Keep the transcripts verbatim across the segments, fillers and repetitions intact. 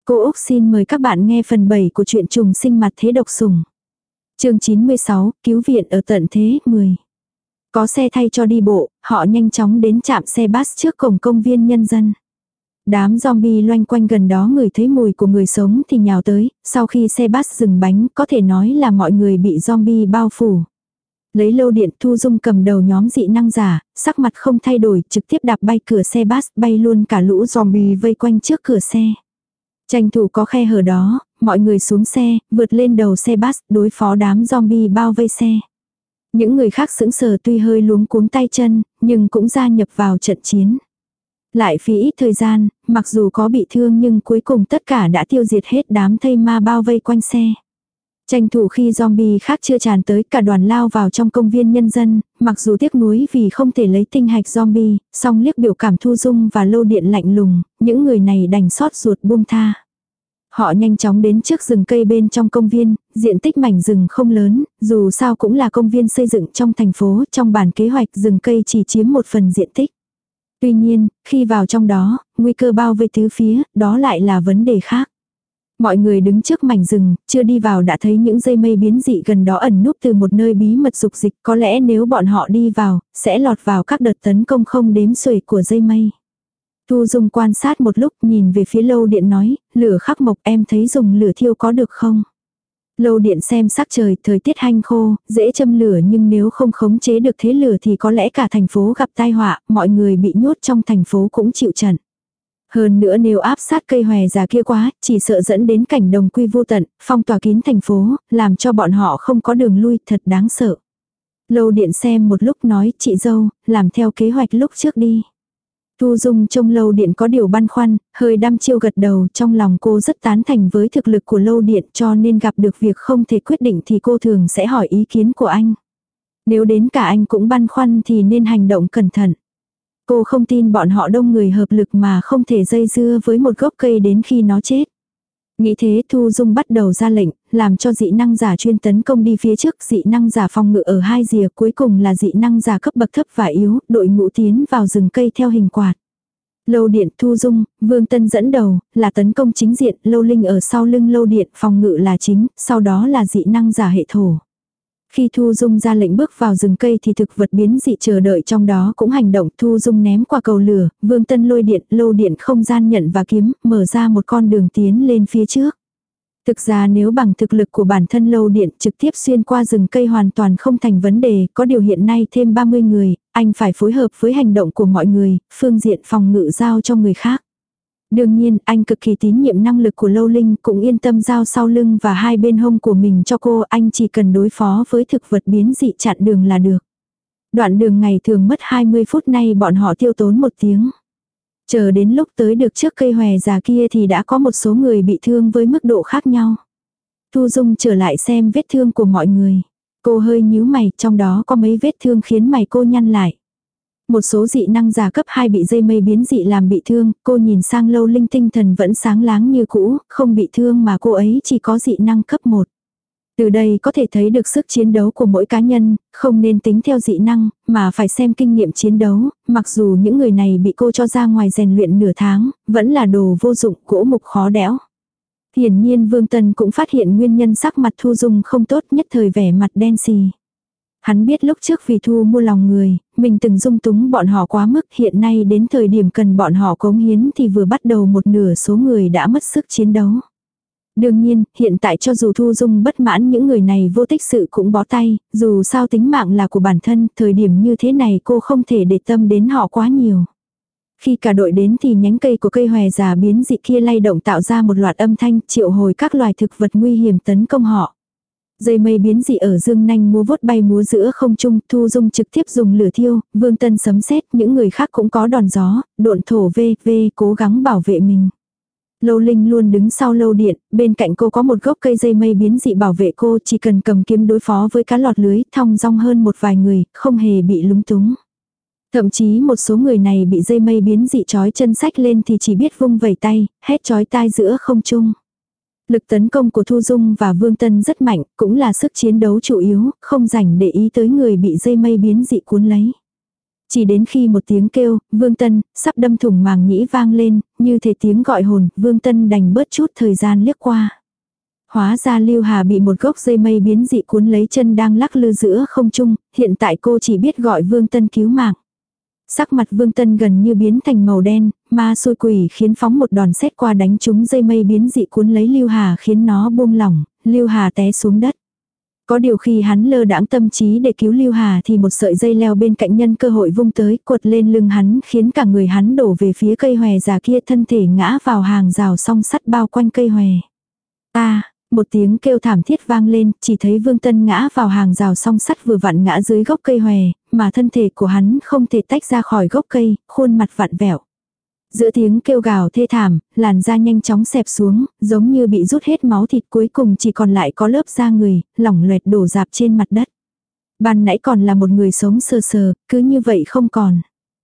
Cô Úc xin mời các bạn nghe phần bảy của truyện trùng sinh mặt thế độc sủng. Chương chín mươi sáu, cứu viện ở tận thế, mười. Có xe thay cho đi bộ, họ nhanh chóng đến trạm xe bus trước cổng công viên nhân dân. Đám zombie loanh quanh gần đó ngửi thấy mùi của người sống thì nhào tới, sau khi xe bus dừng bánh có thể nói là mọi người bị zombie bao phủ. Lấy lô điện, Thu Dung cầm đầu nhóm dị năng giả, sắc mặt không thay đổi, trực tiếp đạp bay cửa xe bus, bay luôn cả lũ zombie vây quanh trước cửa xe. Tranh thủ có khe hở đó, mọi người xuống xe, vượt lên đầu xe bus, đối phó đám zombie bao vây xe. Những người khác sững sờ tuy hơi luống cuống tay chân, nhưng cũng gia nhập vào trận chiến. Lại phí ít thời gian, mặc dù có bị thương nhưng cuối cùng tất cả đã tiêu diệt hết đám thây ma bao vây quanh xe. Tranh thủ khi zombie khác chưa tràn tới, cả đoàn lao vào trong công viên nhân dân, mặc dù tiếc nuối vì không thể lấy tinh hạch zombie, song liếc biểu cảm Thu Dung và lô điện lạnh lùng, những người này đành xót ruột buông tha. Họ nhanh chóng đến trước rừng cây bên trong công viên, diện tích mảnh rừng không lớn, dù sao cũng là công viên xây dựng trong thành phố, trong bản kế hoạch rừng cây chỉ chiếm một phần diện tích. Tuy nhiên, khi vào trong đó, nguy cơ bao vây tứ phía, đó lại là vấn đề khác. Mọi người đứng trước mảnh rừng, chưa đi vào đã thấy những dây mây biến dị gần đó ẩn núp từ một nơi bí mật dục dịch. Có lẽ nếu bọn họ đi vào, sẽ lọt vào các đợt tấn công không đếm xuể của dây mây. Thu Dung quan sát một lúc, nhìn về phía Lâu Điện nói, lửa khắc mộc em thấy dùng lửa thiêu có được không? Lâu Điện xem sắc trời, thời tiết hanh khô, dễ châm lửa nhưng nếu không khống chế được thế lửa thì có lẽ cả thành phố gặp tai họa, mọi người bị nhốt trong thành phố cũng chịu trận. Hơn nữa nếu áp sát cây hòe già kia quá, chỉ sợ dẫn đến cảnh đồng quy vô tận, phong tỏa kín thành phố, làm cho bọn họ không có đường lui, thật đáng sợ. Lâu Điện xem một lúc nói, chị dâu, làm theo kế hoạch lúc trước đi. Thu Dung trông Lâu Điện có điều băn khoăn, hơi đăm chiêu gật đầu, trong lòng cô rất tán thành với thực lực của Lâu Điện, cho nên gặp được việc không thể quyết định thì cô thường sẽ hỏi ý kiến của anh. Nếu đến cả anh cũng băn khoăn thì nên hành động cẩn thận. Cô không tin bọn họ đông người hợp lực mà không thể dây dưa với một gốc cây đến khi nó chết. Nghĩ thế Thu Dung bắt đầu ra lệnh, làm cho dị năng giả chuyên tấn công đi phía trước, dị năng giả phòng ngự ở hai rìa, cuối cùng là dị năng giả cấp bậc thấp và yếu, đội ngũ tiến vào rừng cây theo hình quạt. Lâu Điện, Thu Dung, Vương Tân dẫn đầu, là tấn công chính diện, Lâu Linh ở sau lưng Lâu Điện, phòng ngự là chính, sau đó là dị năng giả hệ thổ. Khi Thu Dung ra lệnh bước vào rừng cây thì thực vật biến dị chờ đợi trong đó cũng hành động. Thu Dung ném qua cầu lửa, Vương Tân lôi điện, Lâu Điện không gian nhận và kiếm, mở ra một con đường tiến lên phía trước. Thực ra nếu bằng thực lực của bản thân Lâu Điện trực tiếp xuyên qua rừng cây hoàn toàn không thành vấn đề, có điều hiện nay thêm ba mươi người, anh phải phối hợp với hành động của mọi người, phương diện phòng ngự giao cho người khác. Đương nhiên, anh cực kỳ tín nhiệm năng lực của Lâu Linh, cũng yên tâm giao sau lưng và hai bên hông của mình cho cô, anh chỉ cần đối phó với thực vật biến dị chặn đường là được. Đoạn đường ngày thường mất hai mươi phút, nay bọn họ tiêu tốn một tiếng. Chờ đến lúc tới được trước cây hòe già kia thì đã có một số người bị thương với mức độ khác nhau. Thu Dung trở lại xem vết thương của mọi người. Cô hơi nhíu mày, trong đó có mấy vết thương khiến mày cô nhăn lại. Một số dị năng giả cấp hai bị dây mây biến dị làm bị thương, cô nhìn sang Lâu Linh tinh thần vẫn sáng láng như cũ, không bị thương mà cô ấy chỉ có dị năng cấp một. Từ đây có thể thấy được sức chiến đấu của mỗi cá nhân, không nên tính theo dị năng, mà phải xem kinh nghiệm chiến đấu, mặc dù những người này bị cô cho ra ngoài rèn luyện nửa tháng, vẫn là đồ vô dụng, gỗ mục khó đẽo. Hiển nhiên Vương Tân cũng phát hiện nguyên nhân sắc mặt Thu Dung không tốt, nhất thời vẻ mặt đen xì. Hắn biết lúc trước vì Thu mua lòng người, mình từng dung túng bọn họ quá mức, hiện nay đến thời điểm cần bọn họ cống hiến thì vừa bắt đầu một nửa số người đã mất sức chiến đấu. Đương nhiên, hiện tại cho dù Thu Dung bất mãn những người này vô tích sự cũng bó tay, dù sao tính mạng là của bản thân, thời điểm như thế này cô không thể để tâm đến họ quá nhiều. Khi cả đội đến thì nhánh cây của cây hòe già biến dị kia lay động tạo ra một loạt âm thanh triệu hồi các loài thực vật nguy hiểm tấn công họ. Dây mây biến dị ở dương nanh múa vuốt bay múa giữa không trung, Thu Dung trực tiếp dùng lửa thiêu, Vương Tân sấm sét, những người khác cũng có đòn gió, độn thổ vê vê cố gắng bảo vệ mình. Lâu Linh luôn đứng sau Lâu Điện, bên cạnh cô có một gốc cây dây mây biến dị bảo vệ cô, chỉ cần cầm kiếm đối phó với cá lọt lưới, thong dong hơn một vài người, không hề bị lúng túng. Thậm chí một số người này bị dây mây biến dị trói chân xách lên thì chỉ biết vung vẩy tay, hét chói tai giữa không trung. Lực tấn công của Thu Dung và Vương Tân rất mạnh, cũng là sức chiến đấu chủ yếu, không rảnh để ý tới người bị dây mây biến dị cuốn lấy. Chỉ đến khi một tiếng kêu, Vương Tân, sắp đâm thủng màng nhĩ vang lên, như thể tiếng gọi hồn, Vương Tân đành bớt chút thời gian liếc qua. Hóa ra Lưu Hà bị một gốc dây mây biến dị cuốn lấy chân đang lắc lư giữa không trung, hiện tại cô chỉ biết gọi Vương Tân cứu mạng. Sắc mặt Vương Tân gần như biến thành màu đen, ma xôi quỷ khiến phóng một đòn sét qua đánh trúng dây mây biến dị cuốn lấy Lưu Hà khiến nó buông lỏng, Lưu Hà té xuống đất. Có điều khi hắn lơ đãng tâm trí để cứu Lưu Hà thì một sợi dây leo bên cạnh nhân cơ hội vung tới quật lên lưng hắn khiến cả người hắn đổ về phía cây hòe già kia, thân thể ngã vào hàng rào song sắt bao quanh cây hòe. Ta, một tiếng kêu thảm thiết vang lên, chỉ thấy Vương Tân ngã vào hàng rào song sắt vừa vặn ngã dưới gốc cây hòe, mà thân thể của hắn không thể tách ra khỏi gốc cây, khuôn mặt vặn vẹo. Giữa tiếng kêu gào thê thảm, làn da nhanh chóng xẹp xuống, giống như bị rút hết máu thịt, cuối cùng chỉ còn lại có lớp da người, lỏng loẹt đổ rạp trên mặt đất. Ban nãy còn là một người sống sờ sờ, cứ như vậy không còn.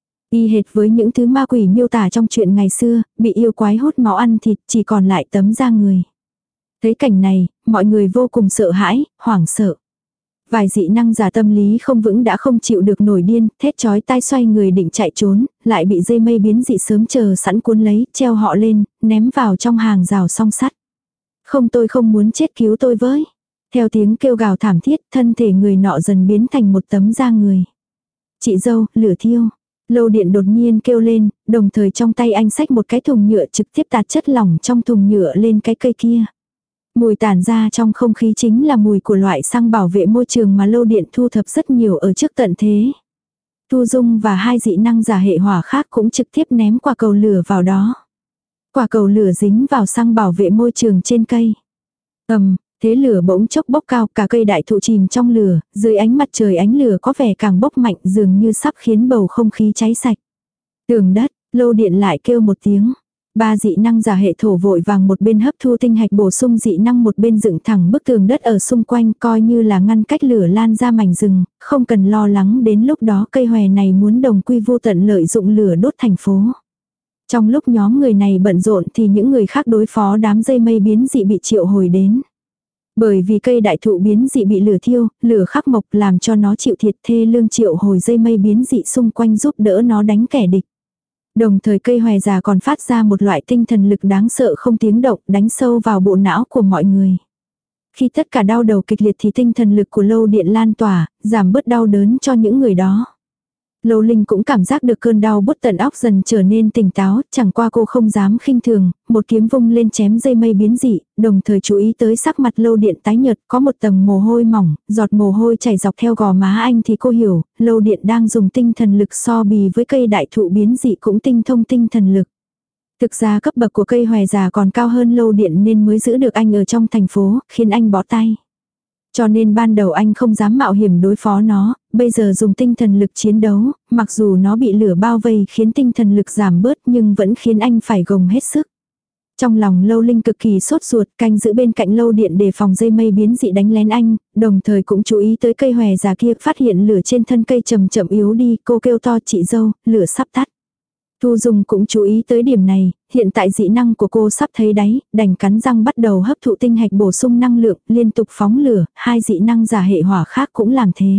Y hệt với những thứ ma quỷ miêu tả trong chuyện ngày xưa, bị yêu quái hút máu ăn thịt, chỉ còn lại tấm da người. Thấy cảnh này, mọi người vô cùng sợ hãi, hoảng sợ. Vài dị năng giả tâm lý không vững đã không chịu được nổi điên, thét chói tai xoay người định chạy trốn, lại bị dây mây biến dị sớm chờ sẵn cuốn lấy, treo họ lên, ném vào trong hàng rào song sắt. Không, tôi không muốn chết, cứu tôi với. Theo tiếng kêu gào thảm thiết, thân thể người nọ dần biến thành một tấm da người. Chị dâu, lửa thiêu. Lâu Điện đột nhiên kêu lên, đồng thời trong tay anh xách một cái thùng nhựa trực tiếp tạt chất lỏng trong thùng nhựa lên cái cây kia. Mùi tản ra trong không khí chính là mùi của loại xăng bảo vệ môi trường mà Lâu Điện thu thập rất nhiều ở trước tận thế. Thu Dung và hai dị năng giả hệ hỏa khác cũng trực tiếp ném quả cầu lửa vào đó. Quả cầu lửa dính vào xăng bảo vệ môi trường trên cây. Ầm, thế lửa bỗng chốc bốc cao, cả cây đại thụ chìm trong lửa, dưới ánh mặt trời ánh lửa có vẻ càng bốc mạnh, dường như sắp khiến bầu không khí cháy sạch. Tường đất, Lâu Điện lại kêu một tiếng. Ba dị năng giả hệ thổ vội vàng một bên hấp thu tinh hạch bổ sung dị năng, một bên dựng thẳng bức tường đất ở xung quanh, coi như là ngăn cách lửa lan ra mảnh rừng, không cần lo lắng đến lúc đó cây hòe này muốn đồng quy vô tận lợi dụng lửa đốt thành phố. Trong lúc nhóm người này bận rộn thì những người khác đối phó đám dây mây biến dị bị triệu hồi đến. Bởi vì cây đại thụ biến dị bị lửa thiêu, lửa khắc mộc làm cho nó chịu thiệt, thê lương triệu hồi dây mây biến dị xung quanh giúp đỡ nó đánh kẻ địch. Đồng thời cây hòe già còn phát ra một loại tinh thần lực đáng sợ không tiếng động, đánh sâu vào bộ não của mọi người. Khi tất cả đau đầu kịch liệt thì tinh thần lực của Lâu Điện lan tỏa, giảm bớt đau đớn cho những người đó. Lâu Linh cũng cảm giác được cơn đau bứt tận óc dần trở nên tỉnh táo, chẳng qua cô không dám khinh thường, một kiếm vung lên chém dây mây biến dị, đồng thời chú ý tới sắc mặt Lâu Điện tái nhợt, có một tầng mồ hôi mỏng, giọt mồ hôi chảy dọc theo gò má anh thì cô hiểu, Lâu Điện đang dùng tinh thần lực so bì với cây đại thụ biến dị cũng tinh thông tinh thần lực. Thực ra cấp bậc của cây hòe già còn cao hơn Lâu Điện nên mới giữ được anh ở trong thành phố, khiến anh bó tay. Cho nên ban đầu anh không dám mạo hiểm đối phó nó, bây giờ dùng tinh thần lực chiến đấu, mặc dù nó bị lửa bao vây khiến tinh thần lực giảm bớt nhưng vẫn khiến anh phải gồng hết sức. Trong lòng Lâu Linh cực kỳ sốt ruột, canh giữ bên cạnh Lâu Điện để phòng dây mây biến dị đánh lén anh, đồng thời cũng chú ý tới cây hòe già kia, phát hiện lửa trên thân cây chậm chậm yếu đi, cô kêu to chị dâu, lửa sắp tắt. Thu Dung cũng chú ý tới điểm này, hiện tại dị năng của cô sắp thấy đáy, đành cắn răng bắt đầu hấp thụ tinh hạch bổ sung năng lượng, liên tục phóng lửa, hai dị năng giả hệ hỏa khác cũng làm thế.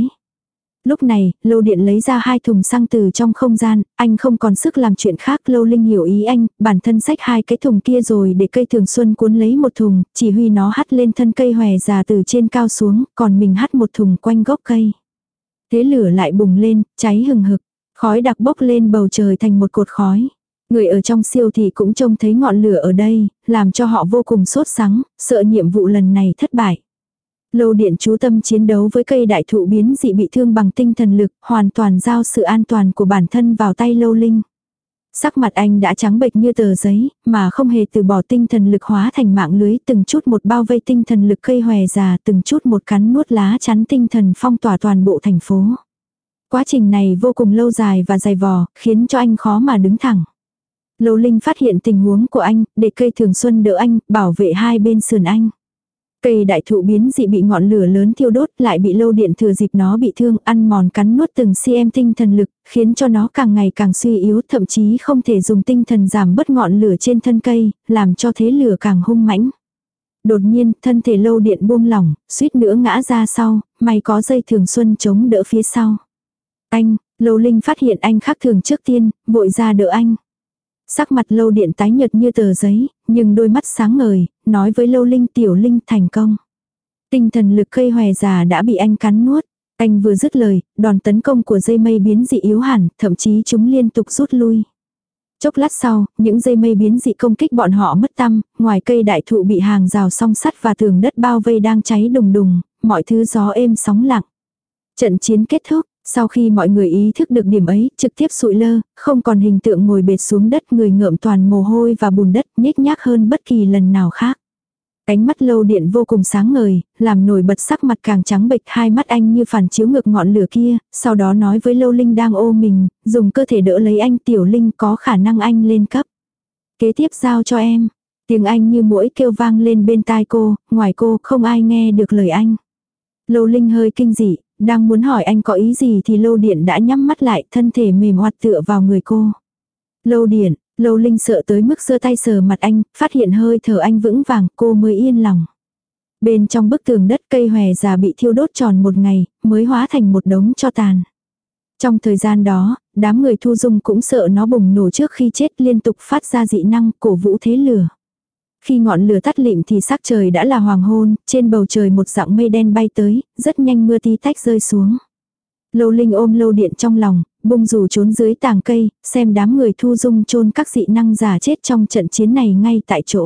Lúc này, Lâu Điện lấy ra hai thùng xăng từ trong không gian, anh không còn sức làm chuyện khác. Lâu Linh hiểu ý anh, bản thân xách hai cái thùng kia rồi để cây thường xuân cuốn lấy một thùng, chỉ huy nó hắt lên thân cây hòe già từ trên cao xuống, còn mình hắt một thùng quanh gốc cây. Thế lửa lại bùng lên, cháy hừng hực. Khói đặc bốc lên bầu trời thành một cột khói. Người ở trong siêu thị cũng trông thấy ngọn lửa ở đây, làm cho họ vô cùng sốt sắng, sợ nhiệm vụ lần này thất bại. Lâu Điện chú tâm chiến đấu với cây đại thụ biến dị bị thương bằng tinh thần lực, hoàn toàn giao sự an toàn của bản thân vào tay Lâu Linh. Sắc mặt anh đã trắng bệch như tờ giấy, mà không hề từ bỏ tinh thần lực hóa thành mạng lưới, từng chút một bao vây tinh thần lực cây hòe già, từng chút một cắn nuốt lá chắn tinh thần phong tỏa toàn bộ thành phố. Quá trình này vô cùng lâu dài và dày vò, khiến cho anh khó mà đứng thẳng. Lâu Linh phát hiện tình huống của anh, để cây thường xuân đỡ anh, bảo vệ hai bên sườn anh. Cây đại thụ biến dị bị ngọn lửa lớn thiêu đốt, lại bị Lâu Điện thừa dịp nó bị thương, ăn mòn cắn nuốt từng cm tinh thần lực, khiến cho nó càng ngày càng suy yếu, thậm chí không thể dùng tinh thần giảm bớt ngọn lửa trên thân cây, làm cho thế lửa càng hung mãnh. Đột nhiên, thân thể Lâu Điện buông lỏng, suýt nữa ngã ra sau, may có dây thường xuân chống đỡ phía sau. Anh, Lâu Linh phát hiện anh khác thường trước tiên, vội ra đỡ anh. Sắc mặt Lâu Điện tái nhợt như tờ giấy, nhưng đôi mắt sáng ngời, nói với Lâu Linh tiểu Linh thành công. Tinh thần lực cây hòe già đã bị anh cắn nuốt. Anh vừa dứt lời, đòn tấn công của dây mây biến dị yếu hẳn, thậm chí chúng liên tục rút lui. Chốc lát sau, những dây mây biến dị công kích bọn họ mất tăm, ngoài cây đại thụ bị hàng rào song sắt và tường đất bao vây đang cháy đùng đùng, mọi thứ gió êm sóng lặng. Trận chiến kết thúc, sau khi mọi người ý thức được điểm ấy, trực tiếp sụi lơ, không còn hình tượng ngồi bệt xuống đất, người ngợm toàn mồ hôi và bùn đất, nhếch nhác hơn bất kỳ lần nào khác. Ánh mắt Lâu Điện vô cùng sáng ngời, làm nổi bật sắc mặt càng trắng bệch, hai mắt anh như phản chiếu ngược ngọn lửa kia, sau đó nói với Lâu Linh đang ôm mình, dùng cơ thể đỡ lấy anh, tiểu Linh có khả năng anh lên cấp. Kế tiếp giao cho em. Tiếng anh như muỗi kêu vang lên bên tai cô, ngoài cô không ai nghe được lời anh. Lâu Linh hơi kinh dị, đang muốn hỏi anh có ý gì thì Lâu Điện đã nhắm mắt lại, thân thể mềm oặt tựa vào người cô. Lâu Điện, Lâu Linh sợ tới mức giơ tay sờ mặt anh, phát hiện hơi thở anh vững vàng, cô mới yên lòng. Bên trong bức tường đất, cây hòe già bị thiêu đốt tròn một ngày, mới hóa thành một đống tro tàn. Trong thời gian đó, đám người Thu Dung cũng sợ nó bùng nổ trước khi chết, liên tục phát ra dị năng, cổ vũ thế lửa. Khi ngọn lửa tắt lịm thì sắc trời đã là hoàng hôn, trên bầu trời một dặng mây đen bay tới, rất nhanh mưa tí tách rơi xuống. Lâu Linh ôm Lâu Điện trong lòng, bung dù trốn dưới tàng cây, xem đám người Thu Dung chôn các dị năng giả chết trong trận chiến này ngay tại chỗ.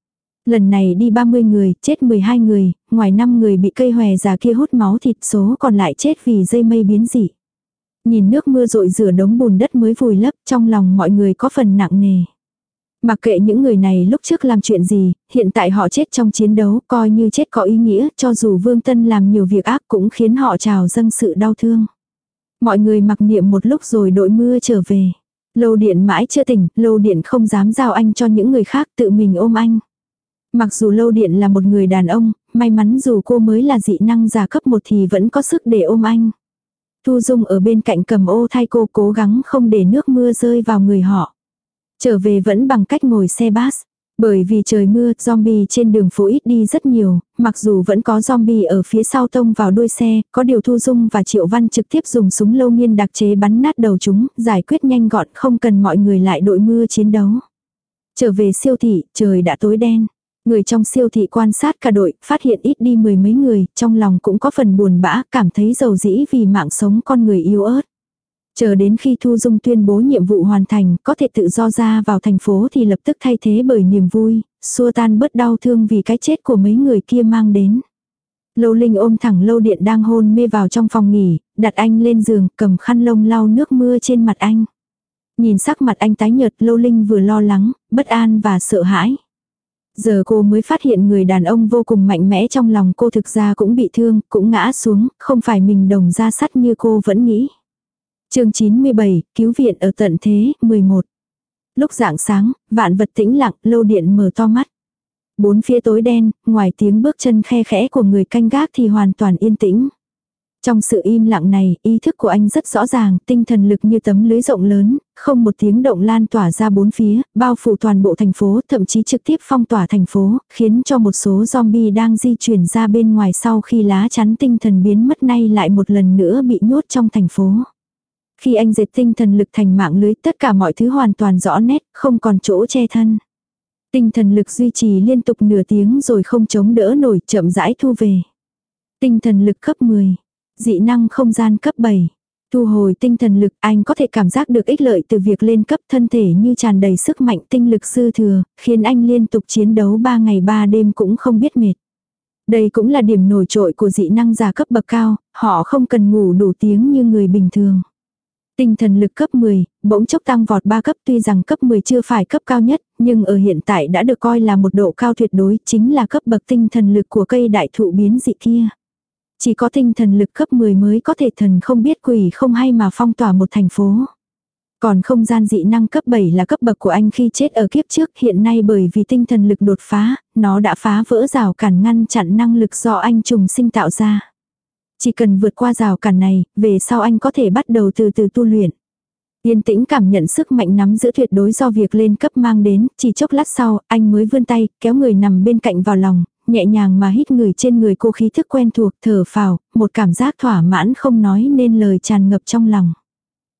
Lần này đi ba mươi người, chết mười hai người, ngoài năm người bị cây hòe già kia hút máu thịt, số còn lại chết vì dây mây biến dị. Nhìn nước mưa rội rửa đống bùn đất mới vùi lấp, trong lòng mọi người có phần nặng nề. Mặc kệ những người này lúc trước làm chuyện gì, hiện tại họ chết trong chiến đấu, coi như chết có ý nghĩa, cho dù Vương Tân làm nhiều việc ác cũng khiến họ trào dâng sự đau thương. Mọi người mặc niệm một lúc rồi đội mưa trở về. Lâu Điện mãi chưa tỉnh, Lâu Điện không dám giao anh cho những người khác, tự mình ôm anh. Mặc dù Lâu Điện là một người đàn ông, may mắn dù cô mới là dị năng giả cấp một thì vẫn có sức để ôm anh. Thu Dung ở bên cạnh cầm ô thay cô, cố gắng không để nước mưa rơi vào người họ. Trở về vẫn bằng cách ngồi xe bus. Bởi vì trời mưa, zombie trên đường phố ít đi rất nhiều, mặc dù vẫn có zombie ở phía sau tông vào đuôi xe, có điều Thu Dung và Triệu Văn trực tiếp dùng súng lâu nghiên đặc chế bắn nát đầu chúng, giải quyết nhanh gọn, không cần mọi người lại đội mưa chiến đấu. Trở về siêu thị, trời đã tối đen. Người trong siêu thị quan sát cả đội, phát hiện ít đi mười mấy người, trong lòng cũng có phần buồn bã, cảm thấy dầu dĩ vì mạng sống con người yếu ớt. Chờ đến khi Thu Dung tuyên bố nhiệm vụ hoàn thành, có thể tự do ra vào thành phố thì lập tức thay thế bởi niềm vui, xua tan bớt đau thương vì cái chết của mấy người kia mang đến. Lâu Linh ôm thẳng Lâu Điện đang hôn mê vào trong phòng nghỉ, đặt anh lên giường, cầm khăn lông lau nước mưa trên mặt anh. Nhìn sắc mặt anh tái nhợt, Lâu Linh vừa lo lắng, bất an và sợ hãi. Giờ cô mới phát hiện người đàn ông vô cùng mạnh mẽ trong lòng cô thực ra cũng bị thương, cũng ngã xuống, không phải mình đồng ra sắt như cô vẫn nghĩ. Chương chín mươi bảy, cứu viện ở tận thế, mười một. Lúc rạng sáng, vạn vật tĩnh lặng, Lâu Điện mở to mắt. Bốn phía tối đen, ngoài tiếng bước chân khe khẽ của người canh gác thì hoàn toàn yên tĩnh. Trong sự im lặng này, ý thức của anh rất rõ ràng, tinh thần lực như tấm lưới rộng lớn, không một tiếng động lan tỏa ra bốn phía, bao phủ toàn bộ thành phố, thậm chí trực tiếp phong tỏa thành phố, khiến cho một số zombie đang di chuyển ra bên ngoài sau khi lá chắn tinh thần biến mất nay lại một lần nữa bị nhốt trong thành phố. Khi anh dệt tinh thần lực thành mạng lưới, tất cả mọi thứ hoàn toàn rõ nét, không còn chỗ che thân. Tinh thần lực duy trì liên tục nửa tiếng rồi không chống đỡ nổi, chậm rãi thu về. Tinh thần lực cấp mười. Dị năng không gian cấp bảy. Thu hồi tinh thần lực, anh có thể cảm giác được ích lợi từ việc lên cấp, thân thể như tràn đầy sức mạnh, tinh lực dư thừa, khiến anh liên tục chiến đấu ba ngày ba đêm cũng không biết mệt. Đây cũng là điểm nổi trội của dị năng giả cấp bậc cao, họ không cần ngủ đủ tiếng như người bình thường. Tinh thần lực cấp mười, bỗng chốc tăng vọt ba cấp, tuy rằng cấp mười chưa phải cấp cao nhất, nhưng ở hiện tại đã được coi là một độ cao tuyệt đối, chính là cấp bậc tinh thần lực của cây đại thụ biến dị kia. Chỉ có tinh thần lực cấp mười mới có thể thần không biết quỷ không hay mà phong tỏa một thành phố. Còn không gian dị năng cấp bảy là cấp bậc của anh khi chết ở kiếp trước, hiện nay bởi vì tinh thần lực đột phá, nó đã phá vỡ rào cản ngăn chặn năng lực do anh trùng sinh tạo ra. Chỉ cần vượt qua rào cản này, về sau anh có thể bắt đầu từ từ tu luyện. Yên tĩnh cảm nhận sức mạnh nắm giữ tuyệt đối do việc lên cấp mang đến, chỉ chốc lát sau, anh mới vươn tay, kéo người nằm bên cạnh vào lòng, nhẹ nhàng mà hít người trên người cô, khí thức quen thuộc, thở phào, một cảm giác thỏa mãn không nói nên lời tràn ngập trong lòng.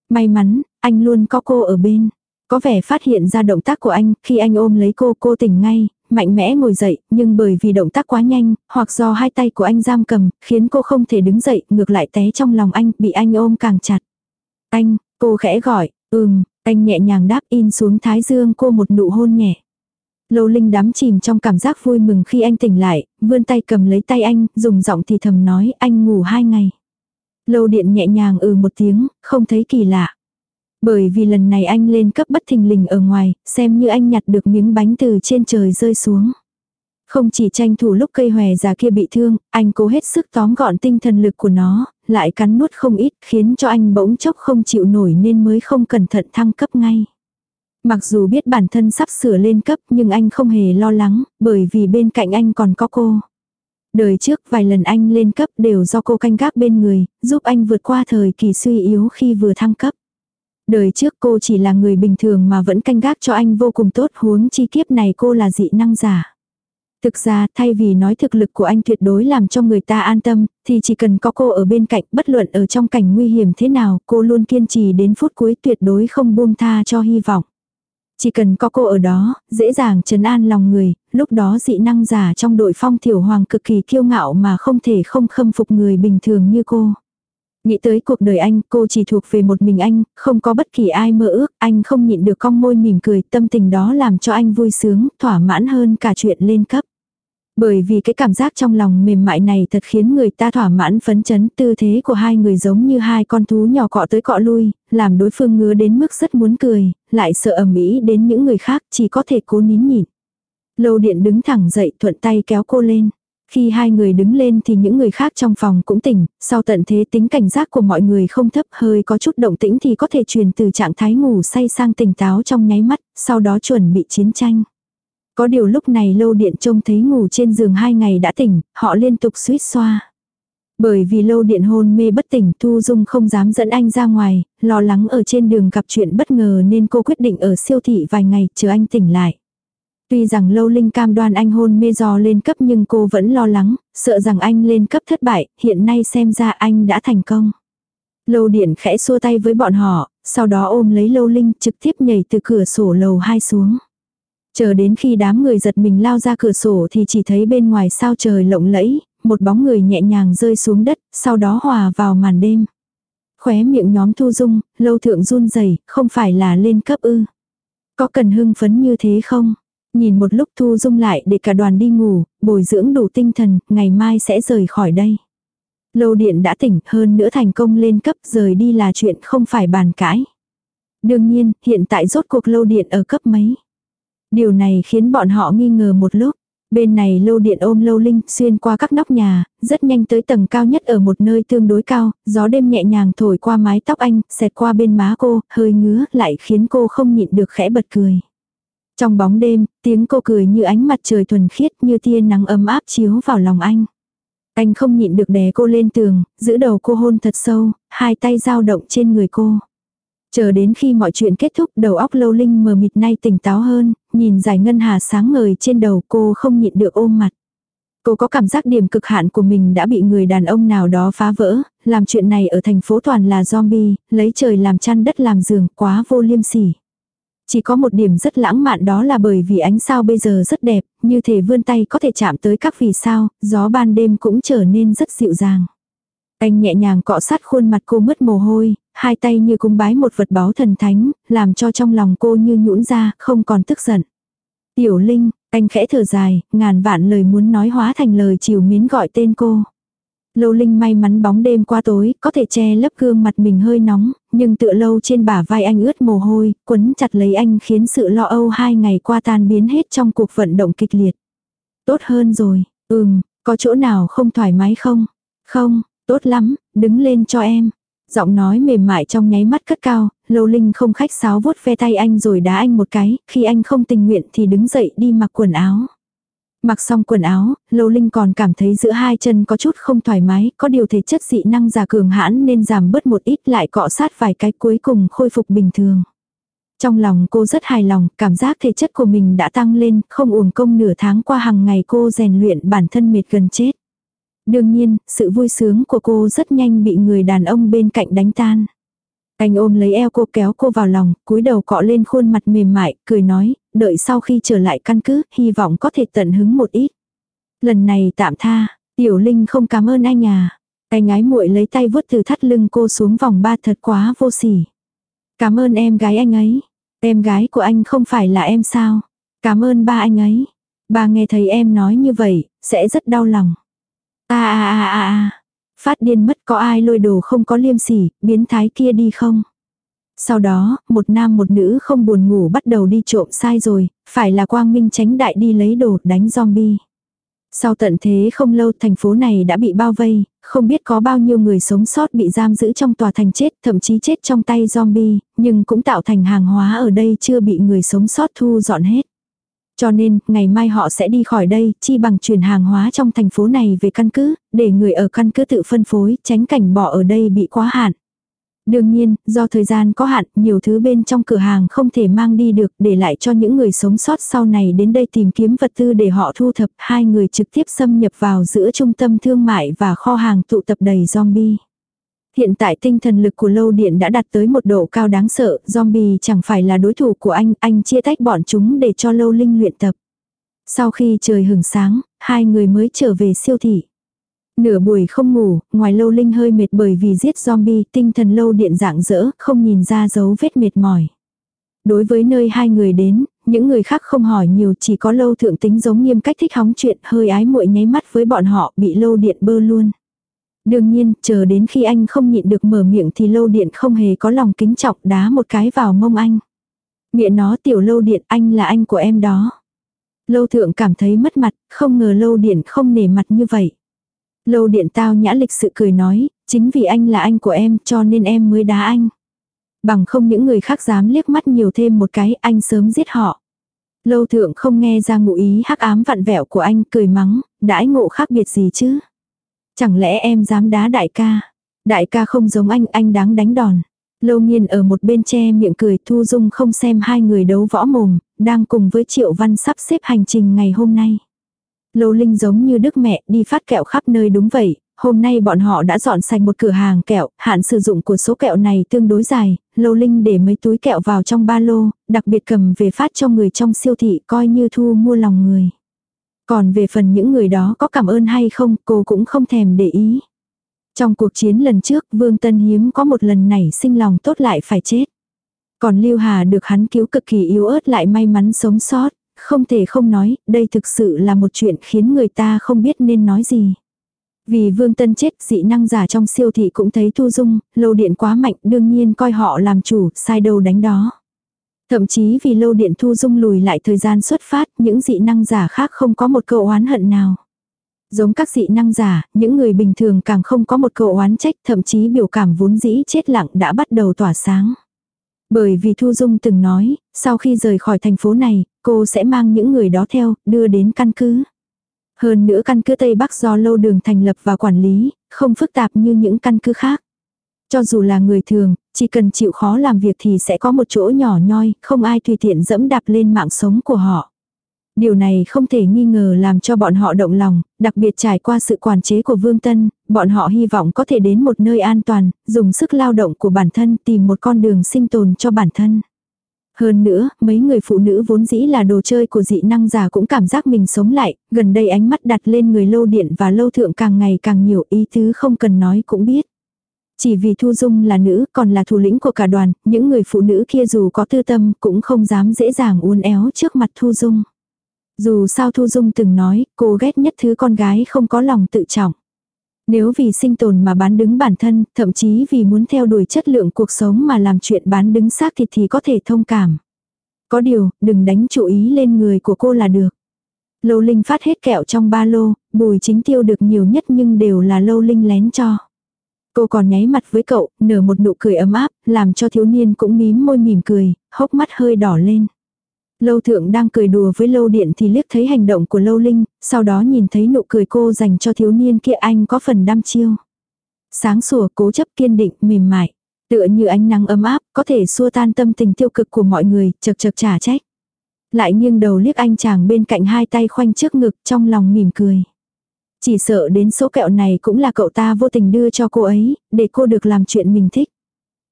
May mắn, anh luôn có cô ở bên. Có vẻ phát hiện ra động tác của anh, khi anh ôm lấy cô, cô tỉnh ngay, mạnh mẽ ngồi dậy, nhưng bởi vì động tác quá nhanh, hoặc do hai tay của anh giam cầm, khiến cô không thể đứng dậy, ngược lại té trong lòng anh, bị anh ôm càng chặt. Anh, cô khẽ gọi, ừm, anh nhẹ nhàng đáp, in xuống thái dương cô một nụ hôn nhẹ. Lâu Linh đắm chìm trong cảm giác vui mừng khi anh tỉnh lại, vươn tay cầm lấy tay anh, dùng giọng thì thầm nói, anh ngủ hai ngày. Lâu Điện nhẹ nhàng ừ một tiếng, không thấy kỳ lạ. Bởi vì lần này anh lên cấp bất thình lình ở ngoài, xem như anh nhặt được miếng bánh từ trên trời rơi xuống. Không chỉ tranh thủ lúc cây hòe già kia bị thương, anh cố hết sức tóm gọn tinh thần lực của nó, lại cắn nuốt không ít, khiến cho anh bỗng chốc không chịu nổi nên mới không cẩn thận thăng cấp ngay. Mặc dù biết bản thân sắp sửa lên cấp nhưng anh không hề lo lắng, bởi vì bên cạnh anh còn có cô. Đời trước vài lần anh lên cấp đều do cô canh gác bên người, giúp anh vượt qua thời kỳ suy yếu khi vừa thăng cấp. Đời trước cô chỉ là người bình thường mà vẫn canh gác cho anh vô cùng tốt, huống chi kiếp này cô là dị năng giả. Thực ra thay vì nói thực lực của anh tuyệt đối làm cho người ta an tâm, thì chỉ cần có cô ở bên cạnh, bất luận ở trong cảnh nguy hiểm thế nào, cô luôn kiên trì đến phút cuối, tuyệt đối không buông tha cho hy vọng. Chỉ cần có cô ở đó, dễ dàng trấn an lòng người, lúc đó dị năng giả trong đội Phong Tiểu Hoàng cực kỳ kiêu ngạo mà không thể không khâm phục người bình thường như cô. Nghĩ tới cuộc đời anh, cô chỉ thuộc về một mình anh, không có bất kỳ ai mơ ước, anh không nhịn được cong môi mỉm cười, tâm tình đó làm cho anh vui sướng, thỏa mãn hơn cả chuyện lên cấp. Bởi vì cái cảm giác trong lòng mềm mại này thật khiến người ta thỏa mãn phấn chấn, tư thế của hai người giống như hai con thú nhỏ cọ tới cọ lui, làm đối phương ngứa đến mức rất muốn cười, lại sợ ầm ĩ đến những người khác, chỉ có thể cố nín nhịn. Lâu Điện đứng thẳng dậy, thuận tay kéo cô lên. Khi hai người đứng lên thì những người khác trong phòng cũng tỉnh, sau tận thế tính cảnh giác của mọi người không thấp, hơi có chút động tĩnh thì có thể truyền từ trạng thái ngủ say sang tỉnh táo trong nháy mắt, sau đó chuẩn bị chiến tranh. Có điều lúc này Lâu Điện trông thấy ngủ trên giường hai ngày đã tỉnh, họ liên tục suýt xoa. Bởi vì Lâu Điện hôn mê bất tỉnh, Thu Dung không dám dẫn anh ra ngoài, lo lắng ở trên đường gặp chuyện bất ngờ nên cô quyết định ở siêu thị vài ngày chờ anh tỉnh lại. Tuy rằng Lâu Linh cam đoan anh hôn mê do lên cấp nhưng cô vẫn lo lắng, sợ rằng anh lên cấp thất bại, hiện nay xem ra anh đã thành công. Lâu Điện khẽ xua tay với bọn họ, sau đó ôm lấy Lâu Linh trực tiếp nhảy từ cửa sổ lầu hai xuống. Chờ đến khi đám người giật mình lao ra cửa sổ thì chỉ thấy bên ngoài sao trời lộng lẫy, một bóng người nhẹ nhàng rơi xuống đất, sau đó hòa vào màn đêm. Khóe miệng nhóm Thu Dung, Lâu Thượng run rẩy, không phải là lên cấp ư? Có cần hưng phấn như thế không? Nhìn một lúc Thu Dung lại để cả đoàn đi ngủ, bồi dưỡng đủ tinh thần, ngày mai sẽ rời khỏi đây. Lâu Điện đã tỉnh, hơn nữa thành công lên cấp, rời đi là chuyện không phải bàn cãi. Đương nhiên, hiện tại rốt cuộc Lâu Điện ở cấp mấy. Điều này khiến bọn họ nghi ngờ một lúc. Bên này Lâu Điện ôm Lâu Linh xuyên qua các nóc nhà, rất nhanh tới tầng cao nhất ở một nơi tương đối cao, gió đêm nhẹ nhàng thổi qua mái tóc anh, xẹt qua bên má cô, hơi ngứa, lại khiến cô không nhịn được khẽ bật cười. Trong bóng đêm, tiếng cô cười như ánh mặt trời thuần khiết, như tia nắng ấm áp chiếu vào lòng anh. Anh không nhịn được đè cô lên tường, giữ đầu cô hôn thật sâu, hai tay dao động trên người cô. Chờ đến khi mọi chuyện kết thúc, đầu óc Lâu Linh mờ mịt nay tỉnh táo hơn, nhìn dải ngân hà sáng ngời trên đầu, cô không nhịn được ôm mặt. Cô có cảm giác điểm cực hạn của mình đã bị người đàn ông nào đó phá vỡ, làm chuyện này ở thành phố toàn là zombie, lấy trời làm chăn đất làm giường, quá vô liêm sỉ. Chỉ có một điểm rất lãng mạn, đó là bởi vì ánh sao bây giờ rất đẹp, như thể vươn tay có thể chạm tới các vì sao, gió ban đêm cũng trở nên rất dịu dàng. Anh nhẹ nhàng cọ sát khuôn mặt cô mứt mồ hôi, hai tay như cúng bái một vật báu thần thánh, làm cho trong lòng cô như nhũn ra, không còn tức giận. Tiểu Linh, anh khẽ thở dài, ngàn vạn lời muốn nói hóa thành lời trìu mến gọi tên cô. Lâu Linh may mắn bóng đêm qua tối, có thể che lấp gương mặt mình hơi nóng, nhưng tựa lâu trên bả vai anh ướt mồ hôi, quấn chặt lấy anh khiến sự lo âu hai ngày qua tan biến hết trong cuộc vận động kịch liệt. Tốt hơn rồi, ừm, có chỗ nào không thoải mái không? Không, tốt lắm, đứng lên cho em. Giọng nói mềm mại trong nháy mắt cất cao, Lâu Linh không khách sáo vuốt ve tay anh rồi đá anh một cái, khi anh không tình nguyện thì đứng dậy đi mặc quần áo. Mặc xong quần áo, Lâu Linh còn cảm thấy giữa hai chân có chút không thoải mái, có điều thể chất dị năng giả cường hãn nên giảm bớt một ít, lại cọ sát vài cái cuối cùng khôi phục bình thường. Trong lòng cô rất hài lòng, cảm giác thể chất của mình đã tăng lên, không uổng công nửa tháng qua hàng ngày cô rèn luyện bản thân mệt gần chết. Đương nhiên, sự vui sướng của cô rất nhanh bị người đàn ông bên cạnh đánh tan. Anh ôm lấy eo cô kéo cô vào lòng, cúi đầu cọ lên khuôn mặt mềm mại, cười nói, đợi sau khi trở lại căn cứ, hy vọng có thể tận hứng một ít. Lần này tạm tha, Tiểu Linh không cảm ơn anh à. Anh ái muội lấy tay vuốt từ thắt lưng cô xuống vòng ba thật quá vô sỉ. Cảm ơn em gái anh ấy. Em gái của anh không phải là em sao? Cảm ơn ba anh ấy. Ba nghe thấy em nói như vậy, sẽ rất đau lòng. À à à à à. Phát điên mất, có ai lôi đồ không có liêm sỉ, biến thái kia đi không? Sau đó, một nam một nữ không buồn ngủ bắt đầu đi trộm sai rồi, phải là quang minh chánh đại đi lấy đồ đánh zombie. Sau tận thế không lâu thành phố này đã bị bao vây, không biết có bao nhiêu người sống sót bị giam giữ trong tòa thành chết, thậm chí chết trong tay zombie, nhưng cũng tạo thành hàng hóa ở đây chưa bị người sống sót thu dọn hết. Cho nên, ngày mai họ sẽ đi khỏi đây, chi bằng chuyển hàng hóa trong thành phố này về căn cứ, để người ở căn cứ tự phân phối, tránh cảnh bỏ ở đây bị quá hạn. Đương nhiên, do thời gian có hạn, nhiều thứ bên trong cửa hàng không thể mang đi được, để lại cho những người sống sót sau này đến đây tìm kiếm vật tư để họ thu thập. Hai người trực tiếp xâm nhập vào giữa trung tâm thương mại và kho hàng tụ tập đầy zombie. Hiện tại tinh thần lực của Lâu Điện đã đạt tới một độ cao đáng sợ, zombie chẳng phải là đối thủ của anh, anh chia tách bọn chúng để cho Lâu Linh luyện tập. Sau khi trời hửng sáng, hai người mới trở về siêu thị. Nửa buổi không ngủ, ngoài Lâu Linh hơi mệt bởi vì giết zombie, tinh thần Lâu Điện rạng rỡ, không nhìn ra dấu vết mệt mỏi. Đối với nơi hai người đến, những người khác không hỏi nhiều, chỉ có Lâu Thượng tính giống nghiêm cách thích hóng chuyện, hơi ái muội nháy mắt với bọn họ, bị Lâu Điện bơ luôn. Đương nhiên, chờ đến khi anh không nhịn được mở miệng thì Lâu Điện không hề có lòng kính trọng, đá một cái vào mông anh. Miệng nó tiểu Lâu Điện, anh là anh của em đó. Lâu Thượng cảm thấy mất mặt, không ngờ Lâu Điện không nể mặt như vậy. Lâu Điện tao nhã lịch sự cười nói, chính vì anh là anh của em cho nên em mới đá anh. Bằng không những người khác dám liếc mắt nhiều thêm một cái, anh sớm giết họ. Lâu Thượng không nghe ra ngụ ý hắc ám vặn vẹo của anh, cười mắng, đãi ngộ khác biệt gì chứ? Chẳng lẽ em dám đá đại ca? Đại ca không giống anh, anh đáng đánh đòn. Lâu Nghiên ở một bên che miệng cười, Thu Dung không xem hai người đấu võ mồm, đang cùng với Triệu Văn sắp xếp hành trình ngày hôm nay. Lâu Linh giống như đức mẹ đi phát kẹo khắp nơi, đúng vậy, hôm nay bọn họ đã dọn sạch một cửa hàng kẹo, hạn sử dụng của số kẹo này tương đối dài, Lâu Linh để mấy túi kẹo vào trong ba lô, đặc biệt cầm về phát cho người trong siêu thị coi như thu mua lòng người. Còn về phần những người đó có cảm ơn hay không, cô cũng không thèm để ý. Trong cuộc chiến lần trước, Vương Tân hiếm có một lần nảy sinh lòng tốt lại phải chết. Còn Lưu Hà được hắn cứu cực kỳ yếu ớt lại may mắn sống sót. Không thể không nói, đây thực sự là một chuyện khiến người ta không biết nên nói gì. Vì Vương Tân chết, dị năng giả trong siêu thị cũng thấy Thu Dung, Lâu Điện quá mạnh, đương nhiên coi họ làm chủ, sai đâu đánh đó. Thậm chí vì Lâu Điện Thu Dung lùi lại thời gian xuất phát, những dị năng giả khác không có một câu oán hận nào. Giống các dị năng giả, những người bình thường càng không có một câu oán trách, thậm chí biểu cảm vốn dĩ chết lặng đã bắt đầu tỏa sáng. Bởi vì Thu Dung từng nói, sau khi rời khỏi thành phố này, cô sẽ mang những người đó theo, đưa đến căn cứ. Hơn nữa căn cứ Tây Bắc do Lâu Đường thành lập và quản lý, không phức tạp như những căn cứ khác. Cho dù là người thường, chỉ cần chịu khó làm việc thì sẽ có một chỗ nhỏ nhoi, không ai tùy tiện dẫm đạp lên mạng sống của họ. Điều này không thể nghi ngờ làm cho bọn họ động lòng, đặc biệt trải qua sự quản chế của Vương Tân, bọn họ hy vọng có thể đến một nơi an toàn, dùng sức lao động của bản thân tìm một con đường sinh tồn cho bản thân. Hơn nữa, mấy người phụ nữ vốn dĩ là đồ chơi của dị năng giả cũng cảm giác mình sống lại, gần đây ánh mắt đặt lên người Lâu Điện và Lâu Thượng càng ngày càng nhiều, ý tứ không cần nói cũng biết. Chỉ vì Thu Dung là nữ, còn là thủ lĩnh của cả đoàn, những người phụ nữ kia dù có tư tâm cũng không dám dễ dàng uốn éo trước mặt Thu Dung. Dù sao Thu Dung từng nói, cô ghét nhất thứ con gái không có lòng tự trọng. Nếu vì sinh tồn mà bán đứng bản thân, thậm chí vì muốn theo đuổi chất lượng cuộc sống mà làm chuyện bán đứng xác thịt thì có thể thông cảm. Có điều, đừng đánh chú ý lên người của cô là được. Lâu Linh phát hết kẹo trong ba lô, Bùi Chính tiêu được nhiều nhất nhưng đều là Lâu Linh lén cho. Cô còn nháy mặt với cậu, nở một nụ cười ấm áp, làm cho thiếu niên cũng mím môi mỉm cười, hốc mắt hơi đỏ lên. Lâu Thượng đang cười đùa với Lâu Điện thì liếc thấy hành động của Lâu Linh, sau đó nhìn thấy nụ cười cô dành cho thiếu niên kia, anh có phần đăm chiêu. Sáng sủa, cố chấp, kiên định, mềm mại. Tựa như ánh nắng ấm áp, có thể xua tan tâm tình tiêu cực của mọi người, chật chật chả trách. Lại nghiêng đầu liếc anh chàng bên cạnh, hai tay khoanh trước ngực, trong lòng mỉm cười. Chỉ sợ đến số kẹo này cũng là cậu ta vô tình đưa cho cô ấy, để cô được làm chuyện mình thích.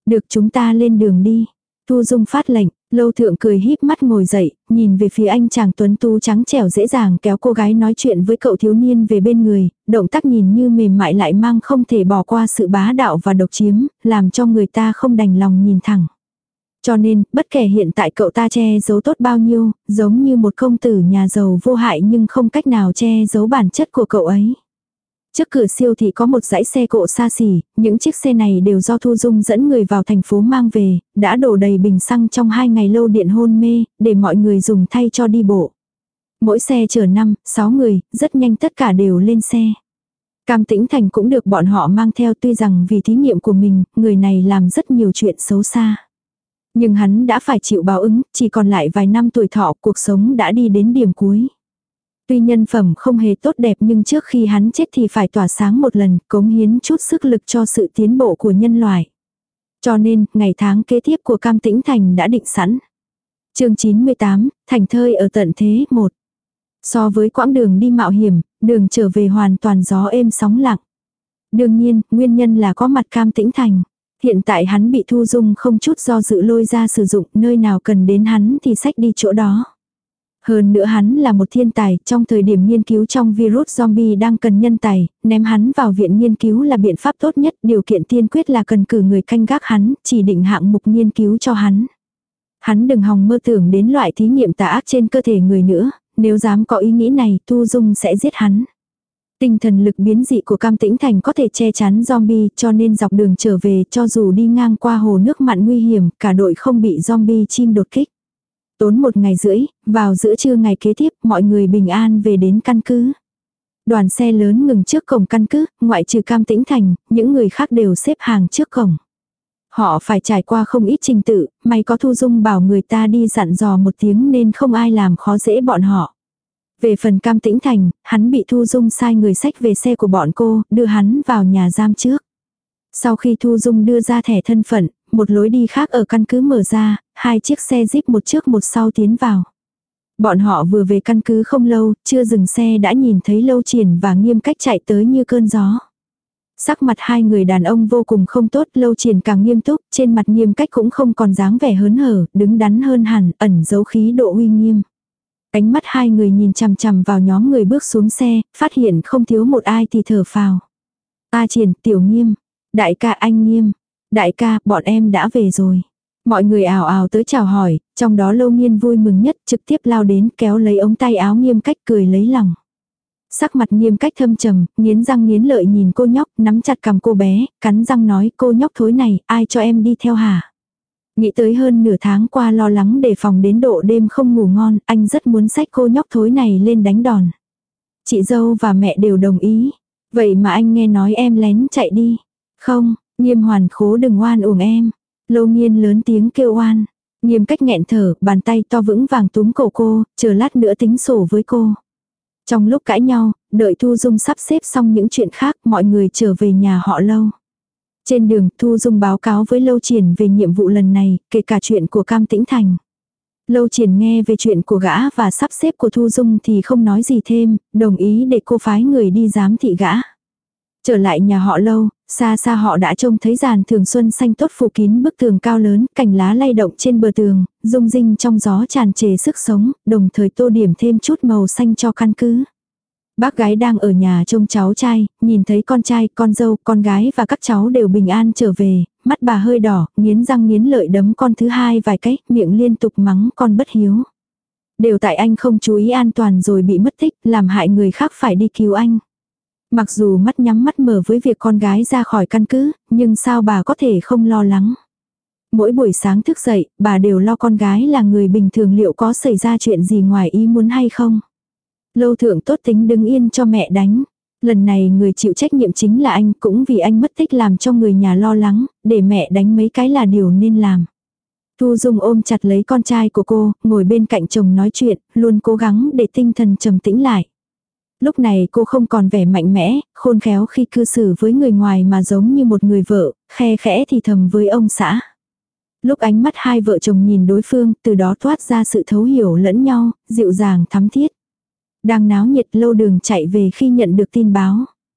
Được, chúng ta lên đường đi. Thu Dung phát lệnh. Lâu Thượng cười híp mắt ngồi dậy, nhìn về phía anh chàng tuấn tú trắng trẻo dễ dàng kéo cô gái nói chuyện với cậu thiếu niên về bên người, động tác nhìn như mềm mại lại mang không thể bỏ qua sự bá đạo và độc chiếm, làm cho người ta không đành lòng nhìn thẳng. Cho nên, bất kể hiện tại cậu ta che giấu tốt bao nhiêu, giống như một công tử nhà giàu vô hại nhưng không cách nào che giấu bản chất của cậu ấy. Trước cửa siêu thị có một dãy xe cộ xa xỉ, những chiếc xe này đều do Thu Dung dẫn người vào thành phố mang về, đã đổ đầy bình xăng trong hai ngày lâu điện hôn mê, để mọi người dùng thay cho đi bộ. Mỗi xe chở năm, sáu người, rất nhanh tất cả đều lên xe. Cam Tĩnh Thành cũng được bọn họ mang theo, tuy rằng vì thí nghiệm của mình, người này làm rất nhiều chuyện xấu xa. Nhưng hắn đã phải chịu báo ứng, chỉ còn lại vài năm tuổi thọ, cuộc sống đã đi đến điểm cuối. Tuy nhân phẩm không hề tốt đẹp nhưng trước khi hắn chết thì phải tỏa sáng một lần, cống hiến chút sức lực cho sự tiến bộ của nhân loại. Cho nên, ngày tháng kế tiếp của Cam Tĩnh Thành đã định sẵn. Chương chín mươi tám, Thành thơi ở tận thế một. So với quãng đường đi mạo hiểm, đường trở về hoàn toàn gió êm sóng lặng. Đương nhiên, nguyên nhân là có mặt Cam Tĩnh Thành. Hiện tại hắn bị Thu Dung không chút do dự lôi ra sử dụng, nơi nào cần đến hắn thì xách đi chỗ đó. Hơn nữa hắn là một thiên tài, trong thời điểm nghiên cứu trong virus zombie đang cần nhân tài, ném hắn vào viện nghiên cứu là biện pháp tốt nhất, điều kiện tiên quyết là cần cử người canh gác hắn, chỉ định hạng mục nghiên cứu cho hắn. Hắn đừng hòng mơ tưởng đến loại thí nghiệm tà ác trên cơ thể người nữa, nếu dám có ý nghĩ này, Thu Dung sẽ giết hắn. Tinh thần lực biến dị của Cam Tĩnh Thành có thể che chắn zombie, cho nên dọc đường trở về cho dù đi ngang qua hồ nước mặn nguy hiểm, cả đội không bị zombie chim đột kích. Tốn một ngày rưỡi, vào giữa trưa ngày kế tiếp, mọi người bình an về đến căn cứ. Đoàn xe lớn ngừng trước cổng căn cứ, ngoại trừ Cam Tĩnh Thành, những người khác đều xếp hàng trước cổng. Họ phải trải qua không ít trình tự, may có Thu Dung bảo người ta đi dặn dò một tiếng nên không ai làm khó dễ bọn họ. Về phần Cam Tĩnh Thành, hắn bị Thu Dung sai người xách về xe của bọn cô, đưa hắn vào nhà giam trước. Sau khi Thu Dung đưa ra thẻ thân phận, một lối đi khác ở căn cứ mở ra, hai chiếc xe jeep một trước một sau tiến vào. Bọn họ vừa về căn cứ không lâu, chưa dừng xe đã nhìn thấy Lâu Triển và Nghiêm Cách chạy tới như cơn gió. Sắc mặt hai người đàn ông vô cùng không tốt, Lâu Triển càng nghiêm túc, trên mặt Nghiêm Cách cũng không còn dáng vẻ hớn hở, đứng đắn hơn hẳn, ẩn giấu khí độ uy nghiêm. Ánh mắt hai người nhìn chằm chằm vào nhóm người bước xuống xe, phát hiện không thiếu một ai thì thở phào. A Triển, Tiểu Nghiêm, đại ca anh Nghiêm, đại ca, bọn em đã về rồi. Mọi người ào ào tới chào hỏi, trong đó Lâu Nghiên vui mừng nhất, trực tiếp lao đến kéo lấy ống tay áo Nghiêm Cách cười lấy lòng. Sắc mặt Nghiêm Cách thâm trầm, nghiến răng nghiến lợi nhìn cô nhóc, nắm chặt cằm cô bé, cắn răng nói cô nhóc thối này, ai cho em đi theo hả? Nghĩ tới hơn nửa tháng qua lo lắng đề phòng đến độ đêm không ngủ ngon, anh rất muốn xách cô nhóc thối này lên đánh đòn. Chị dâu và mẹ đều đồng ý. Vậy mà anh nghe nói em lén chạy đi. Không, Nghiêm Hoàn khố đừng oan uổng em. Lâu Nghiên lớn tiếng kêu oan. Nghiêm Cách nghẹn thở, bàn tay to vững vàng túm cổ cô, chờ lát nữa tính sổ với cô. Trong lúc cãi nhau, đợi Thu Dung sắp xếp xong những chuyện khác, mọi người trở về nhà họ Lâu. Trên đường, Thu Dung báo cáo với Lâu Triển về nhiệm vụ lần này, kể cả chuyện của Cam Tĩnh Thành. Lâu Triển nghe về chuyện của gã và sắp xếp của Thu Dung thì không nói gì thêm, đồng ý để cô phái người đi giám thị gã. Trở lại nhà họ Lâu, xa xa họ đã trông thấy giàn thường xuân xanh tốt phủ kín bức tường cao lớn, cành lá lay động trên bờ tường, rung rinh trong gió tràn trề sức sống, đồng thời tô điểm thêm chút màu xanh cho căn cứ. Bác gái đang ở nhà trông cháu trai, nhìn thấy con trai, con dâu, con gái và các cháu đều bình an trở về, mắt bà hơi đỏ, nghiến răng nghiến lợi đấm con thứ hai vài cái, miệng liên tục mắng con bất hiếu. Đều tại anh không chú ý an toàn rồi bị mất tích, làm hại người khác phải đi cứu anh. Mặc dù mắt nhắm mắt mở với việc con gái ra khỏi căn cứ, nhưng sao bà có thể không lo lắng. Mỗi buổi sáng thức dậy, bà đều lo con gái là người bình thường liệu có xảy ra chuyện gì ngoài ý muốn hay không. Lâu Thượng tốt tính đứng yên cho mẹ đánh. Lần này người chịu trách nhiệm chính là anh, cũng vì anh mất tích làm cho người nhà lo lắng, để mẹ đánh mấy cái là điều nên làm. Thu Dung ôm chặt lấy con trai của cô, ngồi bên cạnh chồng nói chuyện, luôn cố gắng để tinh thần trầm tĩnh lại. Lúc này cô không còn vẻ mạnh mẽ, khôn khéo khi cư xử với người ngoài mà giống như một người vợ, khe khẽ thì thầm với ông xã. Lúc ánh mắt hai vợ chồng nhìn đối phương, từ đó thoát ra sự thấu hiểu lẫn nhau, dịu dàng thắm thiết. Đang náo nhiệt Lâu Đường chạy về khi nhận được tin báo.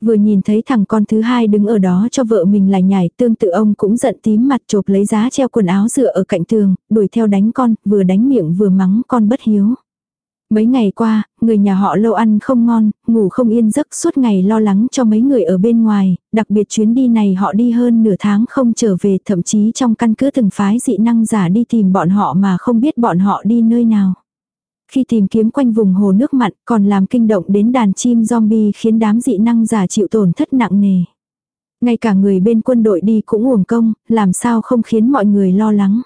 Vừa nhìn thấy thằng con thứ hai đứng ở đó cho vợ mình lại nhảy, tương tự ông cũng giận tím mặt, chộp lấy giá treo quần áo dựa ở cạnh tường, đuổi theo đánh con, vừa đánh miệng vừa mắng con bất hiếu. Mấy ngày qua, người nhà họ Lâu ăn không ngon, ngủ không yên giấc, suốt ngày lo lắng cho mấy người ở bên ngoài, đặc biệt chuyến đi này họ đi hơn nửa tháng không trở về, thậm chí trong căn cứ từng phái dị năng giả đi tìm bọn họ mà không biết bọn họ đi nơi nào. Khi tìm kiếm quanh vùng hồ nước mặn còn làm kinh động đến đàn chim zombie, khiến đám dị năng giả chịu tổn thất nặng nề. Ngay cả người bên quân đội đi cũng uổng công, làm sao không khiến mọi người lo lắng.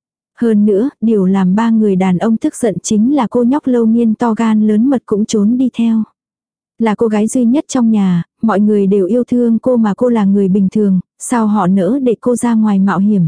Hơn nữa, điều làm ba người đàn ông tức giận chính là cô nhóc Lâu Nghiên to gan lớn mật cũng trốn đi theo. Là cô gái duy nhất trong nhà, mọi người đều yêu thương cô mà cô là người bình thường, sao họ nỡ để cô ra ngoài mạo hiểm.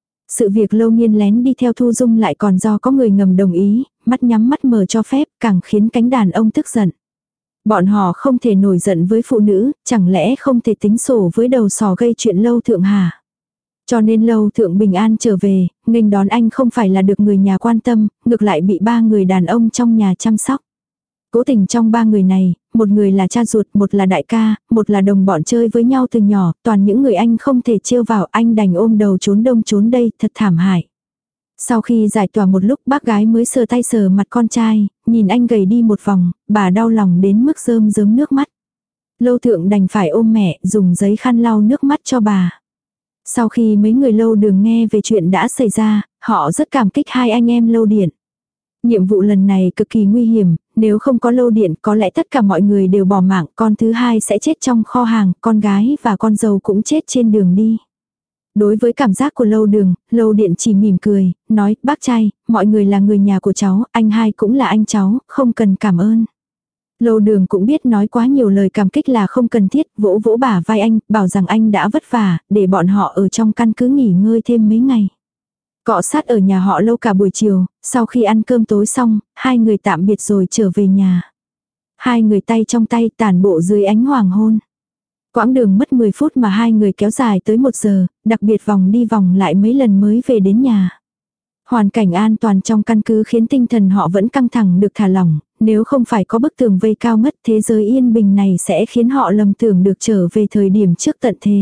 Sự việc Lâu Nghiên lén đi theo Thu Dung lại còn do có người ngầm đồng ý, mắt nhắm mắt mở cho phép, càng khiến cánh đàn ông tức giận. Bọn họ không thể nổi giận với phụ nữ, chẳng lẽ không thể tính sổ với đầu sò gây chuyện Lâu Thượng hả? Cho nên Lâu Thượng bình an trở về, nghênh đón anh không phải là được người nhà quan tâm, ngược lại bị ba người đàn ông trong nhà chăm sóc. Cố tình trong ba người này, một người là cha ruột, một là đại ca, một là đồng bọn chơi với nhau từ nhỏ, toàn những người anh không thể trêu vào, anh đành ôm đầu trốn đông trốn đây, thật thảm hại. Sau khi giải tỏa một lúc, bác gái mới sờ tay sờ mặt con trai, nhìn anh gầy đi một vòng, bà đau lòng đến mức rơm rớm nước mắt. Lâu Thượng đành phải ôm mẹ, dùng giấy khăn lau nước mắt cho bà. Sau khi mấy người Lâu Đường nghe về chuyện đã xảy ra, họ rất cảm kích hai anh em Lâu Điện. Nhiệm vụ lần này cực kỳ nguy hiểm, nếu không có Lâu Điện có lẽ tất cả mọi người đều bỏ mạng, con thứ hai sẽ chết trong kho hàng, con gái và con dâu cũng chết trên đường đi. Đối với cảm giác của Lâu Đường, Lâu Điện chỉ mỉm cười, nói, bác trai, mọi người là người nhà của cháu, anh hai cũng là anh cháu, không cần cảm ơn. Lâu Đường cũng biết nói quá nhiều lời cảm kích là không cần thiết, vỗ vỗ bả vai anh, bảo rằng anh đã vất vả, để bọn họ ở trong căn cứ nghỉ ngơi thêm mấy ngày. Cọ sát ở nhà họ Lâu cả buổi chiều, sau khi ăn cơm tối xong, hai người tạm biệt rồi trở về nhà. Hai người tay trong tay tản bộ dưới ánh hoàng hôn. Quãng đường mất mười phút mà hai người kéo dài tới một giờ, đặc biệt vòng đi vòng lại mấy lần mới về đến nhà. Hoàn cảnh an toàn trong căn cứ khiến tinh thần họ vẫn căng thẳng được thả lỏng, nếu không phải có bức tường vây cao ngất, thế giới yên bình này sẽ khiến họ lầm tưởng được trở về thời điểm trước tận thế.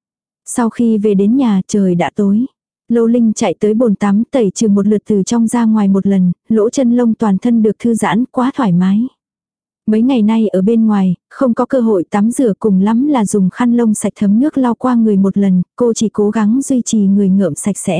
Sau khi về đến nhà trời đã tối. Lâu Linh chạy tới bồn tắm tẩy trừ một lượt từ trong ra ngoài một lần, lỗ chân lông toàn thân được thư giãn quá thoải mái. Mấy ngày nay ở bên ngoài, không có cơ hội tắm rửa, cùng lắm là dùng khăn lông sạch thấm nước lau qua người một lần, cô chỉ cố gắng duy trì người ngợm sạch sẽ.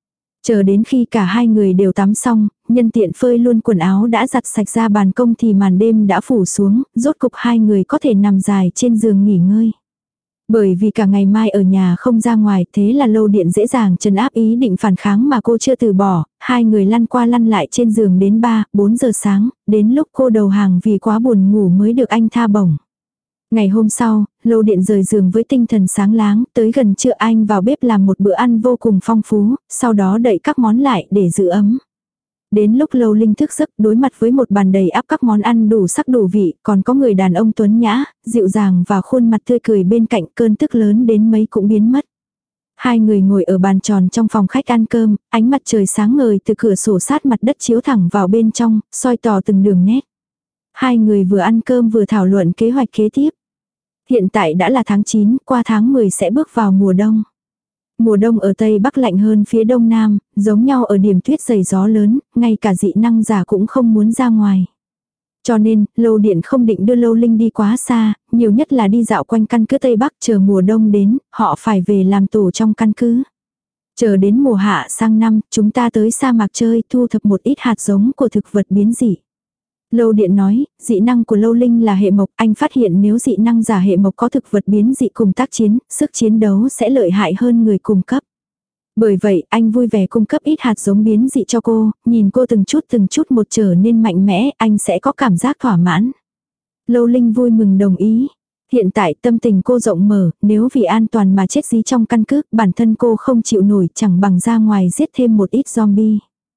Chờ đến khi cả hai người đều tắm xong, nhân tiện phơi luôn quần áo đã giặt sạch ra ban công thì màn đêm đã phủ xuống, rốt cục hai người có thể nằm dài trên giường nghỉ ngơi. Bởi vì cả ngày mai ở nhà không ra ngoài, thế là Lâu Điện dễ dàng trấn áp ý định phản kháng mà cô chưa từ bỏ, hai người lăn qua lăn lại trên giường đến ba, bốn giờ sáng, đến lúc cô đầu hàng vì quá buồn ngủ mới được anh tha bổng. Ngày hôm sau, Lâu Điện rời giường với tinh thần sáng láng, tới gần trưa anh vào bếp làm một bữa ăn vô cùng phong phú, sau đó đậy các món lại để giữ ấm. Đến lúc Lâu Linh thức giấc đối mặt với một bàn đầy ắp các món ăn đủ sắc đủ vị, còn có người đàn ông tuấn nhã, dịu dàng và khuôn mặt tươi cười bên cạnh, cơn tức lớn đến mấy cũng biến mất. Hai người ngồi ở bàn tròn trong phòng khách ăn cơm, ánh mặt trời sáng ngời từ cửa sổ sát mặt đất chiếu thẳng vào bên trong, soi tỏ từng đường nét. Hai người vừa ăn cơm vừa thảo luận kế hoạch kế tiếp. Hiện tại đã là tháng chín, qua tháng mười sẽ bước vào mùa đông. Mùa đông ở Tây Bắc lạnh hơn phía Đông Nam, giống nhau ở điểm tuyết dày gió lớn, ngay cả dị năng giả cũng không muốn ra ngoài. Cho nên, Lâu Điện không định đưa Lâu Linh đi quá xa, nhiều nhất là đi dạo quanh căn cứ Tây Bắc, chờ mùa đông đến, họ phải về làm tổ trong căn cứ. Chờ đến mùa hạ sang năm, chúng ta tới sa mạc chơi, thu thập một ít hạt giống của thực vật biến dị. Lâu Điện nói, dị năng của Lâu Linh là hệ mộc, anh phát hiện nếu dị năng giả hệ mộc có thực vật biến dị cùng tác chiến, sức chiến đấu sẽ lợi hại hơn người cùng cấp. Bởi vậy, anh vui vẻ cung cấp ít hạt giống biến dị cho cô, nhìn cô từng chút từng chút một trở nên mạnh mẽ, anh sẽ có cảm giác thỏa mãn. Lâu Linh vui mừng đồng ý. Hiện tại tâm tình cô rộng mở, nếu vì an toàn mà chết dí trong căn cứ, bản thân cô không chịu nổi, chẳng bằng ra ngoài giết thêm một ít zombie.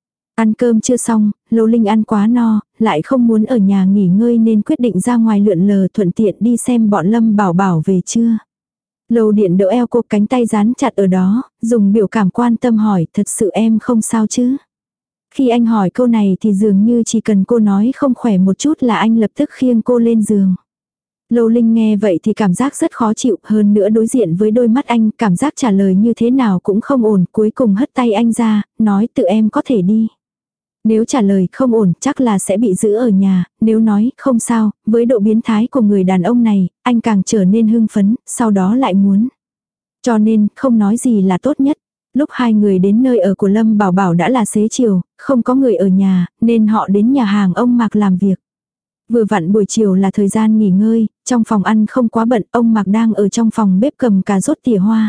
Ăn cơm chưa xong, Lâu Linh ăn quá no, lại không muốn ở nhà nghỉ ngơi nên quyết định ra ngoài lượn lờ, thuận tiện đi xem bọn Lâm Bảo Bảo về chưa. Lâu Điện đỡ eo cô, cánh tay dán chặt ở đó, dùng biểu cảm quan tâm hỏi, thật sự em không sao chứ? Khi anh hỏi câu này thì dường như chỉ cần cô nói không khỏe một chút là anh lập tức khiêng cô lên giường. Lâu Linh nghe vậy thì cảm giác rất khó chịu, hơn nữa đối diện với đôi mắt anh, cảm giác trả lời như thế nào cũng không ổn, cuối cùng hất tay anh ra, nói tự em có thể đi. Nếu trả lời không ổn chắc là sẽ bị giữ ở nhà, nếu nói không sao, với độ biến thái của người đàn ông này, anh càng trở nên hưng phấn, sau đó lại muốn. Cho nên, không nói gì là tốt nhất. Lúc hai người đến nơi ở của Lâm Bảo Bảo đã là xế chiều, không có người ở nhà, nên họ đến nhà hàng ông Mạc làm việc. Vừa vặn buổi chiều là thời gian nghỉ ngơi, trong phòng ăn không quá bận, ông Mạc đang ở trong phòng bếp cầm cà rốt tỉa hoa.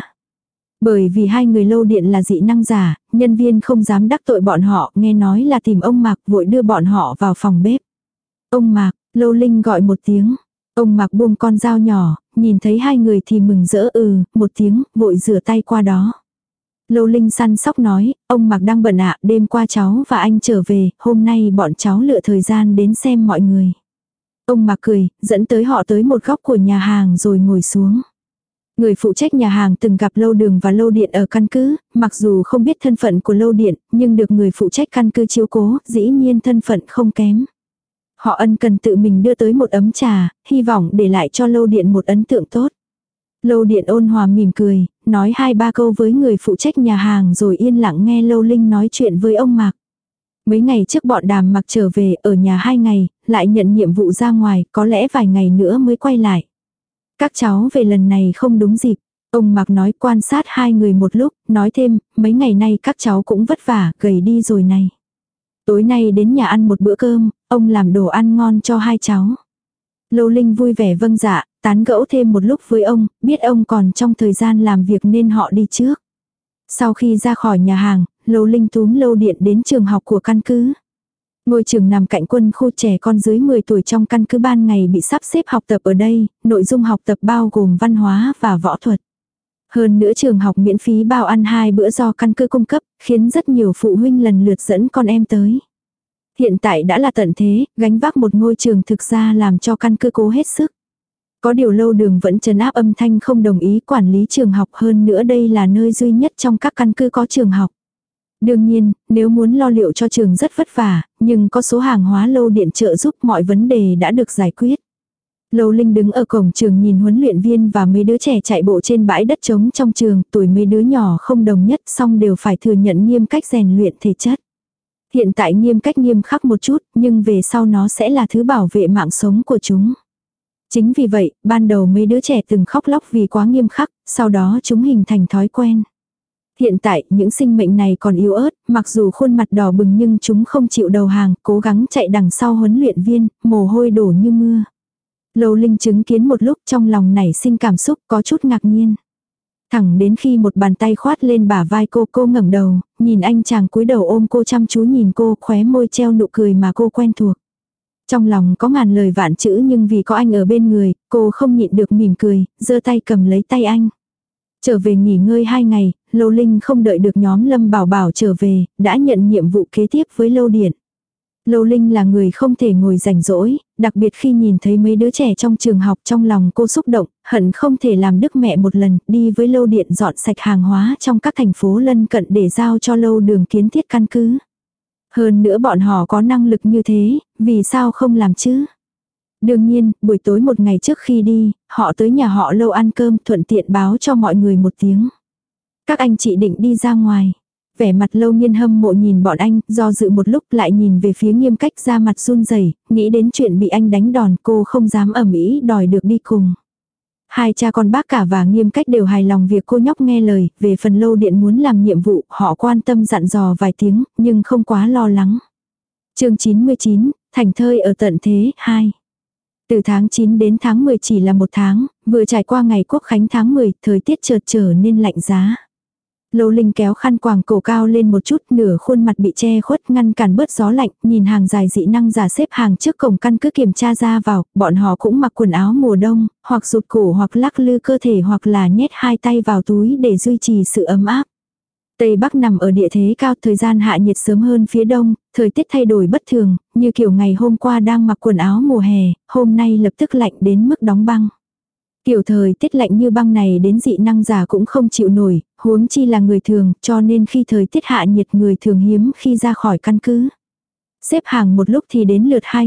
Bởi vì hai người Lâu Điện là dị năng giả, nhân viên không dám đắc tội bọn họ, nghe nói là tìm ông Mạc vội đưa bọn họ vào phòng bếp. Ông Mạc, Lâu Linh gọi một tiếng. Ông Mạc buông con dao nhỏ, nhìn thấy hai người thì mừng rỡ ừ, một tiếng, vội rửa tay qua đó. Lâu Linh săn sóc nói, ông Mạc đang bận ạ, đêm qua cháu và anh trở về, hôm nay bọn cháu lựa thời gian đến xem mọi người. Ông Mạc cười, dẫn tới họ tới một góc của nhà hàng rồi ngồi xuống. Người phụ trách nhà hàng từng gặp Lâu Đường và Lâu Điện ở căn cứ, mặc dù không biết thân phận của Lâu Điện, nhưng được người phụ trách căn cứ chiếu cố, dĩ nhiên thân phận không kém. Họ ân cần tự mình đưa tới một ấm trà, hy vọng để lại cho Lâu Điện một ấn tượng tốt. Lâu Điện ôn hòa mỉm cười, nói hai ba câu với người phụ trách nhà hàng rồi yên lặng nghe Lâu Linh nói chuyện với ông Mạc. Mấy ngày trước bọn Đàm Mặc trở về ở nhà hai ngày, lại nhận nhiệm vụ ra ngoài, có lẽ vài ngày nữa mới quay lại. Các cháu về lần này không đúng dịp. Ông Mạc nói quan sát hai người một lúc, nói thêm, mấy ngày nay các cháu cũng vất vả, gầy đi rồi này. Tối nay đến nhà ăn một bữa cơm, ông làm đồ ăn ngon cho hai cháu. Lâu Linh vui vẻ vâng dạ, tán gẫu thêm một lúc với ông, biết ông còn trong thời gian làm việc nên họ đi trước. Sau khi ra khỏi nhà hàng, Lâu Linh túm Lâu Điện đến trường học của căn cứ. Ngôi trường nằm cạnh quân khu trẻ con dưới mười tuổi trong căn cứ ban ngày bị sắp xếp học tập ở đây, nội dung học tập bao gồm văn hóa và võ thuật. Hơn nữa trường học miễn phí bao ăn hai bữa do căn cứ cung cấp, khiến rất nhiều phụ huynh lần lượt dẫn con em tới. Hiện tại đã là tận thế, gánh vác một ngôi trường thực ra làm cho căn cứ cố hết sức. Có điều Lâu Đường vẫn trấn áp âm thanh không đồng ý quản lý trường học, hơn nữa đây là nơi duy nhất trong các căn cứ có trường học. Đương nhiên, nếu muốn lo liệu cho trường rất vất vả, nhưng có số hàng hóa Lâu Điện trợ giúp mọi vấn đề đã được giải quyết. Lâu Linh đứng ở cổng trường nhìn huấn luyện viên và mấy đứa trẻ chạy bộ trên bãi đất trống trong trường, tuổi mấy đứa nhỏ không đồng nhất song đều phải thừa nhận nghiêm cách rèn luyện thể chất. Hiện tại nghiêm cách nghiêm khắc một chút, nhưng về sau nó sẽ là thứ bảo vệ mạng sống của chúng. Chính vì vậy, ban đầu mấy đứa trẻ từng khóc lóc vì quá nghiêm khắc, sau đó chúng hình thành thói quen. Hiện tại, những sinh mệnh này còn yếu ớt, mặc dù khuôn mặt đỏ bừng nhưng chúng không chịu đầu hàng, cố gắng chạy đằng sau huấn luyện viên, mồ hôi đổ như mưa. Lâu Linh chứng kiến một lúc trong lòng nảy sinh cảm xúc có chút ngạc nhiên. Thẳng đến khi một bàn tay khoát lên bả vai cô, cô ngẩng đầu, nhìn anh chàng cúi đầu ôm cô chăm chú nhìn cô, khóe môi treo nụ cười mà cô quen thuộc. Trong lòng có ngàn lời vạn chữ nhưng vì có anh ở bên người, cô không nhịn được mỉm cười, giơ tay cầm lấy tay anh. Trở về nghỉ ngơi hai ngày, Lâu Linh không đợi được nhóm Lâm Bảo Bảo trở về, đã nhận nhiệm vụ kế tiếp với Lâu Điện. Lâu Linh là người không thể ngồi rảnh rỗi, đặc biệt khi nhìn thấy mấy đứa trẻ trong trường học trong lòng cô xúc động, hận không thể làm đức mẹ một lần, đi với Lâu Điện dọn sạch hàng hóa trong các thành phố lân cận để giao cho Lâu Đường kiến thiết căn cứ. Hơn nữa bọn họ có năng lực như thế, vì sao không làm chứ? Đương nhiên, buổi tối một ngày trước khi đi, họ tới nhà họ Lâu ăn cơm thuận tiện báo cho mọi người một tiếng. Các anh chị định đi ra ngoài. Vẻ mặt Lâu Nghiên hâm mộ nhìn bọn anh, do dự một lúc lại nhìn về phía Nghiêm Cách ra mặt run rẩy, nghĩ đến chuyện bị anh đánh đòn cô không dám ầm ĩ đòi được đi cùng. Hai cha con bác cả và Nghiêm Cách đều hài lòng việc cô nhóc nghe lời, về phần Lâu Điện muốn làm nhiệm vụ, họ quan tâm dặn dò vài tiếng, nhưng không quá lo lắng. Chương chín mươi chín, Thành Thơi ở tận thế, hai. Từ tháng chín đến tháng mười chỉ là một tháng, vừa trải qua ngày Quốc khánh tháng mười, thời tiết chợt trở nên lạnh giá. Lâu Linh kéo khăn quàng cổ cao lên một chút, nửa khuôn mặt bị che khuất ngăn cản bớt gió lạnh, nhìn hàng dài dị năng giả xếp hàng trước cổng căn cứ kiểm tra ra vào, bọn họ cũng mặc quần áo mùa đông, hoặc rụt cổ hoặc lắc lư cơ thể hoặc là nhét hai tay vào túi để duy trì sự ấm áp. Tây Bắc nằm ở địa thế cao, thời gian hạ nhiệt sớm hơn phía đông, thời tiết thay đổi bất thường, như kiểu ngày hôm qua đang mặc quần áo mùa hè, hôm nay lập tức lạnh đến mức đóng băng. Kiểu thời tiết lạnh như băng này đến dị năng giả cũng không chịu nổi, huống chi là người thường, cho nên khi thời tiết hạ nhiệt người thường hiếm khi ra khỏi căn cứ. Xếp hàng một lúc thì đến lượt hai người,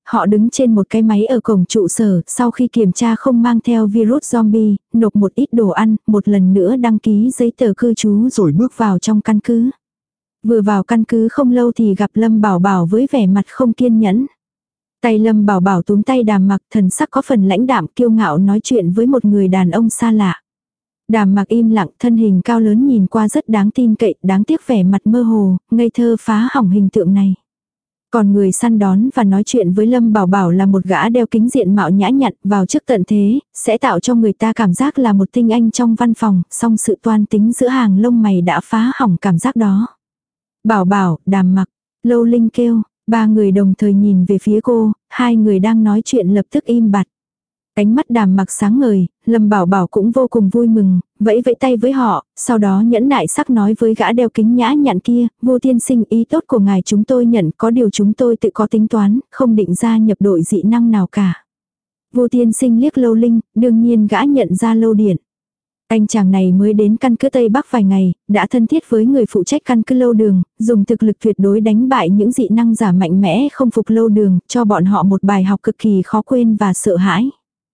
họ đứng trên một cái máy ở cổng trụ sở, sau khi kiểm tra không mang theo virus zombie, nộp một ít đồ ăn, một lần nữa đăng ký giấy tờ cư trú rồi bước vào trong căn cứ. Vừa vào căn cứ không lâu thì gặp Lâm Bảo Bảo với vẻ mặt không kiên nhẫn. Tay Lâm Bảo Bảo túm tay Đàm Mặc, thần sắc có phần lãnh đạm kiêu ngạo nói chuyện với một người đàn ông xa lạ. Đàm Mặc im lặng, thân hình cao lớn nhìn qua rất đáng tin cậy, đáng tiếc vẻ mặt mơ hồ, ngây thơ phá hỏng hình tượng này. Còn người săn đón và nói chuyện với Lâm Bảo Bảo là một gã đeo kính diện mạo nhã nhặn vào trước tận thế, sẽ tạo cho người ta cảm giác là một tinh anh trong văn phòng, song sự toan tính giữa hàng lông mày đã phá hỏng cảm giác đó. Bảo Bảo, Đàm Mặc, Lâu Linh kêu, ba người đồng thời nhìn về phía cô, hai người đang nói chuyện lập tức im bặt. Ánh mắt Đàm Mặc sáng ngời, Lâm Bảo Bảo cũng vô cùng vui mừng, vẫy vẫy tay với họ, sau đó nhẫn nại sắc nói với gã đeo kính nhã nhặn kia, vô tiên sinh ý tốt của ngài chúng tôi nhận, có điều chúng tôi tự có tính toán, không định gia nhập đội dị năng nào cả. Vô tiên sinh liếc Lâu Linh, đương nhiên gã nhận ra Lâu Điện. Anh chàng này mới đến căn cứ Tây Bắc vài ngày, đã thân thiết với người phụ trách căn cứ Lâu Đường, dùng thực lực tuyệt đối đánh bại những dị năng giả mạnh mẽ không phục Lâu Đường, cho bọn họ một bài học cực kỳ khó quên và sợ hãi.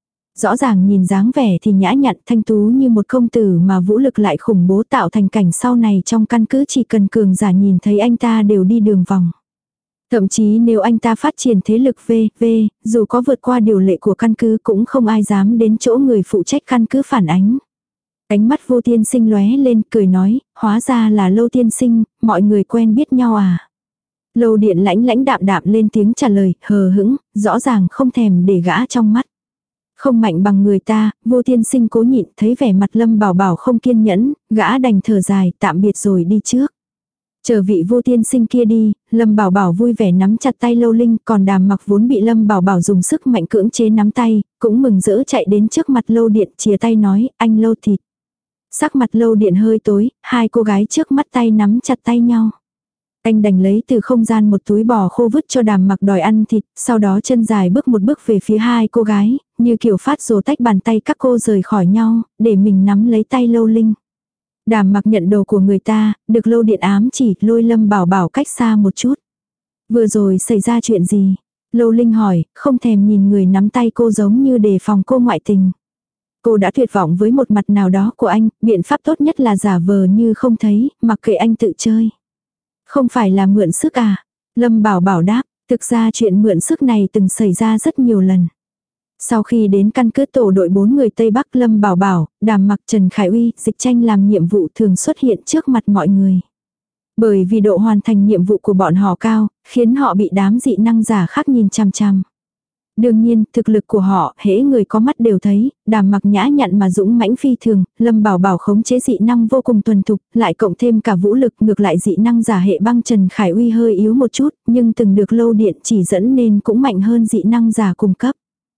Rõ ràng nhìn dáng vẻ thì nhã nhặn thanh tú như một công tử mà vũ lực lại khủng bố tạo thành cảnh sau này trong căn cứ chỉ cần cường giả nhìn thấy anh ta đều đi đường vòng. Thậm chí nếu anh ta phát triển thế lực V, V, dù có vượt qua điều lệ của căn cứ cũng không ai dám đến chỗ người phụ trách căn cứ phản ánh. Ánh mắt Vô tiên sinh lóe lên cười nói, hóa ra là Lâu tiên sinh, mọi người quen biết nhau à. Lâu Điện lãnh lãnh đạm đạm lên tiếng trả lời, hờ hững, rõ ràng không thèm để gã trong mắt. Không mạnh bằng người ta, Vô tiên sinh cố nhịn thấy vẻ mặt Lâm Bảo Bảo không kiên nhẫn, gã đành thở dài, tạm biệt rồi đi trước. Chờ vị Vô tiên sinh kia đi, Lâm Bảo Bảo vui vẻ nắm chặt tay Lâu Linh, còn Đàm Mặc vốn bị Lâm Bảo Bảo dùng sức mạnh cưỡng chế nắm tay, cũng mừng rỡ chạy đến trước mặt Lâu Điện chìa tay nói, anh Lâu thịt. Sắc mặt Lâu Điện hơi tối, hai cô gái trước mắt tay nắm chặt tay nhau. Anh đành lấy từ không gian một túi bò khô vứt cho Đàm Mặc đòi ăn thịt, sau đó chân dài bước một bước về phía hai cô gái, như kiểu phát rồ tách bàn tay các cô rời khỏi nhau, để mình nắm lấy tay Lâu Linh. Đàm Mặc nhận đồ của người ta, được Lâu Điện ám chỉ lôi Lâm Bảo Bảo cách xa một chút. Vừa rồi xảy ra chuyện gì? Lâu Linh hỏi, không thèm nhìn người nắm tay cô giống như đề phòng cô ngoại tình. Cô đã tuyệt vọng với một mặt nào đó của anh, biện pháp tốt nhất là giả vờ như không thấy, mặc kệ anh tự chơi. Không phải là mượn sức à? Lâm Bảo Bảo đáp, thực ra chuyện mượn sức này từng xảy ra rất nhiều lần. Sau khi đến căn cứ tổ đội bốn người Tây Bắc Lâm Bảo Bảo, Đàm Mặc Trần Khải Uy, Dịch Tranh làm nhiệm vụ thường xuất hiện trước mặt mọi người. Bởi vì độ hoàn thành nhiệm vụ của bọn họ cao, khiến họ bị đám dị năng giả khác nhìn chằm chằm. Đương nhiên, thực lực của họ, hễ người có mắt đều thấy, Đàm Mặc nhã nhặn mà dũng mãnh phi thường, Lâm Bảo Bảo khống chế dị năng vô cùng thuần thục, lại cộng thêm cả vũ lực, ngược lại dị năng giả hệ băng Trần Khải Uy hơi yếu một chút, nhưng từng được Lâu Điện chỉ dẫn nên cũng mạnh hơn dị năng giả cùng cấp.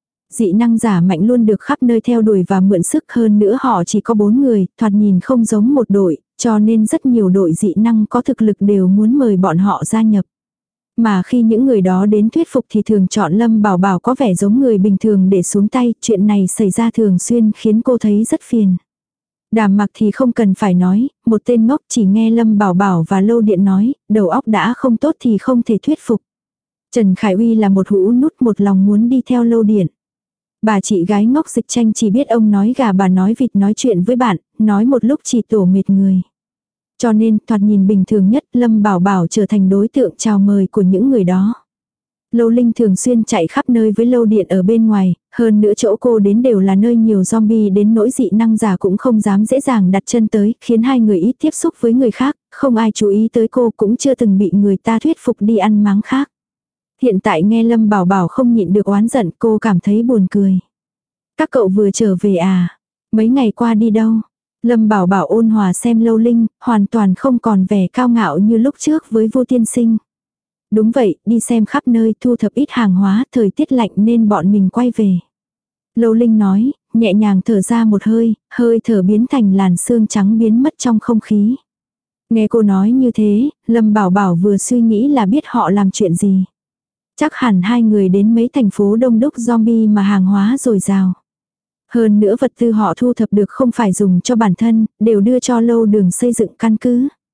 Dị năng giả mạnh luôn được khắp nơi theo đuổi và mượn sức, hơn nữa họ chỉ có bốn người, thoạt nhìn không giống một đội, cho nên rất nhiều đội dị năng có thực lực đều muốn mời bọn họ gia nhập. Mà khi những người đó đến thuyết phục thì thường chọn Lâm Bảo Bảo có vẻ giống người bình thường để xuống tay, chuyện này xảy ra thường xuyên khiến cô thấy rất phiền. Đàm Mặc thì không cần phải nói, một tên ngốc chỉ nghe Lâm Bảo Bảo và Lâu Điện nói, đầu óc đã không tốt thì không thể thuyết phục. Trần Khải Uy là một hũ nút một lòng muốn đi theo Lâu Điện. Bà chị gái ngốc Dịch Tranh chỉ biết ông nói gà bà nói vịt nói chuyện với bạn, nói một lúc chỉ tổ mệt người. Cho nên, thoạt nhìn bình thường nhất, Lâm Bảo Bảo trở thành đối tượng chào mời của những người đó. Lâu Linh thường xuyên chạy khắp nơi với Lâu Điện ở bên ngoài, hơn nữa chỗ cô đến đều là nơi nhiều zombie đến nỗi dị năng giả cũng không dám dễ dàng đặt chân tới, khiến hai người ít tiếp xúc với người khác, không ai chú ý tới cô cũng chưa từng bị người ta thuyết phục đi ăn máng khác. Hiện tại nghe Lâm Bảo Bảo không nhịn được oán giận, cô cảm thấy buồn cười. Các cậu vừa trở về à? Mấy ngày qua đi đâu? Lâm Bảo Bảo ôn hòa xem Lâu Linh, hoàn toàn không còn vẻ cao ngạo như lúc trước với Vô tiên sinh. Đúng vậy, đi xem khắp nơi thu thập ít hàng hóa, thời tiết lạnh nên bọn mình quay về. Lâu Linh nói, nhẹ nhàng thở ra một hơi, hơi thở biến thành làn sương trắng biến mất trong không khí. Nghe cô nói như thế, Lâm Bảo Bảo vừa suy nghĩ là biết họ làm chuyện gì. Chắc hẳn hai người đến mấy thành phố đông đúc zombie mà hàng hóa dồi dào. Hơn nữa vật tư họ thu thập được không phải dùng cho bản thân, đều đưa cho Lâu Đường xây dựng căn cứ.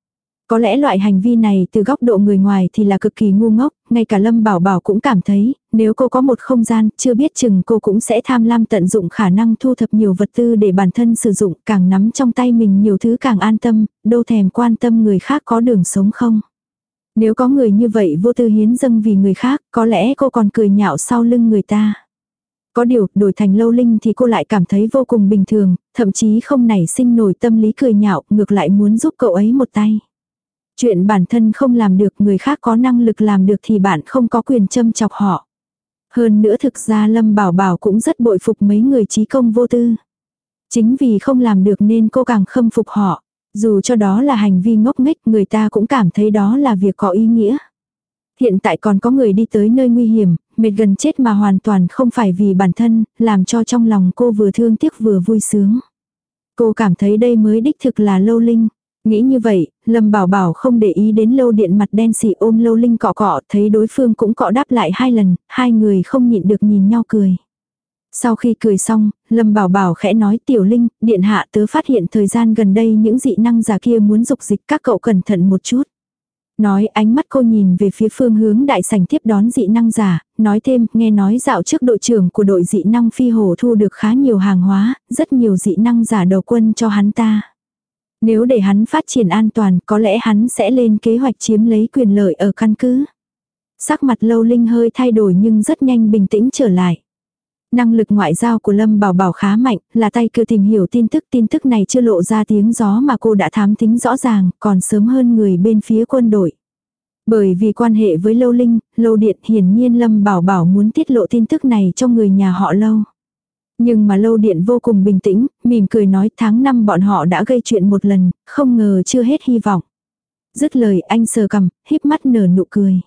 Có lẽ loại hành vi này từ góc độ người ngoài thì là cực kỳ ngu ngốc, ngay cả Lâm Bảo Bảo cũng cảm thấy, nếu cô có một không gian, chưa biết chừng cô cũng sẽ tham lam tận dụng khả năng thu thập nhiều vật tư để bản thân sử dụng, càng nắm trong tay mình nhiều thứ càng an tâm, đâu thèm quan tâm người khác có đường sống không. Nếu có người như vậy vô tư hiến dâng vì người khác, có lẽ cô còn cười nhạo sau lưng người ta. Có điều, đổi thành Lâu Linh thì cô lại cảm thấy vô cùng bình thường, thậm chí không nảy sinh nổi tâm lý cười nhạo, ngược lại muốn giúp cậu ấy một tay. Chuyện bản thân không làm được, người khác có năng lực làm được thì bạn không có quyền châm chọc họ. Hơn nữa thực ra Lâm Bảo Bảo cũng rất bội phục mấy người trí công vô tư. Chính vì không làm được nên cô càng khâm phục họ. Dù cho đó là hành vi ngốc nghếch, người ta cũng cảm thấy đó là việc có ý nghĩa. Hiện tại còn có người đi tới nơi nguy hiểm, mệt gần chết mà hoàn toàn không phải vì bản thân, làm cho trong lòng cô vừa thương tiếc vừa vui sướng. Cô cảm thấy đây mới đích thực là Lâu Linh. Nghĩ như vậy, Lâm Bảo Bảo không để ý đến Lâu Điện mặt đen xỉ ôm Lâu Linh cọ cọ, thấy đối phương cũng cọ đáp lại hai lần, hai người không nhịn được nhìn nhau cười. Sau khi cười xong, Lâm Bảo Bảo khẽ nói Tiểu Linh, điện hạ tớ phát hiện thời gian gần đây những dị năng giả kia muốn dục dịch, các cậu cẩn thận một chút. Nói ánh mắt cô nhìn về phía phương hướng đại sảnh tiếp đón dị năng giả, nói thêm, nghe nói dạo trước đội trưởng của đội dị năng phi hổ thu được khá nhiều hàng hóa, rất nhiều dị năng giả đầu quân cho hắn ta. Nếu để hắn phát triển an toàn, có lẽ hắn sẽ lên kế hoạch chiếm lấy quyền lợi ở căn cứ. Sắc mặt Lâu Linh hơi thay đổi nhưng rất nhanh bình tĩnh trở lại. Năng lực ngoại giao của Lâm Bảo Bảo khá mạnh, là tay cứ tìm hiểu tin tức, tin tức này chưa lộ ra tiếng gió mà cô đã thám thính rõ ràng, còn sớm hơn người bên phía quân đội. Bởi vì quan hệ với Lâu Linh, Lâu Điện, hiển nhiên Lâm Bảo Bảo muốn tiết lộ tin tức này cho người nhà họ Lâu. Nhưng mà Lâu Điện vô cùng bình tĩnh, mỉm cười nói tháng năm bọn họ đã gây chuyện một lần, không ngờ chưa hết hy vọng. Dứt lời anh sờ cằm, híp mắt nở nụ cười.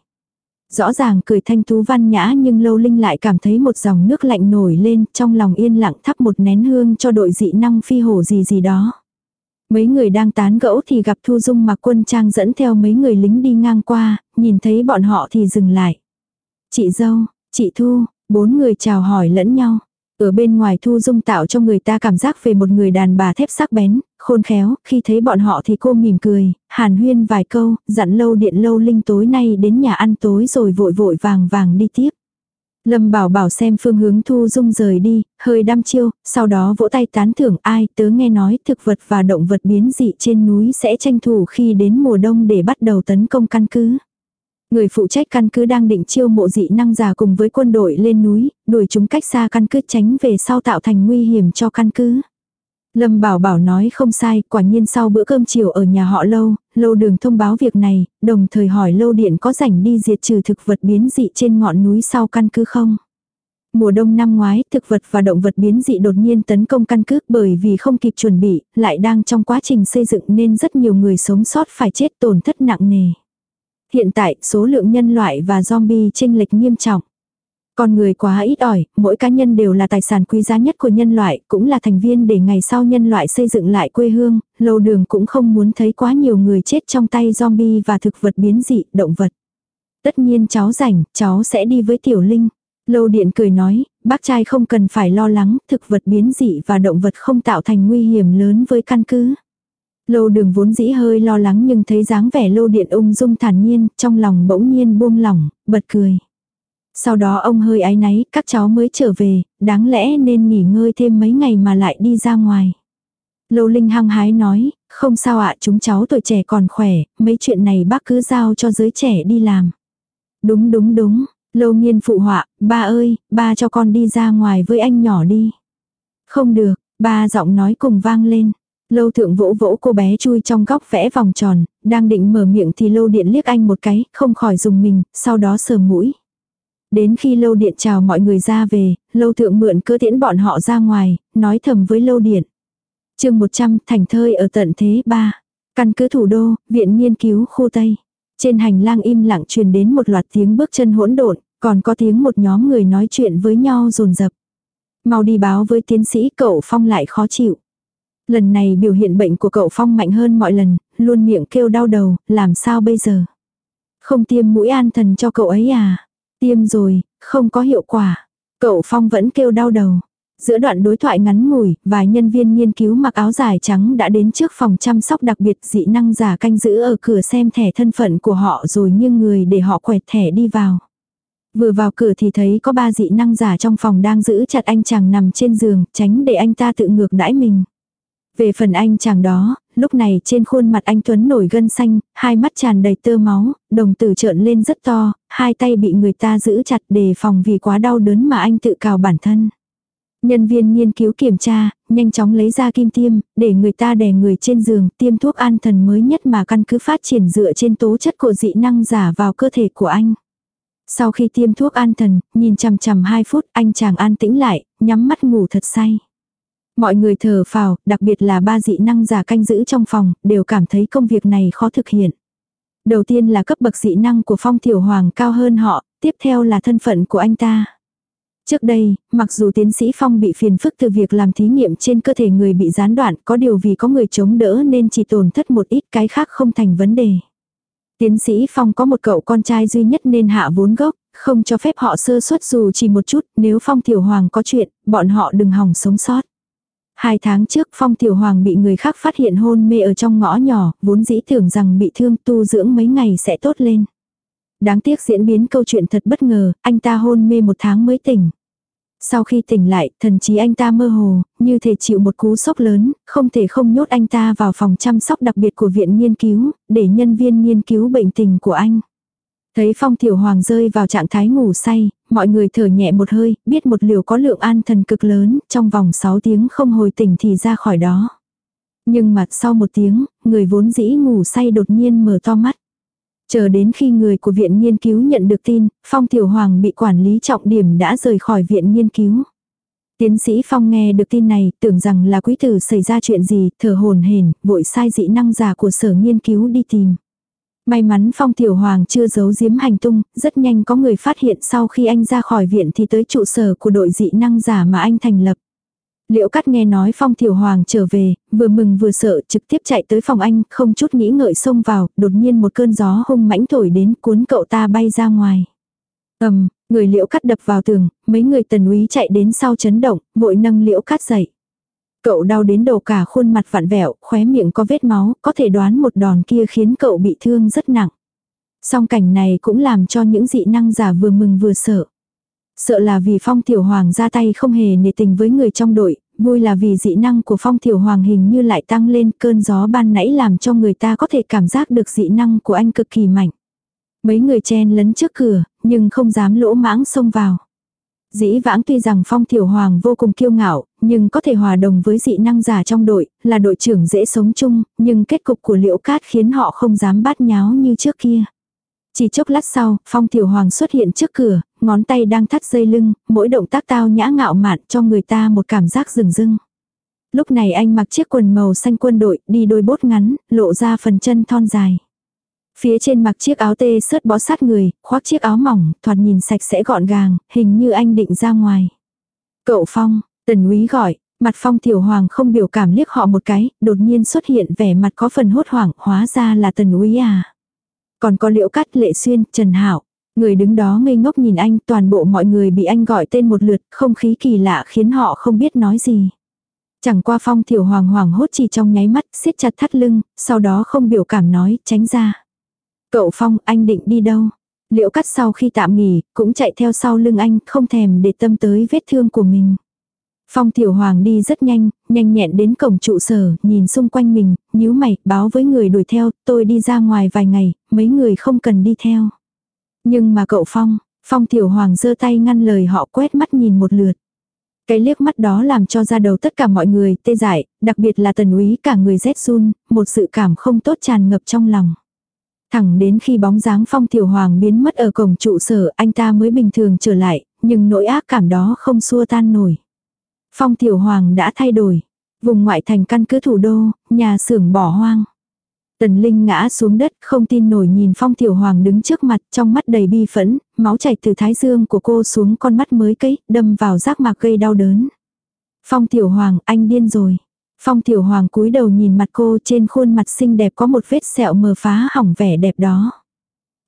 Rõ ràng cười thanh tú văn nhã nhưng Lâu Linh lại cảm thấy một dòng nước lạnh nổi lên, trong lòng yên lặng thắp một nén hương cho đội dị năng phi hổ gì gì đó. Mấy người đang tán gẫu thì gặp Thu Dung mặc quân trang dẫn theo mấy người lính đi ngang qua, nhìn thấy bọn họ thì dừng lại. Chị dâu, chị Thu, bốn người chào hỏi lẫn nhau. Ở bên ngoài Thu Dung tạo cho người ta cảm giác về một người đàn bà thép sắc bén, khôn khéo, khi thấy bọn họ thì cô mỉm cười, hàn huyên vài câu, dặn Lâu Điện Lâu Linh tối nay đến nhà ăn tối rồi vội vội vàng vàng đi tiếp. Lâm Bảo Bảo xem phương hướng Thu Dung rời đi, hơi đăm chiêu, sau đó vỗ tay tán thưởng ai tớ nghe nói thực vật và động vật biến dị trên núi sẽ tranh thủ khi đến mùa đông để bắt đầu tấn công căn cứ. Người phụ trách căn cứ đang định chiêu mộ dị năng giả cùng với quân đội lên núi, đuổi chúng cách xa căn cứ tránh về sau tạo thành nguy hiểm cho căn cứ. Lâm Bảo Bảo nói không sai, quả nhiên sau bữa cơm chiều ở nhà họ Lâu, Lâu Đường thông báo việc này, đồng thời hỏi Lâu Điện có rảnh đi diệt trừ thực vật biến dị trên ngọn núi sau căn cứ không. Mùa đông năm ngoái, thực vật và động vật biến dị đột nhiên tấn công căn cứ bởi vì không kịp chuẩn bị, lại đang trong quá trình xây dựng nên rất nhiều người sống sót phải chết tổn thất nặng nề. Hiện tại, số lượng nhân loại và zombie chênh lệch nghiêm trọng. Con người quá ít ỏi, mỗi cá nhân đều là tài sản quý giá nhất của nhân loại, cũng là thành viên để ngày sau nhân loại xây dựng lại quê hương, Lâu Đường cũng không muốn thấy quá nhiều người chết trong tay zombie và thực vật biến dị, động vật. Tất nhiên cháu rảnh, cháu sẽ đi với Tiểu Linh. Lâu Điện cười nói, bác trai không cần phải lo lắng, thực vật biến dị và động vật không tạo thành nguy hiểm lớn với căn cứ. Lâu Đường vốn dĩ hơi lo lắng nhưng thấy dáng vẻ Lâu Điện ung dung thản nhiên, trong lòng bỗng nhiên buông lỏng, bật cười. Sau đó ông hơi áy náy, các cháu mới trở về, đáng lẽ nên nghỉ ngơi thêm mấy ngày mà lại đi ra ngoài. Lâu Linh hăng hái nói, không sao ạ, chúng cháu tuổi trẻ còn khỏe, mấy chuyện này bác cứ giao cho giới trẻ đi làm. Đúng đúng đúng, Lâu Nghiên phụ họa, ba ơi, ba cho con đi ra ngoài với anh nhỏ đi. Không được, ba giọng nói cùng vang lên. Lâu Thượng vỗ vỗ cô bé chui trong góc vẽ vòng tròn, đang định mở miệng thì Lâu Điện liếc anh một cái, không khỏi dùng mình, sau đó sờ mũi. Đến khi Lâu Điện chào mọi người ra về, Lâu Thượng mượn cớ tiễn bọn họ ra ngoài, nói thầm với Lâu Điện. chương một trăm, thành thơi ở tận thế ba. Căn cứ thủ đô, viện nghiên cứu khu Tây. Trên hành lang im lặng truyền đến một loạt tiếng bước chân hỗn độn, còn có tiếng một nhóm người nói chuyện với nhau dồn dập. Mau đi báo với tiến sĩ, cậu Phong lại khó chịu. Lần này biểu hiện bệnh của cậu Phong mạnh hơn mọi lần, luôn miệng kêu đau đầu, làm sao bây giờ? Không tiêm mũi an thần cho cậu ấy à? Tiêm rồi, không có hiệu quả. Cậu Phong vẫn kêu đau đầu. Giữa đoạn đối thoại ngắn ngủi, vài nhân viên nghiên cứu mặc áo dài trắng đã đến trước phòng chăm sóc đặc biệt, dị năng giả canh giữ ở cửa xem thẻ thân phận của họ rồi nghiêng người để họ quẹt thẻ đi vào. Vừa vào cửa thì thấy có ba dị năng giả trong phòng đang giữ chặt anh chàng nằm trên giường, tránh để anh ta tự ngược đãi mình. Về phần anh chàng đó, lúc này trên khuôn mặt anh Tuấn nổi gân xanh, hai mắt tràn đầy tơ máu, đồng tử trợn lên rất to, hai tay bị người ta giữ chặt đề phòng vì quá đau đớn mà anh tự cào bản thân. Nhân viên nghiên cứu kiểm tra, nhanh chóng lấy ra kim tiêm, để người ta đè người trên giường, tiêm thuốc an thần mới nhất mà căn cứ phát triển dựa trên tố chất của dị năng giả vào cơ thể của anh. Sau khi tiêm thuốc an thần, nhìn chằm chằm hai phút, anh chàng an tĩnh lại, nhắm mắt ngủ thật say. Mọi người thở phào, đặc biệt là ba dị năng giả canh giữ trong phòng, đều cảm thấy công việc này khó thực hiện. Đầu tiên là cấp bậc dị năng của Phong Tiểu Hoàng cao hơn họ, tiếp theo là thân phận của anh ta. Trước đây, mặc dù tiến sĩ Phong bị phiền phức từ việc làm thí nghiệm trên cơ thể người bị gián đoạn, có điều vì có người chống đỡ nên chỉ tổn thất một ít, cái khác không thành vấn đề. Tiến sĩ Phong có một cậu con trai duy nhất nên hạ vốn gốc, không cho phép họ sơ suất dù chỉ một chút, nếu Phong Tiểu Hoàng có chuyện, bọn họ đừng hòng sống sót. Hai tháng trước Phong Tiểu Hoàng bị người khác phát hiện hôn mê ở trong ngõ nhỏ, vốn dĩ tưởng rằng bị thương tu dưỡng mấy ngày sẽ tốt lên. Đáng tiếc diễn biến câu chuyện thật bất ngờ, anh ta hôn mê một tháng mới tỉnh. Sau khi tỉnh lại, thần trí anh ta mơ hồ, như thể chịu một cú sốc lớn, không thể không nhốt anh ta vào phòng chăm sóc đặc biệt của viện nghiên cứu, để nhân viên nghiên cứu bệnh tình của anh. Thấy Phong Tiểu Hoàng rơi vào trạng thái ngủ say, mọi người thở nhẹ một hơi, biết một liều có lượng an thần cực lớn, trong vòng sáu tiếng không hồi tỉnh thì ra khỏi đó. Nhưng mà sau một tiếng, người vốn dĩ ngủ say đột nhiên mở to mắt. Chờ đến khi người của viện nghiên cứu nhận được tin, Phong Tiểu Hoàng bị quản lý trọng điểm đã rời khỏi viện nghiên cứu. Tiến sĩ Phong nghe được tin này, tưởng rằng là quý tử xảy ra chuyện gì, thở hổn hển, vội sai dị năng giả của sở nghiên cứu đi tìm. May mắn Phong Tiểu Hoàng chưa giấu giếm hành tung, rất nhanh có người phát hiện sau khi anh ra khỏi viện thì tới trụ sở của đội dị năng giả mà anh thành lập. Liễu Cát nghe nói Phong Tiểu Hoàng trở về, vừa mừng vừa sợ trực tiếp chạy tới phòng anh, không chút nghĩ ngợi xông vào, đột nhiên một cơn gió hung mãnh thổi đến cuốn cậu ta bay ra ngoài. Ầm, người Liễu Cát đập vào tường, mấy người Tần úy chạy đến sau chấn động, vội nâng Liễu Cát dậy. Cậu đau đến đầu cả khuôn mặt vặn vẹo, khóe miệng có vết máu, có thể đoán một đòn kia khiến cậu bị thương rất nặng. Song cảnh này cũng làm cho những dị năng giả vừa mừng vừa sợ. Sợ là vì Phong Tiểu Hoàng ra tay không hề nể tình với người trong đội, vui là vì dị năng của Phong Tiểu Hoàng hình như lại tăng lên, cơn gió ban nãy làm cho người ta có thể cảm giác được dị năng của anh cực kỳ mạnh. Mấy người chen lấn trước cửa, nhưng không dám lỗ mãng xông vào. Dĩ vãng tuy rằng Phong Tiểu Hoàng vô cùng kiêu ngạo, nhưng có thể hòa đồng với dị năng giả trong đội, là đội trưởng dễ sống chung, nhưng kết cục của Liễu Cát khiến họ không dám bát nháo như trước kia. Chỉ chốc lát sau, Phong Tiểu Hoàng xuất hiện trước cửa, ngón tay đang thắt dây lưng, mỗi động tác tao nhã ngạo mạn cho người ta một cảm giác rừng rưng. Lúc này anh mặc chiếc quần màu xanh quân đội, đi đôi bốt ngắn, lộ ra phần chân thon dài. Phía trên mặc chiếc áo tê sớt bó sát người, khoác chiếc áo mỏng, thoạt nhìn sạch sẽ gọn gàng, hình như anh định ra ngoài. Cậu Phong, Tần úy gọi, mặt Phong Tiểu Hoàng không biểu cảm liếc họ một cái, đột nhiên xuất hiện vẻ mặt có phần hốt hoảng, hóa ra là Tần úy à. Còn có Liễu Cát, Lệ Xuyên, Trần Hạo. Người đứng đó ngây ngốc nhìn anh, toàn bộ mọi người bị anh gọi tên một lượt, không khí kỳ lạ khiến họ không biết nói gì. Chẳng qua Phong Tiểu Hoàng hoảng hốt chỉ trong nháy mắt, siết chặt thắt lưng, sau đó không biểu cảm nói, tránh ra. Cậu Phong, anh định đi đâu? Liễu Cát sau khi tạm nghỉ, cũng chạy theo sau lưng anh, không thèm để tâm tới vết thương của mình. Phong Tiểu Hoàng đi rất nhanh, nhanh nhẹn đến cổng trụ sở, nhìn xung quanh mình, nhíu mày, báo với người đuổi theo, tôi đi ra ngoài vài ngày, mấy người không cần đi theo. Nhưng mà cậu Phong, Phong Tiểu Hoàng giơ tay ngăn lời họ, quét mắt nhìn một lượt. Cái liếc mắt đó làm cho ra đầu tất cả mọi người tê dại, đặc biệt là Tần úy cả người rét run, một sự cảm không tốt tràn ngập trong lòng. Thẳng đến khi bóng dáng Phong Tiểu Hoàng biến mất ở cổng trụ sở, anh ta mới bình thường trở lại, nhưng nỗi ác cảm đó không xua tan nổi. Phong Tiểu Hoàng đã thay đổi. Vùng ngoại thành căn cứ thủ đô, nhà xưởng bỏ hoang. Tần Linh ngã xuống đất, không tin nổi nhìn Phong Tiểu Hoàng đứng trước mặt, trong mắt đầy bi phẫn, máu chảy từ thái dương của cô xuống con mắt mới cấy, đâm vào giác mạc gây đau đớn. Phong Tiểu Hoàng, anh điên rồi. Phong Tiểu Hoàng cúi đầu nhìn mặt cô, trên khuôn mặt xinh đẹp có một vết sẹo mờ phá hỏng vẻ đẹp đó.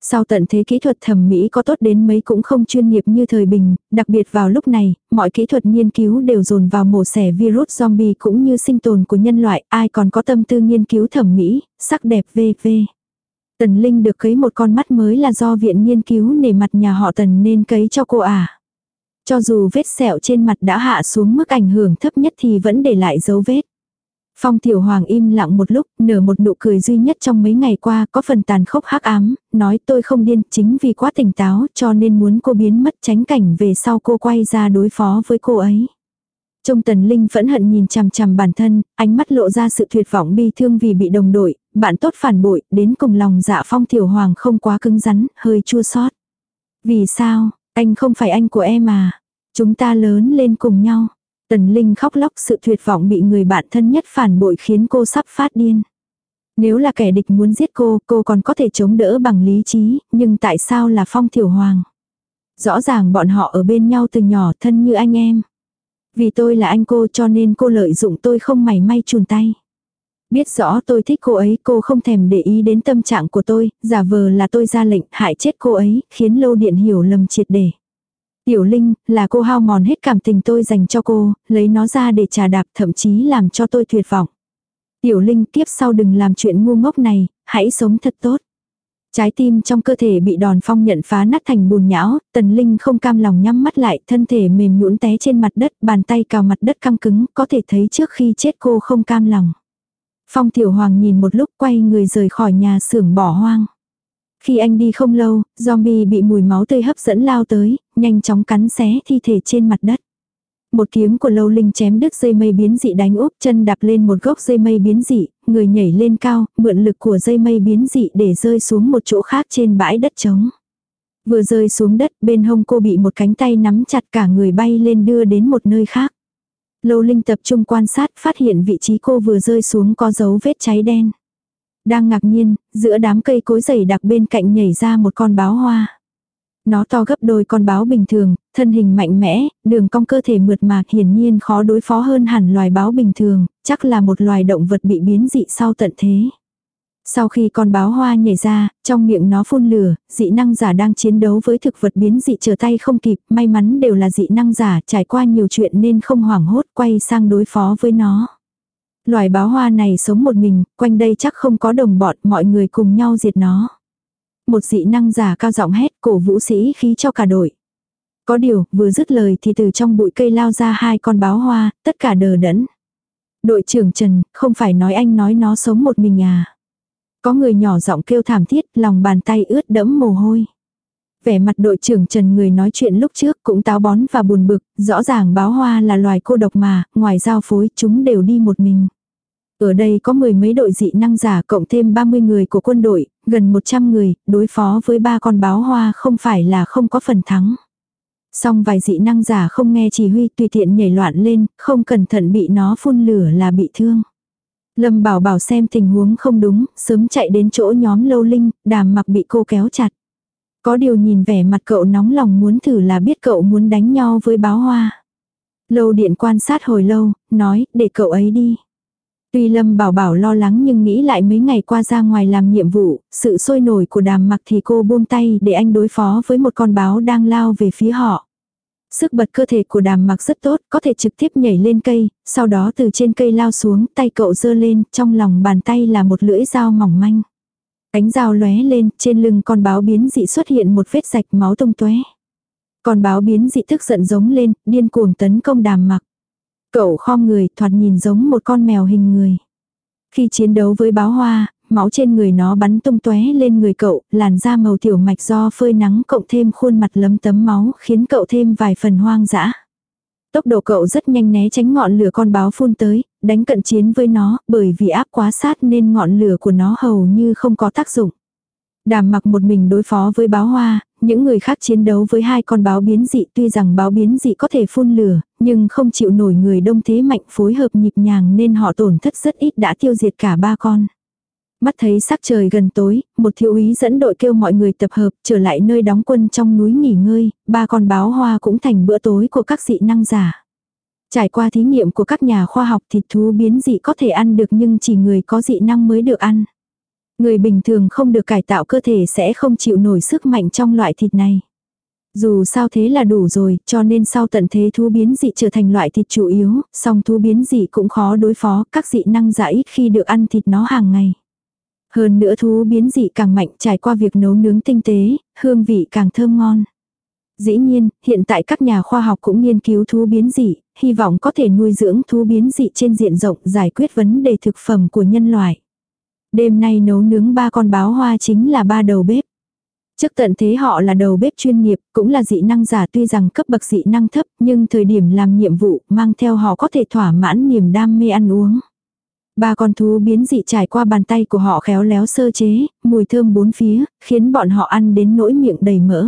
Sau tận thế kỹ thuật thẩm mỹ có tốt đến mấy cũng không chuyên nghiệp như thời bình, đặc biệt vào lúc này, mọi kỹ thuật nghiên cứu đều dồn vào mổ xẻ virus zombie cũng như sinh tồn của nhân loại, ai còn có tâm tư nghiên cứu thẩm mỹ, sắc đẹp vân vân. Tần Linh được cấy một con mắt mới là do viện nghiên cứu nể mặt nhà họ Tần nên cấy cho cô à. Cho dù vết sẹo trên mặt đã hạ xuống mức ảnh hưởng thấp nhất thì vẫn để lại dấu vết. Phong Tiểu Hoàng im lặng một lúc, nở một nụ cười duy nhất trong mấy ngày qua, có phần tàn khốc hắc ám, nói tôi không điên, chính vì quá tỉnh táo cho nên muốn cô biến mất, tránh cảnh về sau cô quay ra đối phó với cô ấy. Trông Tần Linh phẫn hận nhìn chằm chằm bản thân, ánh mắt lộ ra sự tuyệt vọng bi thương vì bị đồng đội, bạn tốt phản bội, đến cùng lòng dạ Phong Tiểu Hoàng không quá cứng rắn, hơi chua xót. Vì sao, anh không phải anh của em à? Chúng ta lớn lên cùng nhau. Tần Linh khóc lóc, sự tuyệt vọng bị người bạn thân nhất phản bội khiến cô sắp phát điên. Nếu là kẻ địch muốn giết cô, cô còn có thể chống đỡ bằng lý trí, nhưng tại sao là Phong Tiểu Hoàng? Rõ ràng bọn họ ở bên nhau từ nhỏ, thân như anh em. Vì tôi là anh cô cho nên cô lợi dụng tôi không mảy may chùn tay. Biết rõ tôi thích cô ấy, cô không thèm để ý đến tâm trạng của tôi, giả vờ là tôi ra lệnh hại chết cô ấy, khiến Lâu Điện hiểu lầm triệt để. Tiểu Linh, là cô hao mòn hết cảm tình tôi dành cho cô, lấy nó ra để trà đạp, thậm chí làm cho tôi tuyệt vọng. Tiểu Linh, kiếp sau đừng làm chuyện ngu ngốc này, hãy sống thật tốt. Trái tim trong cơ thể bị đòn phong nhận phá nát thành bùn nhão, Tần Linh không cam lòng nhắm mắt lại, thân thể mềm nhũn té trên mặt đất, bàn tay cào mặt đất căng cứng, có thể thấy trước khi chết cô không cam lòng. Phong Tiểu Hoàng nhìn một lúc, quay người rời khỏi nhà xưởng bỏ hoang. Khi anh đi không lâu, zombie bị mùi máu tươi hấp dẫn lao tới, nhanh chóng cắn xé thi thể trên mặt đất. Một kiếm của Lâu Linh chém đứt dây mây biến dị đánh úp, chân đạp lên một gốc dây mây biến dị, người nhảy lên cao, mượn lực của dây mây biến dị để rơi xuống một chỗ khác trên bãi đất trống. Vừa rơi xuống đất, bên hông cô bị một cánh tay nắm chặt, cả người bay lên đưa đến một nơi khác. Lâu Linh tập trung quan sát, phát hiện vị trí cô vừa rơi xuống có dấu vết cháy đen. Đang ngạc nhiên, giữa đám cây cối dày đặc bên cạnh nhảy ra một con báo hoa. Nó to gấp đôi con báo bình thường, thân hình mạnh mẽ, đường cong cơ thể mượt mà, hiển nhiên khó đối phó hơn hẳn loài báo bình thường, chắc là một loài động vật bị biến dị sau tận thế. Sau khi con báo hoa nhảy ra, trong miệng nó phun lửa, dị năng giả đang chiến đấu với thực vật biến dị trở tay không kịp, may mắn đều là dị năng giả, trải qua nhiều chuyện nên không hoảng hốt, quay sang đối phó với nó. Loài báo hoa này sống một mình, quanh đây chắc không có đồng bọn, mọi người cùng nhau diệt nó. Một dị năng giả cao giọng hét, cổ vũ sĩ khí cho cả đội. Có điều, vừa dứt lời thì từ trong bụi cây lao ra hai con báo hoa, tất cả đờ đẫn. Đội trưởng Trần, không phải nói anh nói nó sống một mình à? Có người nhỏ giọng kêu thảm thiết, lòng bàn tay ướt đẫm mồ hôi. Vẻ mặt đội trưởng Trần người nói chuyện lúc trước cũng táo bón và buồn bực, rõ ràng báo hoa là loài cô độc mà, ngoài giao phối chúng đều đi một mình. Ở đây có mười mấy đội dị năng giả cộng thêm ba mươi người của quân đội, gần một trăm người, đối phó với ba con báo hoa không phải là không có phần thắng. Song vài dị năng giả không nghe chỉ huy tùy tiện nhảy loạn lên, không cẩn thận bị nó phun lửa là bị thương. Lâm Bảo Bảo xem tình huống không đúng, sớm chạy đến chỗ nhóm Lâu Linh, Đàm Mặc bị cô kéo chặt. Có điều nhìn vẻ mặt cậu nóng lòng muốn thử là biết cậu muốn đánh nhau với báo hoa. Lâu Điện quan sát hồi lâu, nói, để cậu ấy đi. Tuy Lâm Bảo Bảo lo lắng nhưng nghĩ lại mấy ngày qua ra ngoài làm nhiệm vụ, sự sôi nổi của Đàm Mặc thì cô buông tay để anh đối phó với một con báo đang lao về phía họ. Sức bật cơ thể của Đàm Mặc rất tốt, có thể trực tiếp nhảy lên cây, sau đó từ trên cây lao xuống, tay cậu giơ lên, trong lòng bàn tay là một lưỡi dao mỏng manh. Cánh dao lóe lên, trên lưng con báo biến dị xuất hiện một vết rạch máu tung tóe. Con báo biến dị tức giận giống lên, điên cuồng tấn công Đàm Mặc. Cậu khom người, thoạt nhìn giống một con mèo hình người. Khi chiến đấu với báo hoa, máu trên người nó bắn tung tóe lên người cậu, làn da màu tiểu mạch do phơi nắng cộng thêm khuôn mặt lấm tấm máu khiến cậu thêm vài phần hoang dã. Tốc độ cậu rất nhanh né tránh ngọn lửa con báo phun tới, đánh cận chiến với nó, bởi vì áp quá sát nên ngọn lửa của nó hầu như không có tác dụng. Đàm Mặc một mình đối phó với báo hoa, những người khác chiến đấu với hai con báo biến dị, tuy rằng báo biến dị có thể phun lửa, nhưng không chịu nổi người đông thế mạnh phối hợp nhịp nhàng nên họ tổn thất rất ít, đã tiêu diệt cả ba con. Mắt thấy sắc trời gần tối, một thiếu úy dẫn đội kêu mọi người tập hợp trở lại nơi đóng quân trong núi nghỉ ngơi, ba con báo hoa cũng thành bữa tối của các dị năng giả. Trải qua thí nghiệm của các nhà khoa học, thịt thú biến dị có thể ăn được nhưng chỉ người có dị năng mới được ăn. Người bình thường không được cải tạo cơ thể sẽ không chịu nổi sức mạnh trong loại thịt này. Dù sao thế là đủ rồi, cho nên sau tận thế thú biến dị trở thành loại thịt chủ yếu, song thú biến dị cũng khó đối phó, các dị năng giả ít khi được ăn thịt nó hàng ngày. Hơn nữa thú biến dị càng mạnh, trải qua việc nấu nướng tinh tế, hương vị càng thơm ngon. Dĩ nhiên, hiện tại các nhà khoa học cũng nghiên cứu thú biến dị, hy vọng có thể nuôi dưỡng thú biến dị trên diện rộng, giải quyết vấn đề thực phẩm của nhân loại. Đêm nay nấu nướng ba con báo hoa chính là ba đầu bếp. Trước tận thế họ là đầu bếp chuyên nghiệp, cũng là dị năng giả, tuy rằng cấp bậc dị năng thấp, nhưng thời điểm làm nhiệm vụ mang theo họ có thể thỏa mãn niềm đam mê ăn uống. Ba con thú biến dị trải qua bàn tay của họ khéo léo sơ chế, mùi thơm bốn phía, khiến bọn họ ăn đến nỗi miệng đầy mỡ.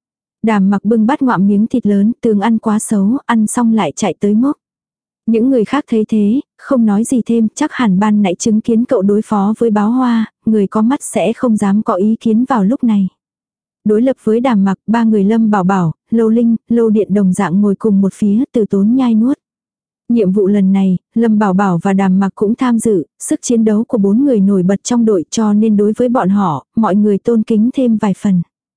Đàm Mặc bưng bát ngoạm miếng thịt lớn, tường ăn quá xấu, ăn xong lại chạy tới mốc. Những người khác thấy thế, không nói gì thêm, chắc hẳn ban nãy chứng kiến cậu đối phó với báo hoa, người có mắt sẽ không dám có ý kiến vào lúc này. Đối lập với Đàm Mặc, ba người Lâm Bảo Bảo, Lâu Linh, Lâu Điện đồng dạng ngồi cùng một phía, Từ Tốn nhai nuốt. Nhiệm vụ lần này, Lâm Bảo Bảo và Đàm Mặc cũng tham dự, sức chiến đấu của bốn người nổi bật trong đội, cho nên đối với bọn họ, mọi người tôn kính thêm vài phần.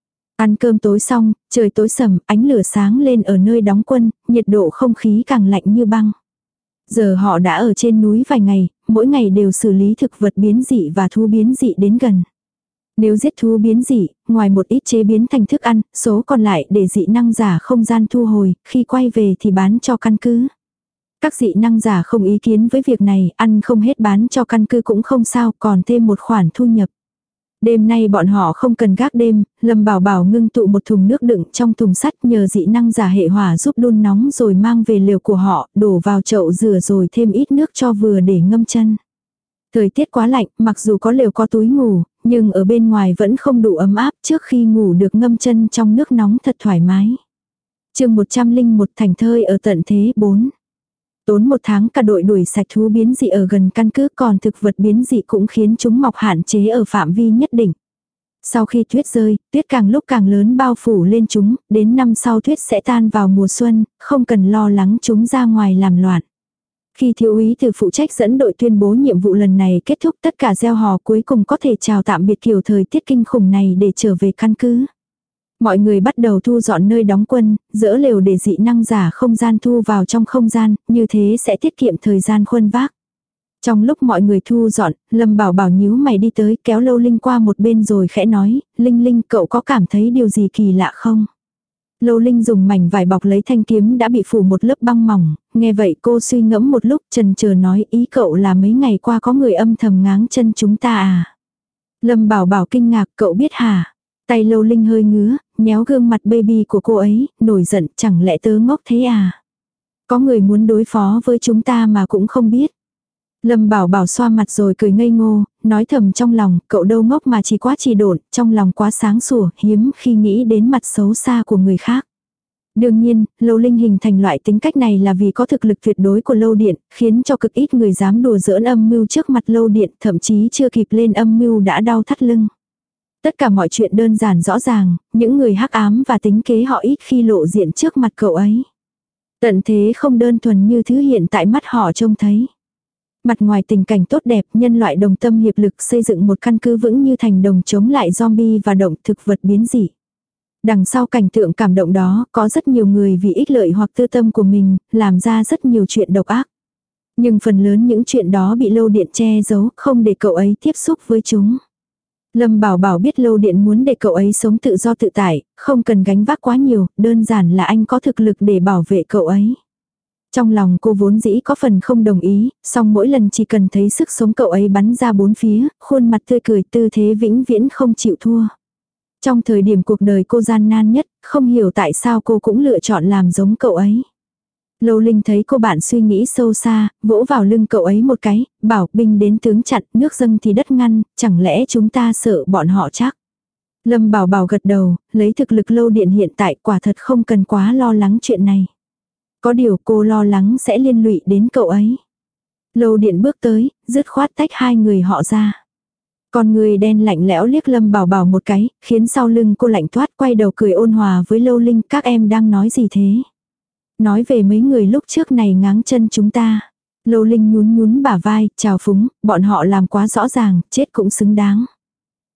Ăn cơm tối xong, trời tối sầm, ánh lửa sáng lên ở nơi đóng quân, nhiệt độ không khí càng lạnh như băng. Giờ họ đã ở trên núi vài ngày, mỗi ngày đều xử lý thực vật biến dị và thú biến dị đến gần. Nếu giết thú biến dị, ngoài một ít chế biến thành thức ăn, số còn lại để dị năng giả không gian thu hồi, khi quay về thì bán cho căn cứ. Các dị năng giả không ý kiến với việc này, ăn không hết bán cho căn cứ cũng không sao, còn thêm một khoản thu nhập. Đêm nay bọn họ không cần gác đêm, Lâm Bảo Bảo ngưng tụ một thùng nước đựng trong thùng sắt, nhờ dị năng giả hệ hỏa giúp đun nóng rồi mang về lều của họ, đổ vào chậu rửa rồi thêm ít nước cho vừa để ngâm chân. Thời tiết quá lạnh, mặc dù có lều có túi ngủ, nhưng ở bên ngoài vẫn không đủ ấm áp, trước khi ngủ được ngâm chân trong nước nóng thật thoải mái. Chương một trăm lẻ một thành thơi ở tận thế bốn. Tốn một tháng cả đội đuổi sạch thú biến dị ở gần căn cứ, còn thực vật biến dị cũng khiến chúng mọc hạn chế ở phạm vi nhất định. Sau khi tuyết rơi, tuyết càng lúc càng lớn bao phủ lên chúng, đến năm sau tuyết sẽ tan vào mùa xuân, không cần lo lắng chúng ra ngoài làm loạn. Khi thiếu úy từ phụ trách dẫn đội tuyên bố nhiệm vụ lần này kết thúc, tất cả reo hò cuối cùng có thể chào tạm biệt kiểu thời tiết kinh khủng này để trở về căn cứ. Mọi người bắt đầu thu dọn nơi đóng quân, dỡ lều để dị năng giả không gian thu vào trong không gian, như thế sẽ tiết kiệm thời gian khuân vác. Trong lúc mọi người thu dọn, Lâm Bảo Bảo nhíu mày đi tới, kéo Lâu Linh qua một bên rồi khẽ nói, Linh Linh, cậu có cảm thấy điều gì kỳ lạ không? Lâu Linh dùng mảnh vải bọc lấy thanh kiếm đã bị phủ một lớp băng mỏng, nghe vậy cô suy ngẫm một lúc, chần chờ nói, ý cậu là mấy ngày qua có người âm thầm ngáng chân chúng ta à? Lâm Bảo Bảo kinh ngạc, cậu biết hả? Tay Lâu Linh hơi ngứa, nhéo gương mặt baby của cô ấy, nổi giận, chẳng lẽ tớ ngốc thế à? Có người muốn đối phó với chúng ta mà cũng không biết. Lâm Bảo Bảo xoa mặt rồi cười ngây ngô, nói thầm trong lòng, cậu đâu ngốc mà chỉ quá trì độn, trong lòng quá sáng sủa, hiếm khi nghĩ đến mặt xấu xa của người khác. Đương nhiên, Lâu Linh hình thành loại tính cách này là vì có thực lực tuyệt đối của Lâu Điện, khiến cho cực ít người dám đùa giỡn âm mưu trước mặt Lâu Điện, thậm chí chưa kịp lên âm mưu đã đau thắt lưng. Tất cả mọi chuyện đơn giản rõ ràng, những người hắc ám và tính kế họ ít khi lộ diện trước mặt cậu ấy. Tận thế không đơn thuần như thứ hiện tại mắt họ trông thấy. Mặt ngoài tình cảnh tốt đẹp, nhân loại đồng tâm hiệp lực xây dựng một căn cứ vững như thành đồng chống lại zombie và động thực vật biến dị. Đằng sau cảnh tượng cảm động đó, có rất nhiều người vì ích lợi hoặc tư tâm của mình, làm ra rất nhiều chuyện độc ác. Nhưng phần lớn những chuyện đó bị Lâu Điện che giấu, không để cậu ấy tiếp xúc với chúng. Lâm Bảo Bảo biết Lâu Điện muốn để cậu ấy sống tự do tự tại, không cần gánh vác quá nhiều, đơn giản là anh có thực lực để bảo vệ cậu ấy. Trong lòng cô vốn dĩ có phần không đồng ý, song mỗi lần chỉ cần thấy sức sống cậu ấy bắn ra bốn phía, khuôn mặt tươi cười, tư thế vĩnh viễn không chịu thua. Trong thời điểm cuộc đời cô gian nan nhất, không hiểu tại sao cô cũng lựa chọn làm giống cậu ấy. Lâu Linh thấy cô bạn suy nghĩ sâu xa, vỗ vào lưng cậu ấy một cái, bảo binh đến tướng chặn, nước dâng thì đất ngăn, chẳng lẽ chúng ta sợ bọn họ chắc. Lâm Bảo Bảo gật đầu, lấy thực lực Lâu Điện hiện tại quả thật không cần quá lo lắng chuyện này. Có điều cô lo lắng sẽ liên lụy đến cậu ấy. Lâu Điện bước tới, dứt khoát tách hai người họ ra. Con người đen lạnh lẽo liếc Lâm Bảo Bảo một cái, khiến sau lưng cô lạnh toát, quay đầu cười ôn hòa với Lâu Linh, các em đang nói gì thế? Nói về mấy người lúc trước này ngáng chân chúng ta. Lâu Linh nhún nhún bả vai, chào phúng, bọn họ làm quá rõ ràng, chết cũng xứng đáng.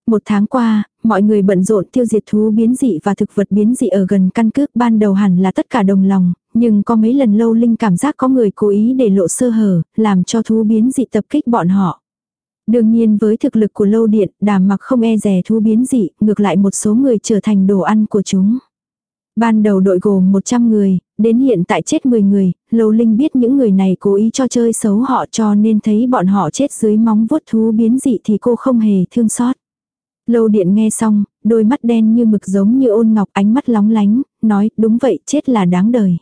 Một tháng qua, mọi người bận rộn tiêu diệt thú biến dị và thực vật biến dị ở gần căn cứ. Ban đầu hẳn là tất cả đồng lòng, nhưng có mấy lần Lâu Linh cảm giác có người cố ý để lộ sơ hở, làm cho thú biến dị tập kích bọn họ. Đương nhiên với thực lực của Lâu Điện, Đàm Mặc không e dè thú biến dị, ngược lại một số người trở thành đồ ăn của chúng. Ban đầu đội gồm một trăm người, đến hiện tại chết mười người, Lâu Linh biết những người này cố ý cho chơi xấu họ, cho nên thấy bọn họ chết dưới móng vuốt thú biến dị thì cô không hề thương xót. Lâu Điện nghe xong, đôi mắt đen như mực giống như ôn ngọc, ánh mắt lóng lánh, nói đúng vậy, chết là đáng đời.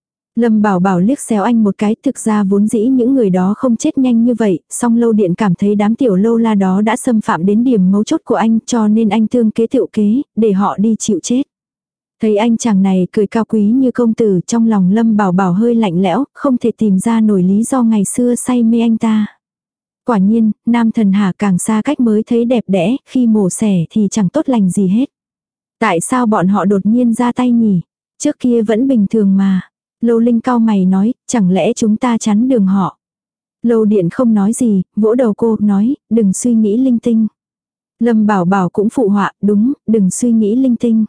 Lâm Bảo Bảo liếc xéo anh một cái, thực ra vốn dĩ những người đó không chết nhanh như vậy, song Lâu Điện cảm thấy đám tiểu lâu la đó đã xâm phạm đến điểm mấu chốt của anh, cho nên anh thương kế tiệu kế, để họ đi chịu chết. Thấy anh chàng này cười cao quý như công tử, trong lòng Lâm Bảo Bảo hơi lạnh lẽo, không thể tìm ra nổi lý do ngày xưa say mê anh ta. Quả nhiên, nam thần Hà càng xa cách mới thấy đẹp đẽ, khi mổ xẻ thì chẳng tốt lành gì hết. Tại sao bọn họ đột nhiên ra tay nhỉ? Trước kia vẫn bình thường mà. Lâu Linh cau mày nói, chẳng lẽ chúng ta chắn đường họ? Lâu Điện không nói gì, vỗ đầu cô, nói, đừng suy nghĩ linh tinh. Lâm Bảo Bảo cũng phụ họa, đúng, đừng suy nghĩ linh tinh.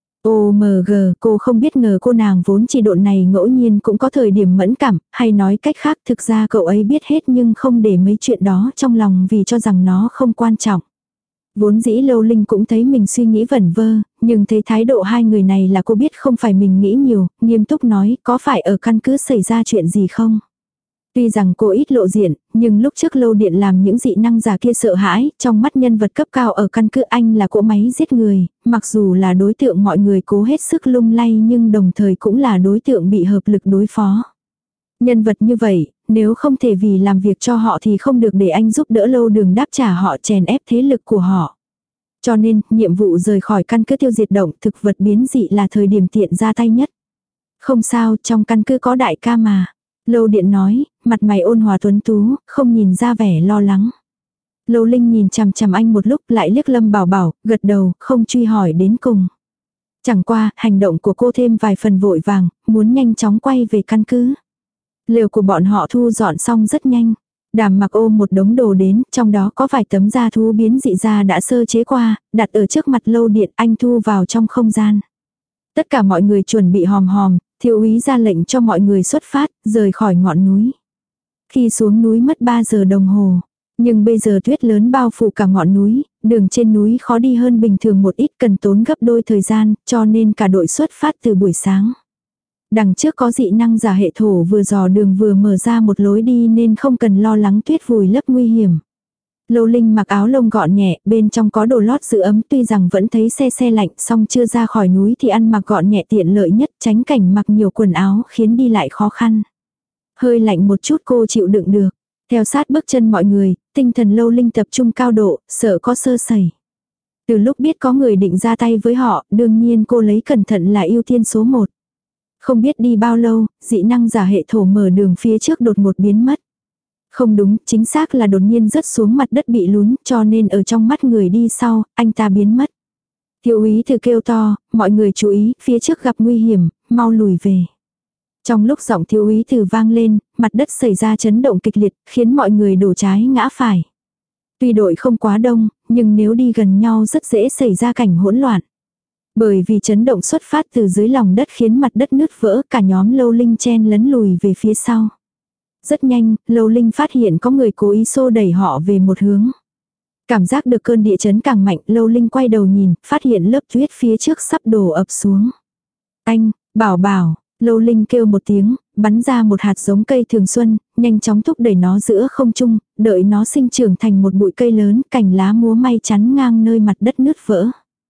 ô em giê, cô không biết ngờ cô nàng vốn chỉ độn này ngẫu nhiên cũng có thời điểm mẫn cảm, hay nói cách khác thực ra cậu ấy biết hết nhưng không để mấy chuyện đó trong lòng vì cho rằng nó không quan trọng. Vốn dĩ Lâu Linh cũng thấy mình suy nghĩ vẩn vơ, nhưng thấy thái độ hai người này là cô biết không phải mình nghĩ nhiều, nghiêm túc nói có phải ở căn cứ xảy ra chuyện gì không. Tuy rằng cô ít lộ diện, nhưng lúc trước Lâu Điện làm những dị năng giả kia sợ hãi, trong mắt nhân vật cấp cao ở căn cứ anh là cỗ máy giết người, mặc dù là đối tượng mọi người cố hết sức lung lay nhưng đồng thời cũng là đối tượng bị hợp lực đối phó. Nhân vật như vậy, nếu không thể vì làm việc cho họ thì không được để anh giúp đỡ Lâu Đường đáp trả họ, chèn ép thế lực của họ. Cho nên, nhiệm vụ rời khỏi căn cứ tiêu diệt động thực vật biến dị là thời điểm tiện ra tay nhất. Không sao, trong căn cứ có đại ca mà. Lâu Điện nói, mặt mày ôn hòa tuấn tú, không nhìn ra vẻ lo lắng. Lâu Linh nhìn chằm chằm anh một lúc lại liếc Lâm Bảo Bảo, gật đầu, không truy hỏi đến cùng. Chẳng qua, hành động của cô thêm vài phần vội vàng, muốn nhanh chóng quay về căn cứ. Lều của bọn họ thu dọn xong rất nhanh. Đàm Mặc ôm một đống đồ đến, trong đó có vài tấm da thú biến dị da đã sơ chế qua, đặt ở trước mặt Lâu Điện, anh thu vào trong không gian. Tất cả mọi người chuẩn bị hòm hòm, thiếu úy ra lệnh cho mọi người xuất phát, rời khỏi ngọn núi. Khi xuống núi mất ba giờ đồng hồ, nhưng bây giờ tuyết lớn bao phủ cả ngọn núi, đường trên núi khó đi hơn bình thường một ít, cần tốn gấp đôi thời gian, cho nên cả đội xuất phát từ buổi sáng. Đằng trước có dị năng giả hệ thổ vừa dò đường vừa mở ra một lối đi nên không cần lo lắng tuyết vùi lấp nguy hiểm. Lâu Linh mặc áo lông gọn nhẹ, bên trong có đồ lót giữ ấm, tuy rằng vẫn thấy se se lạnh, song chưa ra khỏi núi thì ăn mặc gọn nhẹ tiện lợi nhất, tránh cảnh mặc nhiều quần áo khiến đi lại khó khăn. Hơi lạnh một chút cô chịu đựng được. Theo sát bước chân mọi người, tinh thần Lâu Linh tập trung cao độ, sợ có sơ sẩy. Từ lúc biết có người định ra tay với họ, đương nhiên cô lấy cẩn thận là ưu tiên số một. Không biết đi bao lâu, dị năng giả hệ thổ mở đường phía trước đột ngột biến mất. Không đúng, chính xác là đột nhiên rớt xuống mặt đất bị lún, cho nên ở trong mắt người đi sau, anh ta biến mất. Thiếu úy Từ kêu to, mọi người chú ý, phía trước gặp nguy hiểm, mau lùi về. Trong lúc giọng thiếu úy Từ vang lên, mặt đất xảy ra chấn động kịch liệt, khiến mọi người đổ trái ngã phải. Tuy đội không quá đông, nhưng nếu đi gần nhau rất dễ xảy ra cảnh hỗn loạn. Bởi vì chấn động xuất phát từ dưới lòng đất khiến mặt đất nứt vỡ, cả nhóm Lâu Linh chen lấn lùi về phía sau. Rất nhanh, Lâu Linh phát hiện có người cố ý xô đẩy họ về một hướng. Cảm giác được cơn địa chấn càng mạnh, Lâu Linh quay đầu nhìn, phát hiện lớp tuyết phía trước sắp đổ ập xuống. Anh, Bảo Bảo, Lâu Linh kêu một tiếng, bắn ra một hạt giống cây thường xuân, nhanh chóng thúc đẩy nó giữa không trung, đợi nó sinh trưởng thành một bụi cây lớn, cành lá múa may chắn ngang nơi mặt đất nứt vỡ.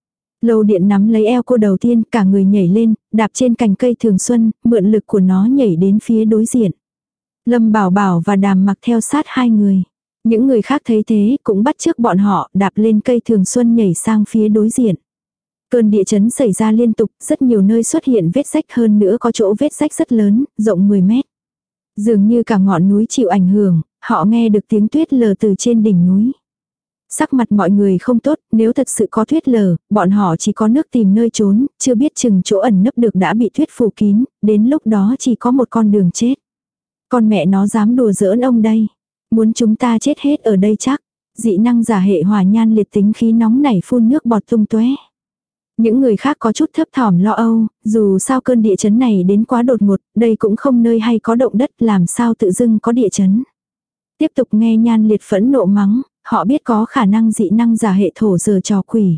Lâu Điện nắm lấy eo cô đầu tiên, cả người nhảy lên, đạp trên cành cây thường xuân, mượn lực của nó nhảy đến phía đối diện. Lâm Bảo Bảo và Đàm Mặc theo sát hai người. Những người khác thấy thế cũng bắt chước bọn họ, đạp lên cây thường xuân nhảy sang phía đối diện. Cơn địa chấn xảy ra liên tục, rất nhiều nơi xuất hiện vết rách, hơn nữa có chỗ vết rách rất lớn, rộng mười mét. Dường như cả ngọn núi chịu ảnh hưởng, họ nghe được tiếng tuyết lở từ trên đỉnh núi. Sắc mặt mọi người không tốt, nếu thật sự có tuyết lở, bọn họ chỉ có nước tìm nơi trốn, chưa biết chừng chỗ ẩn nấp được đã bị tuyết phủ kín, đến lúc đó chỉ có một con đường chết. Con mẹ nó dám đùa giỡn ông đây. Muốn chúng ta chết hết ở đây chắc. Dị năng giả hệ hỏa nhan liệt tính khí nóng nảy phun nước bọt tung tóe. Những người khác có chút thấp thỏm lo âu, dù sao cơn địa chấn này đến quá đột ngột, đây cũng không nơi hay có động đất, làm sao tự dưng có địa chấn. Tiếp tục nghe nhan liệt phẫn nộ mắng, họ biết có khả năng dị năng giả hệ thổ giở trò quỷ.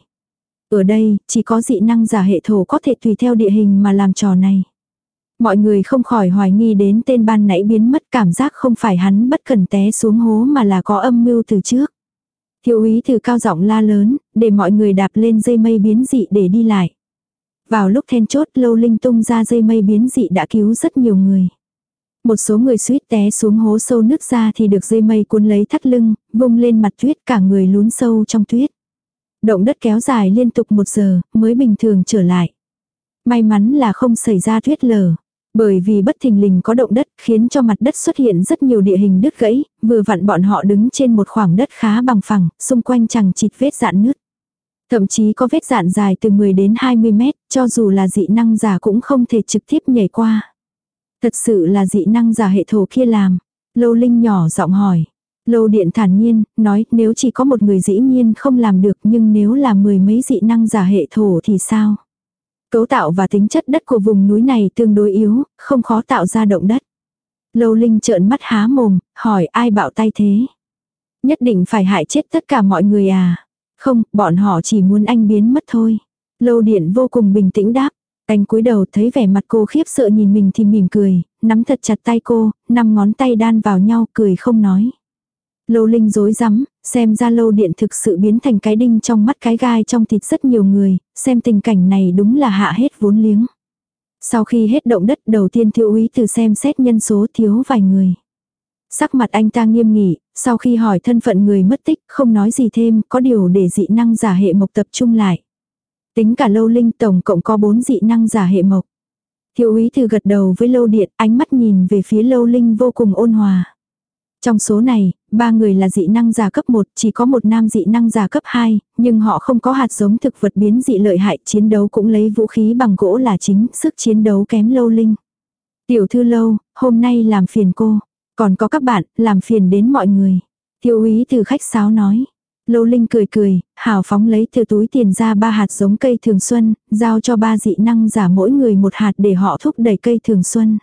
Ở đây, chỉ có dị năng giả hệ thổ có thể tùy theo địa hình mà làm trò này. Mọi người không khỏi hoài nghi đến tên ban nãy biến mất, cảm giác không phải hắn bất cẩn té xuống hố mà là có âm mưu từ trước. Thiếu úy từ cao giọng la lớn, để mọi người đạp lên dây mây biến dị để đi lại. Vào lúc then chốt, Lâu Linh tung ra dây mây biến dị đã cứu rất nhiều người. Một số người suýt té xuống hố sâu nứt ra thì được dây mây cuốn lấy thắt lưng, vung lên mặt tuyết, cả người lún sâu trong tuyết. Động đất kéo dài liên tục một giờ mới bình thường trở lại. May mắn là không xảy ra tuyết lở. Bởi vì bất thình lình có động đất khiến cho mặt đất xuất hiện rất nhiều địa hình đứt gãy, vừa vặn bọn họ đứng trên một khoảng đất khá bằng phẳng, xung quanh chằng chịt vết dạn nứt. Thậm chí có vết dạn dài từ mười đến hai mươi mét, cho dù là dị năng giả cũng không thể trực tiếp nhảy qua. Thật sự là dị năng giả hệ thổ kia làm. Lâu Linh nhỏ giọng hỏi. Lâu Điện thản nhiên, nói nếu chỉ có một người dĩ nhiên không làm được, nhưng nếu là mười mấy dị năng giả hệ thổ thì sao? Cấu tạo và tính chất đất của vùng núi này tương đối yếu, không khó tạo ra động đất. Lâu Linh trợn mắt há mồm, hỏi ai bạo tay thế? Nhất định phải hại chết tất cả mọi người à? Không, bọn họ chỉ muốn anh biến mất thôi. Lâu Điện vô cùng bình tĩnh đáp. Anh cúi đầu thấy vẻ mặt cô khiếp sợ nhìn mình thì mỉm cười, nắm thật chặt tay cô, năm ngón tay đan vào nhau cười không nói. Lâu Linh rối rắm, xem ra Lâu Điện thực sự biến thành cái đinh trong mắt cái gai trong thịt rất nhiều người, xem tình cảnh này đúng là hạ hết vốn liếng. Sau khi hết động đất đầu tiên thiếu úy từ xem xét nhân số thiếu vài người. Sắc mặt anh ta nghiêm nghị, sau khi hỏi thân phận người mất tích không nói gì thêm, có điều để dị năng giả hệ mộc tập trung lại. Tính cả Lâu Linh tổng cộng có bốn dị năng giả hệ mộc. Thiếu úy từ gật đầu với Lâu Điện, ánh mắt nhìn về phía Lâu Linh vô cùng ôn hòa. Trong số này, ba người là dị năng giả cấp một, chỉ có một nam dị năng giả cấp hai, nhưng họ không có hạt giống thực vật biến dị lợi hại, chiến đấu cũng lấy vũ khí bằng gỗ là chính, sức chiến đấu kém Lâu Linh. Tiểu thư Lâu, hôm nay làm phiền cô, còn có các bạn, làm phiền đến mọi người. Thiếu úy từ khách sáo nói. Lâu Linh cười cười, hào phóng lấy từ túi tiền ra ba hạt giống cây thường xuân, giao cho ba dị năng giả mỗi người một hạt để họ thúc đẩy cây thường xuân.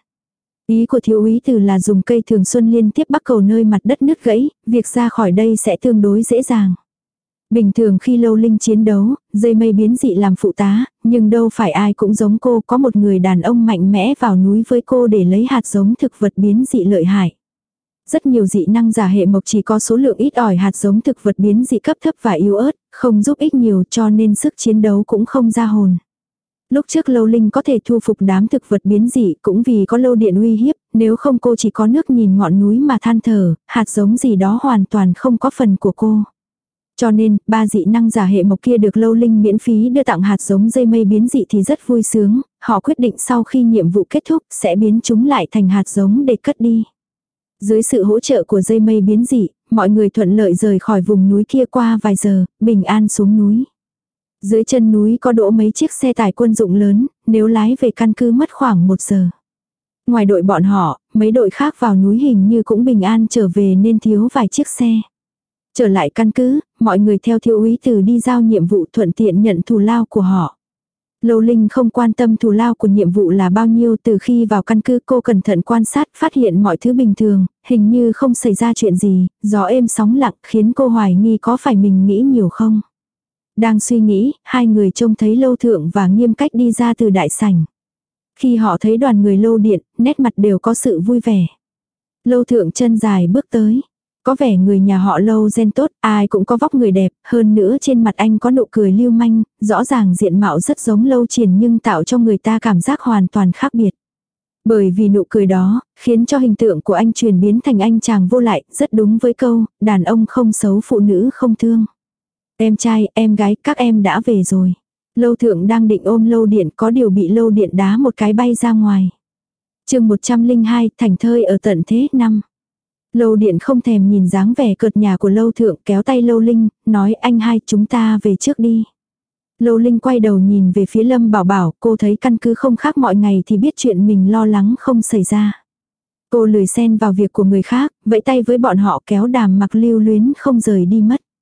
Ý của thiếu úy từ là dùng cây thường xuân liên tiếp bắc cầu nơi mặt đất nứt gãy, việc ra khỏi đây sẽ tương đối dễ dàng. Bình thường khi Lâu Linh chiến đấu, dây mây biến dị làm phụ tá, nhưng đâu phải ai cũng giống cô, có một người đàn ông mạnh mẽ vào núi với cô để lấy hạt giống thực vật biến dị lợi hại. Rất nhiều dị năng giả hệ mộc chỉ có số lượng ít ỏi hạt giống thực vật biến dị cấp thấp và yếu ớt, không giúp ích nhiều cho nên sức chiến đấu cũng không ra hồn. Lúc trước Lâu Linh có thể thu phục đám thực vật biến dị cũng vì có Lâu Điện uy hiếp, nếu không cô chỉ có nước nhìn ngọn núi mà than thở, hạt giống gì đó hoàn toàn không có phần của cô. Cho nên, ba dị năng giả hệ mộc kia được Lâu Linh miễn phí đưa tặng hạt giống dây mây biến dị thì rất vui sướng, họ quyết định sau khi nhiệm vụ kết thúc sẽ biến chúng lại thành hạt giống để cất đi. Dưới sự hỗ trợ của dây mây biến dị, mọi người thuận lợi rời khỏi vùng núi kia qua vài giờ, bình an xuống núi. Dưới chân núi có đỗ mấy chiếc xe tải quân dụng lớn, nếu lái về căn cứ mất khoảng một giờ. Ngoài đội bọn họ, mấy đội khác vào núi hình như cũng bình an trở về nên thiếu vài chiếc xe. Trở lại căn cứ, mọi người theo thiếu úy từ đi giao nhiệm vụ thuận tiện nhận thù lao của họ. Lâu Linh không quan tâm thù lao của nhiệm vụ là bao nhiêu, từ khi vào căn cứ cô cẩn thận quan sát, phát hiện mọi thứ bình thường, hình như không xảy ra chuyện gì, gió êm sóng lặng khiến cô hoài nghi có phải mình nghĩ nhiều không. Đang suy nghĩ, hai người trông thấy Lâu Thượng và Nghiêm Cách đi ra từ đại sảnh. Khi họ thấy đoàn người Lâu Điện, nét mặt đều có sự vui vẻ. Lâu Thượng chân dài bước tới. Có vẻ người nhà họ Lâu gen tốt, ai cũng có vóc người đẹp, hơn nữa trên mặt anh có nụ cười lưu manh, rõ ràng diện mạo rất giống Lâu Triển nhưng tạo cho người ta cảm giác hoàn toàn khác biệt. Bởi vì nụ cười đó, khiến cho hình tượng của anh chuyển biến thành anh chàng vô lại, rất đúng với câu, đàn ông không xấu phụ nữ không thương. Em trai, em gái, các em đã về rồi. Lâu Thượng đang định ôm Lâu Điện có điều bị Lâu Điện đá một cái bay ra ngoài. chương một trăm lẻ hai, thành thơi ở tận thế năm. Lâu Điện không thèm nhìn dáng vẻ cợt nhà của Lâu Thượng, kéo tay Lâu Linh, nói anh hai chúng ta về trước đi. Lâu Linh quay đầu nhìn về phía Lâm Bảo Bảo, cô thấy căn cứ không khác mọi ngày thì biết chuyện mình lo lắng không xảy ra. Cô lười xen vào việc của người khác, vẫy tay với bọn họ kéo Đàm Mặc lưu luyến không rời đi mất.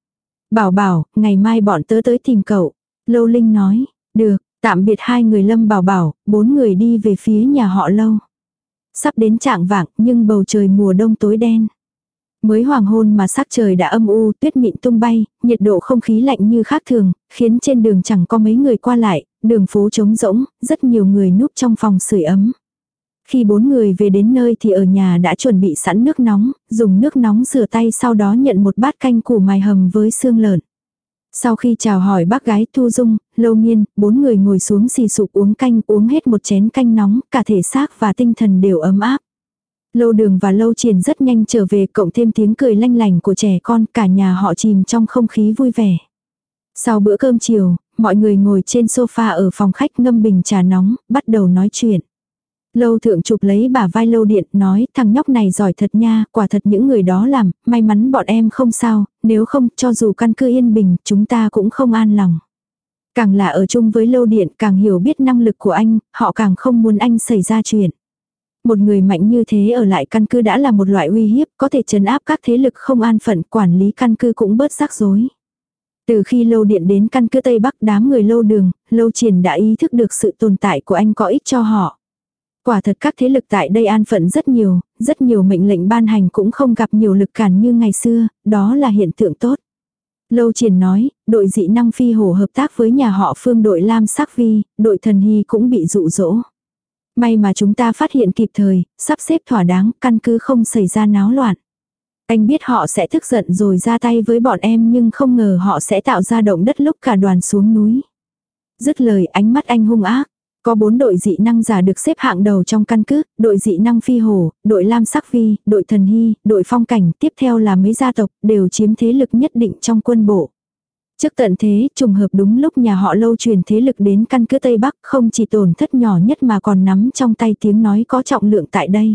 Bảo bảo, ngày mai bọn tớ tới tìm cậu. Lâu Linh nói, được, tạm biệt hai người Lâm Bảo Bảo, bốn người đi về phía nhà họ Lâu. Sắp đến chạng vạng nhưng bầu trời mùa đông tối đen. Mới hoàng hôn mà sắc trời đã âm u, tuyết mịn tung bay, nhiệt độ không khí lạnh như khác thường, khiến trên đường chẳng có mấy người qua lại, đường phố trống rỗng, rất nhiều người núp trong phòng sưởi ấm. Khi bốn người về đến nơi thì ở nhà đã chuẩn bị sẵn nước nóng, dùng nước nóng rửa tay sau đó nhận một bát canh củ mài hầm với xương lợn. Sau khi chào hỏi bác gái Thu Dung, Lâu Nghiên, bốn người ngồi xuống xì sụp uống canh, uống hết một chén canh nóng, cả thể xác và tinh thần đều ấm áp. Lâu Đường và Lâu Triển rất nhanh trở về, cộng thêm tiếng cười lanh lảnh của trẻ con, cả nhà họ chìm trong không khí vui vẻ. Sau bữa cơm chiều, mọi người ngồi trên sofa ở phòng khách ngâm bình trà nóng, bắt đầu nói chuyện. Lâu Thượng chụp lấy bả vai Lâu Điện, nói thằng nhóc này giỏi thật nha, quả thật những người đó làm, may mắn bọn em không sao, nếu không cho dù căn cứ yên bình, chúng ta cũng không an lòng. Càng là ở chung với Lâu Điện, càng hiểu biết năng lực của anh, họ càng không muốn anh xảy ra chuyện. Một người mạnh như thế ở lại căn cứ đã là một loại uy hiếp, có thể trấn áp các thế lực không an phận, quản lý căn cứ cũng bớt rắc rối. Từ khi Lâu Điện đến căn cứ Tây Bắc, đám người Lâu Đường, Lâu Triển đã ý thức được sự tồn tại của anh có ích cho họ. Quả thật các thế lực tại đây an phận rất nhiều, rất nhiều mệnh lệnh ban hành cũng không gặp nhiều lực cản như ngày xưa, đó là hiện tượng tốt. Lâu Triển nói, đội dị năng phi hổ hợp tác với nhà họ Phương, đội Lam Sắc Vi, đội Thần Hy cũng bị dụ dỗ. May mà chúng ta phát hiện kịp thời, sắp xếp thỏa đáng, căn cứ không xảy ra náo loạn. Anh biết họ sẽ tức giận rồi ra tay với bọn em, nhưng không ngờ họ sẽ tạo ra động đất lúc cả đoàn xuống núi. Dứt lời, ánh mắt anh hung ác. Có bốn đội dị năng giả được xếp hạng đầu trong căn cứ, đội dị năng phi hổ, đội Lam Sắc Vi, đội Thần Hy, đội Phong Cảnh, tiếp theo là mấy gia tộc, đều chiếm thế lực nhất định trong quân bộ. Trước tận thế, trùng hợp đúng lúc nhà họ Lâu truyền thế lực đến căn cứ Tây Bắc, không chỉ tổn thất nhỏ nhất mà còn nắm trong tay tiếng nói có trọng lượng tại đây.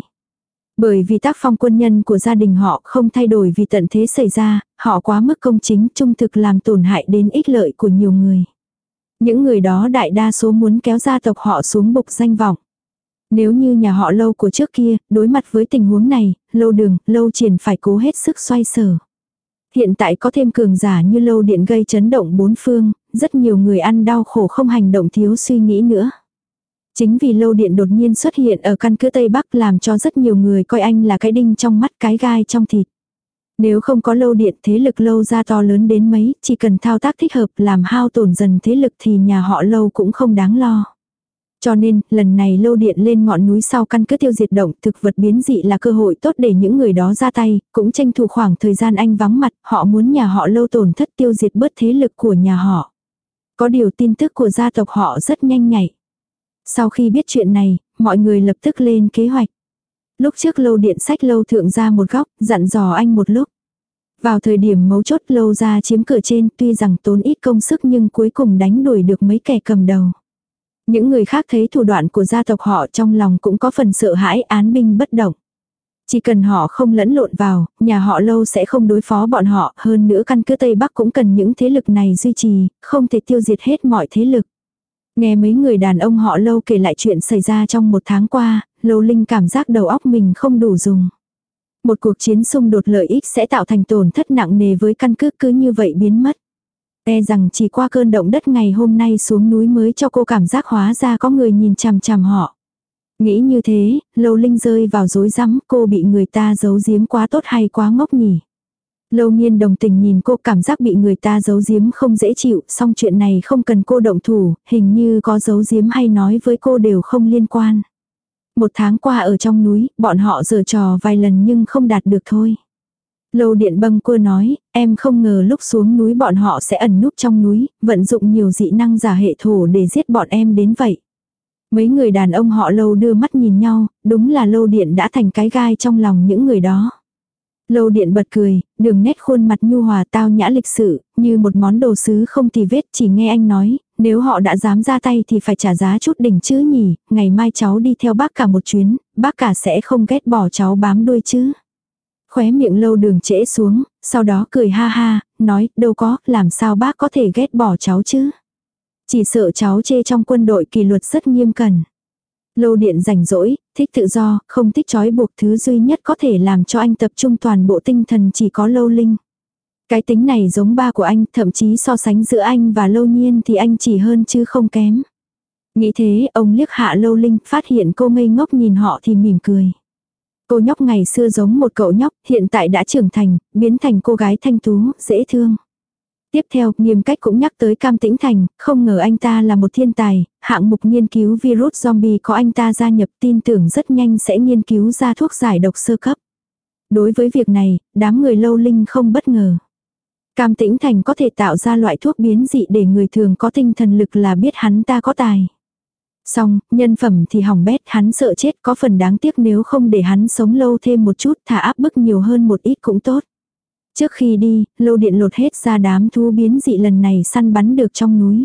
Bởi vì tác phong quân nhân của gia đình họ không thay đổi vì tận thế xảy ra, họ quá mức công chính, trung thực, làm tổn hại đến ích lợi của nhiều người. Những người đó đại đa số muốn kéo gia tộc họ xuống bục danh vọng. Nếu như nhà họ Lâu của trước kia, đối mặt với tình huống này, Lâu Đường, Lâu Triển phải cố hết sức xoay sở. Hiện tại có thêm cường giả như Lâu Điện gây chấn động bốn phương, rất nhiều người ăn đau khổ không hành động, thiếu suy nghĩ nữa. Chính vì Lâu Điện đột nhiên xuất hiện ở căn cứ Tây Bắc làm cho rất nhiều người coi anh là cái đinh trong mắt, cái gai trong thịt. Nếu không có Lâu Điện, thế lực Lâu gia to lớn đến mấy, chỉ cần thao tác thích hợp làm hao tổn dần thế lực thì nhà họ Lâu cũng không đáng lo. Cho nên, lần này Lâu Điện lên ngọn núi sau căn cứ tiêu diệt động thực vật biến dị là cơ hội tốt để những người đó ra tay, cũng tranh thủ khoảng thời gian anh vắng mặt, họ muốn nhà họ Lâu tổn thất, tiêu diệt bớt thế lực của nhà họ. Có điều tin tức của gia tộc họ rất nhanh nhạy. Sau khi biết chuyện này, mọi người lập tức lên kế hoạch. Lúc trước Lâu Điện xách Lâu Thượng ra một góc, dặn dò anh một lúc. Vào thời điểm mấu chốt, Lâu ra chiếm cửa trên, tuy rằng tốn ít công sức nhưng cuối cùng đánh đuổi được mấy kẻ cầm đầu. Những người khác thấy thủ đoạn của gia tộc họ trong lòng cũng có phần sợ hãi, án binh bất động. Chỉ cần họ không lẫn lộn vào, nhà họ Lâu sẽ không đối phó bọn họ, hơn nữa căn cứ Tây Bắc cũng cần những thế lực này duy trì, không thể tiêu diệt hết mọi thế lực. Nghe mấy người đàn ông họ Lâu kể lại chuyện xảy ra trong một tháng qua, Lâu Linh cảm giác đầu óc mình không đủ dùng. Một cuộc chiến xung đột lợi ích sẽ tạo thành tổn thất nặng nề với căn cứ, cứ như vậy biến mất. E rằng chỉ qua cơn động đất ngày hôm nay xuống núi mới cho cô cảm giác hóa ra có người nhìn chằm chằm họ. Nghĩ như thế, Lâu Linh rơi vào rối rắm, cô bị người ta giấu giếm quá tốt hay quá ngốc nhỉ? Lâu Nghiên đồng tình nhìn cô, cảm giác bị người ta giấu giếm không dễ chịu, song chuyện này không cần cô động thủ, hình như có giấu giếm hay nói với cô đều không liên quan. Một tháng qua ở trong núi, bọn họ giở trò vài lần nhưng không đạt được thôi. Lâu Điện bâng quơ nói, em không ngờ lúc xuống núi bọn họ sẽ ẩn núp trong núi, vận dụng nhiều dị năng giả hệ thổ để giết bọn em đến vậy. Mấy người đàn ông họ Lâu đưa mắt nhìn nhau, đúng là Lâu Điện đã thành cái gai trong lòng những người đó. Lâu Điện bật cười, đường nét khuôn mặt nhu hòa tao nhã lịch sự, như một món đồ sứ không tì vết, chỉ nghe anh nói, nếu họ đã dám ra tay thì phải trả giá chút đỉnh chứ nhỉ, ngày mai cháu đi theo bác cả một chuyến, bác cả sẽ không ghét bỏ cháu bám đuôi chứ. Khóe miệng Lâu Đường trễ xuống, sau đó cười ha ha, nói, đâu có, làm sao bác có thể ghét bỏ cháu chứ. Chỉ sợ cháu chê trong quân đội kỷ luật rất nghiêm cẩn. Lâu Điện rảnh rỗi, thích tự do, không thích trói buộc, thứ duy nhất có thể làm cho anh tập trung toàn bộ tinh thần chỉ có Lâu Linh. Cái tính này giống ba của anh, thậm chí so sánh giữa anh và Lâu Nhiên thì anh chỉ hơn chứ không kém. Nghĩ thế, ông liếc hạ Lâu Linh, phát hiện cô ngây ngốc nhìn họ thì mỉm cười. Cô nhóc ngày xưa giống một cậu nhóc, hiện tại đã trưởng thành, biến thành cô gái thanh tú, dễ thương. Tiếp theo, Nghiêm Cách cũng nhắc tới Cam Tĩnh Thành, không ngờ anh ta là một thiên tài, hạng mục nghiên cứu virus zombie có anh ta gia nhập, tin tưởng rất nhanh sẽ nghiên cứu ra thuốc giải độc sơ cấp. Đối với việc này, đám người Lâu Linh không bất ngờ. Cam Tĩnh Thành có thể tạo ra loại thuốc biến dị để người thường có tinh thần lực là biết hắn ta có tài. Xong, nhân phẩm thì hỏng bét, hắn sợ chết, có phần đáng tiếc nếu không để hắn sống lâu thêm một chút, thả áp bức nhiều hơn một ít cũng tốt. Trước khi đi, Lâu Điện lột hết ra đám thú biến dị lần này săn bắn được trong núi.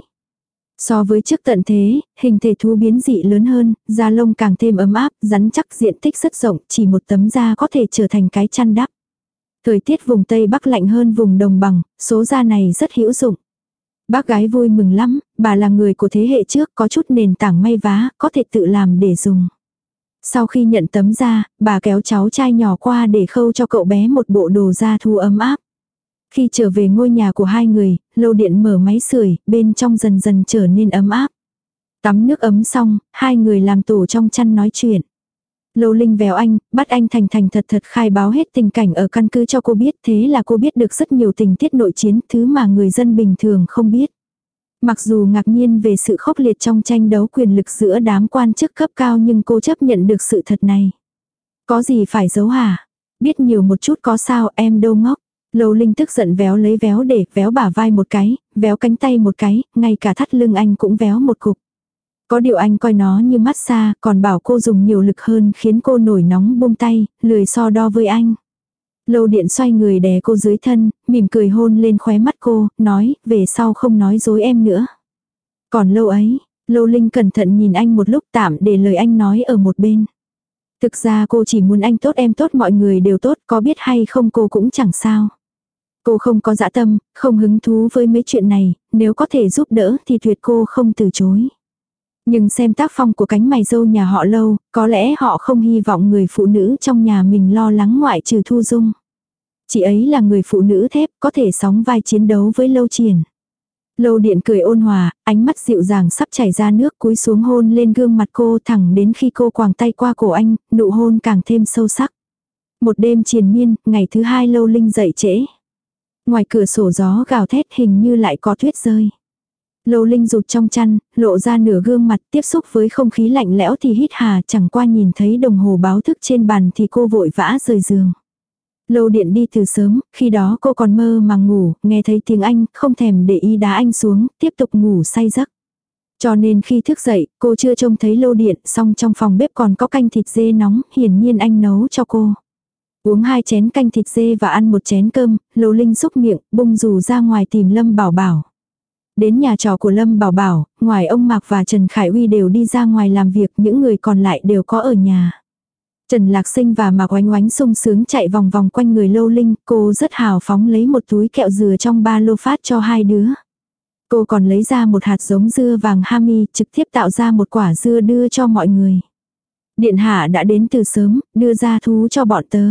So với trước tận thế, hình thể thú biến dị lớn hơn, da lông càng thêm ấm áp, rắn chắc, diện tích rất rộng, chỉ một tấm da có thể trở thành cái chăn đắp. Thời tiết vùng Tây Bắc lạnh hơn vùng đồng bằng, số da này rất hữu dụng. Bác gái vui mừng lắm, bà là người của thế hệ trước, có chút nền tảng may vá, có thể tự làm để dùng. Sau khi nhận tấm da, bà kéo cháu trai nhỏ qua để khâu cho cậu bé một bộ đồ da thú ấm áp. Khi trở về ngôi nhà của hai người, Lâu Điện mở máy sưởi, bên trong dần dần trở nên ấm áp. Tắm nước ấm xong, hai người làm tổ trong chăn nói chuyện. Lâu Linh véo anh, bắt anh thành thành thật thật khai báo hết tình cảnh ở căn cứ cho cô biết, thế là cô biết được rất nhiều tình tiết nội chiến, thứ mà người dân bình thường không biết. Mặc dù ngạc nhiên về sự khốc liệt trong tranh đấu quyền lực giữa đám quan chức cấp cao nhưng cô chấp nhận được sự thật này. Có gì phải giấu hả? Biết nhiều một chút có sao, em đâu ngốc. Lâu Linh tức giận véo lấy véo để véo bả vai một cái, véo cánh tay một cái, ngay cả thắt lưng anh cũng véo một cục. Có điều anh coi nó như massage, còn bảo cô dùng nhiều lực hơn khiến cô nổi nóng buông tay, lười so đo với anh. Lâu Điện xoay người đè cô dưới thân, mỉm cười hôn lên khóe mắt cô, nói, về sau không nói dối em nữa. Còn lâu ấy, Lâu Linh cẩn thận nhìn anh một lúc tạm để lời anh nói ở một bên. Thực ra cô chỉ muốn anh tốt em tốt mọi người đều tốt, có biết hay không cô cũng chẳng sao. Cô không có dã tâm, không hứng thú với mấy chuyện này, nếu có thể giúp đỡ thì tuyệt cô không từ chối. Nhưng xem tác phong của cánh mày dâu nhà họ Lâu, có lẽ họ không hy vọng người phụ nữ trong nhà mình lo lắng ngoại trừ Thu Dung. Chị ấy là người phụ nữ thép, có thể sóng vai chiến đấu với Lâu Triển. Lâu Điện cười ôn hòa, ánh mắt dịu dàng sắp chảy ra nước, cúi xuống hôn lên gương mặt cô thẳng đến khi cô quàng tay qua cổ anh, nụ hôn càng thêm sâu sắc. Một đêm triền miên, ngày thứ hai Lâu Linh dậy trễ. Ngoài cửa sổ gió gào thét hình như lại có tuyết rơi. Lâu Linh rụt trong chăn, lộ ra nửa gương mặt, tiếp xúc với không khí lạnh lẽo thì hít hà, chẳng qua nhìn thấy đồng hồ báo thức trên bàn thì cô vội vã rời giường. Lâu Điện đi từ sớm, khi đó cô còn mơ màng ngủ, nghe thấy tiếng anh, không thèm để ý đá anh xuống, tiếp tục ngủ say giấc. Cho nên khi thức dậy, cô chưa trông thấy Lâu Điện, song trong phòng bếp còn có canh thịt dê nóng, hiển nhiên anh nấu cho cô. Uống hai chén canh thịt dê và ăn một chén cơm, Lâu Linh xúc miệng, bung dù ra ngoài tìm Lâm Bảo Bảo. Đến nhà trọ của Lâm Bảo Bảo, ngoài ông Mạc và Trần Khải Uy đều đi ra ngoài làm việc, những người còn lại đều có ở nhà. Trần Lạc Sinh và Mạc Oánh Oánh sung sướng chạy vòng vòng quanh người Lâu Linh, cô rất hào phóng lấy một túi kẹo dừa trong ba lô phát cho hai đứa. Cô còn lấy ra một hạt giống dưa vàng Hami, trực tiếp tạo ra một quả dưa đưa cho mọi người. Điện hạ đã đến từ sớm, đưa ra thú cho bọn tớ.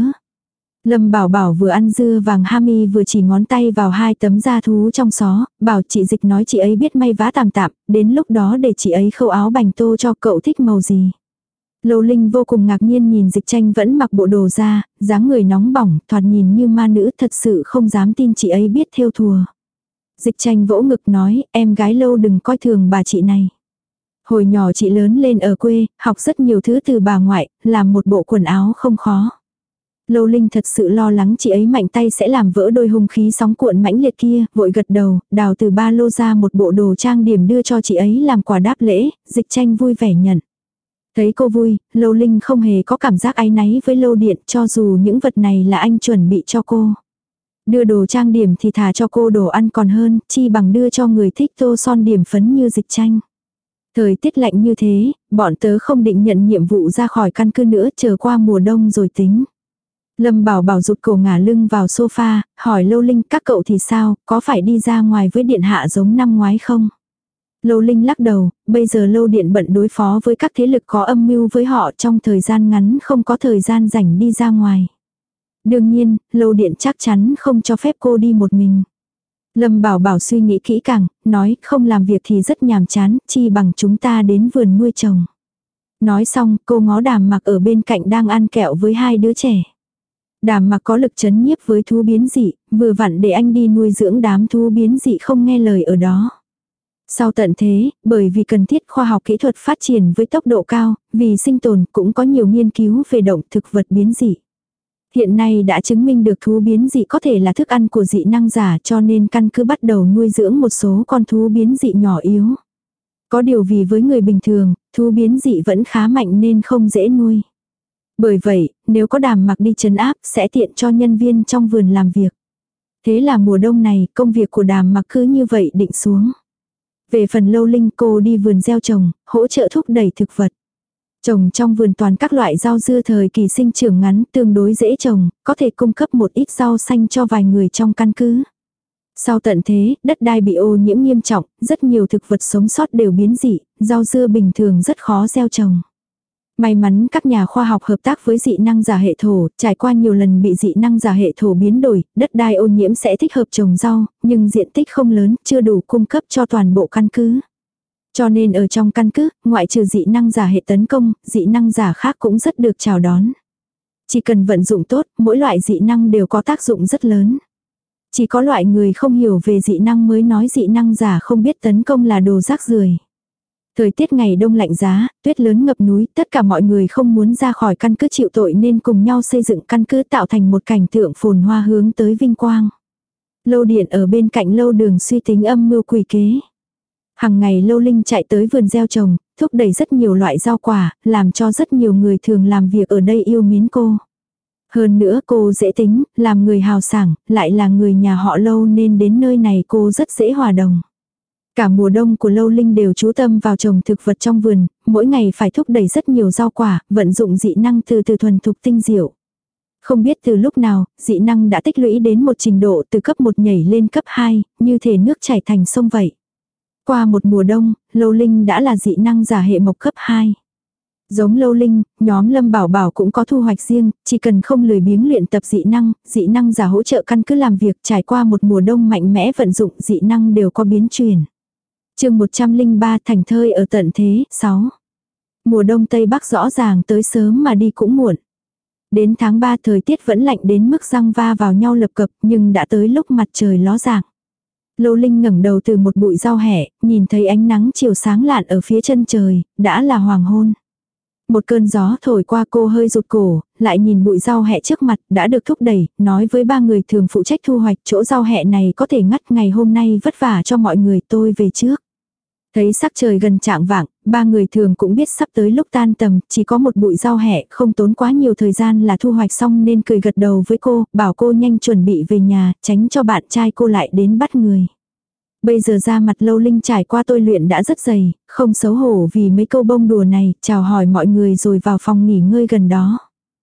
Lâm Bảo Bảo vừa ăn dưa vàng Hami vừa chỉ ngón tay vào hai tấm da thú trong xó, bảo chị Dịch nói chị ấy biết may vá tạm tạm, đến lúc đó để chị ấy khâu áo bành tô cho cậu thích màu gì. Lâu Linh vô cùng ngạc nhiên nhìn Dịch Tranh vẫn mặc bộ đồ da, dáng người nóng bỏng, thoạt nhìn như ma nữ, thật sự không dám tin chị ấy biết thêu thùa. Dịch Tranh vỗ ngực nói, em gái Lâu đừng coi thường bà chị này. Hồi nhỏ chị lớn lên ở quê, học rất nhiều thứ từ bà ngoại, làm một bộ quần áo không khó. Lâu Linh thật sự lo lắng chị ấy mạnh tay sẽ làm vỡ đôi hung khí sóng cuộn mãnh liệt kia, vội gật đầu, đào từ ba lô ra một bộ đồ trang điểm đưa cho chị ấy làm quà đáp lễ, Dịch Tranh vui vẻ nhận. Thấy cô vui, Lâu Linh không hề có cảm giác áy náy với Lâu Điện, cho dù những vật này là anh chuẩn bị cho cô. Đưa đồ trang điểm thì thà cho cô đồ ăn còn hơn, chi bằng đưa cho người thích tô son điểm phấn như Dịch Tranh. Thời tiết lạnh như thế, bọn tớ không định nhận nhiệm vụ ra khỏi căn cứ nữa, chờ qua mùa đông rồi tính. Lâm Bảo Bảo rụt cổ ngả lưng vào sofa, hỏi Lâu Linh các cậu thì sao, có phải đi ra ngoài với điện hạ giống năm ngoái không? Lâu Linh lắc đầu, bây giờ Lâu Điện bận đối phó với các thế lực có âm mưu với họ, trong thời gian ngắn không có thời gian rảnh đi ra ngoài. Đương nhiên, Lâu Điện chắc chắn không cho phép cô đi một mình. Lâm Bảo Bảo suy nghĩ kỹ càng, nói không làm việc thì rất nhàm chán, chi bằng chúng ta đến vườn nuôi trồng. Nói xong, cô ngó Đàm Mặc ở bên cạnh đang ăn kẹo với hai đứa trẻ. Đàm Mặc có lực chấn nhiếp với thú biến dị, vừa vặn để anh đi nuôi dưỡng đám thú biến dị không nghe lời ở đó. Sau tận thế, bởi vì cần thiết khoa học kỹ thuật phát triển với tốc độ cao, vì sinh tồn cũng có nhiều nghiên cứu về động thực vật biến dị. Hiện nay đã chứng minh được thú biến dị có thể là thức ăn của dị năng giả, cho nên căn cứ bắt đầu nuôi dưỡng một số con thú biến dị nhỏ yếu. Có điều vì với người bình thường, thú biến dị vẫn khá mạnh nên không dễ nuôi. Bởi vậy, nếu có Đàm Mặc đi trấn áp sẽ tiện cho nhân viên trong vườn làm việc. Thế là mùa đông này, công việc của Đàm Mặc cứ như vậy định xuống. Về phần Lâu Linh, cô đi vườn gieo trồng, hỗ trợ thúc đẩy thực vật. Trồng trong vườn toàn các loại rau dưa thời kỳ sinh trưởng ngắn, tương đối dễ trồng, có thể cung cấp một ít rau xanh cho vài người trong căn cứ. Sau tận thế, đất đai bị ô nhiễm nghiêm trọng, rất nhiều thực vật sống sót đều biến dị, rau dưa bình thường rất khó gieo trồng. May mắn các nhà khoa học hợp tác với dị năng giả hệ thổ, trải qua nhiều lần bị dị năng giả hệ thổ biến đổi, đất đai ô nhiễm sẽ thích hợp trồng rau, nhưng diện tích không lớn, chưa đủ cung cấp cho toàn bộ căn cứ. Cho nên ở trong căn cứ, ngoại trừ dị năng giả hệ tấn công, dị năng giả khác cũng rất được chào đón. Chỉ cần vận dụng tốt, mỗi loại dị năng đều có tác dụng rất lớn. Chỉ có loại người không hiểu về dị năng mới nói dị năng giả không biết tấn công là đồ rác rưởi. Thời tiết ngày đông lạnh giá, tuyết lớn ngập núi, tất cả mọi người không muốn ra khỏi căn cứ chịu tội nên cùng nhau xây dựng căn cứ tạo thành một cảnh tượng phồn hoa hướng tới vinh quang. Lâu Điện ở bên cạnh Lâu Đường suy tính âm mưu quỷ kế. Hằng ngày Lâu Linh chạy tới vườn gieo trồng, thúc đẩy rất nhiều loại rau quả, làm cho rất nhiều người thường làm việc ở đây yêu mến cô. Hơn nữa cô dễ tính, làm người hào sảng, lại là người nhà họ Lâu nên đến nơi này cô rất dễ hòa đồng. Cả mùa đông của Lâu Linh đều chú tâm vào trồng thực vật trong vườn, mỗi ngày phải thúc đẩy rất nhiều rau quả, vận dụng dị năng từ từ thuần thục tinh diệu. Không biết từ lúc nào, dị năng đã tích lũy đến một trình độ từ cấp một nhảy lên cấp hai, như thể nước chảy thành sông vậy. Qua một mùa đông, Lâu Linh đã là dị năng giả hệ mộc cấp hai. Giống Lâu Linh, nhóm Lâm Bảo Bảo cũng có thu hoạch riêng, chỉ cần không lười biếng luyện tập dị năng, dị năng giả hỗ trợ căn cứ làm việc, trải qua một mùa đông mạnh mẽ vận dụng dị năng đều có biến chuyển. Chương một trăm lẻ ba thành thơi ở tận thế, sáu. Mùa đông Tây Bắc rõ ràng tới sớm mà đi cũng muộn. Đến tháng ba thời tiết vẫn lạnh đến mức răng va vào nhau lập cập, nhưng đã tới lúc mặt trời ló dạng. Lâu Linh ngẩng đầu từ một bụi rau hẹ, nhìn thấy ánh nắng chiều sáng lạn ở phía chân trời, đã là hoàng hôn. Một cơn gió thổi qua cô hơi rụt cổ, lại nhìn bụi rau hẹ trước mặt, đã được thúc đẩy, nói với ba người thường phụ trách thu hoạch, chỗ rau hẹ này có thể ngắt, ngày hôm nay vất vả cho mọi người, tôi về trước. Thấy sắc trời gần chạng vạng, ba người thường cũng biết sắp tới lúc tan tầm, chỉ có một bụi rau hẹ, không tốn quá nhiều thời gian là thu hoạch xong nên cười gật đầu với cô, bảo cô nhanh chuẩn bị về nhà, tránh cho bạn trai cô lại đến bắt người. Bây giờ ra mặt Lâu Linh trải qua tôi luyện đã rất dày, không xấu hổ vì mấy câu bông đùa này, chào hỏi mọi người rồi vào phòng nghỉ ngơi gần đó.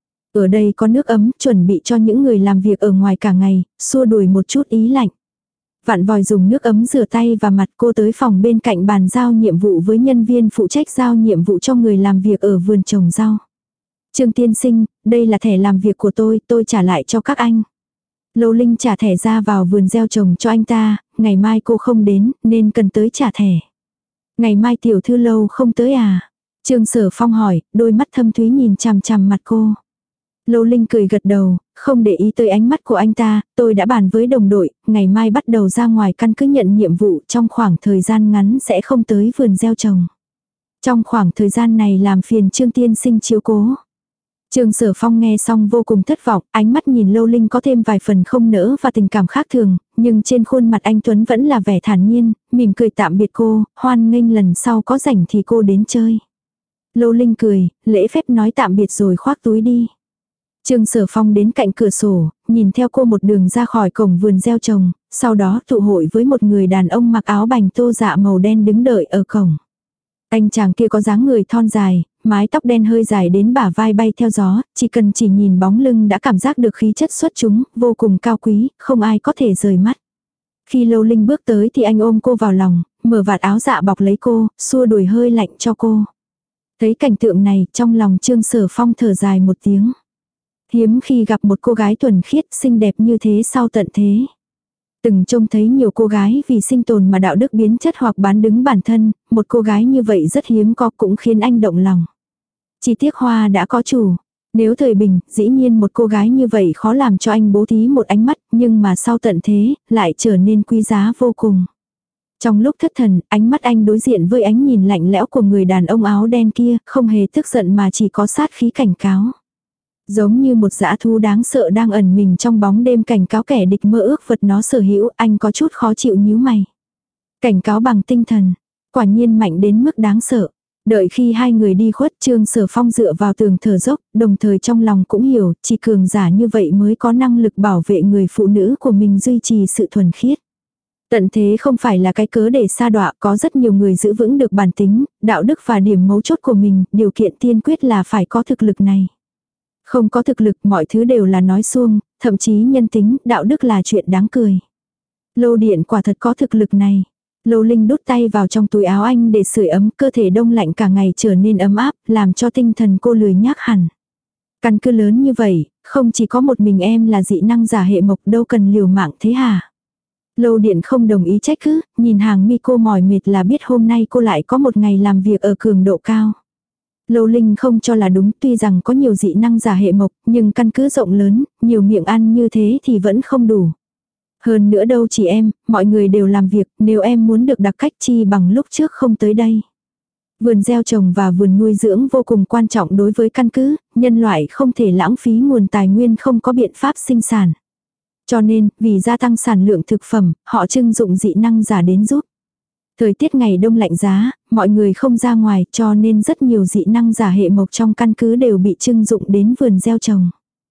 Ở đây có nước ấm, chuẩn bị cho những người làm việc ở ngoài cả ngày, xua đuổi một chút ý lạnh. Vạn vòi dùng nước ấm rửa tay và mặt, cô tới phòng bên cạnh bàn giao nhiệm vụ với nhân viên phụ trách giao nhiệm vụ cho người làm việc ở vườn trồng rau. Trương tiên sinh, đây là thẻ làm việc của tôi, tôi trả lại cho các anh. Lâu Linh trả thẻ ra vào vườn gieo trồng cho anh ta, ngày mai cô không đến, nên cần tới trả thẻ. Ngày mai tiểu thư Lâu không tới à? Trương Sở Phong hỏi, đôi mắt thâm thúy nhìn chằm chằm mặt cô. Lâu Linh cười gật đầu, không để ý tới ánh mắt của anh ta, tôi đã bàn với đồng đội, ngày mai bắt đầu ra ngoài căn cứ nhận nhiệm vụ, trong khoảng thời gian ngắn sẽ không tới vườn gieo trồng. Trong khoảng thời gian này làm phiền Trương tiên sinh chiếu cố. Trương Sở Phong nghe xong vô cùng thất vọng, ánh mắt nhìn Lâu Linh có thêm vài phần không nỡ và tình cảm khác thường, nhưng trên khuôn mặt anh Tuấn vẫn là vẻ thản nhiên, mỉm cười tạm biệt cô, hoan nghênh lần sau có rảnh thì cô đến chơi. Lâu Linh cười, lễ phép nói tạm biệt rồi khoác túi đi. Trương Sở Phong đến cạnh cửa sổ, nhìn theo cô một đường ra khỏi cổng vườn gieo trồng, sau đó tụ hội với một người đàn ông mặc áo bành tô dạ màu đen đứng đợi ở cổng. Anh chàng kia có dáng người thon dài, mái tóc đen hơi dài đến bả vai bay theo gió, chỉ cần chỉ nhìn bóng lưng đã cảm giác được khí chất xuất chúng, vô cùng cao quý, không ai có thể rời mắt. Khi Lâu Linh bước tới thì anh ôm cô vào lòng, mở vạt áo dạ bọc lấy cô, xua đuổi hơi lạnh cho cô. Thấy cảnh tượng này, trong lòng Trương Sở Phong thở dài một tiếng. Hiếm khi gặp một cô gái thuần khiết xinh đẹp như thế sau tận thế. Từng trông thấy nhiều cô gái vì sinh tồn mà đạo đức biến chất hoặc bán đứng bản thân, một cô gái như vậy rất hiếm có cũng khiến anh động lòng. Chỉ tiếc hoa đã có chủ. Nếu thời bình, dĩ nhiên một cô gái như vậy khó làm cho anh bố thí một ánh mắt, nhưng mà sau tận thế, lại trở nên quý giá vô cùng. Trong lúc thất thần, ánh mắt anh đối diện với ánh nhìn lạnh lẽo của người đàn ông áo đen kia, không hề tức giận mà chỉ có sát khí cảnh cáo. Giống như một dã thú đáng sợ đang ẩn mình trong bóng đêm cảnh cáo kẻ địch mơ ước vật nó sở hữu, anh có chút khó chịu nhíu mày. Cảnh cáo bằng tinh thần, quả nhiên mạnh đến mức đáng sợ. Đợi khi hai người đi khuất, Trương Sở Phong dựa vào tường thở dốc, đồng thời trong lòng cũng hiểu, chỉ cường giả như vậy mới có năng lực bảo vệ người phụ nữ của mình duy trì sự thuần khiết. Tận thế không phải là cái cớ để sa đọa, có rất nhiều người giữ vững được bản tính, đạo đức và điểm mấu chốt của mình, điều kiện tiên quyết là phải có thực lực này. Không có thực lực mọi thứ đều là nói suông, thậm chí nhân tính, đạo đức là chuyện đáng cười. Lô Điện quả thật có thực lực này. Lô Linh đút tay vào trong túi áo anh để sưởi ấm, cơ thể đông lạnh cả ngày trở nên ấm áp, làm cho tinh thần cô lười nhác hẳn. Căn cứ lớn như vậy, không chỉ có một mình em là dị năng giả hệ mộc, đâu cần liều mạng thế hả? Lô Điện không đồng ý trách cứ, nhìn hàng mi cô mỏi mệt là biết hôm nay cô lại có một ngày làm việc ở cường độ cao. Lô Linh không cho là đúng, tuy rằng có nhiều dị năng giả hệ mộc, nhưng căn cứ rộng lớn, nhiều miệng ăn như thế thì vẫn không đủ. Hơn nữa đâu chỉ em, mọi người đều làm việc, nếu em muốn được đặc cách chi bằng lúc trước không tới đây. Vườn gieo trồng và vườn nuôi dưỡng vô cùng quan trọng đối với căn cứ, nhân loại không thể lãng phí nguồn tài nguyên không có biện pháp sinh sản. Cho nên, vì gia tăng sản lượng thực phẩm, họ trưng dụng dị năng giả đến giúp. Thời tiết ngày đông lạnh giá, mọi người không ra ngoài cho nên rất nhiều dị năng giả hệ mộc trong căn cứ đều bị trưng dụng đến vườn gieo trồng.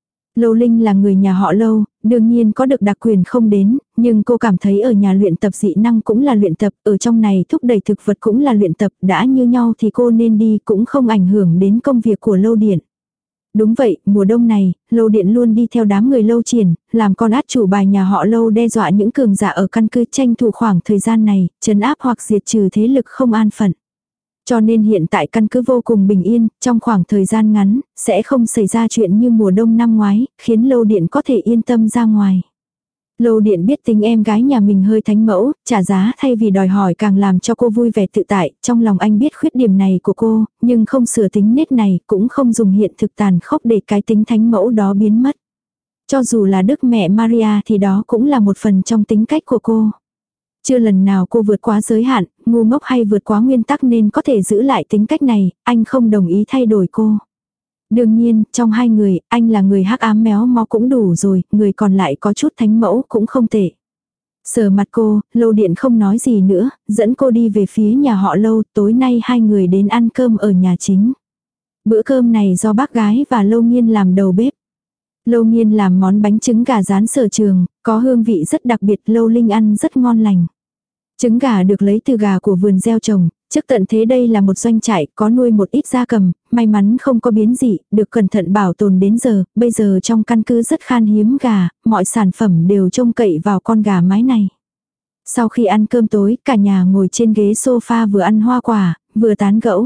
Lô Linh là người nhà họ Lô, đương nhiên có được đặc quyền không đến, nhưng cô cảm thấy ở nhà luyện tập dị năng cũng là luyện tập, ở trong này thúc đẩy thực vật cũng là luyện tập, đã như nhau thì cô nên đi cũng không ảnh hưởng đến công việc của Lô Điện. Đúng vậy, mùa đông này, Lô Điện luôn đi theo đám người Lô Triển, làm con át chủ bài nhà họ Lô đe dọa những cường giả ở căn cứ, tranh thủ khoảng thời gian này, trấn áp hoặc diệt trừ thế lực không an phận. Cho nên hiện tại căn cứ vô cùng bình yên, trong khoảng thời gian ngắn, sẽ không xảy ra chuyện như mùa đông năm ngoái, khiến Lô Điện có thể yên tâm ra ngoài. Lô Điện biết tính em gái nhà mình hơi thánh mẫu, trả giá thay vì đòi hỏi càng làm cho cô vui vẻ tự tại, trong lòng anh biết khuyết điểm này của cô, nhưng không sửa tính nết này, cũng không dùng hiện thực tàn khốc để cái tính thánh mẫu đó biến mất. Cho dù là Đức Mẹ Maria thì đó cũng là một phần trong tính cách của cô. Chưa lần nào cô vượt quá giới hạn, ngu ngốc hay vượt quá nguyên tắc nên có thể giữ lại tính cách này, anh không đồng ý thay đổi cô. Đương nhiên, trong hai người, anh là người hắc ám méo mó cũng đủ rồi, người còn lại có chút thánh mẫu cũng không tệ. Sờ mặt cô, Lô Điện không nói gì nữa, dẫn cô đi về phía nhà họ Lô, tối nay hai người đến ăn cơm ở nhà chính. Bữa cơm này do bác gái và Lô Nghiên làm đầu bếp. Lô Nghiên làm món bánh trứng gà rán sở trường, có hương vị rất đặc biệt, Lô Linh ăn rất ngon lành. Trứng gà được lấy từ gà của vườn gieo trồng, trước tận thế đây là một doanh trại, có nuôi một ít gia cầm, may mắn không có biến dị, được cẩn thận bảo tồn đến giờ, bây giờ trong căn cứ rất khan hiếm gà, mọi sản phẩm đều trông cậy vào con gà mái này. Sau khi ăn cơm tối, cả nhà ngồi trên ghế sofa vừa ăn hoa quả, vừa tán gẫu.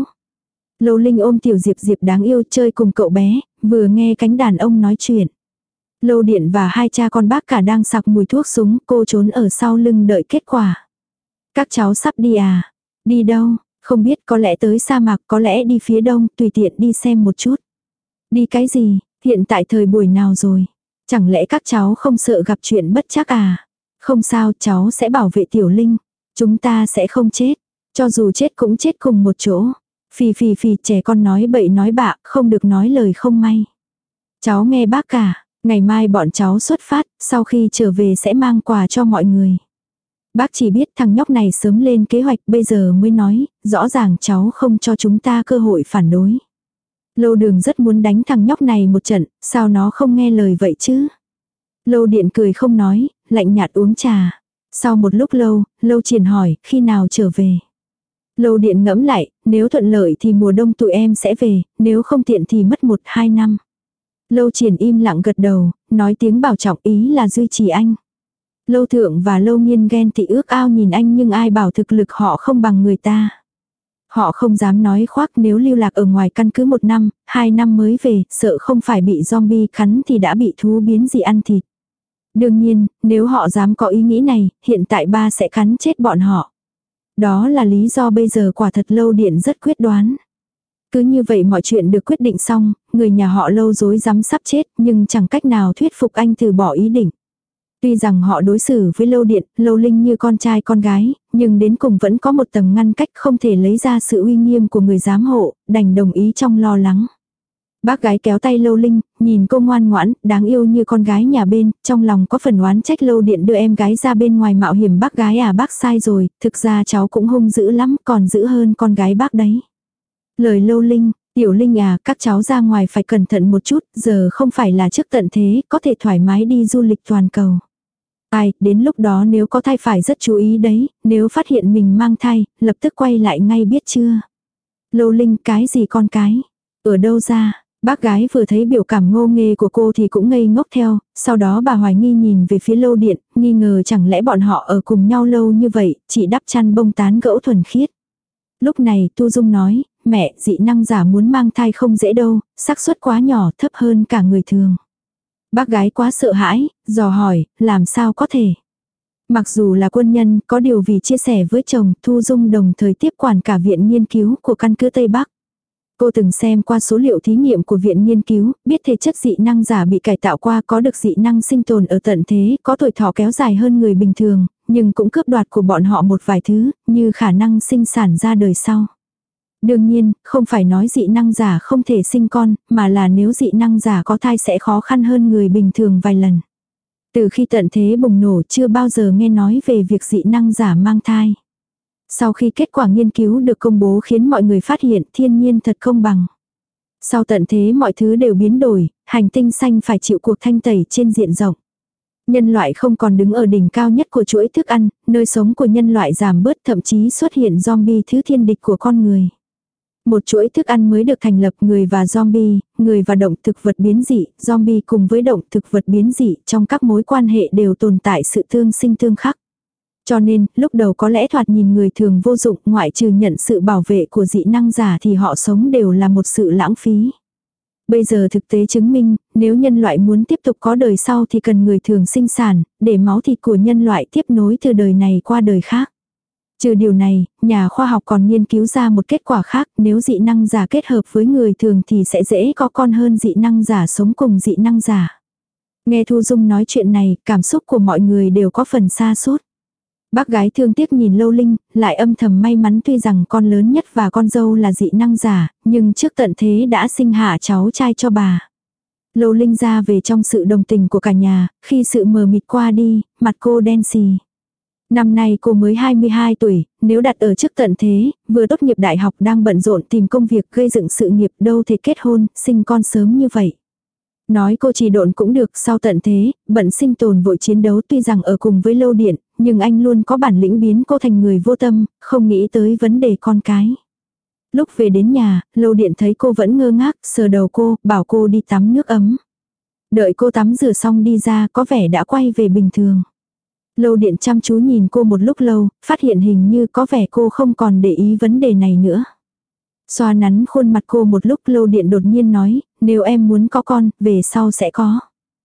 Lô Linh ôm tiểu Diệp Diệp đáng yêu chơi cùng cậu bé, vừa nghe cánh đàn ông nói chuyện. Lô Điện và hai cha con bác cả đang sặc mùi thuốc súng, cô trốn ở sau lưng đợi kết quả. Các cháu sắp đi à? Đi đâu? Không biết, có lẽ tới sa mạc, có lẽ đi phía đông, tùy tiện đi xem một chút. Đi cái gì? Hiện tại thời buổi nào rồi? Chẳng lẽ các cháu không sợ gặp chuyện bất trắc à? Không sao, cháu sẽ bảo vệ Tiểu Linh. Chúng ta sẽ không chết. Cho dù chết cũng chết cùng một chỗ. Phì phì phì, trẻ con nói bậy nói bạ, không được nói lời không may. Cháu nghe bác cả, ngày mai bọn cháu xuất phát, sau khi trở về sẽ mang quà cho mọi người. Bác chỉ biết thằng nhóc này sớm lên kế hoạch, bây giờ mới nói, rõ ràng cháu không cho chúng ta cơ hội phản đối. Lô Đường rất muốn đánh thằng nhóc này một trận, sao nó không nghe lời vậy chứ? Lô Điện cười không nói, lạnh nhạt uống trà. Sau một lúc lâu, Lô Triển hỏi, khi nào trở về? Lô Điện ngẫm lại, nếu thuận lợi thì mùa đông tụi em sẽ về, nếu không tiện thì mất một hai năm. Lô Triển im lặng gật đầu, nói tiếng bảo trọng, ý là duy trì anh. Lô Thượng và Lô Nghiên ghen tị ước ao nhìn anh, nhưng ai bảo thực lực họ không bằng người ta. Họ không dám nói khoác nếu lưu lạc ở ngoài căn cứ một năm, hai năm mới về, sợ không phải bị zombie cắn thì đã bị thú biến gì ăn thịt. Đương nhiên, nếu họ dám có ý nghĩ này, hiện tại ba sẽ cắn chết bọn họ. Đó là lý do bây giờ quả thật Lâu Điện rất quyết đoán. Cứ như vậy mọi chuyện được quyết định xong, người nhà họ Lâu rối rắm sắp chết nhưng chẳng cách nào thuyết phục anh từ bỏ ý định. Tuy rằng họ đối xử với Lâu Điện, Lâu Linh như con trai con gái, nhưng đến cùng vẫn có một tầng ngăn cách không thể lấy ra sự uy nghiêm của người giám hộ, đành đồng ý trong lo lắng. Bác gái kéo tay Lâu Linh, nhìn cô ngoan ngoãn, đáng yêu như con gái nhà bên, trong lòng có phần oán trách Lâu Điện đưa em gái ra bên ngoài mạo hiểm. Bác gái à, bác sai rồi, thực ra cháu cũng hung dữ lắm, còn dữ hơn con gái bác đấy. Lời Lâu Linh, Tiểu Linh à, các cháu ra ngoài phải cẩn thận một chút, giờ không phải là trước tận thế, có thể thoải mái đi du lịch toàn cầu. Ai, đến lúc đó nếu có thai phải rất chú ý đấy, nếu phát hiện mình mang thai, lập tức quay lại ngay biết chưa. Lâu Linh, cái gì con cái? Ở đâu ra? Bác gái vừa thấy biểu cảm ngô nghê của cô thì cũng ngây ngốc theo, sau đó bà hoài nghi nhìn về phía Lâu Điện, nghi ngờ chẳng lẽ bọn họ ở cùng nhau lâu như vậy, chỉ đắp chăn bông tán gẫu thuần khiết. Lúc này Tu Dung nói, mẹ, dị năng giả muốn mang thai không dễ đâu, xác suất quá nhỏ, thấp hơn cả người thường. Bác gái quá sợ hãi, dò hỏi, làm sao có thể? Mặc dù là quân nhân, có điều vì chia sẻ với chồng, Thu Dung đồng thời tiếp quản cả viện nghiên cứu của căn cứ Tây Bắc. Cô từng xem qua số liệu thí nghiệm của viện nghiên cứu, biết thể chất dị năng giả bị cải tạo qua có được dị năng sinh tồn ở tận thế, có tuổi thọ kéo dài hơn người bình thường, nhưng cũng cướp đoạt của bọn họ một vài thứ, như khả năng sinh sản ra đời sau. Đương nhiên, không phải nói dị năng giả không thể sinh con, mà là nếu dị năng giả có thai sẽ khó khăn hơn người bình thường vài lần. Từ khi tận thế bùng nổ chưa bao giờ nghe nói về việc dị năng giả mang thai. Sau khi kết quả nghiên cứu được công bố khiến mọi người phát hiện thiên nhiên thật công bằng. Sau tận thế mọi thứ đều biến đổi, hành tinh xanh phải chịu cuộc thanh tẩy trên diện rộng. Nhân loại không còn đứng ở đỉnh cao nhất của chuỗi thức ăn, nơi sống của nhân loại giảm bớt, thậm chí xuất hiện zombie, thứ thiên địch của con người. Một chuỗi thức ăn mới được thành lập, người và zombie, người và động thực vật biến dị, zombie cùng với động thực vật biến dị, trong các mối quan hệ đều tồn tại sự tương sinh tương khắc. Cho nên, lúc đầu có lẽ thoạt nhìn người thường vô dụng, ngoại trừ nhận sự bảo vệ của dị năng giả thì họ sống đều là một sự lãng phí. Bây giờ thực tế chứng minh, nếu nhân loại muốn tiếp tục có đời sau thì cần người thường sinh sản, để máu thịt của nhân loại tiếp nối từ đời này qua đời khác. Trừ điều này, nhà khoa học còn nghiên cứu ra một kết quả khác, nếu dị năng giả kết hợp với người thường thì sẽ dễ có con hơn dị năng giả sống cùng dị năng giả. Nghe Thu Dung nói chuyện này, cảm xúc của mọi người đều có phần sa sút. Bác gái thương tiếc nhìn Lâu Linh, lại âm thầm may mắn tuy rằng con lớn nhất và con dâu là dị năng giả, nhưng trước tận thế đã sinh hạ cháu trai cho bà. Lâu Linh ra về trong sự đồng tình của cả nhà, khi sự mờ mịt qua đi, mặt cô đen xì. Năm nay cô mới hai mươi hai tuổi, nếu đặt ở trước tận thế, vừa tốt nghiệp đại học đang bận rộn tìm công việc gây dựng sự nghiệp, đâu thể kết hôn, sinh con sớm như vậy. Nói cô trì độn cũng được, sau tận thế, bận sinh tồn vội chiến đấu, tuy rằng ở cùng với Lâu Điện, nhưng anh luôn có bản lĩnh biến cô thành người vô tâm, không nghĩ tới vấn đề con cái. Lúc về đến nhà, Lâu Điện thấy cô vẫn ngơ ngác, sờ đầu cô, bảo cô đi tắm nước ấm. Đợi cô tắm rửa xong đi ra, có vẻ đã quay về bình thường. Lâu Điện chăm chú nhìn cô một lúc lâu, phát hiện hình như có vẻ cô không còn để ý vấn đề này nữa. Xoa nắn khuôn mặt cô một lúc, Lâu Điện đột nhiên nói, nếu em muốn có con, về sau sẽ có.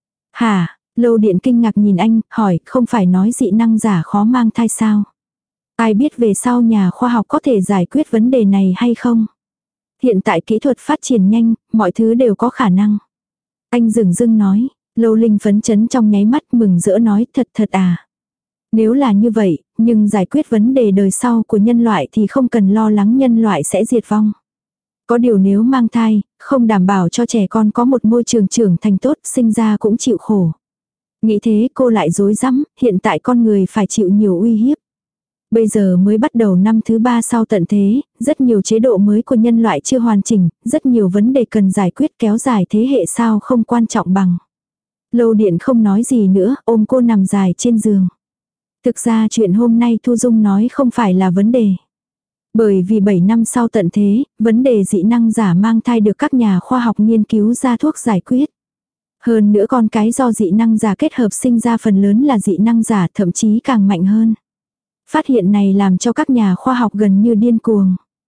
Hả? Lâu Điện kinh ngạc nhìn anh, hỏi, không phải nói dị năng giả khó mang thai sao? Ai biết về sau nhà khoa học có thể giải quyết vấn đề này hay không? Hiện tại kỹ thuật phát triển nhanh, mọi thứ đều có khả năng. Anh dửng dưng nói, Lâu Linh phấn chấn trong nháy mắt, mừng rỡ nói, thật thật à? Nếu là như vậy, nhưng giải quyết vấn đề đời sau của nhân loại thì không cần lo lắng nhân loại sẽ diệt vong. Có điều nếu mang thai, không đảm bảo cho trẻ con có một môi trường trưởng thành tốt, sinh ra cũng chịu khổ. Nghĩ thế cô lại rối rắm, hiện tại con người phải chịu nhiều uy hiếp. Bây giờ mới bắt đầu năm thứ ba sau tận thế, rất nhiều chế độ mới của nhân loại chưa hoàn chỉnh, rất nhiều vấn đề cần giải quyết, kéo dài thế hệ sao không quan trọng bằng. Lâu Điện không nói gì nữa, ôm cô nằm dài trên giường. Thực ra chuyện hôm nay Thu Dung nói không phải là vấn đề. Bởi vì bảy năm sau tận thế, vấn đề dị năng giả mang thai được các nhà khoa học nghiên cứu ra thuốc giải quyết. Hơn nữa con cái do dị năng giả kết hợp sinh ra phần lớn là dị năng giả, thậm chí càng mạnh hơn. Phát hiện này làm cho các nhà khoa học gần như điên cuồng.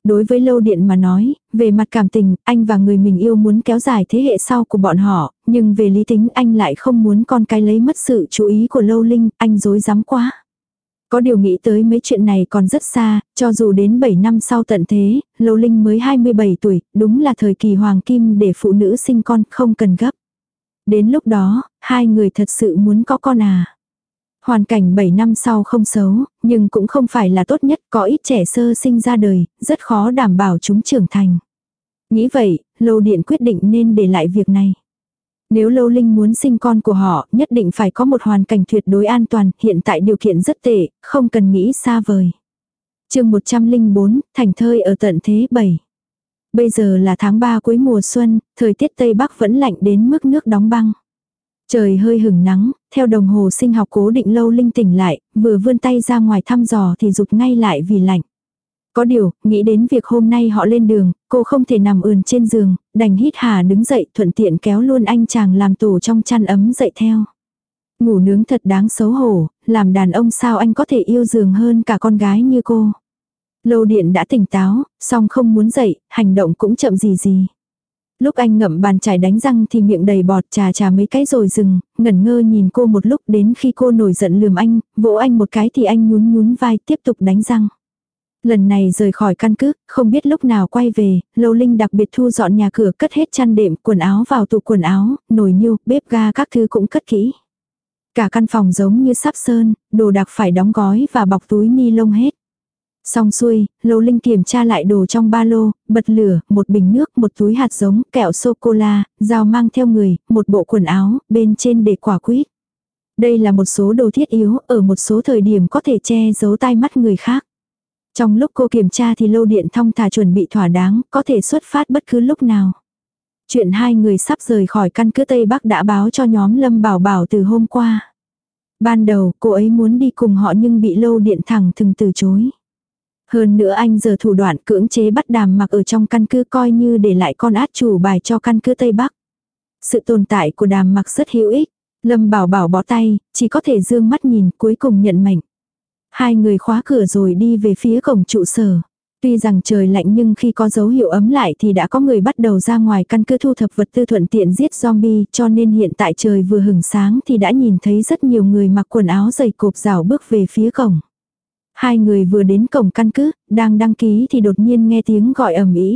Đối với Lâu Điện mà nói, về mặt cảm tình, anh và người mình yêu muốn kéo dài thế hệ sau của bọn họ, nhưng về lý tính anh lại không muốn con cái lấy mất sự chú ý của Lâu Linh, anh dối rắm quá. Có điều nghĩ tới mấy chuyện này còn rất xa, cho dù đến bảy năm sau tận thế, Lâu Linh mới hai mươi bảy tuổi, đúng là thời kỳ hoàng kim để phụ nữ sinh con, không cần gấp. Đến lúc đó, hai người thật sự muốn có con à. Hoàn cảnh bảy năm sau không xấu, nhưng cũng không phải là tốt nhất, có ít trẻ sơ sinh ra đời, rất khó đảm bảo chúng trưởng thành. Nghĩ vậy, Lâu Điện quyết định nên để lại việc này. Nếu Lâu Linh muốn sinh con của họ, nhất định phải có một hoàn cảnh tuyệt đối an toàn, hiện tại điều kiện rất tệ, không cần nghĩ xa vời. Chương một trăm lẻ bốn, thành thơi ở tận thế bảy. Bây giờ là tháng ba cuối mùa xuân, thời tiết Tây Bắc vẫn lạnh đến mức nước đóng băng. Trời hơi hửng nắng, theo đồng hồ sinh học cố định Lâu Linh tỉnh lại, vừa vươn tay ra ngoài thăm dò thì rụt ngay lại vì lạnh. Có điều, nghĩ đến việc hôm nay họ lên đường, cô không thể nằm ườn trên giường, đành hít hà đứng dậy thuận tiện kéo luôn anh chàng làm tủ trong chăn ấm dậy theo. Ngủ nướng thật đáng xấu hổ, làm đàn ông sao anh có thể yêu giường hơn cả con gái như cô. Lâu Điện đã tỉnh táo, song không muốn dậy, hành động cũng chậm gì gì. Lúc anh ngậm bàn chải đánh răng thì miệng đầy bọt trà trà mấy cái rồi dừng, ngẩn ngơ nhìn cô một lúc đến khi cô nổi giận lườm anh, vỗ anh một cái thì anh nhún nhún vai tiếp tục đánh răng. Lần này rời khỏi căn cứ, không biết lúc nào quay về, Lâu Linh đặc biệt thu dọn nhà cửa cất hết chăn đệm, quần áo vào tủ quần áo, nồi niêu, bếp ga các thứ cũng cất kỹ. Cả căn phòng giống như sắp sơn, đồ đạc phải đóng gói và bọc túi ni lông hết. Xong xuôi, Lâu Linh kiểm tra lại đồ trong ba lô, bật lửa, một bình nước, một túi hạt giống, kẹo sô-cô-la, dao mang theo người, một bộ quần áo, bên trên để quả quýt. Đây là một số đồ thiết yếu, ở một số thời điểm có thể che giấu tai mắt người khác. Trong lúc cô kiểm tra thì Lâu Điện thong thả chuẩn bị thỏa đáng, có thể xuất phát bất cứ lúc nào. Chuyện hai người sắp rời khỏi căn cứ Tây Bắc đã báo cho nhóm Lâm Bảo Bảo từ hôm qua. Ban đầu, cô ấy muốn đi cùng họ nhưng bị Lâu Điện thẳng thừng từ chối. Hơn nữa anh giờ thủ đoạn cưỡng chế bắt Đàm Mặc ở trong căn cứ coi như để lại con át chủ bài cho căn cứ Tây Bắc. Sự tồn tại của Đàm Mặc rất hữu ích. Lâm Bảo Bảo bó tay, chỉ có thể dương mắt nhìn, cuối cùng nhận mệnh. Hai người khóa cửa rồi đi về phía cổng trụ sở. Tuy rằng trời lạnh nhưng khi có dấu hiệu ấm lại thì đã có người bắt đầu ra ngoài căn cứ thu thập vật tư thuận tiện giết zombie, cho nên hiện tại trời vừa hửng sáng thì đã nhìn thấy rất nhiều người mặc quần áo dày cộp rảo bước về phía cổng. Hai người vừa đến cổng căn cứ, đang đăng ký thì đột nhiên nghe tiếng gọi ầm ĩ.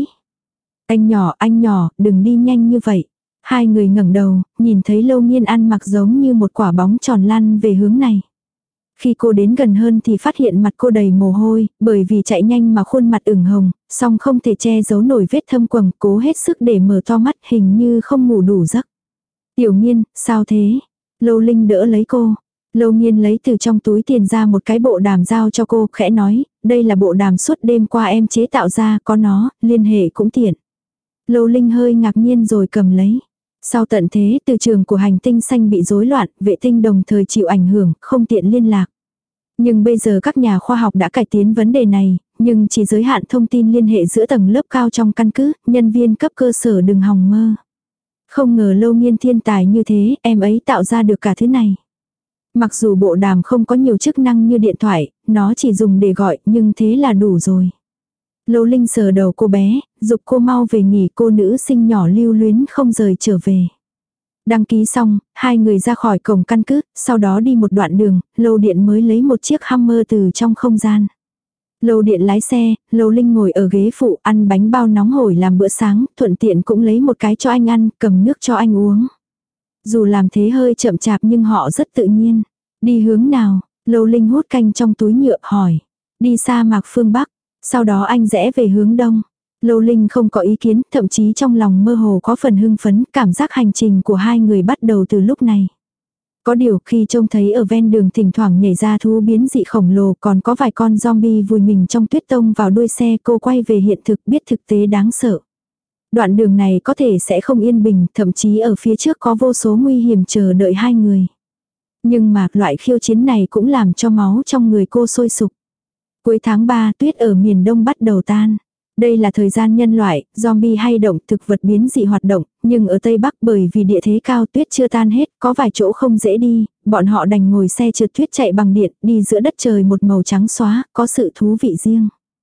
Anh nhỏ, anh nhỏ, đừng đi nhanh như vậy. Hai người ngẩng đầu, nhìn thấy Lâu Nghiên ăn mặc giống như một quả bóng tròn lăn về hướng này. Khi cô đến gần hơn thì phát hiện mặt cô đầy mồ hôi, bởi vì chạy nhanh mà khuôn mặt ửng hồng, song không thể che giấu nổi vết thâm quầng, cố hết sức để mở to mắt hình như không ngủ đủ giấc. Tiểu Nghiên, sao thế? Lâu Linh đỡ lấy cô. Lâu Nghiên lấy từ trong túi tiền ra một cái bộ đàm giao cho cô, khẽ nói, đây là bộ đàm suốt đêm qua em chế tạo ra, có nó, liên hệ cũng tiện. Lâu Linh hơi ngạc nhiên rồi cầm lấy. Sau tận thế, từ trường của hành tinh xanh bị rối loạn, vệ tinh đồng thời chịu ảnh hưởng, không tiện liên lạc. Nhưng bây giờ các nhà khoa học đã cải tiến vấn đề này, nhưng chỉ giới hạn thông tin liên hệ giữa tầng lớp cao trong căn cứ, nhân viên cấp cơ sở đừng hòng mơ. Không ngờ Lâu Nghiên thiên tài như thế, em ấy tạo ra được cả thứ này. Mặc dù bộ đàm không có nhiều chức năng như điện thoại, nó chỉ dùng để gọi, nhưng thế là đủ rồi. Lâu Linh sờ đầu cô bé, dục cô mau về nghỉ, cô nữ sinh nhỏ lưu luyến không rời trở về. Đăng ký xong, hai người ra khỏi cổng căn cứ, sau đó đi một đoạn đường, Lâu Điện mới lấy một chiếc Hummer từ trong không gian. Lâu Điện lái xe, Lâu Linh ngồi ở ghế phụ ăn bánh bao nóng hổi làm bữa sáng, thuận tiện cũng lấy một cái cho anh ăn, cầm nước cho anh uống. Dù làm thế hơi chậm chạp nhưng họ rất tự nhiên. Đi hướng nào? Lâu Linh hút canh trong túi nhựa hỏi. Đi sa mạc phương Bắc. Sau đó anh rẽ về hướng đông. Lâu Linh không có ý kiến, thậm chí trong lòng mơ hồ có phần hưng phấn, cảm giác hành trình của hai người bắt đầu từ lúc này. Có điều khi trông thấy ở ven đường thỉnh thoảng nhảy ra thú biến dị khổng lồ, còn có vài con zombie vùi mình trong tuyết tông vào đuôi xe, cô quay về hiện thực biết thực tế đáng sợ. Đoạn đường này có thể sẽ không yên bình, thậm chí ở phía trước có vô số nguy hiểm chờ đợi hai người. Nhưng mà loại khiêu chiến này cũng làm cho máu trong người cô sôi sục. Cuối tháng ba tuyết ở miền đông bắt đầu tan. Đây là thời gian nhân loại, zombie hay động thực vật biến dị hoạt động, nhưng ở Tây Bắc bởi vì địa thế cao tuyết chưa tan hết, có vài chỗ không dễ đi, bọn họ đành ngồi xe trượt tuyết chạy bằng điện, đi giữa đất trời một màu trắng xóa, có sự thú vị riêng.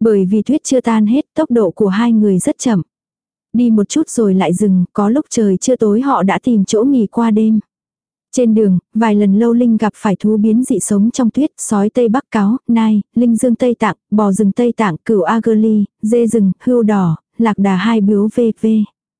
Bởi vì tuyết chưa tan hết, tốc độ của hai người rất chậm. Đi một chút rồi lại dừng, có lúc trời chưa tối họ đã tìm chỗ nghỉ qua đêm. Trên đường, vài lần Lâu Linh gặp phải thú biến dị sống trong tuyết, sói Tây Bắc cáo, nai, linh dương Tây Tạng, bò rừng Tây Tạng, cửu Ageli, dê rừng, hươu đỏ, lạc đà hai biếu vê vê.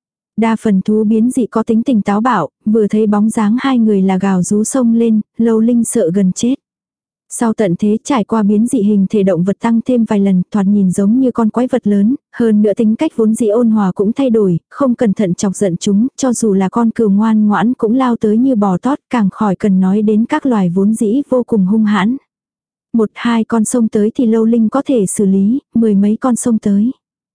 Đa phần thú biến dị có tính tình táo bạo, vừa thấy bóng dáng hai người là gào rú sông lên, Lâu Linh sợ gần chết. Sau tận thế trải qua biến dị hình thể động vật tăng thêm vài lần, thoạt nhìn giống như con quái vật lớn, hơn nữa tính cách vốn dĩ ôn hòa cũng thay đổi, không cẩn thận chọc giận chúng, cho dù là con cừu ngoan ngoãn cũng lao tới như bò tót, càng khỏi cần nói đến các loài vốn dĩ vô cùng hung hãn. Một hai con sông tới thì Lâu Linh có thể xử lý, mười mấy con sông tới.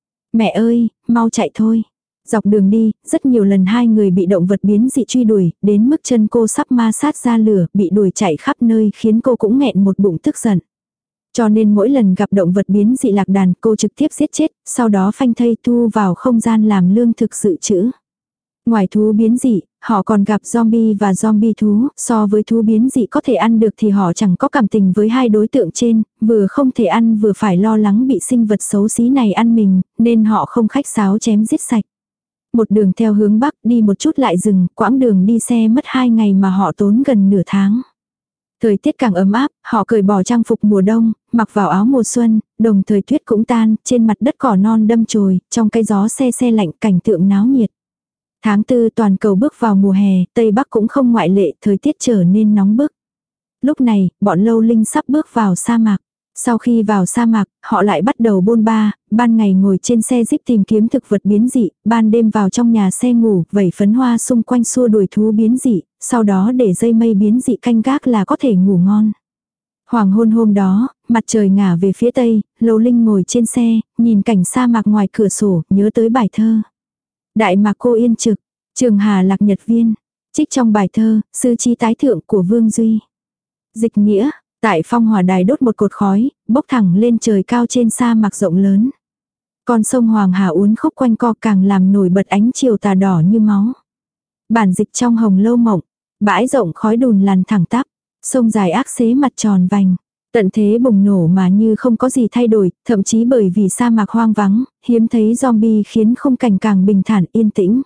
Mẹ ơi, mau chạy thôi. Dọc đường đi, rất nhiều lần hai người bị động vật biến dị truy đuổi, đến mức chân cô sắp ma sát ra lửa, bị đuổi chạy khắp nơi khiến cô cũng nghẹn một bụng tức giận. Cho nên mỗi lần gặp động vật biến dị lạc đàn cô trực tiếp giết chết, sau đó phanh thây thu vào không gian làm lương thực dự trữ. Ngoài thú biến dị, họ còn gặp zombie và zombie thú, so với thú biến dị có thể ăn được thì họ chẳng có cảm tình với hai đối tượng trên, vừa không thể ăn vừa phải lo lắng bị sinh vật xấu xí này ăn mình, nên họ không khách sáo chém giết sạch. Một đường theo hướng bắc đi một chút lại dừng, quãng đường đi xe mất hai ngày mà họ tốn gần nửa tháng. Thời tiết càng ấm áp, họ cởi bỏ trang phục mùa đông, mặc vào áo mùa xuân, đồng thời tuyết cũng tan, trên mặt đất cỏ non đâm chồi, trong cái gió se se lạnh cảnh tượng náo nhiệt. Tháng tư toàn cầu bước vào mùa hè, Tây Bắc cũng không ngoại lệ, thời tiết trở nên nóng bức. Lúc này, bọn Lâu Linh sắp bước vào sa mạc. Sau khi vào sa mạc, họ lại bắt đầu bôn ba, ban ngày ngồi trên xe jeep tìm kiếm thực vật biến dị, ban đêm vào trong nhà xe ngủ, vẩy phấn hoa xung quanh xua đuổi thú biến dị, sau đó để dây mây biến dị canh gác là có thể ngủ ngon. Hoàng hôn hôm đó, mặt trời ngả về phía tây, Lâu Linh ngồi trên xe, nhìn cảnh sa mạc ngoài cửa sổ, nhớ tới bài thơ. Đại mạc cô yên trực, Trường Hà lạc nhật viên, trích trong bài thơ, Sư chí tái thượng của Vương Duy. Dịch nghĩa, tại phong hỏa đài đốt một cột khói, bốc thẳng lên trời cao trên sa mạc rộng lớn. Con sông Hoàng Hà uốn khúc quanh co càng làm nổi bật ánh chiều tà đỏ như máu. Bản dịch trong Hồng Lâu Mộng, bãi rộng khói đùn lằn thẳng tắp, sông dài ác xế mặt tròn vành. Tận thế bùng nổ mà như không có gì thay đổi, thậm chí bởi vì sa mạc hoang vắng, hiếm thấy zombie khiến không cảnh càng bình thản yên tĩnh.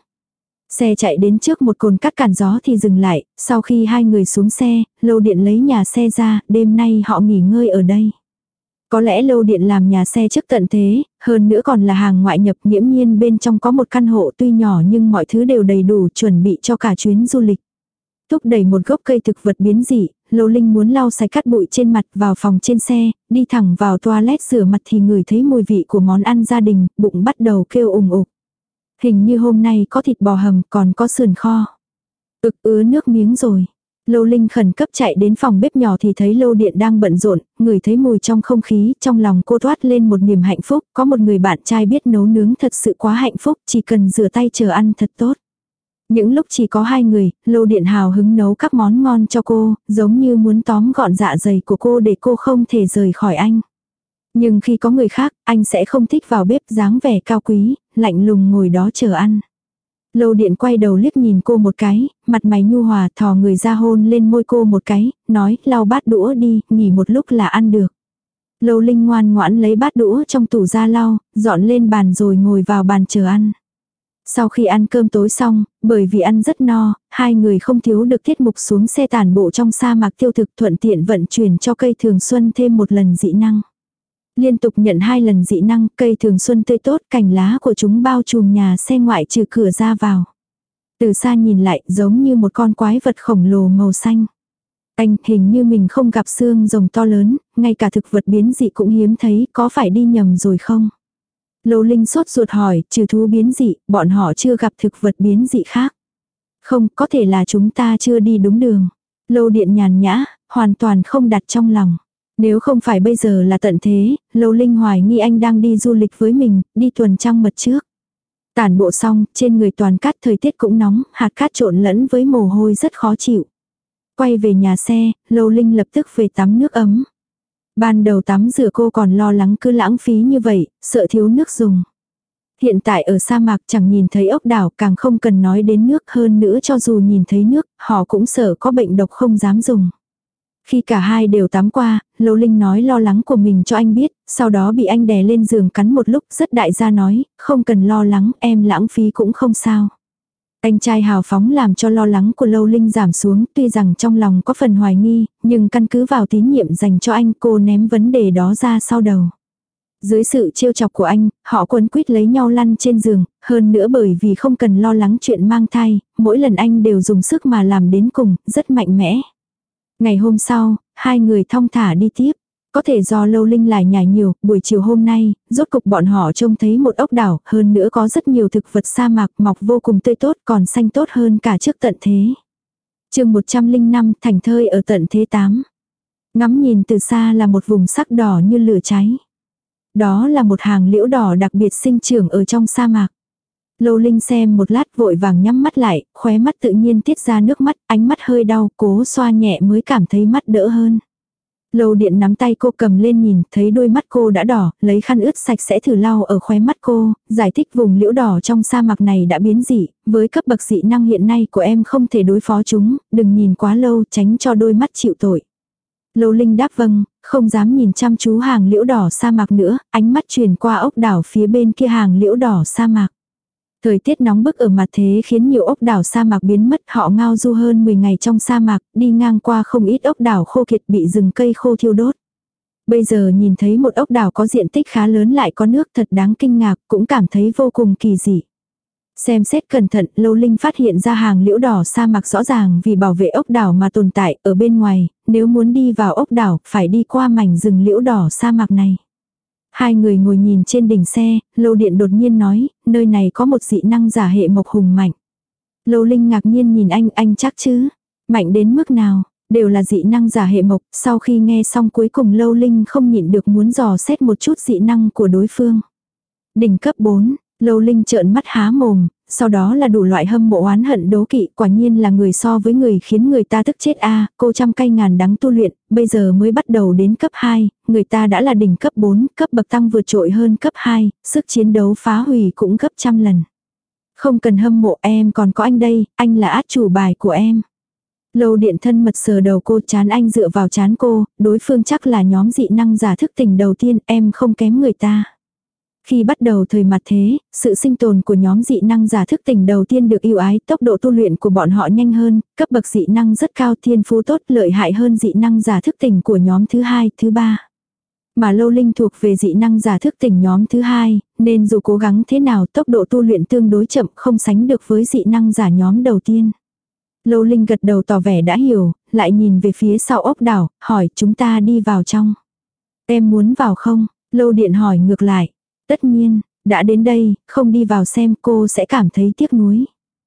Xe chạy đến trước một cồn cắt cản gió thì dừng lại, sau khi hai người xuống xe, Lâu Điện lấy nhà xe ra, đêm nay họ nghỉ ngơi ở đây. Có lẽ Lâu Điện làm nhà xe trước tận thế, hơn nữa còn là hàng ngoại nhập, nghiễm nhiên bên trong có một căn hộ tuy nhỏ nhưng mọi thứ đều đầy đủ chuẩn bị cho cả chuyến du lịch. Thúc đẩy một gốc cây thực vật biến dị, Lâu Linh muốn lau sạch cát bụi trên mặt vào phòng trên xe, đi thẳng vào toilet rửa mặt thì ngửi thấy mùi vị của món ăn gia đình, bụng bắt đầu kêu ùng ục. Hình như hôm nay có thịt bò hầm còn có sườn kho. Ực ứa nước miếng rồi. Lâu Linh khẩn cấp chạy đến phòng bếp nhỏ thì thấy Lâu Điện đang bận rộn, ngửi thấy mùi trong không khí, trong lòng cô toát lên một niềm hạnh phúc, có một người bạn trai biết nấu nướng thật sự quá hạnh phúc, chỉ cần rửa tay chờ ăn thật tốt. Những lúc chỉ có hai người, Lâu Điện hào hứng nấu các món ngon cho cô, giống như muốn tóm gọn dạ dày của cô để cô không thể rời khỏi anh. Nhưng khi có người khác, anh sẽ không thích vào bếp dáng vẻ cao quý, lạnh lùng ngồi đó chờ ăn. Lâu Điện quay đầu liếc nhìn cô một cái, mặt mày nhu hòa thò người ra hôn lên môi cô một cái, nói lau bát đũa đi, nghỉ một lúc là ăn được. Lâu Linh ngoan ngoãn lấy bát đũa trong tủ ra lau, dọn lên bàn rồi ngồi vào bàn chờ ăn. Sau khi ăn cơm tối xong, bởi vì ăn rất no, hai người không thiếu được tiết mục xuống xe tản bộ trong sa mạc tiêu thực thuận tiện vận chuyển cho cây thường xuân thêm một lần dị năng. Liên tục nhận hai lần dị năng, cây thường xuân tươi tốt, cành lá của chúng bao trùm nhà xe ngoại trừ cửa ra vào. Từ xa nhìn lại giống như một con quái vật khổng lồ màu xanh. Anh hình như mình không gặp xương rồng to lớn, ngay cả thực vật biến dị cũng hiếm thấy, có phải đi nhầm rồi không? Lâu Linh sốt ruột hỏi, trừ thú biến dị, bọn họ chưa gặp thực vật biến dị khác. Không, có thể là chúng ta chưa đi đúng đường. Lâu Điện nhàn nhã, hoàn toàn không đặt trong lòng. Nếu không phải bây giờ là tận thế, Lâu Linh hoài nghi anh đang đi du lịch với mình, đi tuần trăng mật trước. Tản bộ xong, trên người toàn cát, thời tiết cũng nóng, hạt cát trộn lẫn với mồ hôi rất khó chịu. Quay về nhà xe, Lâu Linh lập tức về tắm nước ấm. Ban đầu tắm rửa cô còn lo lắng cứ lãng phí như vậy, sợ thiếu nước dùng. Hiện tại ở sa mạc chẳng nhìn thấy ốc đảo, càng không cần nói đến nước, hơn nữa cho dù nhìn thấy nước, họ cũng sợ có bệnh độc không dám dùng. Khi cả hai đều tắm qua, Lâu Linh nói lo lắng của mình cho anh biết, sau đó bị anh đè lên giường cắn một lúc rất đại gia nói, không cần lo lắng, em lãng phí cũng không sao. Anh trai hào phóng làm cho lo lắng của Lâu Linh giảm xuống, tuy rằng trong lòng có phần hoài nghi, nhưng căn cứ vào tín nhiệm dành cho anh cô ném vấn đề đó ra sau đầu. Dưới sự trêu chọc của anh, họ quấn quýt lấy nhau lăn trên giường, hơn nữa bởi vì không cần lo lắng chuyện mang thai, mỗi lần anh đều dùng sức mà làm đến cùng, rất mạnh mẽ. Ngày hôm sau, hai người thong thả đi tiếp. Có thể do Lâu Linh lải nhải nhiều, buổi chiều hôm nay, rốt cục bọn họ trông thấy một ốc đảo, hơn nữa có rất nhiều thực vật sa mạc mọc vô cùng tươi tốt, còn xanh tốt hơn cả trước tận thế. Chương một trăm lẻ năm, thành thơi ở tận thế tám. Ngắm nhìn từ xa là một vùng sắc đỏ như lửa cháy. Đó là một hàng liễu đỏ đặc biệt sinh trưởng ở trong sa mạc. Lâu Linh xem một lát vội vàng nhắm mắt lại, khóe mắt tự nhiên tiết ra nước mắt, ánh mắt hơi đau, cố xoa nhẹ mới cảm thấy mắt đỡ hơn. Lâu Điện nắm tay cô cầm lên nhìn, thấy đôi mắt cô đã đỏ, lấy khăn ướt sạch sẽ thử lau ở khóe mắt cô, giải thích vùng liễu đỏ trong sa mạc này đã biến dị, với cấp bậc dị năng hiện nay của em không thể đối phó chúng, đừng nhìn quá lâu tránh cho đôi mắt chịu tội. Lâu Linh đáp vâng, không dám nhìn chăm chú hàng liễu đỏ sa mạc nữa, ánh mắt truyền qua ốc đảo phía bên kia hàng liễu đỏ sa mạc. Thời tiết nóng bức ở mặt thế khiến nhiều ốc đảo sa mạc biến mất, họ ngao du hơn mười ngày trong sa mạc, đi ngang qua không ít ốc đảo khô kiệt bị rừng cây khô thiêu đốt. Bây giờ nhìn thấy một ốc đảo có diện tích khá lớn lại có nước thật đáng kinh ngạc, cũng cảm thấy vô cùng kỳ dị. Xem xét cẩn thận, Lâu Linh phát hiện ra hàng liễu đỏ sa mạc rõ ràng vì bảo vệ ốc đảo mà tồn tại ở bên ngoài, nếu muốn đi vào ốc đảo phải đi qua mảnh rừng liễu đỏ sa mạc này. Hai người ngồi nhìn trên đỉnh xe, Lâu Điện đột nhiên nói, nơi này có một dị năng giả hệ mộc hùng mạnh. Lâu Linh ngạc nhiên nhìn anh, anh chắc chứ? Mạnh đến mức nào? Đều là dị năng giả hệ mộc, sau khi nghe xong cuối cùng Lâu Linh không nhịn được muốn dò xét một chút dị năng của đối phương. Đỉnh cấp bốn, Lâu Linh trợn mắt há mồm, sau đó là đủ loại hâm mộ oán hận đố kỵ, quả nhiên là người so với người khiến người ta tức chết a, cô trăm cay ngàn đắng tu luyện, bây giờ mới bắt đầu đến cấp hai, người ta đã là đỉnh cấp bốn, cấp bậc tăng vượt trội hơn cấp hai, sức chiến đấu phá hủy cũng gấp trăm lần. Không cần hâm mộ, em còn có anh đây, anh là át chủ bài của em. Lâu Điện thân mật sờ đầu cô, chán anh dựa vào chán cô, đối phương chắc là nhóm dị năng giả thức tỉnh đầu tiên, em không kém người ta. Khi bắt đầu thời mặt thế, sự sinh tồn của nhóm dị năng giả thức tỉnh đầu tiên được ưu ái, tốc độ tu luyện của bọn họ nhanh hơn, cấp bậc dị năng rất cao, thiên phú tốt, lợi hại hơn dị năng giả thức tỉnh của nhóm thứ hai, thứ ba. Mà Lâu Linh thuộc về dị năng giả thức tỉnh nhóm thứ hai, nên dù cố gắng thế nào tốc độ tu luyện tương đối chậm, không sánh được với dị năng giả nhóm đầu tiên. Lâu Linh gật đầu tỏ vẻ đã hiểu, lại nhìn về phía sau ốc đảo, hỏi chúng ta đi vào trong. Em muốn vào không? Lâu Điện hỏi ngược lại. Tất nhiên, đã đến đây, không đi vào xem cô sẽ cảm thấy tiếc nuối.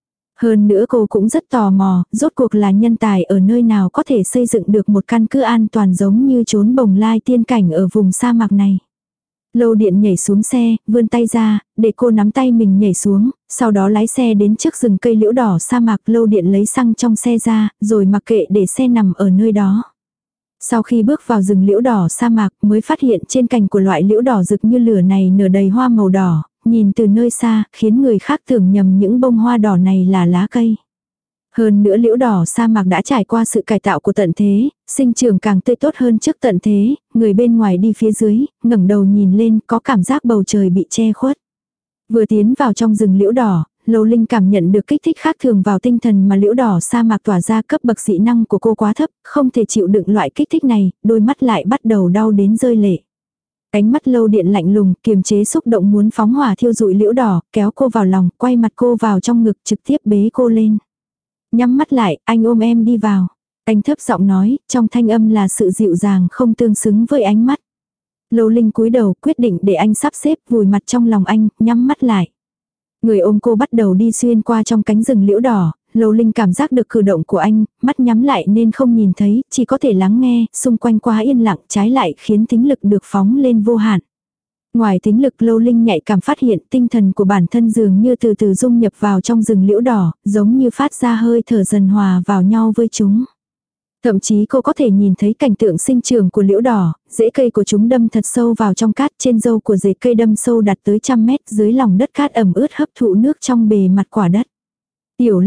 Hơn nữa cô cũng rất tò mò, rốt cuộc là nhân tài ở nơi nào có thể xây dựng được một căn cứ an toàn giống như chốn bồng lai tiên cảnh ở vùng sa mạc này. Lâu Điện nhảy xuống xe, vươn tay ra, để cô nắm tay mình nhảy xuống, sau đó lái xe đến trước rừng cây liễu đỏ sa mạc. Lâu Điện lấy xăng trong xe ra, rồi mặc kệ để xe nằm ở nơi đó. Sau khi bước vào rừng liễu đỏ sa mạc mới phát hiện trên cành của loại liễu đỏ rực như lửa này nở đầy hoa màu đỏ, nhìn từ nơi xa khiến người khác tưởng nhầm những bông hoa đỏ này là lá cây. Hơn nữa liễu đỏ sa mạc đã trải qua sự cải tạo của tận thế, sinh trưởng càng tươi tốt hơn trước tận thế, người bên ngoài đi phía dưới, ngẩng đầu nhìn lên có cảm giác bầu trời bị che khuất. Vừa tiến vào trong rừng liễu đỏ, Lâu Linh cảm nhận được kích thích khác thường vào tinh thần mà liễu đỏ sa mạc tỏa ra, cấp bậc dị năng của cô quá thấp, không thể chịu đựng loại kích thích này, đôi mắt lại bắt đầu đau đến rơi lệ. Ánh mắt Lâu Điện lạnh lùng, kiềm chế xúc động muốn phóng hỏa thiêu rụi liễu đỏ, kéo cô vào lòng, quay mặt cô vào trong ngực trực tiếp bế cô lên. Nhắm mắt lại, anh ôm em đi vào. Anh thấp giọng nói, trong thanh âm là sự dịu dàng không tương xứng với ánh mắt. Lâu Linh cúi đầu quyết định để anh sắp xếp, vùi mặt trong lòng anh, nhắm mắt lại. Người ôm cô bắt đầu đi xuyên qua trong cánh rừng liễu đỏ, Lâu Linh cảm giác được cử động của anh, mắt nhắm lại nên không nhìn thấy, chỉ có thể lắng nghe, xung quanh quá yên lặng, trái lại khiến tính lực được phóng lên vô hạn. Ngoài tính lực, Lâu Linh nhạy cảm phát hiện tinh thần của bản thân dường như từ từ dung nhập vào trong rừng liễu đỏ, giống như phát ra hơi thở dần hòa vào nhau với chúng. Thậm chí cô có thể nhìn thấy cảnh tượng sinh trưởng của liễu đỏ, rễ cây của chúng đâm thật sâu vào trong cát, trên râu của rễ cây đâm sâu đạt tới trăm mét, dưới lòng đất cát ẩm ướt hấp thụ nước trong bề mặt quả đất. Tiểu Linh,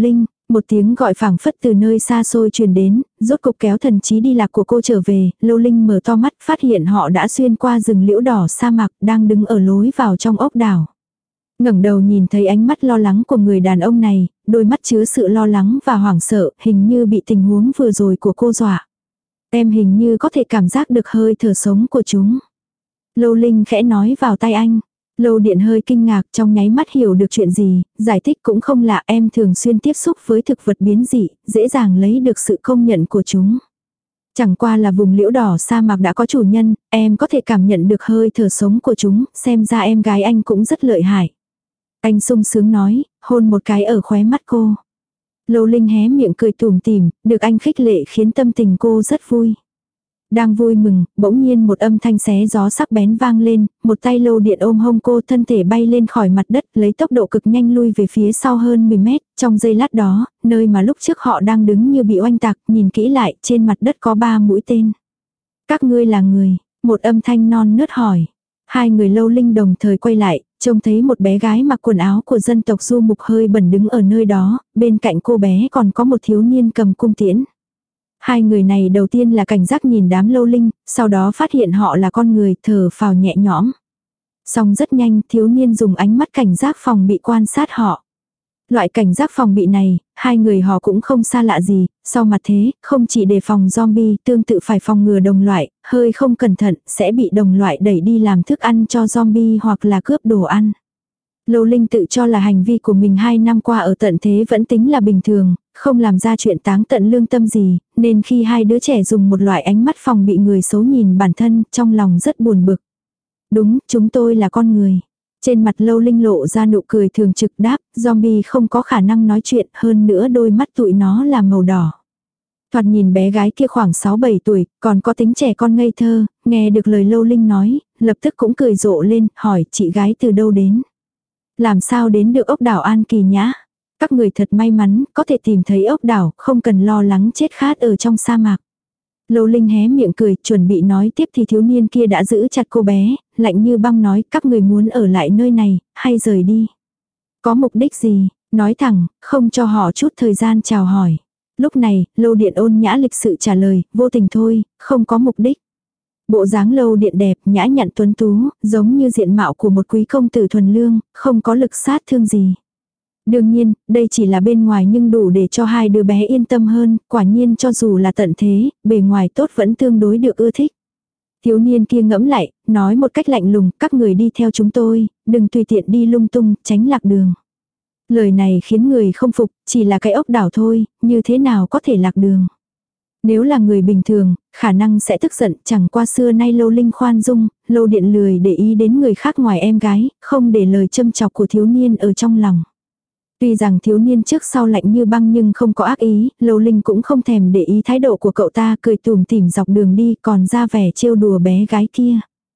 Một tiếng gọi phảng phất từ nơi xa xôi truyền đến, rốt cục kéo thần trí đi lạc của cô trở về, Lâu Linh mở to mắt phát hiện họ đã xuyên qua rừng liễu đỏ sa mạc đang đứng ở lối vào trong ốc đảo. Ngẩng đầu nhìn thấy ánh mắt lo lắng của người đàn ông này, đôi mắt chứa sự lo lắng và hoảng sợ, hình như bị tình huống vừa rồi của cô dọa. Em hình như có thể cảm giác được hơi thở sống của chúng. Lâu Linh khẽ nói vào tai anh. Lâu Điện hơi kinh ngạc, trong nháy mắt hiểu được chuyện gì, giải thích cũng không lạ, em thường xuyên tiếp xúc với thực vật biến dị, dễ dàng lấy được sự công nhận của chúng. Chẳng qua là vùng liễu đỏ sa mạc đã có chủ nhân, em có thể cảm nhận được hơi thở sống của chúng, xem ra em gái anh cũng rất lợi hại. Anh sung sướng nói, hôn một cái ở khóe mắt cô. Lâu Linh hé miệng cười tủm tỉm, được anh khích lệ khiến tâm tình cô rất vui. Đang vui mừng, bỗng nhiên một âm thanh xé gió sắc bén vang lên, một tay Lâu Điện ôm hông cô, thân thể bay lên khỏi mặt đất, lấy tốc độ cực nhanh lui về phía sau hơn mười mét, trong giây lát đó, nơi mà lúc trước họ đang đứng như bị oanh tạc, nhìn kỹ lại, trên mặt đất có ba mũi tên. Các ngươi là người, một âm thanh non nớt hỏi. Hai người Lâu Linh đồng thời quay lại, trông thấy một bé gái mặc quần áo của dân tộc Du Mục hơi bẩn đứng ở nơi đó, bên cạnh cô bé còn có một thiếu niên cầm cung tiễn. Hai người này đầu tiên là cảnh giác nhìn đám Lâu Linh, sau đó phát hiện họ là con người, thở phào nhẹ nhõm. Xong rất nhanh, thiếu niên dùng ánh mắt cảnh giác phòng bị quan sát họ. Loại cảnh giác phòng bị này, hai người họ cũng không xa lạ gì, sau mặt thế, không chỉ đề phòng zombie, tương tự phải phòng ngừa đồng loại, hơi không cẩn thận, sẽ bị đồng loại đẩy đi làm thức ăn cho zombie hoặc là cướp đồ ăn. Lâu Linh tự cho là hành vi của mình hai năm qua ở tận thế vẫn tính là bình thường, không làm ra chuyện táng tận lương tâm gì, nên khi hai đứa trẻ dùng một loại ánh mắt phòng bị người xấu nhìn bản thân, trong lòng rất buồn bực. Đúng, chúng tôi là con người. Trên mặt Lâu Linh lộ ra nụ cười thường trực đáp, zombie không có khả năng nói chuyện, hơn nữa đôi mắt tụi nó là màu đỏ. Thoạt nhìn bé gái kia khoảng sáu bảy tuổi, còn có tính trẻ con ngây thơ, nghe được lời Lâu Linh nói, lập tức cũng cười rộ lên, hỏi chị gái từ đâu đến. Làm sao đến được ốc đảo An Kỳ nhã? Các người thật may mắn, có thể tìm thấy ốc đảo, không cần lo lắng chết khát ở trong sa mạc. Lâu Linh hé miệng cười, chuẩn bị nói tiếp thì thiếu niên kia đã giữ chặt cô bé, lạnh như băng nói, các người muốn ở lại nơi này, hay rời đi? Có mục đích gì? Nói thẳng, không cho họ chút thời gian chào hỏi. Lúc này, Lâu Điện ôn nhã lịch sự trả lời, vô tình thôi, không có mục đích. Bộ dáng Lâu Điện đẹp, nhã nhặn tuấn tú, giống như diện mạo của một quý công tử thuần lương, không có lực sát thương gì. Đương nhiên, đây chỉ là bên ngoài nhưng đủ để cho hai đứa bé yên tâm hơn, quả nhiên cho dù là tận thế, bề ngoài tốt vẫn tương đối được ưa thích. Thiếu niên kia ngẫm lại, nói một cách lạnh lùng, các người đi theo chúng tôi, đừng tùy tiện đi lung tung, tránh lạc đường. Lời này khiến người không phục, chỉ là cái ốc đảo thôi, như thế nào có thể lạc đường. Nếu là người bình thường, khả năng sẽ tức giận, chẳng qua xưa nay Lâu Linh khoan dung, Lâu Điện lười để ý đến người khác ngoài em gái, không để lời châm chọc của thiếu niên ở trong lòng. Tuy rằng thiếu niên trước sau lạnh như băng nhưng không có ác ý, Lâu Linh cũng không thèm để ý thái độ của cậu ta, cười tủm tỉm dọc đường đi còn ra vẻ trêu đùa bé gái kia.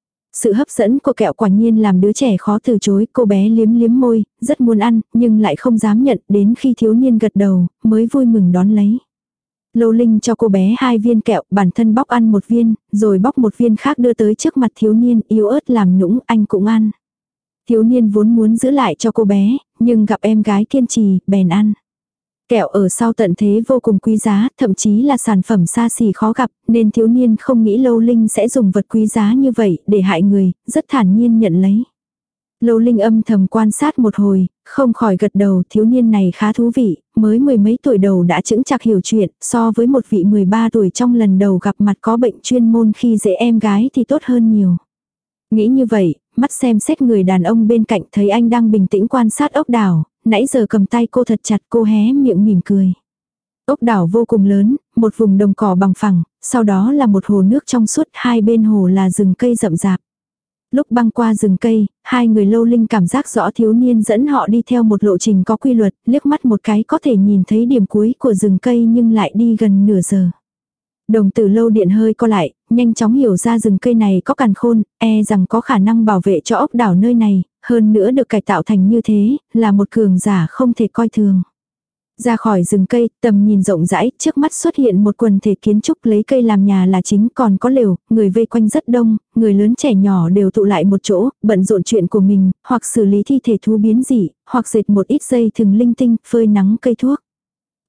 Sự hấp dẫn của kẹo quả nhiên làm đứa trẻ khó từ chối, cô bé liếm liếm môi, rất muốn ăn, nhưng lại không dám nhận, đến khi thiếu niên gật đầu, mới vui mừng đón lấy. Lâu Linh cho cô bé hai viên kẹo, bản thân bóc ăn một viên, rồi bóc một viên khác đưa tới trước mặt thiếu niên, yếu ớt làm nũng, anh cũng ăn. Thiếu niên vốn muốn giữ lại cho cô bé, nhưng gặp em gái kiên trì, bèn ăn. Kẹo ở sau tận thế vô cùng quý giá, thậm chí là sản phẩm xa xỉ khó gặp, nên thiếu niên không nghĩ Lâu Linh sẽ dùng vật quý giá như vậy để hại người, rất thản nhiên nhận lấy. Lâu Linh âm thầm quan sát một hồi, không khỏi gật đầu, thiếu niên này khá thú vị, mới mười mấy tuổi đầu đã chững chạc hiểu chuyện, so với một vị mười ba tuổi trong lần đầu gặp mặt có bệnh chuyên môn khi dễ em gái thì tốt hơn nhiều. Nghĩ như vậy, mắt xem xét người đàn ông bên cạnh thấy anh đang bình tĩnh quan sát ốc đảo, nãy giờ cầm tay cô thật chặt, cô hé miệng mỉm cười. Ốc đảo vô cùng lớn, một vùng đồng cỏ bằng phẳng, sau đó là một hồ nước trong suốt, hai bên hồ là rừng cây rậm rạp. Lúc băng qua rừng cây, hai người Lâu Linh cảm giác rõ thiếu niên dẫn họ đi theo một lộ trình có quy luật, liếc mắt một cái có thể nhìn thấy điểm cuối của rừng cây nhưng lại đi gần nửa giờ. Đồng tử Lâu Điện hơi co lại, nhanh chóng hiểu ra rừng cây này có càn khôn, e rằng có khả năng bảo vệ cho ốc đảo nơi này, hơn nữa được cải tạo thành như thế, là một cường giả không thể coi thường. Ra khỏi rừng cây, tầm nhìn rộng rãi, trước mắt xuất hiện một quần thể kiến trúc lấy cây làm nhà là chính, còn có lều, người vây quanh rất đông, người lớn trẻ nhỏ đều tụ lại một chỗ, bận rộn chuyện của mình, hoặc xử lý thi thể thú biến dị, hoặc dệt một ít dây thừng linh tinh, phơi nắng cây thuốc.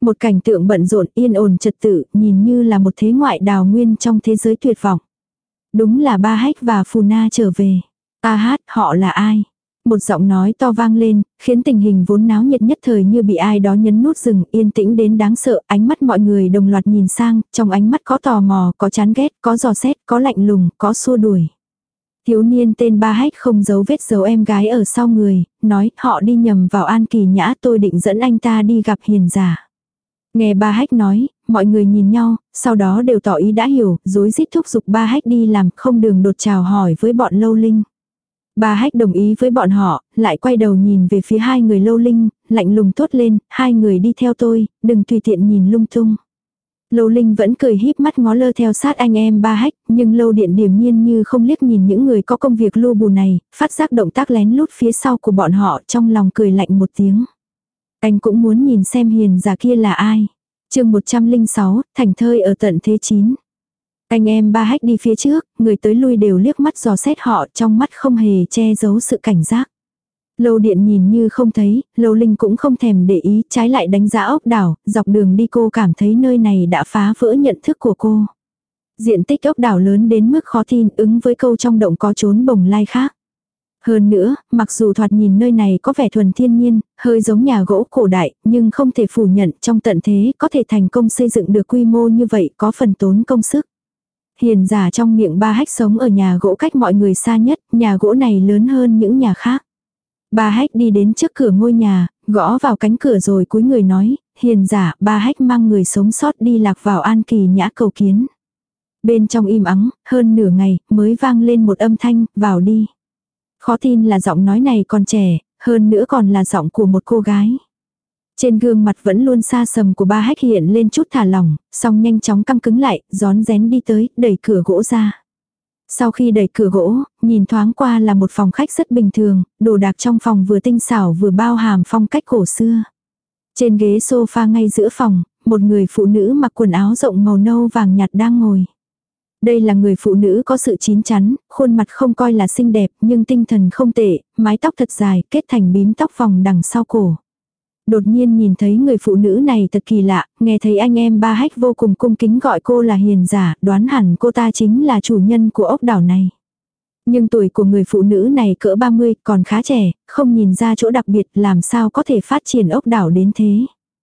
Một cảnh tượng bận rộn yên ổn trật tự, nhìn như là một thế ngoại đào nguyên trong thế giới tuyệt vọng. Đúng là Ba Hách và Phù Na trở về. A hát, họ là ai? Một giọng nói to vang lên, khiến tình hình vốn náo nhiệt nhất thời như bị ai đó nhấn nút dừng, yên tĩnh đến đáng sợ, ánh mắt mọi người đồng loạt nhìn sang, trong ánh mắt có tò mò, có chán ghét, có dò xét, có lạnh lùng, có xua đuổi. Thiếu niên tên Ba Hách không giấu vết giấu em gái ở sau người, nói họ đi nhầm vào An Kỳ Nhã, tôi định dẫn anh ta đi gặp hiền giả. Nghe Ba Hách nói, mọi người nhìn nhau, sau đó đều tỏ ý đã hiểu, rối rít thúc giục Ba Hách đi làm, không đường đột chào hỏi với bọn Lâu Linh. Ba Hách đồng ý với bọn họ, lại quay đầu nhìn về phía hai người Lâu Linh, lạnh lùng thốt lên, hai người đi theo tôi, đừng tùy tiện nhìn lung tung. Lâu Linh vẫn cười híp mắt ngó lơ theo sát anh em Ba Hách, nhưng Lâu Điện điềm nhiên như không liếc nhìn những người có công việc lu bù này, phát giác động tác lén lút phía sau của bọn họ, trong lòng cười lạnh một tiếng. Anh cũng muốn nhìn xem hiền giả kia là ai. Chương một trăm lẻ sáu, thành thơi ở tận thế chín. Anh em Ba Hách đi phía trước, người tới lui đều liếc mắt dò xét họ, trong mắt không hề che giấu sự cảnh giác. Lâu Điện nhìn như không thấy, Lâu Linh cũng không thèm để ý, trái lại đánh giá ốc đảo, dọc đường đi cô cảm thấy nơi này đã phá vỡ nhận thức của cô. Diện tích ốc đảo lớn đến mức khó tin, ứng với câu trong động có trốn bồng lai khác. Hơn nữa, mặc dù thoạt nhìn nơi này có vẻ thuần thiên nhiên, hơi giống nhà gỗ cổ đại, nhưng không thể phủ nhận trong tận thế có thể thành công xây dựng được quy mô như vậy có phần tốn công sức. Hiền giả trong miệng Ba Hách sống ở nhà gỗ cách mọi người xa nhất, nhà gỗ này lớn hơn những nhà khác. Ba Hách đi đến trước cửa ngôi nhà, gõ vào cánh cửa rồi cúi người nói, hiền giả, Ba Hách mang người sống sót đi lạc vào An Kỳ Nhã cầu kiến. Bên trong im ắng, hơn nửa ngày, mới vang lên một âm thanh, vào đi. Khó tin là giọng nói này còn trẻ, hơn nữa còn là giọng của một cô gái. Trên gương mặt vẫn luôn xa sầm của Ba Hách hiện lên chút thả lỏng, song nhanh chóng căng cứng lại, rón rén đi tới, đẩy cửa gỗ ra. Sau khi đẩy cửa gỗ, nhìn thoáng qua là một phòng khách rất bình thường, đồ đạc trong phòng vừa tinh xảo vừa bao hàm phong cách cổ xưa. Trên ghế sofa ngay giữa phòng, một người phụ nữ mặc quần áo rộng màu nâu vàng nhạt đang ngồi. Đây là người phụ nữ có sự chín chắn, khuôn mặt không coi là xinh đẹp nhưng tinh thần không tệ, mái tóc thật dài kết thành bím tóc vòng đằng sau cổ. Đột nhiên nhìn thấy người phụ nữ này thật kỳ lạ, nghe thấy anh em Ba Hách vô cùng cung kính gọi cô là hiền giả, đoán hẳn cô ta chính là chủ nhân của ốc đảo này. Nhưng tuổi của người phụ nữ này cỡ ba mươi, còn khá trẻ, không nhìn ra chỗ đặc biệt làm sao có thể phát triển ốc đảo đến thế.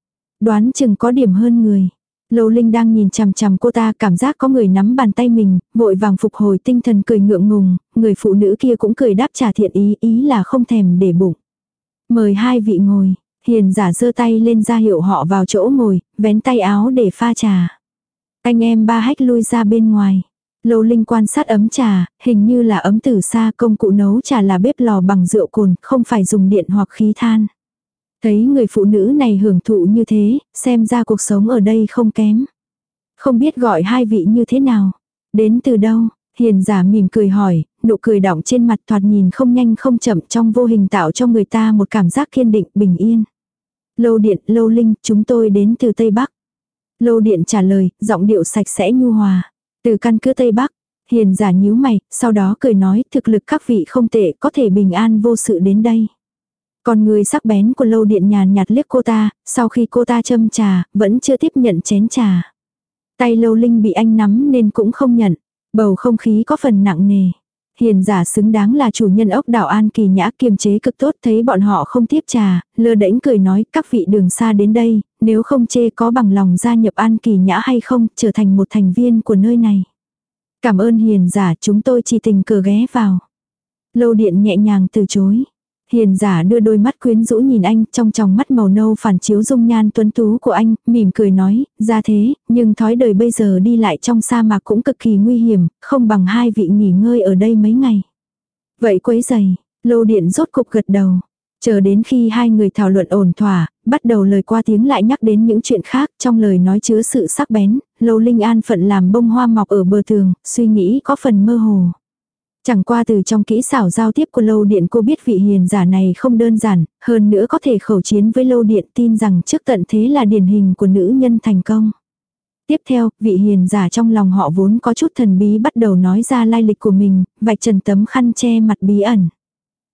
Đoán chừng có điểm hơn người. Lâu Linh đang nhìn chằm chằm cô ta, cảm giác có người nắm bàn tay mình, vội vàng phục hồi tinh thần cười ngượng ngùng, người phụ nữ kia cũng cười đáp trả thiện ý, ý là không thèm để bụng. Mời hai vị ngồi. Hiền giả giơ tay lên ra hiệu họ vào chỗ ngồi, vén tay áo để pha trà. Anh em Ba Hách lui ra bên ngoài. Lâu Linh quan sát ấm trà, hình như là ấm từ xa, công cụ nấu trà là bếp lò bằng rượu cồn, không phải dùng điện hoặc khí than. Thấy người phụ nữ này hưởng thụ như thế, xem ra cuộc sống ở đây không kém. Không biết gọi hai vị như thế nào? Đến từ đâu? Hiền giả mỉm cười hỏi, nụ cười đọng trên mặt thoạt nhìn không nhanh không chậm, trong vô hình tạo cho người ta một cảm giác kiên định, bình yên. Lâu Điện, Lâu Linh, chúng tôi đến từ Tây Bắc. Lâu Điện trả lời, giọng điệu sạch sẽ nhu hòa. Từ căn cứ Tây Bắc. Hiền giả nhíu mày, sau đó cười nói, thực lực các vị không tệ, có thể bình an vô sự đến đây. Còn người sắc bén của Lâu Điện nhàn nhạt liếc cô ta, sau khi cô ta châm trà, vẫn chưa tiếp nhận chén trà. Tay Lâu Linh bị anh nắm nên cũng không nhận. Bầu không khí có phần nặng nề. Hiền giả xứng đáng là chủ nhân ốc đảo An Kỳ Nhã, kiềm chế cực tốt, thấy bọn họ không tiếp trà, lơ đễnh cười nói, các vị đường xa đến đây, nếu không chê có bằng lòng gia nhập An Kỳ Nhã hay không, trở thành một thành viên của nơi này. Cảm ơn hiền giả, chúng tôi chỉ tình cờ ghé vào. Lâu Điện nhẹ nhàng từ chối. Hiền giả đưa đôi mắt quyến rũ nhìn anh, trong tròng mắt màu nâu phản chiếu dung nhan tuấn tú của anh, mỉm cười nói, ra thế, nhưng thói đời bây giờ đi lại trong sa mạc cũng cực kỳ nguy hiểm, không bằng hai vị nghỉ ngơi ở đây mấy ngày. Vậy quấy giày, Lâu Điện rốt cục gật đầu. Chờ đến khi hai người thảo luận ổn thỏa, bắt đầu lời qua tiếng lại nhắc đến những chuyện khác, trong lời nói chứa sự sắc bén, Lâu Linh an phận làm bông hoa mọc ở bờ tường, suy nghĩ có phần mơ hồ. Chẳng qua từ trong kỹ xảo giao tiếp của Lâu Điện cô biết vị hiền giả này không đơn giản, hơn nữa có thể khẩu chiến với Lâu Điện, tin rằng trước tận thế là điển hình của nữ nhân thành công. Tiếp theo, vị hiền giả trong lòng họ vốn có chút thần bí bắt đầu nói ra lai lịch của mình, vạch trần tấm khăn che mặt bí ẩn.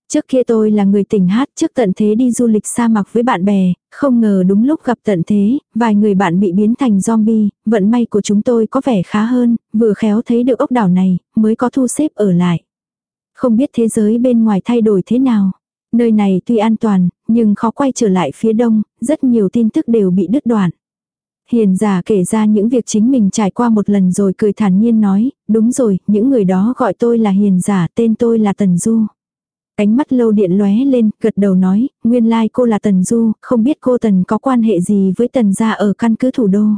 Trước kia tôi là người tỉnh hát, trước tận thế đi du lịch sa mạc với bạn bè, không ngờ đúng lúc gặp tận thế, vài người bạn bị biến thành zombie, vận may của chúng tôi có vẻ khá hơn, vừa khéo thấy được ốc đảo này, mới có thu xếp ở lại. Không biết thế giới bên ngoài thay đổi thế nào. Nơi này tuy an toàn, nhưng khó quay trở lại phía đông, rất nhiều tin tức đều bị đứt đoạn. Hiền giả kể ra những việc chính mình trải qua một lần rồi cười thản nhiên nói, đúng rồi, những người đó gọi tôi là hiền giả, tên tôi là Tần Du. Ánh mắt Lâu Điện lóe lên, gật đầu nói, nguyên lai cô là Tần Du, không biết cô Tần có quan hệ gì với Tần gia ở căn cứ thủ đô.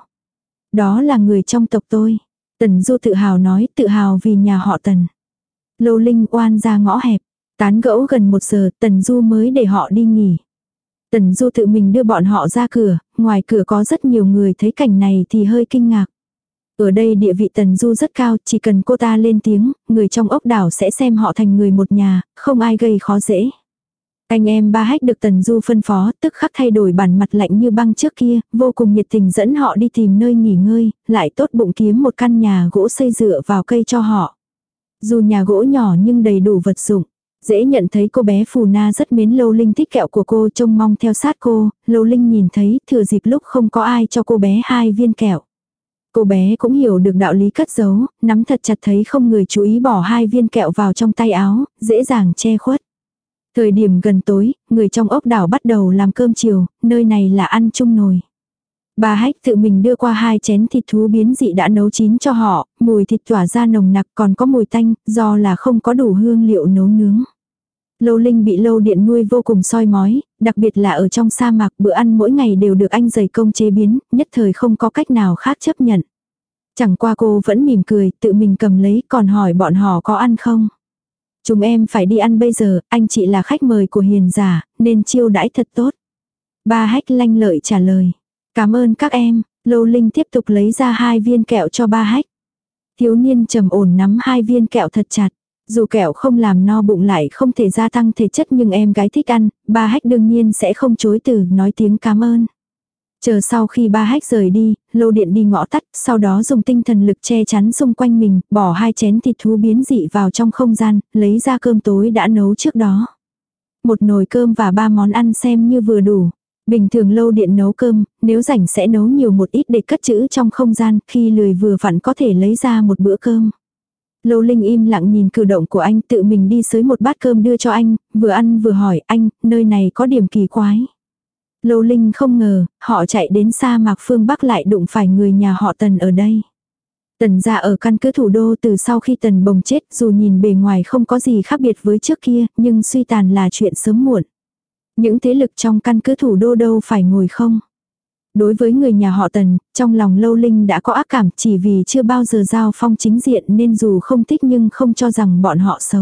Đó là người trong tộc tôi. Tần Du tự hào nói, tự hào vì nhà họ Tần. Lâu Linh oan ra ngõ hẹp, tán gẫu gần một giờ, Tần Du mới để họ đi nghỉ. Tần Du tự mình đưa bọn họ ra cửa, ngoài cửa có rất nhiều người thấy cảnh này thì hơi kinh ngạc. Ở đây địa vị Tần Du rất cao, chỉ cần cô ta lên tiếng, người trong ốc đảo sẽ xem họ thành người một nhà, không ai gây khó dễ. Anh em ba Hách được Tần Du phân phó, tức khắc thay đổi bản mặt lạnh như băng trước kia, vô cùng nhiệt tình dẫn họ đi tìm nơi nghỉ ngơi, lại tốt bụng kiếm một căn nhà gỗ xây dựa vào cây cho họ. Dù nhà gỗ nhỏ nhưng đầy đủ vật dụng. Dễ nhận thấy cô bé Phù Na rất mến Lâu Linh, thích kẹo của cô, trông mong theo sát cô. Lâu Linh nhìn thấy, thừa dịp lúc không có ai cho cô bé hai viên kẹo. Cô bé cũng hiểu được đạo lý cất giấu, nắm thật chặt thấy không người chú ý bỏ hai viên kẹo vào trong tay áo, dễ dàng che khuất. Thời điểm gần tối, người trong ốc đảo bắt đầu làm cơm chiều, nơi này là ăn chung nồi. Bà Hách tự mình đưa qua hai chén thịt thú biến dị đã nấu chín cho họ, mùi thịt tỏa ra nồng nặc, còn có mùi tanh, do là không có đủ hương liệu nấu nướng. Lâu Linh bị Lâu Điện nuôi vô cùng soi mói, đặc biệt là ở trong sa mạc, bữa ăn mỗi ngày đều được anh dày công chế biến, nhất thời không có cách nào khác chấp nhận. Chẳng qua cô vẫn mỉm cười, tự mình cầm lấy, còn hỏi bọn họ có ăn không. Chúng em phải đi ăn bây giờ, anh chị là khách mời của hiền giả, nên chiêu đãi thật tốt. Ba Hách lanh lợi trả lời. Cảm ơn các em. Lâu Linh tiếp tục lấy ra hai viên kẹo cho ba Hách. Thiếu niên trầm ổn nắm hai viên kẹo thật chặt. Dù kẹo không làm no bụng lại không thể gia tăng thể chất nhưng em gái thích ăn, ba Hách đương nhiên sẽ không chối từ, nói tiếng cảm ơn. Chờ sau khi ba Hách rời đi, Lâu Điện đi ngõ tắt, sau đó dùng tinh thần lực che chắn xung quanh mình, bỏ hai chén thịt thú biến dị vào trong không gian, lấy ra cơm tối đã nấu trước đó. Một nồi cơm và ba món ăn xem như vừa đủ. Bình thường Lâu Điện nấu cơm, nếu rảnh sẽ nấu nhiều một ít để cất trữ trong không gian, khi lười vừa vặn có thể lấy ra một bữa cơm. Lâu Linh im lặng nhìn cử động của anh, tự mình đi xới một bát cơm đưa cho anh, vừa ăn vừa hỏi anh, nơi này có điểm kỳ quái. Lâu Linh không ngờ, họ chạy đến sa mạc phương Bắc lại đụng phải người nhà họ Tần ở đây. Tần gia ở căn cứ thủ đô từ sau khi Tần Bồng chết, dù nhìn bề ngoài không có gì khác biệt với trước kia, nhưng suy tàn là chuyện sớm muộn. Những thế lực trong căn cứ thủ đô đâu phải ngồi không. Đối với người nhà họ Tần, trong lòng Lâu Linh đã có ác cảm, chỉ vì chưa bao giờ giao phong chính diện nên dù không thích nhưng không cho rằng bọn họ xấu.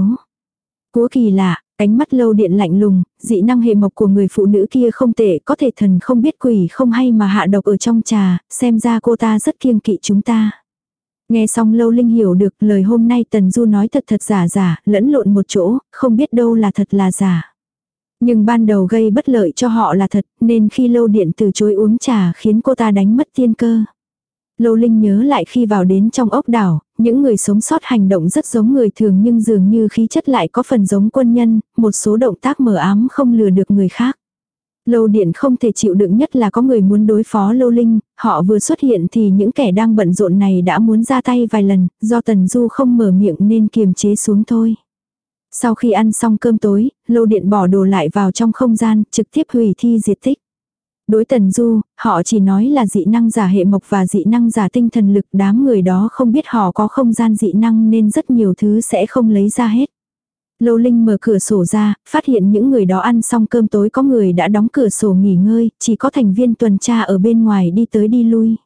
Cúa kỳ lạ, ánh mắt Lâu Điện lạnh lùng, dị năng hệ mộc của người phụ nữ kia không tệ, có thể thần không biết quỷ không hay mà hạ độc ở trong trà, xem ra cô ta rất kiêng kỵ chúng ta. Nghe xong Lâu Linh hiểu được lời hôm nay Tần Du nói thật thật giả giả, lẫn lộn một chỗ, không biết đâu là thật là giả. Nhưng ban đầu gây bất lợi cho họ là thật, nên khi Lâu Điện từ chối uống trà khiến cô ta đánh mất tiên cơ. Lâu Linh nhớ lại khi vào đến trong ốc đảo, những người sống sót hành động rất giống người thường nhưng dường như khí chất lại có phần giống quân nhân, một số động tác mờ ám không lừa được người khác. Lâu Điện không thể chịu đựng nhất là có người muốn đối phó Lâu Linh, họ vừa xuất hiện thì những kẻ đang bận rộn này đã muốn ra tay vài lần, do Tần Du không mở miệng nên kiềm chế xuống thôi. Sau khi ăn xong cơm tối, Lâu Điện bỏ đồ lại vào trong không gian, trực tiếp hủy thi diệt tích. Đối Tần Du, họ chỉ nói là dị năng giả hệ mộc và dị năng giả tinh thần lực, đám người đó không biết họ có không gian dị năng nên rất nhiều thứ sẽ không lấy ra hết. Lâu Linh mở cửa sổ ra, phát hiện những người đó ăn xong cơm tối có người đã đóng cửa sổ nghỉ ngơi, chỉ có thành viên tuần tra ở bên ngoài đi tới đi lui.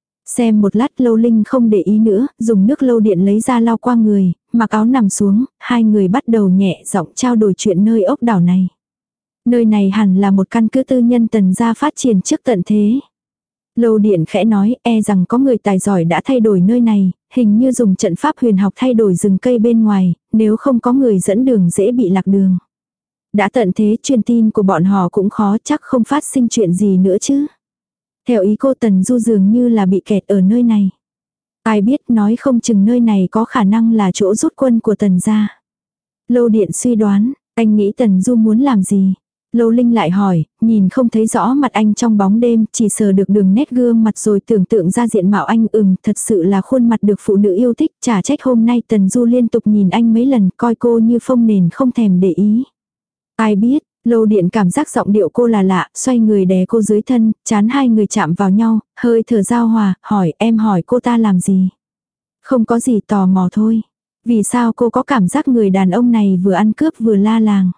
Xem một lát Lâu Linh không để ý nữa, dùng nước Lâu Điện lấy ra lau qua người, mặc áo nằm xuống, hai người bắt đầu nhẹ giọng trao đổi chuyện nơi ốc đảo này. Nơi này hẳn là một căn cứ tư nhân Tần gia phát triển trước tận thế. Lâu Điện khẽ nói, e rằng có người tài giỏi đã thay đổi nơi này, hình như dùng trận pháp huyền học thay đổi rừng cây bên ngoài, nếu không có người dẫn đường dễ bị lạc đường. Đã tận thế truyền tin của bọn họ cũng khó, chắc không phát sinh chuyện gì nữa chứ. Theo ý cô, Tần Du dường như là bị kẹt ở nơi này. Ai biết, nói không chừng nơi này có khả năng là chỗ rút quân của Tần gia. Lâu Điện suy đoán, Anh nghĩ Tần Du muốn làm gì? Lâu Linh lại hỏi, nhìn không thấy rõ mặt anh trong bóng đêm, chỉ sờ được đường nét gương mặt rồi tưởng tượng ra diện mạo anh. Ừm, thật sự là khuôn mặt được phụ nữ yêu thích, chả trách hôm nay Tần Du liên tục nhìn anh mấy lần, coi cô như phông nền không thèm để ý. Ai biết, Lâu Điện cảm giác giọng điệu cô là lạ, xoay người đè cô dưới thân, chán hai người chạm vào nhau, hơi thở giao hòa, hỏi em hỏi cô ta làm gì? Không có gì, tò mò thôi. Vì sao cô có cảm giác người đàn ông này vừa ăn cướp vừa la làng?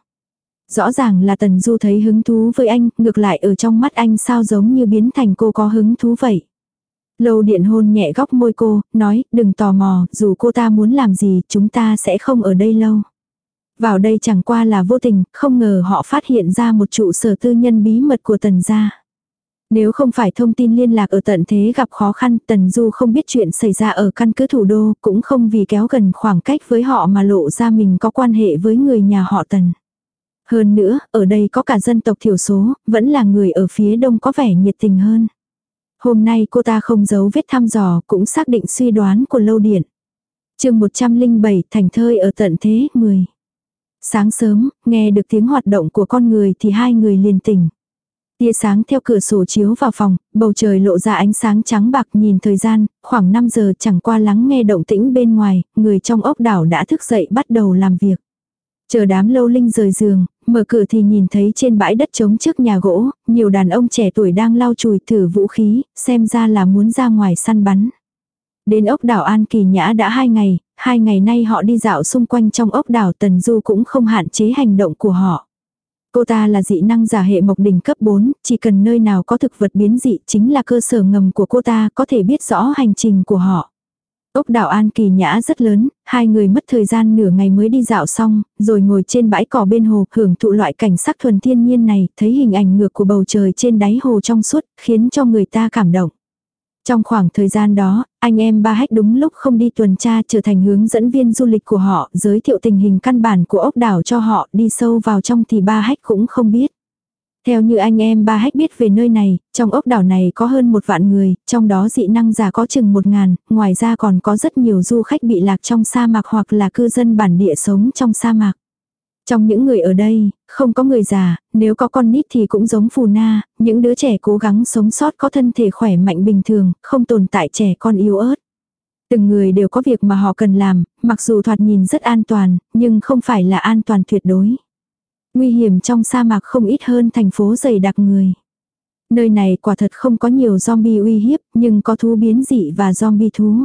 Rõ ràng là Tần Du thấy hứng thú với anh, ngược lại ở trong mắt anh sao giống như biến thành cô có hứng thú vậy. Lâu Điện hôn nhẹ góc môi cô, nói, đừng tò mò, dù cô ta muốn làm gì, chúng ta sẽ không ở đây lâu. Vào đây chẳng qua là vô tình, không ngờ họ phát hiện ra một trụ sở tư nhân bí mật của Tần gia. Nếu không phải thông tin liên lạc ở tận thế gặp khó khăn, Tần Du không biết chuyện xảy ra ở căn cứ thủ đô, cũng không vì kéo gần khoảng cách với họ mà lộ ra mình có quan hệ với người nhà họ Tần. Hơn nữa, ở đây có cả dân tộc thiểu số, vẫn là người ở phía đông có vẻ nhiệt tình hơn. Hôm nay cô ta không giấu vết thăm dò, cũng xác định suy đoán của Lâu Điện. Chương một trăm lẻ bảy, thành thơi ở tận thế, mười. Sáng sớm, nghe được tiếng hoạt động của con người thì hai người liền tỉnh. Tia sáng theo cửa sổ chiếu vào phòng, bầu trời lộ ra ánh sáng trắng bạc. Nhìn thời gian, khoảng năm giờ, chẳng qua lắng nghe động tĩnh bên ngoài, người trong ốc đảo đã thức dậy bắt đầu làm việc. Chờ đám Lâu Linh rời giường, mở cửa thì nhìn thấy trên bãi đất trống trước nhà gỗ, nhiều đàn ông trẻ tuổi đang lau chùi thử vũ khí, xem ra là muốn ra ngoài săn bắn. Đến ốc đảo An Kỳ Nhã đã hai ngày, hai ngày nay họ đi dạo xung quanh trong ốc đảo. Tần Du cũng không hạn chế hành động của họ. Cô ta là dị năng giả hệ mộc đỉnh cấp bốn, chỉ cần nơi nào có thực vật biến dị chính là cơ sở ngầm của cô ta, có thể biết rõ hành trình của họ. Ốc đảo An Kỳ Nhã rất lớn, hai người mất thời gian nửa ngày mới đi dạo xong, rồi ngồi trên bãi cỏ bên hồ, hưởng thụ loại cảnh sắc thuần thiên nhiên này, thấy hình ảnh ngược của bầu trời trên đáy hồ trong suốt, khiến cho người ta cảm động. Trong khoảng thời gian đó, anh em ba Hách đúng lúc không đi tuần tra, trở thành hướng dẫn viên du lịch của họ, giới thiệu tình hình căn bản của ốc đảo cho họ, đi sâu vào trong thì ba Hách cũng không biết. Theo như anh em ba Hách biết về nơi này, trong ốc đảo này có hơn một vạn người, trong đó dị năng giả có chừng một ngàn, ngoài ra còn có rất nhiều du khách bị lạc trong sa mạc hoặc là cư dân bản địa sống trong sa mạc. Trong những người ở đây, không có người già, nếu có con nít thì cũng giống Phù Na, những đứa trẻ cố gắng sống sót có thân thể khỏe mạnh bình thường, không tồn tại trẻ con yếu ớt. Từng người đều có việc mà họ cần làm, mặc dù thoạt nhìn rất an toàn, nhưng không phải là an toàn tuyệt đối. Nguy hiểm trong sa mạc không ít hơn thành phố dày đặc người. Nơi này quả thật không có nhiều zombie uy hiếp, nhưng có thú biến dị và zombie thú.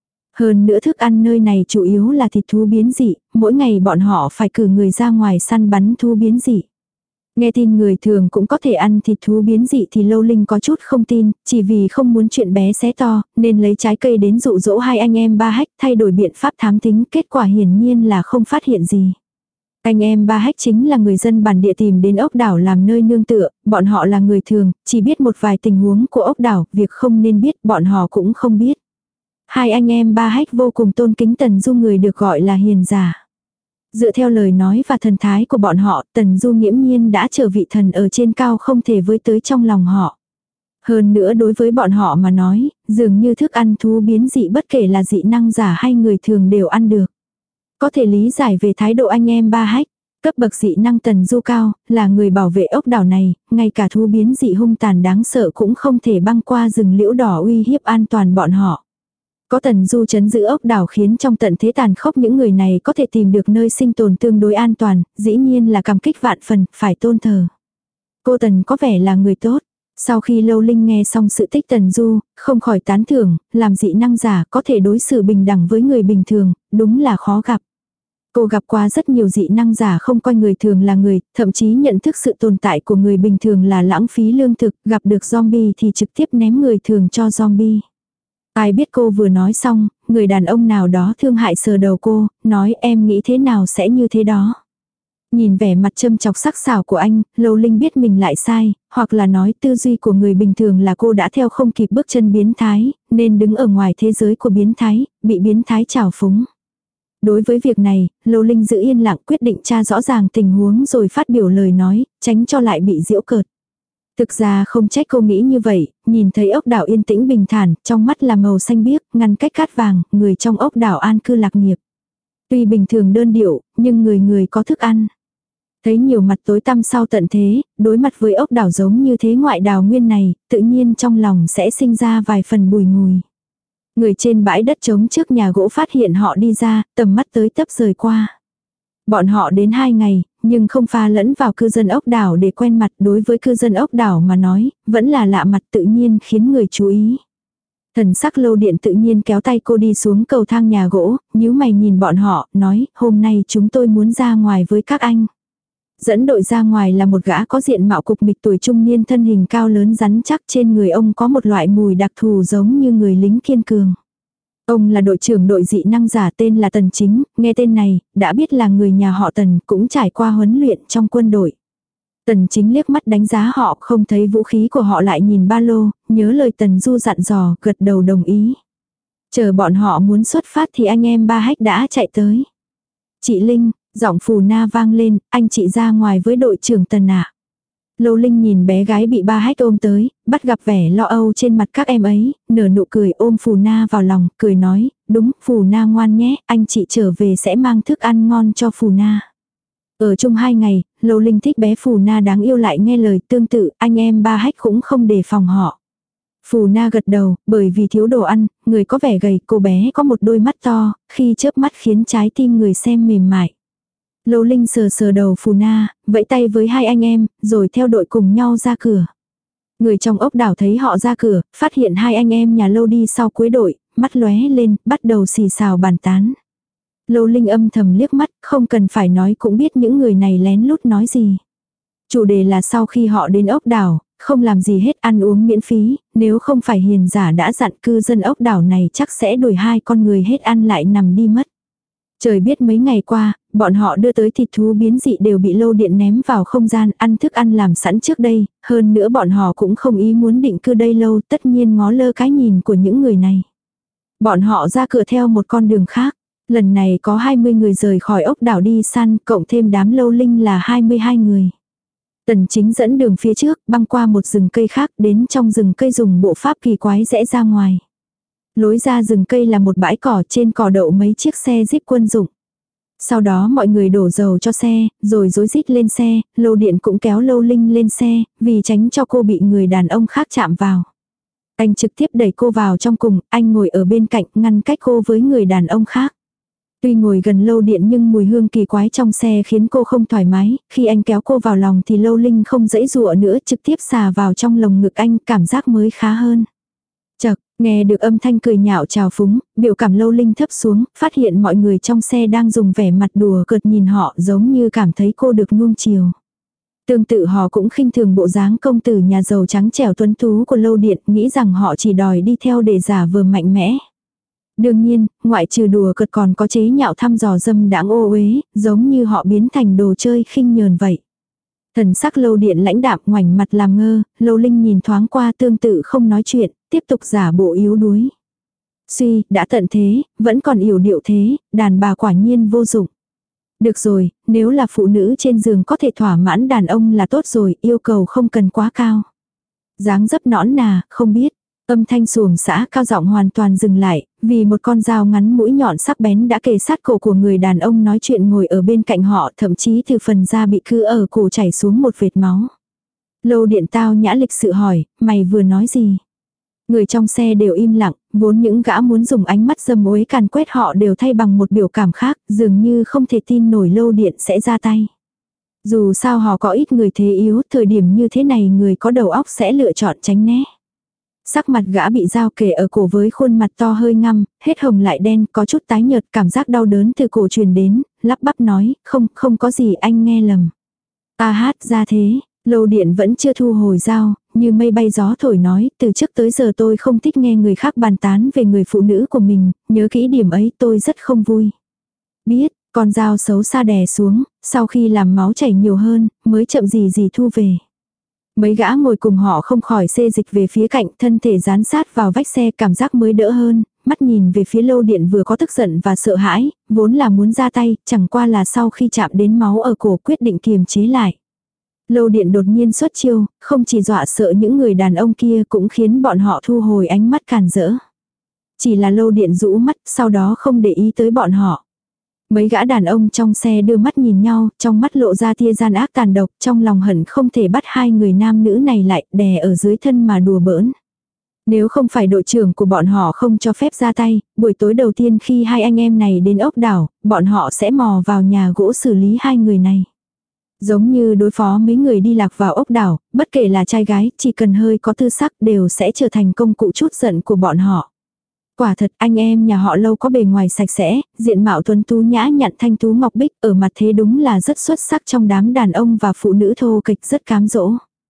Hơn nữa thức ăn nơi này chủ yếu là thịt thú biến dị, mỗi ngày bọn họ phải cử người ra ngoài săn bắn thú biến dị. Nghe tin người thường cũng có thể ăn thịt thú biến dị thì Lâu Linh có chút không tin, chỉ vì không muốn chuyện bé xé to, nên lấy trái cây đến dụ dỗ hai anh em ba Hách thay đổi biện pháp thám tính, kết quả hiển nhiên là không phát hiện gì. Anh em ba Hách chính là người dân bản địa tìm đến ốc đảo làm nơi nương tựa, bọn họ là người thường, chỉ biết một vài tình huống của ốc đảo, việc không nên biết bọn họ cũng không biết. Hai anh em ba Hách vô cùng tôn kính Tần Du, người được gọi là hiền giả. Dựa theo lời nói và thần thái của bọn họ, Tần Du nghiễm nhiên đã trở vị thần ở trên cao không thể với tới trong lòng họ. Hơn nữa đối với bọn họ mà nói, dường như thức ăn thú biến dị bất kể là dị năng giả hay người thường đều ăn được. Có thể lý giải về thái độ anh em ba Hách. Cấp bậc dị năng Tần Du cao, là người bảo vệ ốc đảo này, ngay cả thú biến dị hung tàn đáng sợ cũng không thể băng qua rừng liễu đỏ uy hiếp an toàn bọn họ. Có Tần Du chấn giữ ốc đảo khiến trong tận thế tàn khốc những người này có thể tìm được nơi sinh tồn tương đối an toàn, dĩ nhiên là cảm kích vạn phần, phải tôn thờ. Cô Tần có vẻ là người tốt. Sau khi Lâu Linh nghe xong sự tích Tần Du, không khỏi tán thưởng, làm dị năng giả có thể đối xử bình đẳng với người bình thường, đúng là khó gặp. Cô gặp qua rất nhiều dị năng giả không coi người thường là người, thậm chí nhận thức sự tồn tại của người bình thường là lãng phí lương thực, gặp được zombie thì trực tiếp ném người thường cho zombie. Ai biết cô vừa nói xong, người đàn ông nào đó thương hại sờ đầu cô, nói em nghĩ thế nào sẽ như thế đó. Nhìn vẻ mặt châm chọc sắc sảo của anh, Lâu Linh biết mình lại sai, hoặc là nói tư duy của người bình thường là cô đã theo không kịp bước chân biến thái, nên đứng ở ngoài thế giới của biến thái, bị biến thái trào phúng. Đối với việc này, Lâu Linh giữ yên lặng, quyết định tra rõ ràng tình huống rồi phát biểu lời nói, tránh cho lại bị giễu cợt. Thực ra không trách cô nghĩ như vậy, nhìn thấy ốc đảo yên tĩnh bình thản, trong mắt là màu xanh biếc, ngăn cách cát vàng, người trong ốc đảo an cư lạc nghiệp. Tuy bình thường đơn điệu, nhưng người người có thức ăn. Thấy nhiều mặt tối tăm sau tận thế, đối mặt với ốc đảo giống như thế ngoại đào nguyên này, tự nhiên trong lòng sẽ sinh ra vài phần bùi ngùi. Người trên bãi đất trống trước nhà gỗ phát hiện họ đi ra, tầm mắt tới tấp rời qua. Bọn họ đến hai ngày, nhưng không pha lẫn vào cư dân ốc đảo để quen mặt. Đối với cư dân ốc đảo mà nói, vẫn là lạ mặt tự nhiên khiến người chú ý. Thần sắc Lâu Điện tự nhiên kéo tay cô đi xuống cầu thang nhà gỗ, nhíu mày nhìn bọn họ, nói, hôm nay chúng tôi muốn ra ngoài với các anh. Dẫn đội ra ngoài là một gã có diện mạo cục mịch tuổi trung niên, thân hình cao lớn rắn chắc, trên người ông có một loại mùi đặc thù giống như người lính kiên cường. Ông là đội trưởng đội dị năng giả tên là Tần Chính, nghe tên này, đã biết là người nhà họ Tần, cũng trải qua huấn luyện trong quân đội. Tần Chính liếc mắt đánh giá họ, không thấy vũ khí của họ lại nhìn ba lô, nhớ lời Tần Du dặn dò, gật đầu đồng ý. Chờ bọn họ muốn xuất phát thì anh em ba Hách đã chạy tới. Chị Linh, giọng Phù Na vang lên, anh chị ra ngoài với đội trưởng Tần ạ. Lâu Linh nhìn bé gái bị ba Hách ôm tới, bắt gặp vẻ lo âu trên mặt các em ấy, nở nụ cười ôm Phù Na vào lòng, cười nói, đúng, Phù Na ngoan nhé, anh chị trở về sẽ mang thức ăn ngon cho Phù Na. Ở chung hai ngày, Lâu Linh thích bé Phù Na đáng yêu lại nghe lời, tương tự, anh em ba Hách cũng không đề phòng họ. Phù Na gật đầu, bởi vì thiếu đồ ăn, người có vẻ gầy, cô bé có một đôi mắt to, khi chớp mắt khiến trái tim người xem mềm mại. Lâu Linh sờ sờ đầu Phù Na, vẫy tay với hai anh em, rồi theo đội cùng nhau ra cửa. Người trong ốc đảo thấy họ ra cửa, phát hiện hai anh em nhà Lâu đi sau cuối đội, mắt lóe lên, bắt đầu xì xào bàn tán. Lâu Linh âm thầm liếc mắt, không cần phải nói cũng biết những người này lén lút nói gì. Chủ đề là sau khi họ đến ốc đảo, không làm gì hết, ăn uống miễn phí, nếu không phải hiền giả đã dặn, cư dân ốc đảo này chắc sẽ đuổi hai con người hết ăn lại nằm đi mất. Trời biết mấy ngày qua, bọn họ đưa tới thịt thú biến dị đều bị Lâu Điện ném vào không gian, ăn thức ăn làm sẵn trước đây, hơn nữa bọn họ cũng không ý muốn định cư đây lâu, tất nhiên ngó lơ cái nhìn của những người này. Bọn họ ra cửa theo một con đường khác, lần này có hai mươi người rời khỏi ốc đảo đi săn, cộng thêm đám Lâu Linh là hai mươi hai người. Tần Chính dẫn đường phía trước, băng qua một rừng cây khác, đến trong rừng cây dùng bộ pháp kỳ quái rẽ ra ngoài. Lối ra rừng cây là một bãi cỏ, trên cỏ đậu mấy chiếc xe jeep quân dụng. Sau đó mọi người đổ dầu cho xe, rồi rối rít lên xe, Lâu Điện cũng kéo Lâu Linh lên xe, vì tránh cho cô bị người đàn ông khác chạm vào. Anh trực tiếp đẩy cô vào trong cùng, anh ngồi ở bên cạnh ngăn cách cô với người đàn ông khác. Tuy ngồi gần Lâu Điện nhưng mùi hương kỳ quái trong xe khiến cô không thoải mái, khi anh kéo cô vào lòng thì Lâu Linh không dãy dụa nữa, trực tiếp xà vào trong lồng ngực anh, cảm giác mới khá hơn. Chật, nghe được âm thanh cười nhạo trào phúng, biểu cảm Lâu Linh thấp xuống, phát hiện mọi người trong xe đang dùng vẻ mặt đùa cợt nhìn họ, giống như cảm thấy cô được nuông chiều. Tương tự họ cũng khinh thường bộ dáng công tử nhà giàu trắng trẻo tuấn tú của Lâu Điện, nghĩ rằng họ chỉ đòi đi theo để giả vờ mạnh mẽ. Đương nhiên, ngoại trừ đùa cợt còn có chế nhạo thăm dò dâm đãng ô uế, giống như họ biến thành đồ chơi khinh nhờn vậy. Thần sắc Lâu Điện lãnh đạm, ngoảnh mặt làm ngơ, Lâu Linh nhìn thoáng qua, tương tự không nói chuyện, tiếp tục giả bộ yếu đuối. Suy, đã tận thế, vẫn còn yểu điệu thế, đàn bà quả nhiên vô dụng. Được rồi, nếu là phụ nữ trên giường có thể thỏa mãn đàn ông là tốt rồi, yêu cầu không cần quá cao. Dáng dấp nõn nà, không biết. Âm thanh xuồng xã cao giọng hoàn toàn dừng lại, vì một con dao ngắn mũi nhọn sắc bén đã kề sát cổ của người đàn ông nói chuyện ngồi ở bên cạnh họ, thậm chí từ phần da bị cưa ở cổ chảy xuống một vệt máu. Lâu Điện tao nhã lịch sự hỏi, mày vừa nói gì? Người trong xe đều im lặng, vốn những gã muốn dùng ánh mắt dâm uế càn quét họ đều thay bằng một biểu cảm khác, dường như không thể tin nổi Lâu Điện sẽ ra tay. Dù sao họ có ít người thế yếu, thời điểm như thế này người có đầu óc sẽ lựa chọn tránh né. Sắc mặt gã bị dao kề ở cổ với khuôn mặt to hơi ngăm, hết hồng lại đen, có chút tái nhợt, cảm giác đau đớn từ cổ truyền đến, lắp bắp nói, không, không có gì, anh nghe lầm. A hát ra thế, Lâu Điện vẫn chưa thu hồi dao, như mây bay gió thổi nói, từ trước tới giờ tôi không thích nghe người khác bàn tán về người phụ nữ của mình, nhớ kỹ điểm ấy tôi rất không vui. Biết, con dao xấu xa đè xuống, sau khi làm máu chảy nhiều hơn, mới chậm gì gì thu về. Mấy gã ngồi cùng họ không khỏi xê dịch về phía cạnh, thân thể dán sát vào vách xe, cảm giác mới đỡ hơn, mắt nhìn về phía Lâu Điện vừa có tức giận và sợ hãi, vốn là muốn ra tay, chẳng qua là sau khi chạm đến máu ở cổ quyết định kiềm chế lại. Lâu Điện đột nhiên xuất chiêu, không chỉ dọa sợ những người đàn ông kia cũng khiến bọn họ thu hồi ánh mắt càn rỡ. Chỉ là Lâu Điện rũ mắt, sau đó không để ý tới bọn họ. Mấy gã đàn ông trong xe đưa mắt nhìn nhau, trong mắt lộ ra tia gian ác tàn độc, trong lòng hận không thể bắt hai người nam nữ này lại đè ở dưới thân mà đùa bỡn. Nếu không phải đội trưởng của bọn họ không cho phép ra tay, buổi tối đầu tiên khi hai anh em này đến ốc đảo, bọn họ sẽ mò vào nhà gỗ xử lý hai người này. Giống như đối phó mấy người đi lạc vào ốc đảo, bất kể là trai gái, chỉ cần hơi có tư sắc đều sẽ trở thành công cụ trút giận của bọn họ. Quả thật anh em nhà họ Lâu có bề ngoài sạch sẽ, diện mạo tuấn tú nhã nhặn thanh tú ngọc bích, ở mặt thế đúng là rất xuất sắc trong đám đàn ông và phụ nữ thô kịch rất cám dỗ.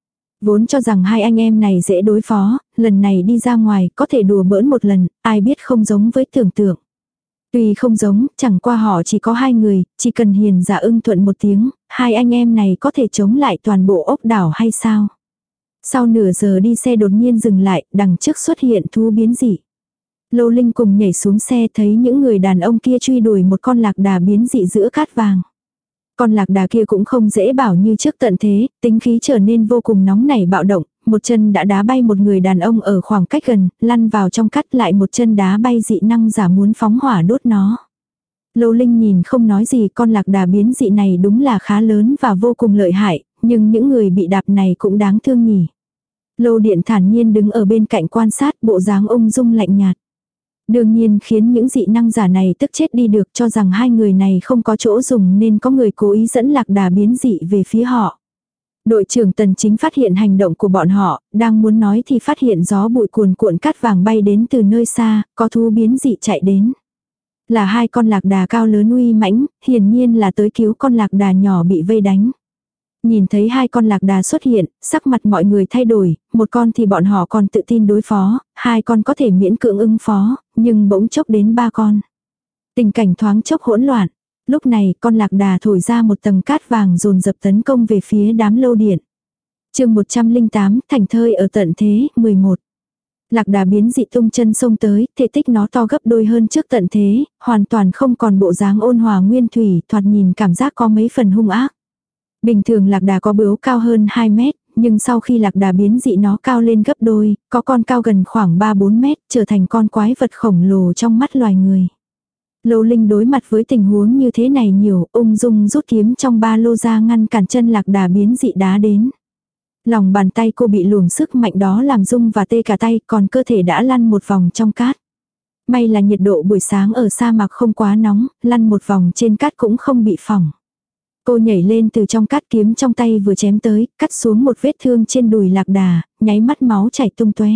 Vốn cho rằng hai anh em này dễ đối phó, lần này đi ra ngoài có thể đùa bỡn một lần, ai biết không giống với tưởng tượng. Tuy không giống, chẳng qua họ chỉ có hai người, chỉ cần hiền giả ưng thuận một tiếng, hai anh em này có thể chống lại toàn bộ ốc đảo hay sao? Sau nửa giờ đi xe đột nhiên dừng lại, đằng trước xuất hiện thú biến dị. Lâu Linh cùng nhảy xuống xe thấy những người đàn ông kia truy đuổi một con lạc đà biến dị giữa cát vàng. Con lạc đà kia cũng không dễ bảo như trước tận thế, tính khí trở nên vô cùng nóng nảy bạo động, một chân đã đá bay một người đàn ông ở khoảng cách gần, lăn vào trong cát, lại một chân đá bay dị năng giả muốn phóng hỏa đốt nó. Lâu Linh nhìn không nói gì, con lạc đà biến dị này đúng là khá lớn và vô cùng lợi hại, nhưng những người bị đạp này cũng đáng thương nhỉ. Lâu Điện thản nhiên đứng ở bên cạnh quan sát, bộ dáng ung dung lạnh nhạt. Đương nhiên khiến những dị năng giả này tức chết đi được, cho rằng hai người này không có chỗ dùng nên có người cố ý dẫn lạc đà biến dị về phía họ. Đội trưởng Tần Chính phát hiện hành động của bọn họ, đang muốn nói thì phát hiện gió bụi cuồn cuộn cát vàng bay đến từ nơi xa, có thú biến dị chạy đến. Là hai con lạc đà cao lớn uy mãnh, hiển nhiên là tới cứu con lạc đà nhỏ bị vây đánh. Nhìn thấy hai con lạc đà xuất hiện, sắc mặt mọi người thay đổi, một con thì bọn họ còn tự tin đối phó, hai con có thể miễn cưỡng ứng phó, nhưng bỗng chốc đến ba con. Tình cảnh thoáng chốc hỗn loạn. Lúc này con lạc đà thổi ra một tầng cát vàng dồn dập tấn công về phía đám Lâu Điện. chương một trăm lẻ tám, thành thơi ở tận thế, mười một. Lạc đà biến dị tung chân sông tới, thể tích nó to gấp đôi hơn trước tận thế, hoàn toàn không còn bộ dáng ôn hòa nguyên thủy, thoạt nhìn cảm giác có mấy phần hung ác. Bình thường lạc đà có bướu cao hơn hai mét, nhưng sau khi lạc đà biến dị nó cao lên gấp đôi, có con cao gần khoảng ba bốn mét, trở thành con quái vật khổng lồ trong mắt loài người. Lâu Linh đối mặt với tình huống như thế này nhiều, ung dung rút kiếm trong ba lô ra ngăn cản chân lạc đà biến dị đá đến. Lòng bàn tay cô bị luồng sức mạnh đó làm rung và tê cả tay, còn cơ thể đã lăn một vòng trong cát. May là nhiệt độ buổi sáng ở sa mạc không quá nóng, lăn một vòng trên cát cũng không bị phỏng. Cô nhảy lên từ trong cát, kiếm trong tay vừa chém tới, cắt xuống một vết thương trên đùi lạc đà, nháy mắt máu chảy tung tóe.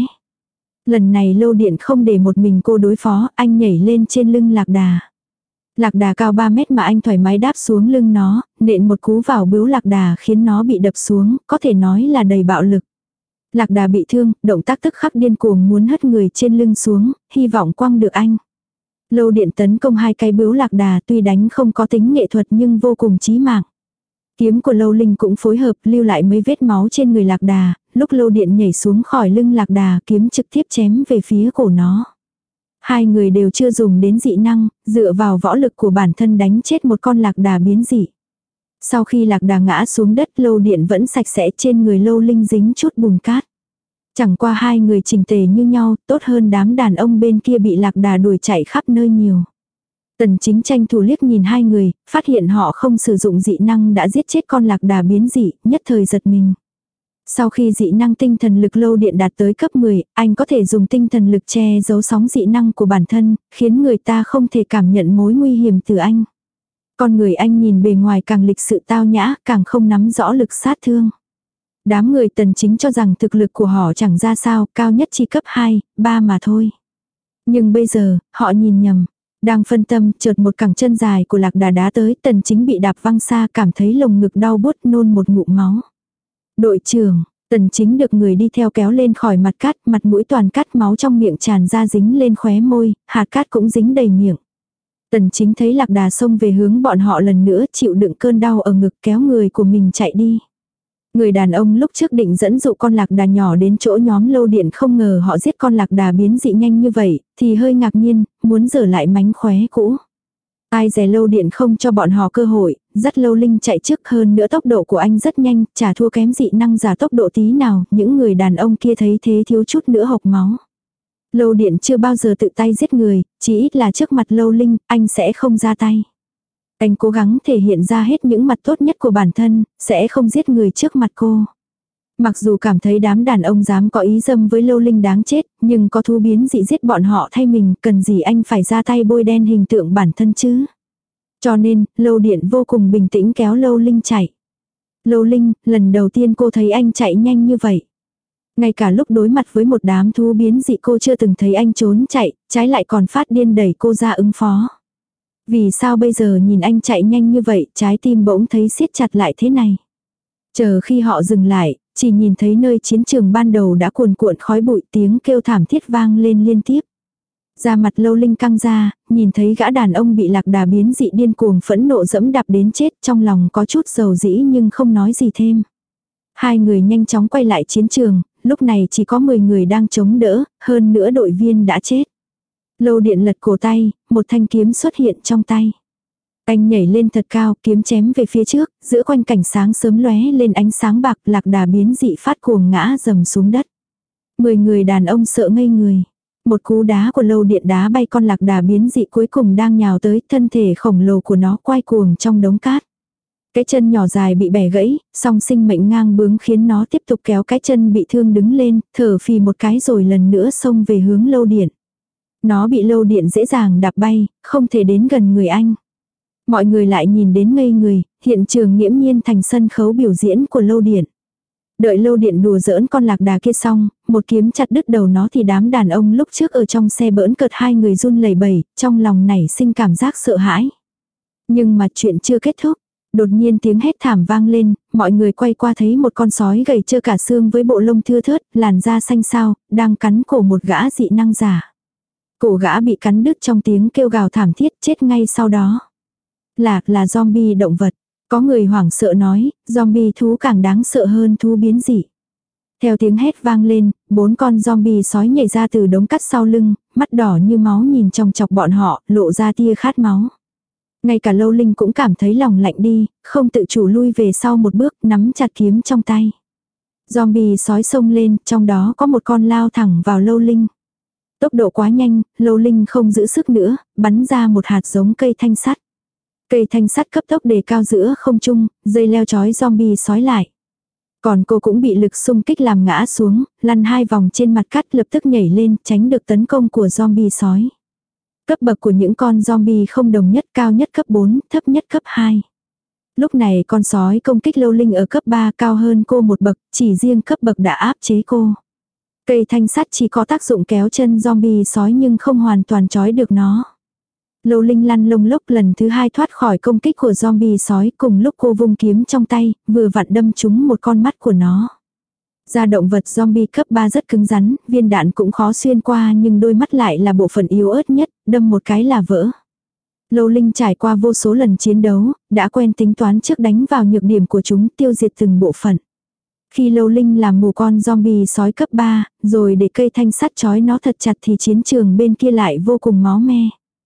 Lần này Lâu Điện không để một mình cô đối phó, anh nhảy lên trên lưng lạc đà. Lạc đà cao ba mét mà anh thoải mái đáp xuống lưng nó, nện một cú vào bướu lạc đà khiến nó bị đập xuống, có thể nói là đầy bạo lực. Lạc đà bị thương, động tác tức khắc điên cuồng muốn hất người trên lưng xuống, hy vọng quăng được anh. Lâu Điện tấn công hai cái bướu lạc đà, tuy đánh không có tính nghệ thuật nhưng vô cùng chí mạng. Kiếm của Lâu Linh cũng phối hợp lưu lại mấy vết máu trên người lạc đà, lúc Lâu Điện nhảy xuống khỏi lưng lạc đà, kiếm trực tiếp chém về phía cổ nó. Hai người đều chưa dùng đến dị năng, dựa vào võ lực của bản thân đánh chết một con lạc đà biến dị. Sau khi lạc đà ngã xuống đất, Lâu Điện vẫn sạch sẽ, trên người Lâu Linh dính chút bùn cát. Chẳng qua hai người chỉnh tề như nhau, tốt hơn đám đàn ông bên kia bị lạc đà đuổi chạy khắp nơi nhiều. Tần Chính tranh thủ liếc nhìn hai người, phát hiện họ không sử dụng dị năng đã giết chết con lạc đà biến dị, nhất thời giật mình. Sau khi dị năng tinh thần lực Lâu Điện đạt tới cấp mười, anh có thể dùng tinh thần lực che giấu sóng dị năng của bản thân, khiến người ta không thể cảm nhận mối nguy hiểm từ anh. Con người anh nhìn bề ngoài càng lịch sự tao nhã, càng không nắm rõ lực sát thương. Đám người Tần Chính cho rằng thực lực của họ chẳng ra sao, cao nhất chỉ cấp hai, ba mà thôi. Nhưng bây giờ, họ nhìn nhầm. Đang phân tâm, chợt một cẳng chân dài của lạc đà đá tới, Tần Chính bị đạp văng xa, cảm thấy lồng ngực đau buốt, nôn một ngụm máu. Đội trưởng, Tần Chính được người đi theo kéo lên khỏi mặt cát, mặt mũi toàn cát, máu trong miệng tràn ra dính lên khóe môi, hạt cát cũng dính đầy miệng. Tần Chính thấy lạc đà xông về hướng bọn họ lần nữa, chịu đựng cơn đau ở ngực, kéo người của mình chạy đi. Người đàn ông lúc trước định dẫn dụ con lạc đà nhỏ đến chỗ nhóm Lâu Điện, không ngờ họ giết con lạc đà biến dị nhanh như vậy, thì hơi ngạc nhiên, muốn giở lại mánh khóe cũ. Ai dè Lâu Điện không cho bọn họ cơ hội, dắt Lâu Linh chạy trước, hơn nữa tốc độ của anh rất nhanh, chả thua kém dị năng giả tốc độ tí nào, những người đàn ông kia thấy thế thiếu chút nữa hộc máu. Lâu Điện chưa bao giờ tự tay giết người, chỉ ít là trước mặt Lâu Linh, anh sẽ không ra tay. Anh cố gắng thể hiện ra hết những mặt tốt nhất của bản thân, sẽ không giết người trước mặt cô. Mặc dù cảm thấy đám đàn ông dám có ý dâm với Lâu Linh đáng chết, nhưng có thú biến dị giết bọn họ thay mình, cần gì anh phải ra tay bôi đen hình tượng bản thân chứ. Cho nên, Lâu Điện vô cùng bình tĩnh kéo Lâu Linh chạy. Lâu Linh, lần đầu tiên cô thấy anh chạy nhanh như vậy. Ngay cả lúc đối mặt với một đám thú biến dị cô chưa từng thấy anh trốn chạy, trái lại còn phát điên đẩy cô ra ứng phó. Vì sao bây giờ nhìn anh chạy nhanh như vậy, trái tim bỗng thấy siết chặt lại thế này. Chờ khi họ dừng lại, chỉ nhìn thấy nơi chiến trường ban đầu đã cuồn cuộn khói bụi, tiếng kêu thảm thiết vang lên liên tiếp. Da mặt Lâu Linh căng ra, nhìn thấy gã đàn ông bị lạc đà biến dị điên cuồng phẫn nộ dẫm đạp đến chết, trong lòng có chút dầu dĩ nhưng không nói gì thêm. Hai người nhanh chóng quay lại chiến trường, lúc này chỉ có mười người đang chống đỡ, hơn nữa đội viên đã chết. Lâu Điện lật cổ tay, một thanh kiếm xuất hiện trong tay. Anh nhảy lên thật cao, kiếm chém về phía trước, giữa quanh cảnh sáng sớm lóe lên ánh sáng bạc, lạc đà biến dị phát cuồng ngã dầm xuống đất. Mười người đàn ông sợ ngây người. Một cú đá của Lâu Điện đá bay con lạc đà biến dị cuối cùng đang nhào tới, thân thể khổng lồ của nó quay cuồng trong đống cát. Cái chân nhỏ dài bị bẻ gãy, song sinh mệnh ngang bướng khiến nó tiếp tục kéo cái chân bị thương đứng lên, thở phì một cái rồi lần nữa xông về hướng Lâu Điện. Nó bị Lâu Điện dễ dàng đạp bay, không thể đến gần người anh. Mọi người lại nhìn đến ngây người, hiện trường nghiễm nhiên thành sân khấu biểu diễn của Lâu Điện. Đợi Lâu Điện đùa giỡn con lạc đà kia xong, một kiếm chặt đứt đầu nó thì đám đàn ông lúc trước ở trong xe bỡn cợt hai người run lẩy bẩy, trong lòng nảy sinh cảm giác sợ hãi. Nhưng mà chuyện chưa kết thúc. Đột nhiên tiếng hét thảm vang lên, mọi người quay qua thấy một con sói gầy trơ cả xương với bộ lông thưa thớt, làn da xanh xao, đang cắn cổ một gã dị năng giả. Cổ gã bị cắn đứt trong tiếng kêu gào thảm thiết, chết ngay sau đó. Lạc là zombie động vật. Có người hoảng sợ nói, zombie thú càng đáng sợ hơn thú biến dị. Theo tiếng hét vang lên, bốn con zombie sói nhảy ra từ đống cát sau lưng, mắt đỏ như máu nhìn chòng chọc bọn họ, lộ ra tia khát máu. Ngay cả Lâu Linh cũng cảm thấy lòng lạnh đi, không tự chủ lui về sau một bước, nắm chặt kiếm trong tay. Zombie sói xông lên, trong đó có một con lao thẳng vào Lâu Linh. Tốc độ quá nhanh, Lâu Linh không giữ sức nữa, bắn ra một hạt giống cây thanh sắt. Cây thanh sắt cấp tốc đề cao giữa không trung, dây leo chói zombie sói lại. Còn cô cũng bị lực xung kích làm ngã xuống, lăn hai vòng trên mặt cát, lập tức nhảy lên, tránh được tấn công của zombie sói. Cấp bậc của những con zombie không đồng nhất, cao nhất cấp bốn, thấp nhất cấp hai. Lúc này con sói công kích Lâu Linh ở cấp ba, cao hơn cô một bậc, chỉ riêng cấp bậc đã áp chế cô. Cây thanh sắt chỉ có tác dụng kéo chân zombie sói nhưng không hoàn toàn trói được nó. Lâu Linh lăn lông lốc lần thứ hai thoát khỏi công kích của zombie sói, cùng lúc cô vung kiếm trong tay, vừa vặn đâm trúng một con mắt của nó. Da động vật zombie cấp ba rất cứng rắn, viên đạn cũng khó xuyên qua, nhưng đôi mắt lại là bộ phận yếu ớt nhất, đâm một cái là vỡ. Lâu Linh trải qua vô số lần chiến đấu, đã quen tính toán trước đánh vào nhược điểm của chúng, tiêu diệt từng bộ phận. Khi Lâu Linh làm mù con zombie sói cấp ba, rồi để cây thanh sắt trói nó thật chặt thì chiến trường bên kia lại vô cùng máu me.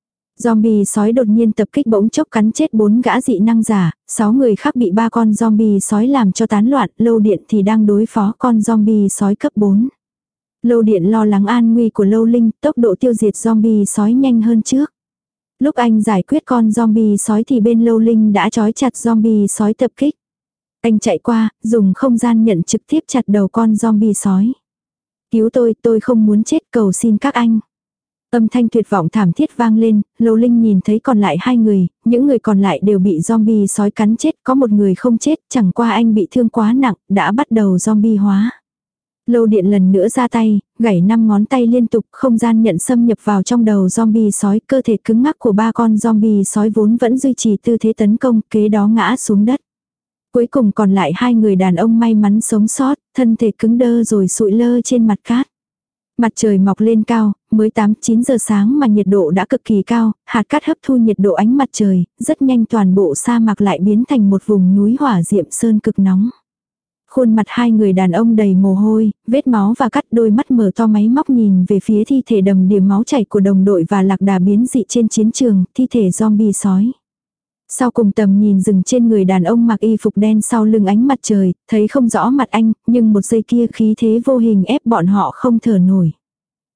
Zombie sói đột nhiên tập kích bỗng chốc cắn chết bốn gã dị năng giả, sáu người khác bị ba con zombie sói làm cho tán loạn, Lâu Điện thì đang đối phó con zombie sói cấp bốn. Lâu Điện lo lắng an nguy của Lâu Linh, tốc độ tiêu diệt zombie sói nhanh hơn trước. Lúc anh giải quyết con zombie sói thì bên Lâu Linh đã trói chặt zombie sói tập kích. Anh chạy qua, dùng không gian nhận trực tiếp chặt đầu con zombie sói. Cứu tôi, tôi không muốn chết, cầu xin các anh. Âm thanh tuyệt vọng thảm thiết vang lên, Lâu Linh nhìn thấy còn lại hai người, những người còn lại đều bị zombie sói cắn chết, có một người không chết, chẳng qua anh bị thương quá nặng, đã bắt đầu zombie hóa. Lâu Điện lần nữa ra tay, gảy năm ngón tay liên tục, không gian nhận xâm nhập vào trong đầu zombie sói, cơ thể cứng ngắc của ba con zombie sói vốn vẫn duy trì tư thế tấn công, kế đó ngã xuống đất. Cuối cùng còn lại hai người đàn ông may mắn sống sót, thân thể cứng đơ rồi sụi lơ trên mặt cát. Mặt trời mọc lên cao, mới tám chín giờ sáng mà nhiệt độ đã cực kỳ cao, hạt cát hấp thu nhiệt độ ánh mặt trời, rất nhanh toàn bộ sa mạc lại biến thành một vùng núi hỏa diệm sơn cực nóng. Khuôn mặt hai người đàn ông đầy mồ hôi, vết máu và cắt, đôi mắt mở to máy móc nhìn về phía thi thể đầm đìa máu chảy của đồng đội và lạc đà biến dị trên chiến trường, thi thể zombie sói. Sau cùng tầm nhìn dừng trên người đàn ông mặc y phục đen sau lưng ánh mặt trời, thấy không rõ mặt anh, nhưng một giây kia khí thế vô hình ép bọn họ không thở nổi.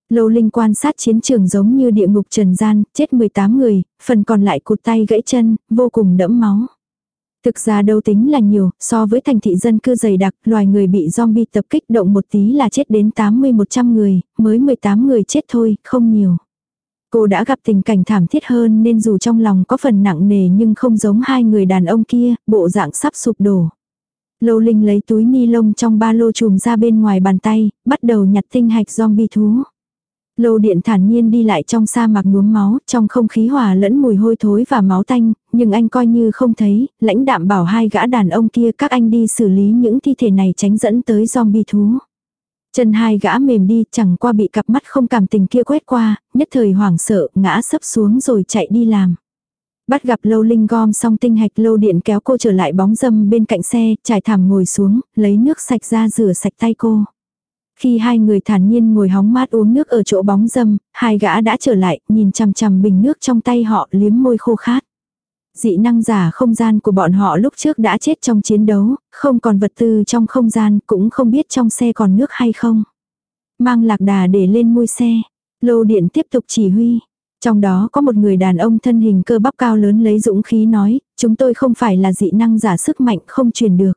Lâu Linh quan sát chiến trường giống như địa ngục trần gian, chết mười tám người, phần còn lại cụt tay gãy chân, vô cùng đẫm máu. Thực ra đâu tính là nhiều, so với thành thị dân cư dày đặc, loài người bị zombie tập kích động một tí là chết đến tám mươi một trăm người, mới mười tám người chết thôi, không nhiều. Cô đã gặp tình cảnh thảm thiết hơn nên dù trong lòng có phần nặng nề nhưng không giống hai người đàn ông kia, bộ dạng sắp sụp đổ. Lâu Linh lấy túi ni lông trong ba lô chùm ra bên ngoài bàn tay, bắt đầu nhặt tinh hạch zombie thú. Lâu Điện thản nhiên đi lại trong sa mạc nhuốm máu, trong không khí hòa lẫn mùi hôi thối và máu tanh, nhưng anh coi như không thấy, lãnh đạm bảo hai gã đàn ông kia các anh đi xử lý những thi thể này tránh dẫn tới zombie thú. Chân hai gã mềm đi, chẳng qua bị cặp mắt không cảm tình kia quét qua, nhất thời hoảng sợ, ngã sấp xuống rồi chạy đi làm. Bắt gặp Lâu Linh gom xong tinh hạch, Lâu Điện kéo cô trở lại bóng râm bên cạnh xe, trải thảm ngồi xuống, lấy nước sạch ra rửa sạch tay cô. Khi hai người thản nhiên ngồi hóng mát uống nước ở chỗ bóng râm, hai gã đã trở lại, nhìn chằm chằm bình nước trong tay họ, liếm môi khô khát. Dị năng giả không gian của bọn họ lúc trước đã chết trong chiến đấu, không còn vật tư trong không gian, cũng không biết trong xe còn nước hay không. Mang lạc đà để lên mui xe, Lâu Điện tiếp tục chỉ huy. Trong đó có một người đàn ông thân hình cơ bắp cao lớn lấy dũng khí nói, chúng tôi không phải là dị năng giả sức mạnh không truyền được.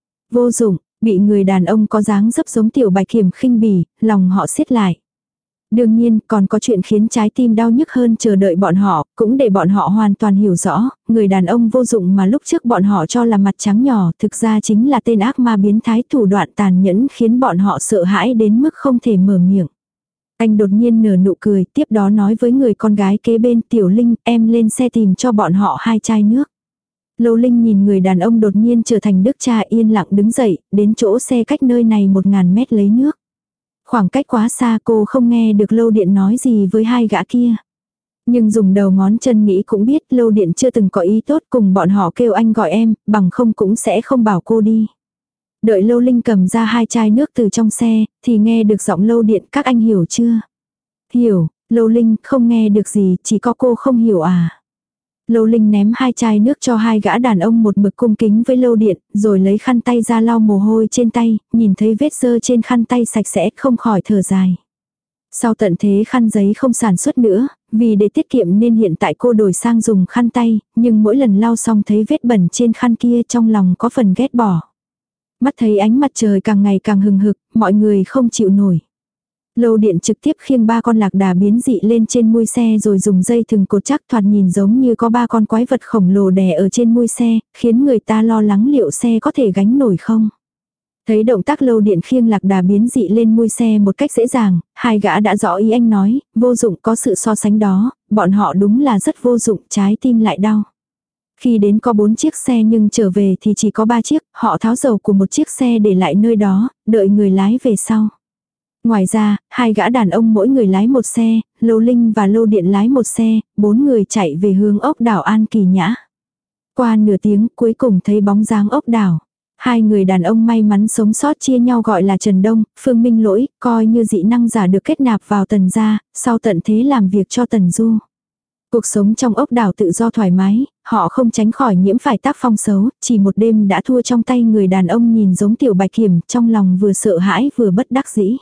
Vô dụng, bị người đàn ông có dáng dấp giống Tiểu Bạch Kiểm khinh bỉ, lòng họ siết lại. Đương nhiên, còn có chuyện khiến trái tim đau nhức hơn chờ đợi bọn họ, cũng để bọn họ hoàn toàn hiểu rõ, người đàn ông vô dụng mà lúc trước bọn họ cho là mặt trắng nhỏ, thực ra chính là tên ác ma biến thái thủ đoạn tàn nhẫn khiến bọn họ sợ hãi đến mức không thể mở miệng. Anh đột nhiên nở nụ cười, tiếp đó nói với người con gái kế bên, Tiểu Linh, em lên xe tìm cho bọn họ hai chai nước. Lâu Linh nhìn người đàn ông đột nhiên trở thành đức cha yên lặng đứng dậy, đến chỗ xe cách nơi này một ngàn mét lấy nước. Khoảng cách quá xa cô không nghe được Lâu Điện nói gì với hai gã kia. Nhưng dùng đầu ngón chân nghĩ cũng biết Lâu Điện chưa từng có ý tốt cùng bọn họ kêu anh gọi em, bằng không cũng sẽ không bảo cô đi. Đợi Lâu Linh cầm ra hai chai nước từ trong xe, thì nghe được giọng Lâu Điện, các anh hiểu chưa? Hiểu, Lâu Linh không nghe được gì, chỉ có cô không hiểu à. Lâu Linh ném hai chai nước cho hai gã đàn ông một mực cung kính với Lâu Điện, rồi lấy khăn tay ra lau mồ hôi trên tay, nhìn thấy vết dơ trên khăn tay sạch sẽ không khỏi thở dài. Sau tận thế khăn giấy không sản xuất nữa, vì để tiết kiệm nên hiện tại cô đổi sang dùng khăn tay, nhưng mỗi lần lau xong thấy vết bẩn trên khăn kia trong lòng có phần ghét bỏ. Mắt thấy ánh mặt trời càng ngày càng hừng hực, mọi người không chịu nổi. Lâu Điện trực tiếp khiêng ba con lạc đà biến dị lên trên mui xe rồi dùng dây thừng cột chắc, thoạt nhìn giống như có ba con quái vật khổng lồ đè ở trên mui xe, khiến người ta lo lắng liệu xe có thể gánh nổi không. Thấy động tác Lâu Điện khiêng lạc đà biến dị lên mui xe một cách dễ dàng, hai gã đã rõ ý anh nói, vô dụng có sự so sánh đó, bọn họ đúng là rất vô dụng, trái tim lại đau. Khi đến có bốn chiếc xe nhưng trở về thì chỉ có ba chiếc, họ tháo dầu của một chiếc xe để lại nơi đó, đợi người lái về sau. Ngoài ra, hai gã đàn ông mỗi người lái một xe, Lâu Linh và Lâu Điện lái một xe, bốn người chạy về hướng ốc đảo An Kỳ Nhã. Qua nửa tiếng cuối cùng thấy bóng dáng ốc đảo. Hai người đàn ông may mắn sống sót chia nhau gọi là Trần Đông, Phương Minh Lỗi, coi như dị năng giả được kết nạp vào Tần gia, sau tận thế làm việc cho Tần Du. Cuộc sống trong ốc đảo tự do thoải mái, họ không tránh khỏi nhiễm phải tác phong xấu, chỉ một đêm đã thua trong tay người đàn ông nhìn giống Tiểu Bạch Kiểm, trong lòng vừa sợ hãi vừa bất đắc dĩ.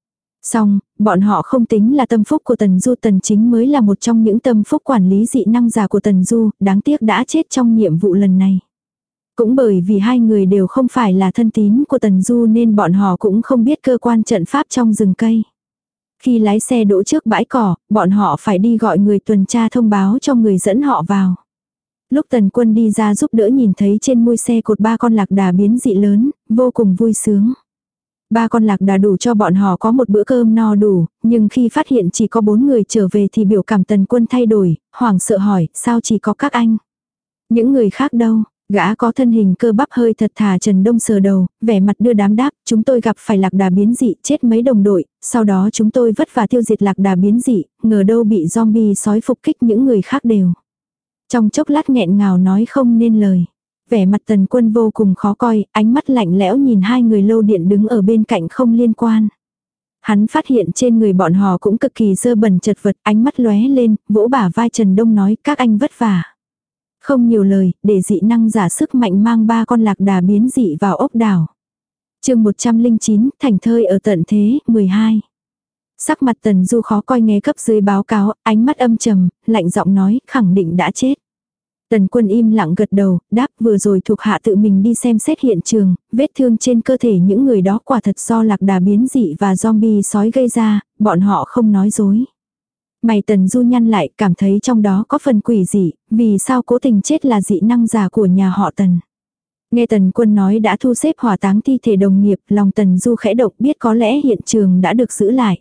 Xong, bọn họ không tính là tâm phúc của Tần Du, Tần Chính mới là một trong những tâm phúc quản lý dị năng giả của Tần Du, đáng tiếc đã chết trong nhiệm vụ lần này. Cũng bởi vì hai người đều không phải là thân tín của Tần Du nên bọn họ cũng không biết cơ quan trận pháp trong rừng cây. Khi lái xe đỗ trước bãi cỏ, bọn họ phải đi gọi người tuần tra thông báo cho người dẫn họ vào. Lúc Tần Quân đi ra giúp đỡ nhìn thấy trên mui xe cột ba con lạc đà biến dị lớn, vô cùng vui sướng. Ba con lạc đà đủ cho bọn họ có một bữa cơm no đủ, nhưng khi phát hiện chỉ có bốn người trở về thì biểu cảm Tần Quân thay đổi, hoảng sợ hỏi, sao chỉ có các anh? Những người khác đâu? Gã có thân hình cơ bắp hơi thật thà Trần Đông sờ đầu, vẻ mặt đưa đám đáp, chúng tôi gặp phải lạc đà biến dị, chết mấy đồng đội, sau đó chúng tôi vất vả tiêu diệt lạc đà biến dị, ngờ đâu bị zombie sói phục kích, những người khác đều. Trong chốc lát nghẹn ngào nói không nên lời. Vẻ mặt Tần Quân vô cùng khó coi, ánh mắt lạnh lẽo nhìn hai người Lâu Điện đứng ở bên cạnh không liên quan. Hắn phát hiện trên người bọn họ cũng cực kỳ dơ bẩn chật vật, ánh mắt lóe lên, vỗ bả vai Trần Đông nói các anh vất vả. Không nhiều lời, để dị năng giả sức mạnh mang ba con lạc đà biến dị vào ốc đảo. Chương một trăm linh chín, thành thơi ở tận thế, mười hai. Sắc mặt Tần Du khó coi nghe cấp dưới báo cáo, ánh mắt âm trầm, lạnh giọng nói, khẳng định đã chết. Tần Quân im lặng gật đầu, đáp vừa rồi thuộc hạ tự mình đi xem xét hiện trường, vết thương trên cơ thể những người đó quả thật do lạc đà biến dị và zombie sói gây ra, bọn họ không nói dối. Mày Tần Du nhăn lại, cảm thấy trong đó có phần quỷ dị, vì sao cố tình chết là dị năng giả của nhà họ Tần. Nghe Tần Quân nói đã thu xếp hỏa táng thi thể đồng nghiệp, lòng Tần Du khẽ động, biết có lẽ hiện trường đã được giữ lại.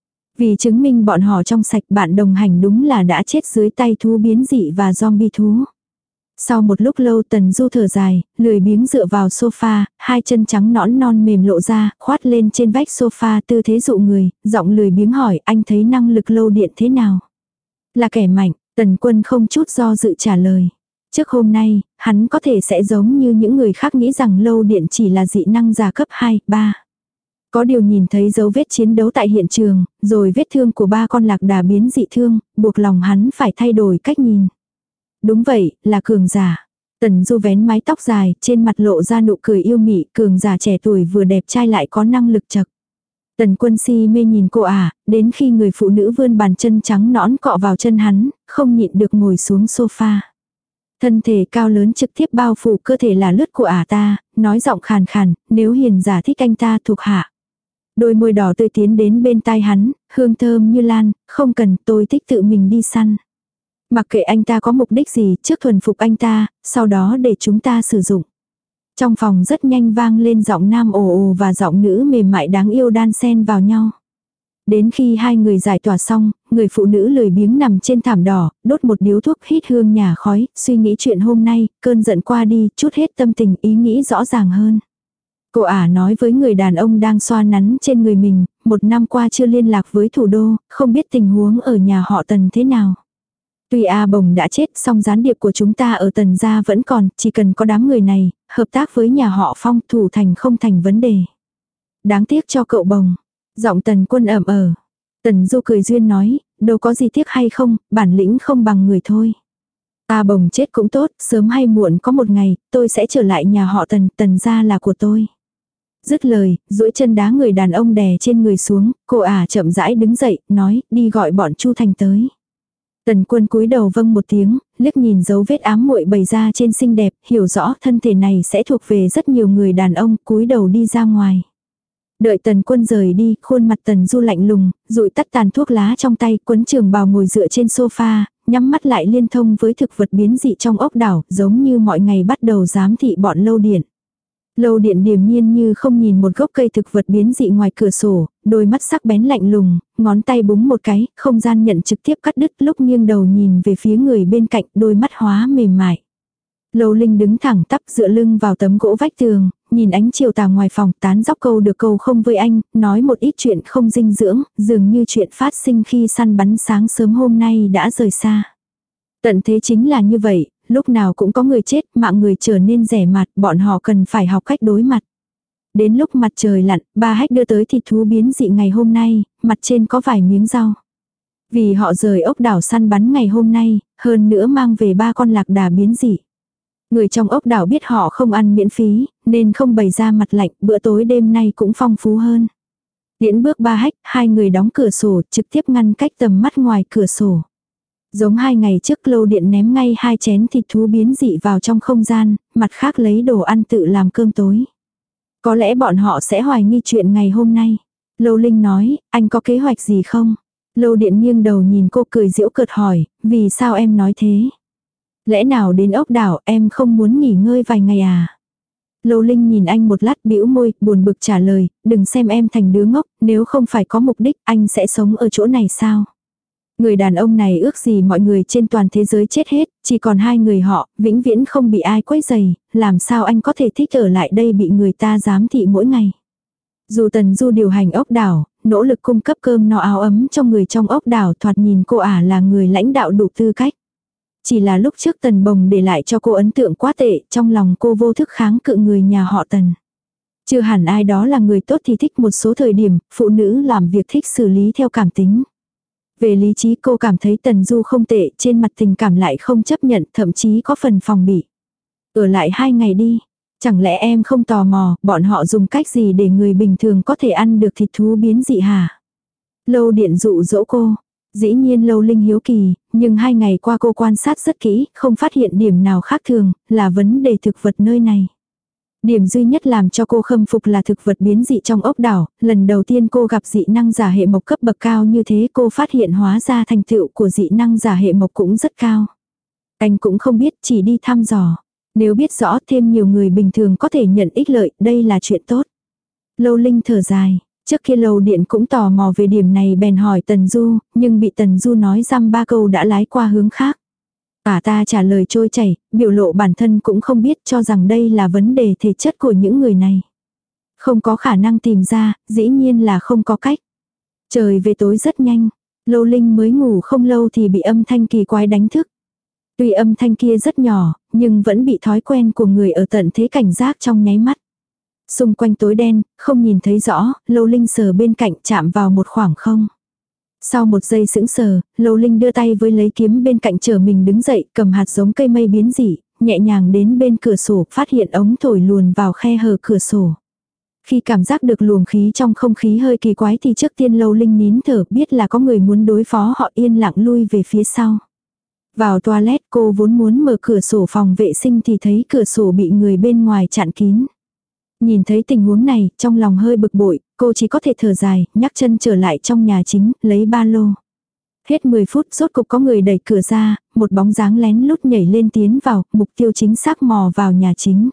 Vì chứng minh bọn họ trong sạch, bạn đồng hành đúng là đã chết dưới tay thú biến dị và zombie thú. Sau một lúc lâu Tần Du thở dài, lười biếng dựa vào sofa, hai chân trắng nõn non mềm lộ ra, khoát lên trên vách sofa tư thế dụ người, giọng lười biếng hỏi, anh thấy năng lực lâu điện thế nào? Là kẻ mạnh, Tần Quân không chút do dự trả lời. Trước hôm nay, hắn có thể sẽ giống như những người khác nghĩ rằng lâu điện chỉ là dị năng giả cấp hai, ba. Có điều nhìn thấy dấu vết chiến đấu tại hiện trường, rồi vết thương của ba con lạc đà biến dị thương, buộc lòng hắn phải thay đổi cách nhìn. Đúng vậy, là cường giả. Tần Du vén mái tóc dài, trên mặt lộ ra nụ cười yêu mị, cường giả trẻ tuổi vừa đẹp trai lại có năng lực chật. Tần Quân si mê nhìn cô à, đến khi người phụ nữ vươn bàn chân trắng nõn cọ vào chân hắn, không nhịn được ngồi xuống sofa. Thân thể cao lớn trực tiếp bao phủ cơ thể là lướt của ả ta, nói giọng khàn khàn, nếu hiền giả thích anh ta thuộc hạ. Đôi môi đỏ tươi tiến đến bên tai hắn, hương thơm như lan, không cần, tôi thích tự mình đi săn. Mặc kệ anh ta có mục đích gì, trước thuần phục anh ta, sau đó để chúng ta sử dụng. Trong phòng rất nhanh vang lên giọng nam ồ ồ và giọng nữ mềm mại đáng yêu đan xen vào nhau. Đến khi hai người giải tỏa xong, người phụ nữ lười biếng nằm trên thảm đỏ, đốt một điếu thuốc hít hương nhả khói, suy nghĩ chuyện hôm nay, cơn giận qua đi, chút hết tâm tình ý nghĩ rõ ràng hơn. Cô ả nói với người đàn ông đang xoa nắn trên người mình, một năm qua chưa liên lạc với thủ đô, không biết tình huống ở nhà họ Tần thế nào. Tuy A Bồng đã chết, song gián điệp của chúng ta ở Tần gia vẫn còn, chỉ cần có đám người này, hợp tác với nhà họ Phong thủ thành không thành vấn đề. Đáng tiếc cho cậu Bồng. Giọng Tần Quân ẩm ờ. Tần Du cười duyên nói, đâu có gì tiếc hay không, bản lĩnh không bằng người thôi. A Bồng chết cũng tốt, sớm hay muộn có một ngày, tôi sẽ trở lại nhà họ Tần, Tần gia là của tôi. Dứt lời, duỗi chân đá người đàn ông đè trên người xuống, cô ả chậm rãi đứng dậy, nói, đi gọi bọn Chu Thành tới. Tần Quân cúi đầu vâng một tiếng, liếc nhìn dấu vết ám muội bày ra trên xinh đẹp, hiểu rõ thân thể này sẽ thuộc về rất nhiều người đàn ông, cúi đầu đi ra ngoài. Đợi Tần Quân rời đi, khuôn mặt Tần Du lạnh lùng, dụi tắt tàn thuốc lá trong tay, quấn trường bào ngồi dựa trên sofa, nhắm mắt lại liên thông với thực vật biến dị trong ốc đảo, giống như mọi ngày bắt đầu giám thị bọn lâu điện. Lâu điện điềm nhiên như không nhìn một gốc cây thực vật biến dị ngoài cửa sổ, đôi mắt sắc bén lạnh lùng, ngón tay búng một cái, không gian nhận trực tiếp cắt đứt, lúc nghiêng đầu nhìn về phía người bên cạnh, đôi mắt hóa mềm mại. Lâu Linh đứng thẳng tắp dựa lưng vào tấm gỗ vách tường, nhìn ánh chiều tà ngoài phòng, tán dóc câu được câu không với anh, nói một ít chuyện không dinh dưỡng, dường như chuyện phát sinh khi săn bắn sáng sớm hôm nay đã rời xa. Tận thế chính là như vậy, lúc nào cũng có người chết, mạng người trở nên rẻ mạt, bọn họ cần phải học cách đối mặt. Đến lúc mặt trời lặn, ba Hách đưa tới thịt thú biến dị ngày hôm nay, mặt trên có vài miếng rau. Vì họ rời ốc đảo săn bắn ngày hôm nay, hơn nữa mang về ba con lạc đà biến dị. Người trong ốc đảo biết họ không ăn miễn phí, nên không bày ra mặt lạnh, bữa tối đêm nay cũng phong phú hơn. Tiễn bước ba Hách, hai người đóng cửa sổ, trực tiếp ngăn cách tầm mắt ngoài cửa sổ. Giống hai ngày trước Lâu Điện ném ngay hai chén thịt thú biến dị vào trong không gian, mặt khác lấy đồ ăn tự làm cơm tối. Có lẽ bọn họ sẽ hoài nghi chuyện ngày hôm nay. Lâu Linh nói, anh có kế hoạch gì không? Lâu Điện nghiêng đầu nhìn cô cười giễu cợt hỏi, vì sao em nói thế? Lẽ nào đến ốc đảo em không muốn nghỉ ngơi vài ngày à? Lâu Linh nhìn anh một lát bĩu môi, buồn bực trả lời, đừng xem em thành đứa ngốc, nếu không phải có mục đích anh sẽ sống ở chỗ này sao? Người đàn ông này ước gì mọi người trên toàn thế giới chết hết, chỉ còn hai người họ, vĩnh viễn không bị ai quấy rầy, làm sao anh có thể thích ở lại đây bị người ta giám thị mỗi ngày. Dù Tần Du điều hành ốc đảo, nỗ lực cung cấp cơm no áo ấm cho người trong ốc đảo, thoạt nhìn cô ả là người lãnh đạo đủ tư cách. Chỉ là lúc trước Tần Bồng để lại cho cô ấn tượng quá tệ, trong lòng cô vô thức kháng cự người nhà họ Tần. Chưa hẳn ai đó là người tốt thì thích một số thời điểm, phụ nữ làm việc thích xử lý theo cảm tính. Về lý trí cô cảm thấy Tần Du không tệ, trên mặt tình cảm lại không chấp nhận, thậm chí có phần phòng bị. Ở lại hai ngày đi. Chẳng lẽ em không tò mò, bọn họ dùng cách gì để người bình thường có thể ăn được thịt thú biến dị hả? Lâu Điện dụ dỗ cô. Dĩ nhiên Lâu Linh hiếu kỳ, nhưng hai ngày qua cô quan sát rất kỹ, không phát hiện điểm nào khác thường, là vấn đề thực vật nơi này. Điểm duy nhất làm cho cô khâm phục là thực vật biến dị trong ốc đảo, lần đầu tiên cô gặp dị năng giả hệ mộc cấp bậc cao như thế, cô phát hiện hóa ra thành tựu của dị năng giả hệ mộc cũng rất cao. Anh cũng không biết, chỉ đi thăm dò. Nếu biết rõ thêm nhiều người bình thường có thể nhận ích lợi, đây là chuyện tốt. Lâu Linh thở dài, trước kia Lâu Điện cũng tò mò về điểm này bèn hỏi Tần Du, nhưng bị Tần Du nói dăm ba câu đã lái qua hướng khác. Bà ta trả lời trôi chảy, biểu lộ bản thân cũng không biết, cho rằng đây là vấn đề thể chất của những người này. Không có khả năng tìm ra, dĩ nhiên là không có cách. Trời về tối rất nhanh, Lâu Linh mới ngủ không lâu thì bị âm thanh kỳ quái đánh thức. Tuy âm thanh kia rất nhỏ, nhưng vẫn bị thói quen của người ở tận thế cảnh giác trong nháy mắt. Xung quanh tối đen, không nhìn thấy rõ, Lâu Linh sờ bên cạnh chạm vào một khoảng không. Sau một giây sững sờ, Lâu Linh đưa tay với lấy kiếm bên cạnh chờ mình đứng dậy, cầm hạt giống cây mây biến dị, nhẹ nhàng đến bên cửa sổ, phát hiện ống thổi luồn vào khe hở cửa sổ. Khi cảm giác được luồng khí trong không khí hơi kỳ quái thì trước tiên Lâu Linh nín thở, biết là có người muốn đối phó họ, yên lặng lui về phía sau. Vào toilet, cô vốn muốn mở cửa sổ phòng vệ sinh thì thấy cửa sổ bị người bên ngoài chặn kín. Nhìn thấy tình huống này, trong lòng hơi bực bội, cô chỉ có thể thở dài, nhắc chân trở lại trong nhà chính, lấy ba lô. Hết mười phút, rốt cục có người đẩy cửa ra, một bóng dáng lén lút nhảy lên tiến vào, mục tiêu chính xác mò vào nhà chính.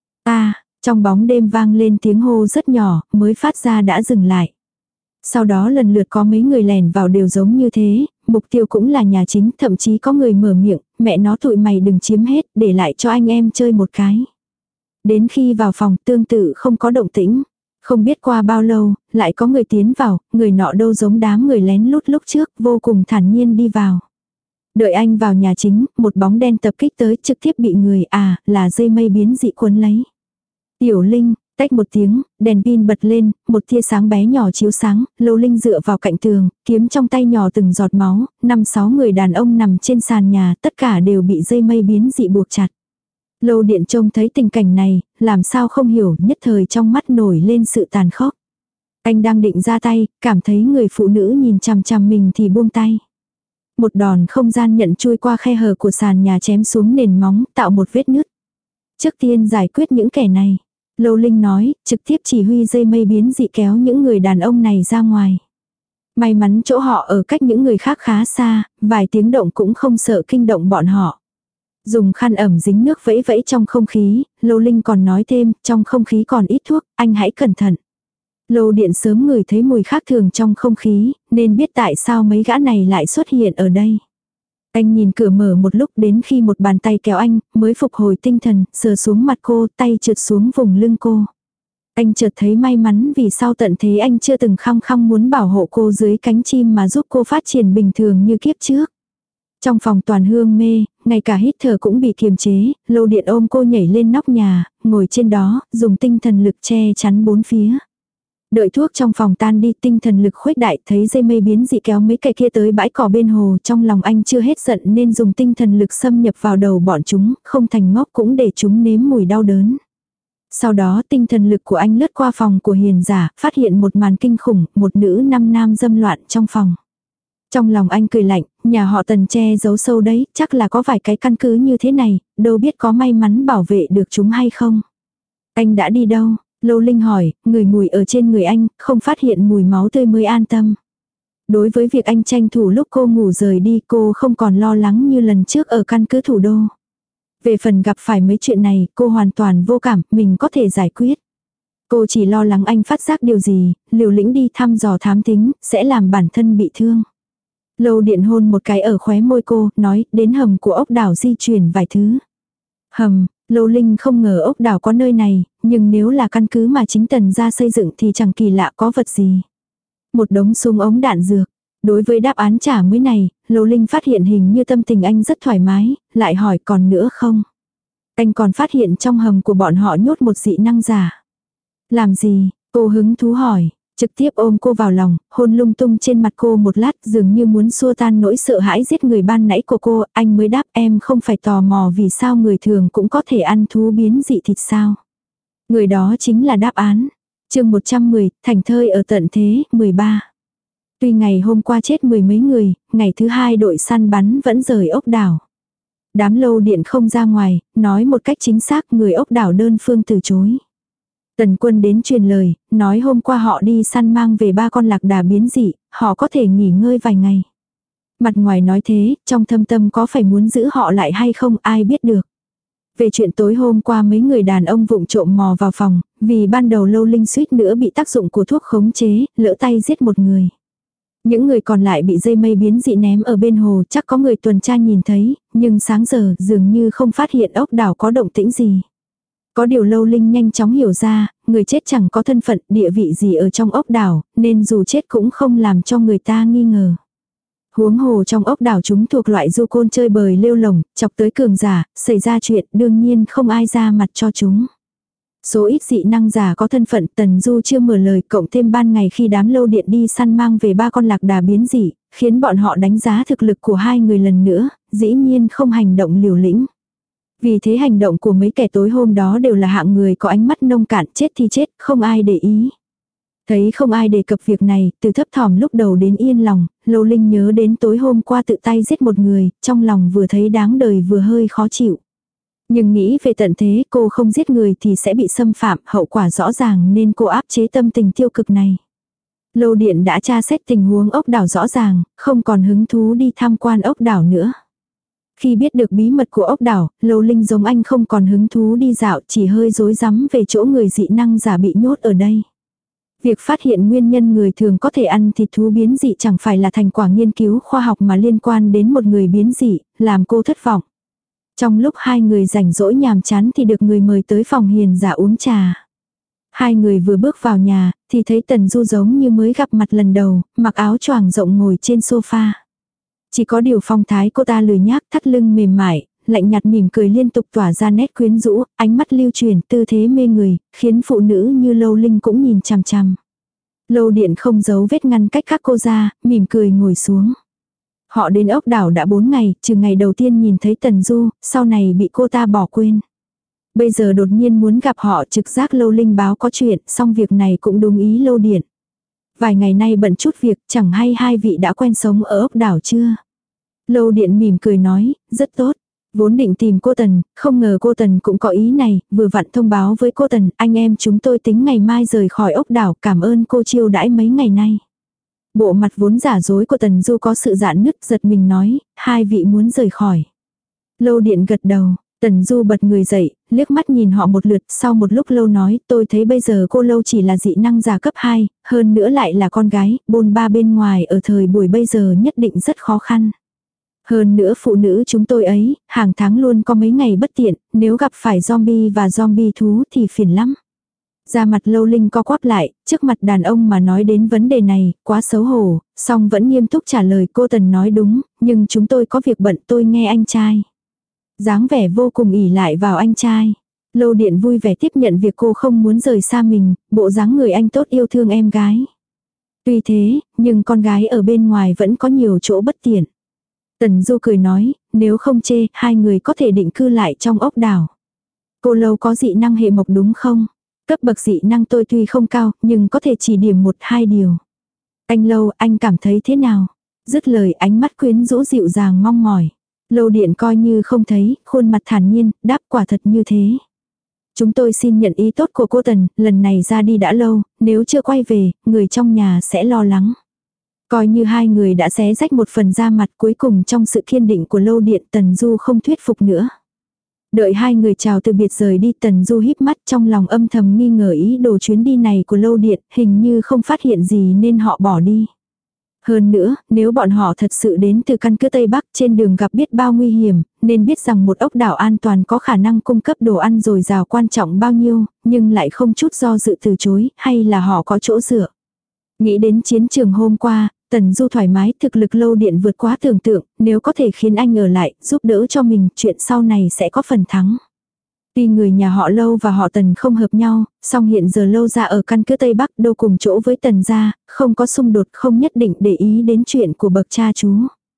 À, trong bóng đêm vang lên tiếng hô rất nhỏ, mới phát ra đã dừng lại. Sau đó lần lượt có mấy người lèn vào đều giống như thế, mục tiêu cũng là nhà chính, thậm chí có người mở miệng, mẹ nó tụi mày đừng chiếm hết, để lại cho anh em chơi một cái. Đến khi vào phòng tương tự không có động tĩnh. Không biết qua bao lâu, lại có người tiến vào, người nọ đâu giống đám người lén lút lúc trước, vô cùng thản nhiên đi vào. Đợi anh vào nhà chính, một bóng đen tập kích tới trực tiếp bị người à, là dây mây biến dị cuốn lấy. Tiểu Linh, tách một tiếng, đèn pin bật lên, một tia sáng bé nhỏ chiếu sáng, Lâu Linh dựa vào cạnh tường, kiếm trong tay nhỏ từng giọt máu, năm sáu người đàn ông nằm trên sàn nhà, tất cả đều bị dây mây biến dị buộc chặt. Lâu Điện trông thấy tình cảnh này, làm sao không hiểu, nhất thời trong mắt nổi lên sự tàn khốc. Anh đang định ra tay, cảm thấy người phụ nữ nhìn chằm chằm mình thì buông tay. Một đòn không gian nhận chui qua khe hở của sàn nhà chém xuống nền móng, tạo một vết nứt. Trước tiên giải quyết những kẻ này. Lâu Linh nói, trực tiếp chỉ huy dây mây biến dị kéo những người đàn ông này ra ngoài. May mắn chỗ họ ở cách những người khác khá xa, vài tiếng động cũng không sợ kinh động bọn họ. Dùng khăn ẩm dính nước vẫy vẫy trong không khí, Lâu Linh còn nói thêm, trong không khí còn ít thuốc, anh hãy cẩn thận. Lâu Điện sớm ngửi thấy mùi khác thường trong không khí, nên biết tại sao mấy gã này lại xuất hiện ở đây. Anh nhìn cửa mở một lúc, đến khi một bàn tay kéo anh, mới phục hồi tinh thần, sờ xuống mặt cô, tay trượt xuống vùng lưng cô. Anh chợt thấy may mắn vì sau tận thế anh chưa từng khăng khăng muốn bảo hộ cô dưới cánh chim mà giúp cô phát triển bình thường như kiếp trước. Trong phòng toàn hương mê, ngay cả hít thở cũng bị kiềm chế, Lâu Điện ôm cô nhảy lên nóc nhà, ngồi trên đó, dùng tinh thần lực che chắn bốn phía. Đợi thuốc trong phòng tan đi, tinh thần lực khuếch đại, thấy dây mây biến dị kéo mấy kẻ kia tới bãi cỏ bên hồ, trong lòng anh chưa hết giận nên dùng tinh thần lực xâm nhập vào đầu bọn chúng, không thành ngốc cũng để chúng nếm mùi đau đớn. Sau đó tinh thần lực của anh lướt qua phòng của hiền giả, phát hiện một màn kinh khủng, một nữ năm nam dâm loạn trong phòng. Trong lòng anh cười lạnh, nhà họ Tần che giấu sâu đấy, chắc là có vài cái căn cứ như thế này, đâu biết có may mắn bảo vệ được chúng hay không. Anh đã đi đâu? Lâu Linh hỏi, người mùi ở trên người anh, không phát hiện mùi máu tươi mới an tâm. Đối với việc anh tranh thủ lúc cô ngủ rời đi, cô không còn lo lắng như lần trước ở căn cứ thủ đô. Về phần gặp phải mấy chuyện này, cô hoàn toàn vô cảm, mình có thể giải quyết. Cô chỉ lo lắng anh phát giác điều gì, liều lĩnh đi thăm dò thám tính, sẽ làm bản thân bị thương. Lâu Điện hôn một cái ở khóe môi cô, nói, đến hầm của ốc đảo di chuyển vài thứ. Hầm, Lâu Linh không ngờ ốc đảo có nơi này, nhưng nếu là căn cứ mà chính Tần gia xây dựng thì chẳng kỳ lạ có vật gì. Một đống súng ống đạn dược. Đối với đáp án trả mới này, Lâu Linh phát hiện hình như tâm tình anh rất thoải mái, lại hỏi còn nữa không. Anh còn phát hiện trong hầm của bọn họ nhốt một dị năng giả. Làm gì? Cô hứng thú hỏi. Trực tiếp ôm cô vào lòng, hôn lung tung trên mặt cô một lát, dường như muốn xua tan nỗi sợ hãi giết người ban nãy của cô, anh mới đáp em không phải tò mò vì sao người thường cũng có thể ăn thú biến dị thịt sao. Người đó chính là đáp án. Chương một trăm mười, thành thơi ở tận thế, mười ba. Tuy ngày hôm qua chết mười mấy người, ngày thứ hai đội săn bắn vẫn rời ốc đảo. Đám Lâu Điện không ra ngoài, nói một cách chính xác người ốc đảo đơn phương từ chối. Tần Quân đến truyền lời, nói hôm qua họ đi săn mang về ba con lạc đà biến dị, họ có thể nghỉ ngơi vài ngày. Mặt ngoài nói thế, trong thâm tâm có phải muốn giữ họ lại hay không ai biết được. Về chuyện tối hôm qua mấy người đàn ông vụng trộm mò vào phòng, vì ban đầu Lâu Linh suýt nữa bị tác dụng của thuốc khống chế, lỡ tay giết một người. Những người còn lại bị dây mây biến dị ném ở bên hồ, chắc có người tuần tra nhìn thấy, nhưng sáng giờ dường như không phát hiện ốc đảo có động tĩnh gì. Có điều Lâu Linh nhanh chóng hiểu ra, người chết chẳng có thân phận, địa vị gì ở trong ốc đảo, nên dù chết cũng không làm cho người ta nghi ngờ. Huống hồ trong ốc đảo chúng thuộc loại du côn chơi bời lêu lồng, chọc tới cường giả, xảy ra chuyện đương nhiên không ai ra mặt cho chúng. Số ít dị năng giả có thân phận Tần Du chưa mở lời, cộng thêm ban ngày khi đám Lâu Điện đi săn mang về ba con lạc đà biến dị, khiến bọn họ đánh giá thực lực của hai người lần nữa, dĩ nhiên không hành động liều lĩnh. Vì thế hành động của mấy kẻ tối hôm đó đều là hạng người có ánh mắt nông cạn, chết thì chết, không ai để ý. Thấy không ai đề cập việc này, từ thấp thỏm lúc đầu đến yên lòng, Lâu Linh nhớ đến tối hôm qua tự tay giết một người, trong lòng vừa thấy đáng đời vừa hơi khó chịu. Nhưng nghĩ về tận thế cô không giết người thì sẽ bị xâm phạm, hậu quả rõ ràng nên cô áp chế tâm tình tiêu cực này. Lâu Điện đã tra xét tình huống ốc đảo rõ ràng, không còn hứng thú đi tham quan ốc đảo nữa. Khi biết được bí mật của ốc đảo, Lâu Linh giống anh không còn hứng thú đi dạo, chỉ hơi rối rắm về chỗ người dị năng giả bị nhốt ở đây. Việc phát hiện nguyên nhân người thường có thể ăn thịt thú biến dị chẳng phải là thành quả nghiên cứu khoa học mà liên quan đến một người biến dị, làm cô thất vọng. Trong lúc hai người rảnh rỗi nhàm chán thì được người mời tới phòng hiền giả uống trà. Hai người vừa bước vào nhà, thì thấy Tần Du giống như mới gặp mặt lần đầu, mặc áo choàng rộng ngồi trên sofa. Chỉ có điều phong thái cô ta lười nhác, thắt lưng mềm mại, lạnh nhạt mỉm cười liên tục tỏa ra nét quyến rũ, ánh mắt lưu chuyển, tư thế mê người, khiến phụ nữ như Lâu Linh cũng nhìn chằm chằm. Lâu Điện không giấu vết ngăn cách các cô ra, mỉm cười ngồi xuống. Họ đến ốc đảo đã bốn ngày, trừ ngày đầu tiên nhìn thấy Tần Du, sau này bị cô ta bỏ quên. Bây giờ đột nhiên muốn gặp họ, trực giác Lâu Linh báo có chuyện, xong việc này cũng đúng ý Lâu Điện. Vài ngày nay bận chút việc, chẳng hay hai vị đã quen sống ở ốc đảo chưa? Lâu Điện mỉm cười nói, rất tốt. Vốn định tìm cô Tần, không ngờ cô Tần cũng có ý này, vừa vặn thông báo với cô Tần, anh em chúng tôi tính ngày mai rời khỏi ốc đảo, cảm ơn cô chiêu đãi mấy ngày nay. Bộ mặt vốn giả dối của Tần Du có sự giãn nứt, giật mình nói, hai vị muốn rời khỏi. Lâu Điện gật đầu, Tần Du bật người dậy, liếc mắt nhìn họ một lượt, sau một lúc Lâu nói, tôi thấy bây giờ cô Lâu chỉ là dị năng giả cấp hai, hơn nữa lại là con gái, bôn ba bên ngoài ở thời buổi bây giờ nhất định rất khó khăn. Hơn nữa phụ nữ chúng tôi ấy, hàng tháng luôn có mấy ngày bất tiện, nếu gặp phải zombie và zombie thú thì phiền lắm. Da mặt Lâu Linh co quắp lại, trước mặt đàn ông mà nói đến vấn đề này, quá xấu hổ, song vẫn nghiêm túc trả lời cô Tần nói đúng, nhưng chúng tôi có việc bận tôi nghe anh trai. Dáng vẻ vô cùng ỉ lại vào anh trai. Lâu Điện vui vẻ tiếp nhận việc cô không muốn rời xa mình, bộ dáng người anh tốt yêu thương em gái. Tuy thế, nhưng con gái ở bên ngoài vẫn có nhiều chỗ bất tiện. Tần Du cười nói, nếu không chê, hai người có thể định cư lại trong ốc đảo. Cô Lâu có dị năng hệ mộc đúng không? Cấp bậc dị năng tôi tuy không cao, nhưng có thể chỉ điểm một hai điều. Anh Lâu, anh cảm thấy thế nào? Dứt lời ánh mắt quyến rũ dịu dàng mong mỏi. Lâu Điện coi như không thấy, khuôn mặt thản nhiên, đáp quả thật như thế. Chúng tôi xin nhận ý tốt của cô Tần, lần này ra đi đã lâu, nếu chưa quay về, người trong nhà sẽ lo lắng. Coi như hai người đã xé rách một phần da mặt, cuối cùng trong sự kiên định của Lâu Điện Tần Du không thuyết phục nữa. Đợi hai người chào từ biệt rời đi, Tần Du híp mắt trong lòng âm thầm nghi ngờ ý đồ chuyến đi này của Lâu Điện, hình như không phát hiện gì nên họ bỏ đi. Hơn nữa, nếu bọn họ thật sự đến từ căn cứ Tây Bắc trên đường gặp biết bao nguy hiểm, nên biết rằng một ốc đảo an toàn có khả năng cung cấp đồ ăn dồi dào quan trọng bao nhiêu, nhưng lại không chút do dự từ chối, hay là họ có chỗ dựa. Nghĩ đến chiến trường hôm qua, Tần Du thoải mái, thực lực Lâu Điện vượt quá tưởng tượng, nếu có thể khiến anh ở lại, giúp đỡ cho mình, chuyện sau này sẽ có phần thắng. Tuy người nhà họ Lâu và họ Tần không hợp nhau, song hiện giờ Lâu gia ở căn cứ Tây Bắc đâu cùng chỗ với Tần gia, không có xung đột, không nhất định để ý đến chuyện của bậc cha chú.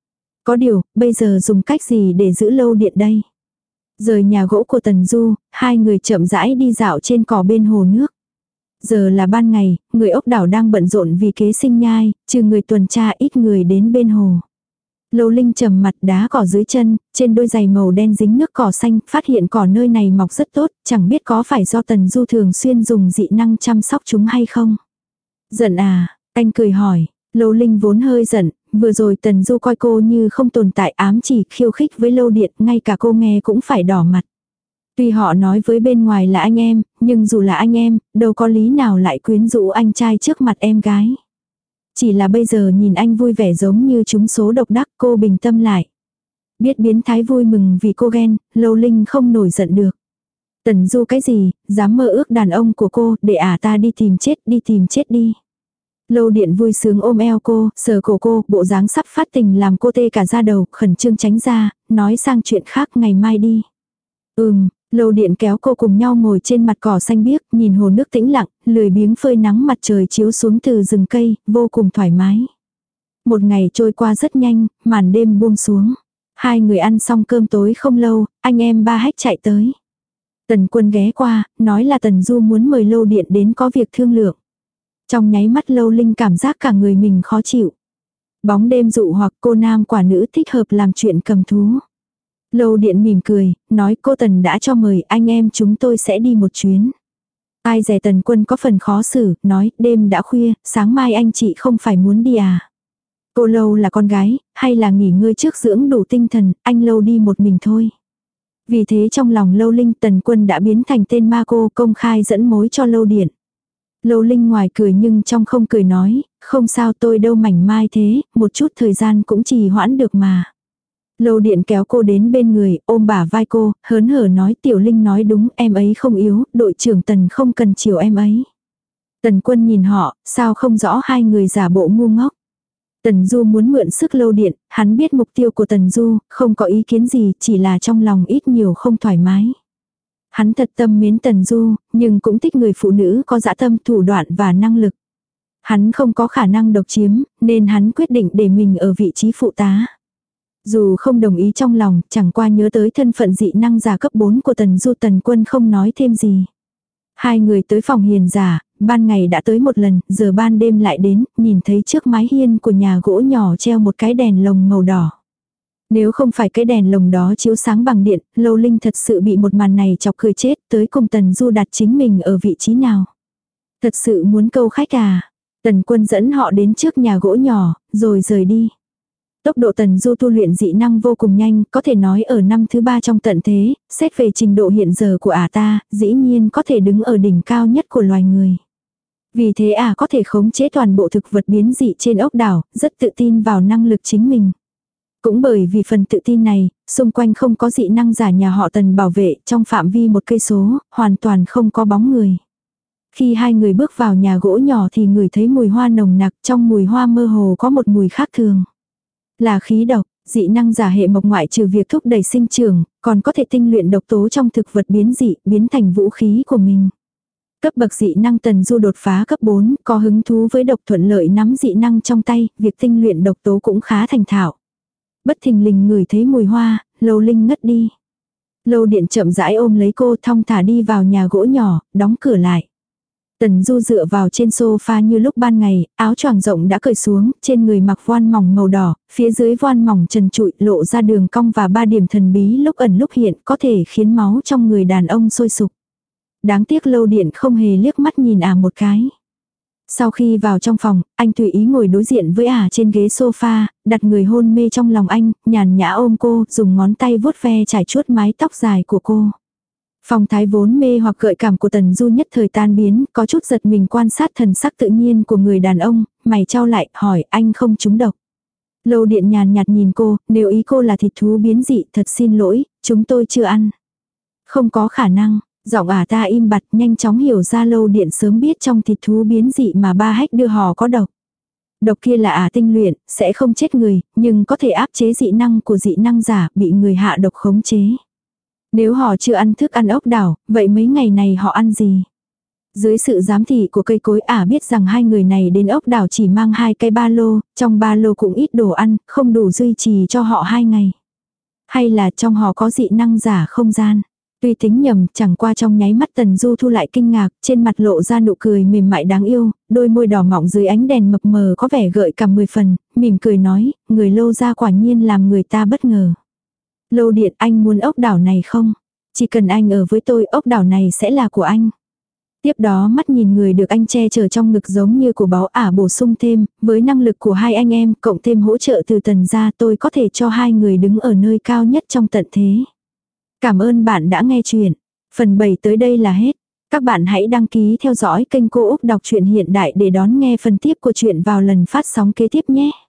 Có điều, bây giờ dùng cách gì để giữ Lâu Điện đây? Rời nhà gỗ của Tần Du, hai người chậm rãi đi dạo trên cỏ bên hồ nước. Giờ là ban ngày, người ốc đảo đang bận rộn vì kế sinh nhai, trừ người tuần tra ít người đến bên hồ. Lâu Linh trầm mặt đá cỏ dưới chân, trên đôi giày màu đen dính nước cỏ xanh, phát hiện cỏ nơi này mọc rất tốt, chẳng biết có phải do Tần Du thường xuyên dùng dị năng chăm sóc chúng hay không. Giận à, anh cười hỏi, Lâu Linh vốn hơi giận, vừa rồi Tần Du coi cô như không tồn tại ám chỉ khiêu khích với Lâu Điện, ngay cả cô nghe cũng phải đỏ mặt. Tuy họ nói với bên ngoài là anh em, nhưng dù là anh em, đâu có lý nào lại quyến rũ anh trai trước mặt em gái. Chỉ là bây giờ nhìn anh vui vẻ giống như trúng số độc đắc, cô bình tâm lại. Biết biến thái vui mừng vì cô ghen, Lâu Linh không nổi giận được. Tần Du cái gì, dám mơ ước đàn ông của cô, để ả ta đi tìm chết, đi tìm chết đi. Lâu Điện vui sướng ôm eo cô, sờ cổ cô, bộ dáng sắp phát tình làm cô tê cả da đầu, khẩn trương tránh ra, nói sang chuyện khác ngày mai đi. Ừm, Lâu Điện kéo cô cùng nhau ngồi trên mặt cỏ xanh biếc, nhìn hồ nước tĩnh lặng, lười biếng phơi nắng mặt trời chiếu xuống từ rừng cây, vô cùng thoải mái. Một ngày trôi qua rất nhanh, màn đêm buông xuống. Hai người ăn xong cơm tối không lâu, anh em ba Hách chạy tới. Tần Quân ghé qua, nói là Tần Du muốn mời Lâu Điện đến có việc thương lượng. Trong nháy mắt Lâu Linh cảm giác cả người mình khó chịu. Bóng đêm dụ hoặc cô nam quả nữ thích hợp làm chuyện cầm thú. Lâu Điện mỉm cười, nói cô Tần đã cho mời anh em chúng tôi sẽ đi một chuyến. Ai dè Tần Quân có phần khó xử, nói đêm đã khuya, sáng mai anh chị không phải muốn đi à. Cô Lâu là con gái, hay là nghỉ ngơi trước dưỡng đủ tinh thần, anh Lâu đi một mình thôi. Vì thế trong lòng Lâu Linh Tần Quân đã biến thành tên ma cô công khai dẫn mối cho Lâu Điện. Lâu Linh ngoài cười nhưng trong không cười nói, không sao tôi đâu mảnh mai thế, một chút thời gian cũng trì hoãn được mà. Lâu Điện kéo cô đến bên người, ôm bả vai cô, hớn hở nói Tiểu Linh nói đúng, em ấy không yếu, đội trưởng Tần không cần chiều em ấy. Tần Quân nhìn họ, sao không rõ hai người giả bộ ngu ngốc. Tần Du muốn mượn sức Lâu Điện, hắn biết mục tiêu của Tần Du, không có ý kiến gì, chỉ là trong lòng ít nhiều không thoải mái. Hắn thật tâm mến Tần Du, nhưng cũng thích người phụ nữ có dã tâm, thủ đoạn và năng lực. Hắn không có khả năng độc chiếm, nên hắn quyết định để mình ở vị trí phụ tá. Dù không đồng ý trong lòng, chẳng qua nhớ tới thân phận dị năng giả cấp bốn của Tần Du, Tần Quân không nói thêm gì. Hai người tới phòng hiền giả, ban ngày đã tới một lần, giờ ban đêm lại đến, nhìn thấy trước mái hiên của nhà gỗ nhỏ treo một cái đèn lồng màu đỏ. Nếu không phải cái đèn lồng đó chiếu sáng bằng điện, Lâu Linh thật sự bị một màn này chọc cười chết, tới cùng Tần Du đặt chính mình ở vị trí nào. Thật sự muốn câu khách à. Tần Quân dẫn họ đến trước nhà gỗ nhỏ, rồi rời đi. Tốc độ Tần Du tu luyện dị năng vô cùng nhanh, có thể nói ở năm thứ ba trong tận thế, xét về trình độ hiện giờ của ả ta, dĩ nhiên có thể đứng ở đỉnh cao nhất của loài người. Vì thế ả có thể khống chế toàn bộ thực vật biến dị trên ốc đảo, rất tự tin vào năng lực chính mình. Cũng bởi vì phần tự tin này, xung quanh không có dị năng giả nhà họ Tần bảo vệ, trong phạm vi một cây số, hoàn toàn không có bóng người. Khi hai người bước vào nhà gỗ nhỏ thì ngửi thấy mùi hoa nồng nặc, trong mùi hoa mơ hồ có một mùi khác thường. Là khí độc, dị năng giả hệ mộc ngoại trừ việc thúc đẩy sinh trưởng, còn có thể tinh luyện độc tố trong thực vật biến dị, biến thành vũ khí của mình. Cấp bậc dị năng Tần Du đột phá cấp bốn, có hứng thú với độc, thuận lợi nắm dị năng trong tay, việc tinh luyện độc tố cũng khá thành thạo. Bất thình lình ngửi thấy mùi hoa, Lâu Linh ngất đi. Lâu Điện chậm rãi ôm lấy cô, thong thả đi vào nhà gỗ nhỏ, đóng cửa lại. Tần Du dựa vào trên sofa như lúc ban ngày, áo choàng rộng đã cởi xuống, trên người mặc voan mỏng màu đỏ, phía dưới voan mỏng trần trụi lộ ra đường cong và ba điểm thần bí lúc ẩn lúc hiện, có thể khiến máu trong người đàn ông sôi sục. Đáng tiếc Lâu Điện không hề liếc mắt nhìn ả một cái. Sau khi vào trong phòng, anh tùy ý ngồi đối diện với ả trên ghế sofa, đặt người hôn mê trong lòng anh, nhàn nhã ôm cô, dùng ngón tay vuốt ve trải chuốt mái tóc dài của cô. Phong thái vốn mê hoặc gợi cảm của Tần Du nhất thời tan biến, có chút giật mình quan sát thần sắc tự nhiên của người đàn ông, mày trao lại, hỏi anh không trúng độc. Lâu Điện nhàn nhạt nhìn cô, nếu ý cô là thịt thú biến dị, thật xin lỗi, chúng tôi chưa ăn. Không có khả năng, giọng ả ta im bặt, nhanh chóng hiểu ra Lâu Điện sớm biết trong thịt thú biến dị mà ba Hách đưa họ có độc. Độc kia là ả tinh luyện, sẽ không chết người, nhưng có thể áp chế dị năng của dị năng giả, bị người hạ độc khống chế. Nếu họ chưa ăn thức ăn ốc đảo, vậy mấy ngày này họ ăn gì? Dưới sự giám thị của cây cối ả biết rằng hai người này đến ốc đảo chỉ mang hai cái ba lô, trong ba lô cũng ít đồ ăn, không đủ duy trì cho họ hai ngày. Hay là trong họ có dị năng giả không gian? Tuy tính nhầm, chẳng qua trong nháy mắt Tần Du Thu lại kinh ngạc, trên mặt lộ ra nụ cười mềm mại đáng yêu, đôi môi đỏ mọng dưới ánh đèn mập mờ có vẻ gợi cảm mười phần, mỉm cười nói, người Lâu gia quả nhiên làm người ta bất ngờ. Lâu Điện, anh muốn ốc đảo này không? Chỉ cần anh ở với tôi, ốc đảo này sẽ là của anh. Tiếp đó mắt nhìn người được anh che chở trong ngực giống như của báo ả bổ sung thêm, với năng lực của hai anh em, cộng thêm hỗ trợ từ Tần gia, tôi có thể cho hai người đứng ở nơi cao nhất trong tận thế. Cảm ơn bạn đã nghe chuyện. Phần bảy tới đây là hết. Các bạn hãy đăng ký theo dõi kênh Cô Úc Đọc truyện hiện đại để đón nghe phần tiếp của chuyện vào lần phát sóng kế tiếp nhé.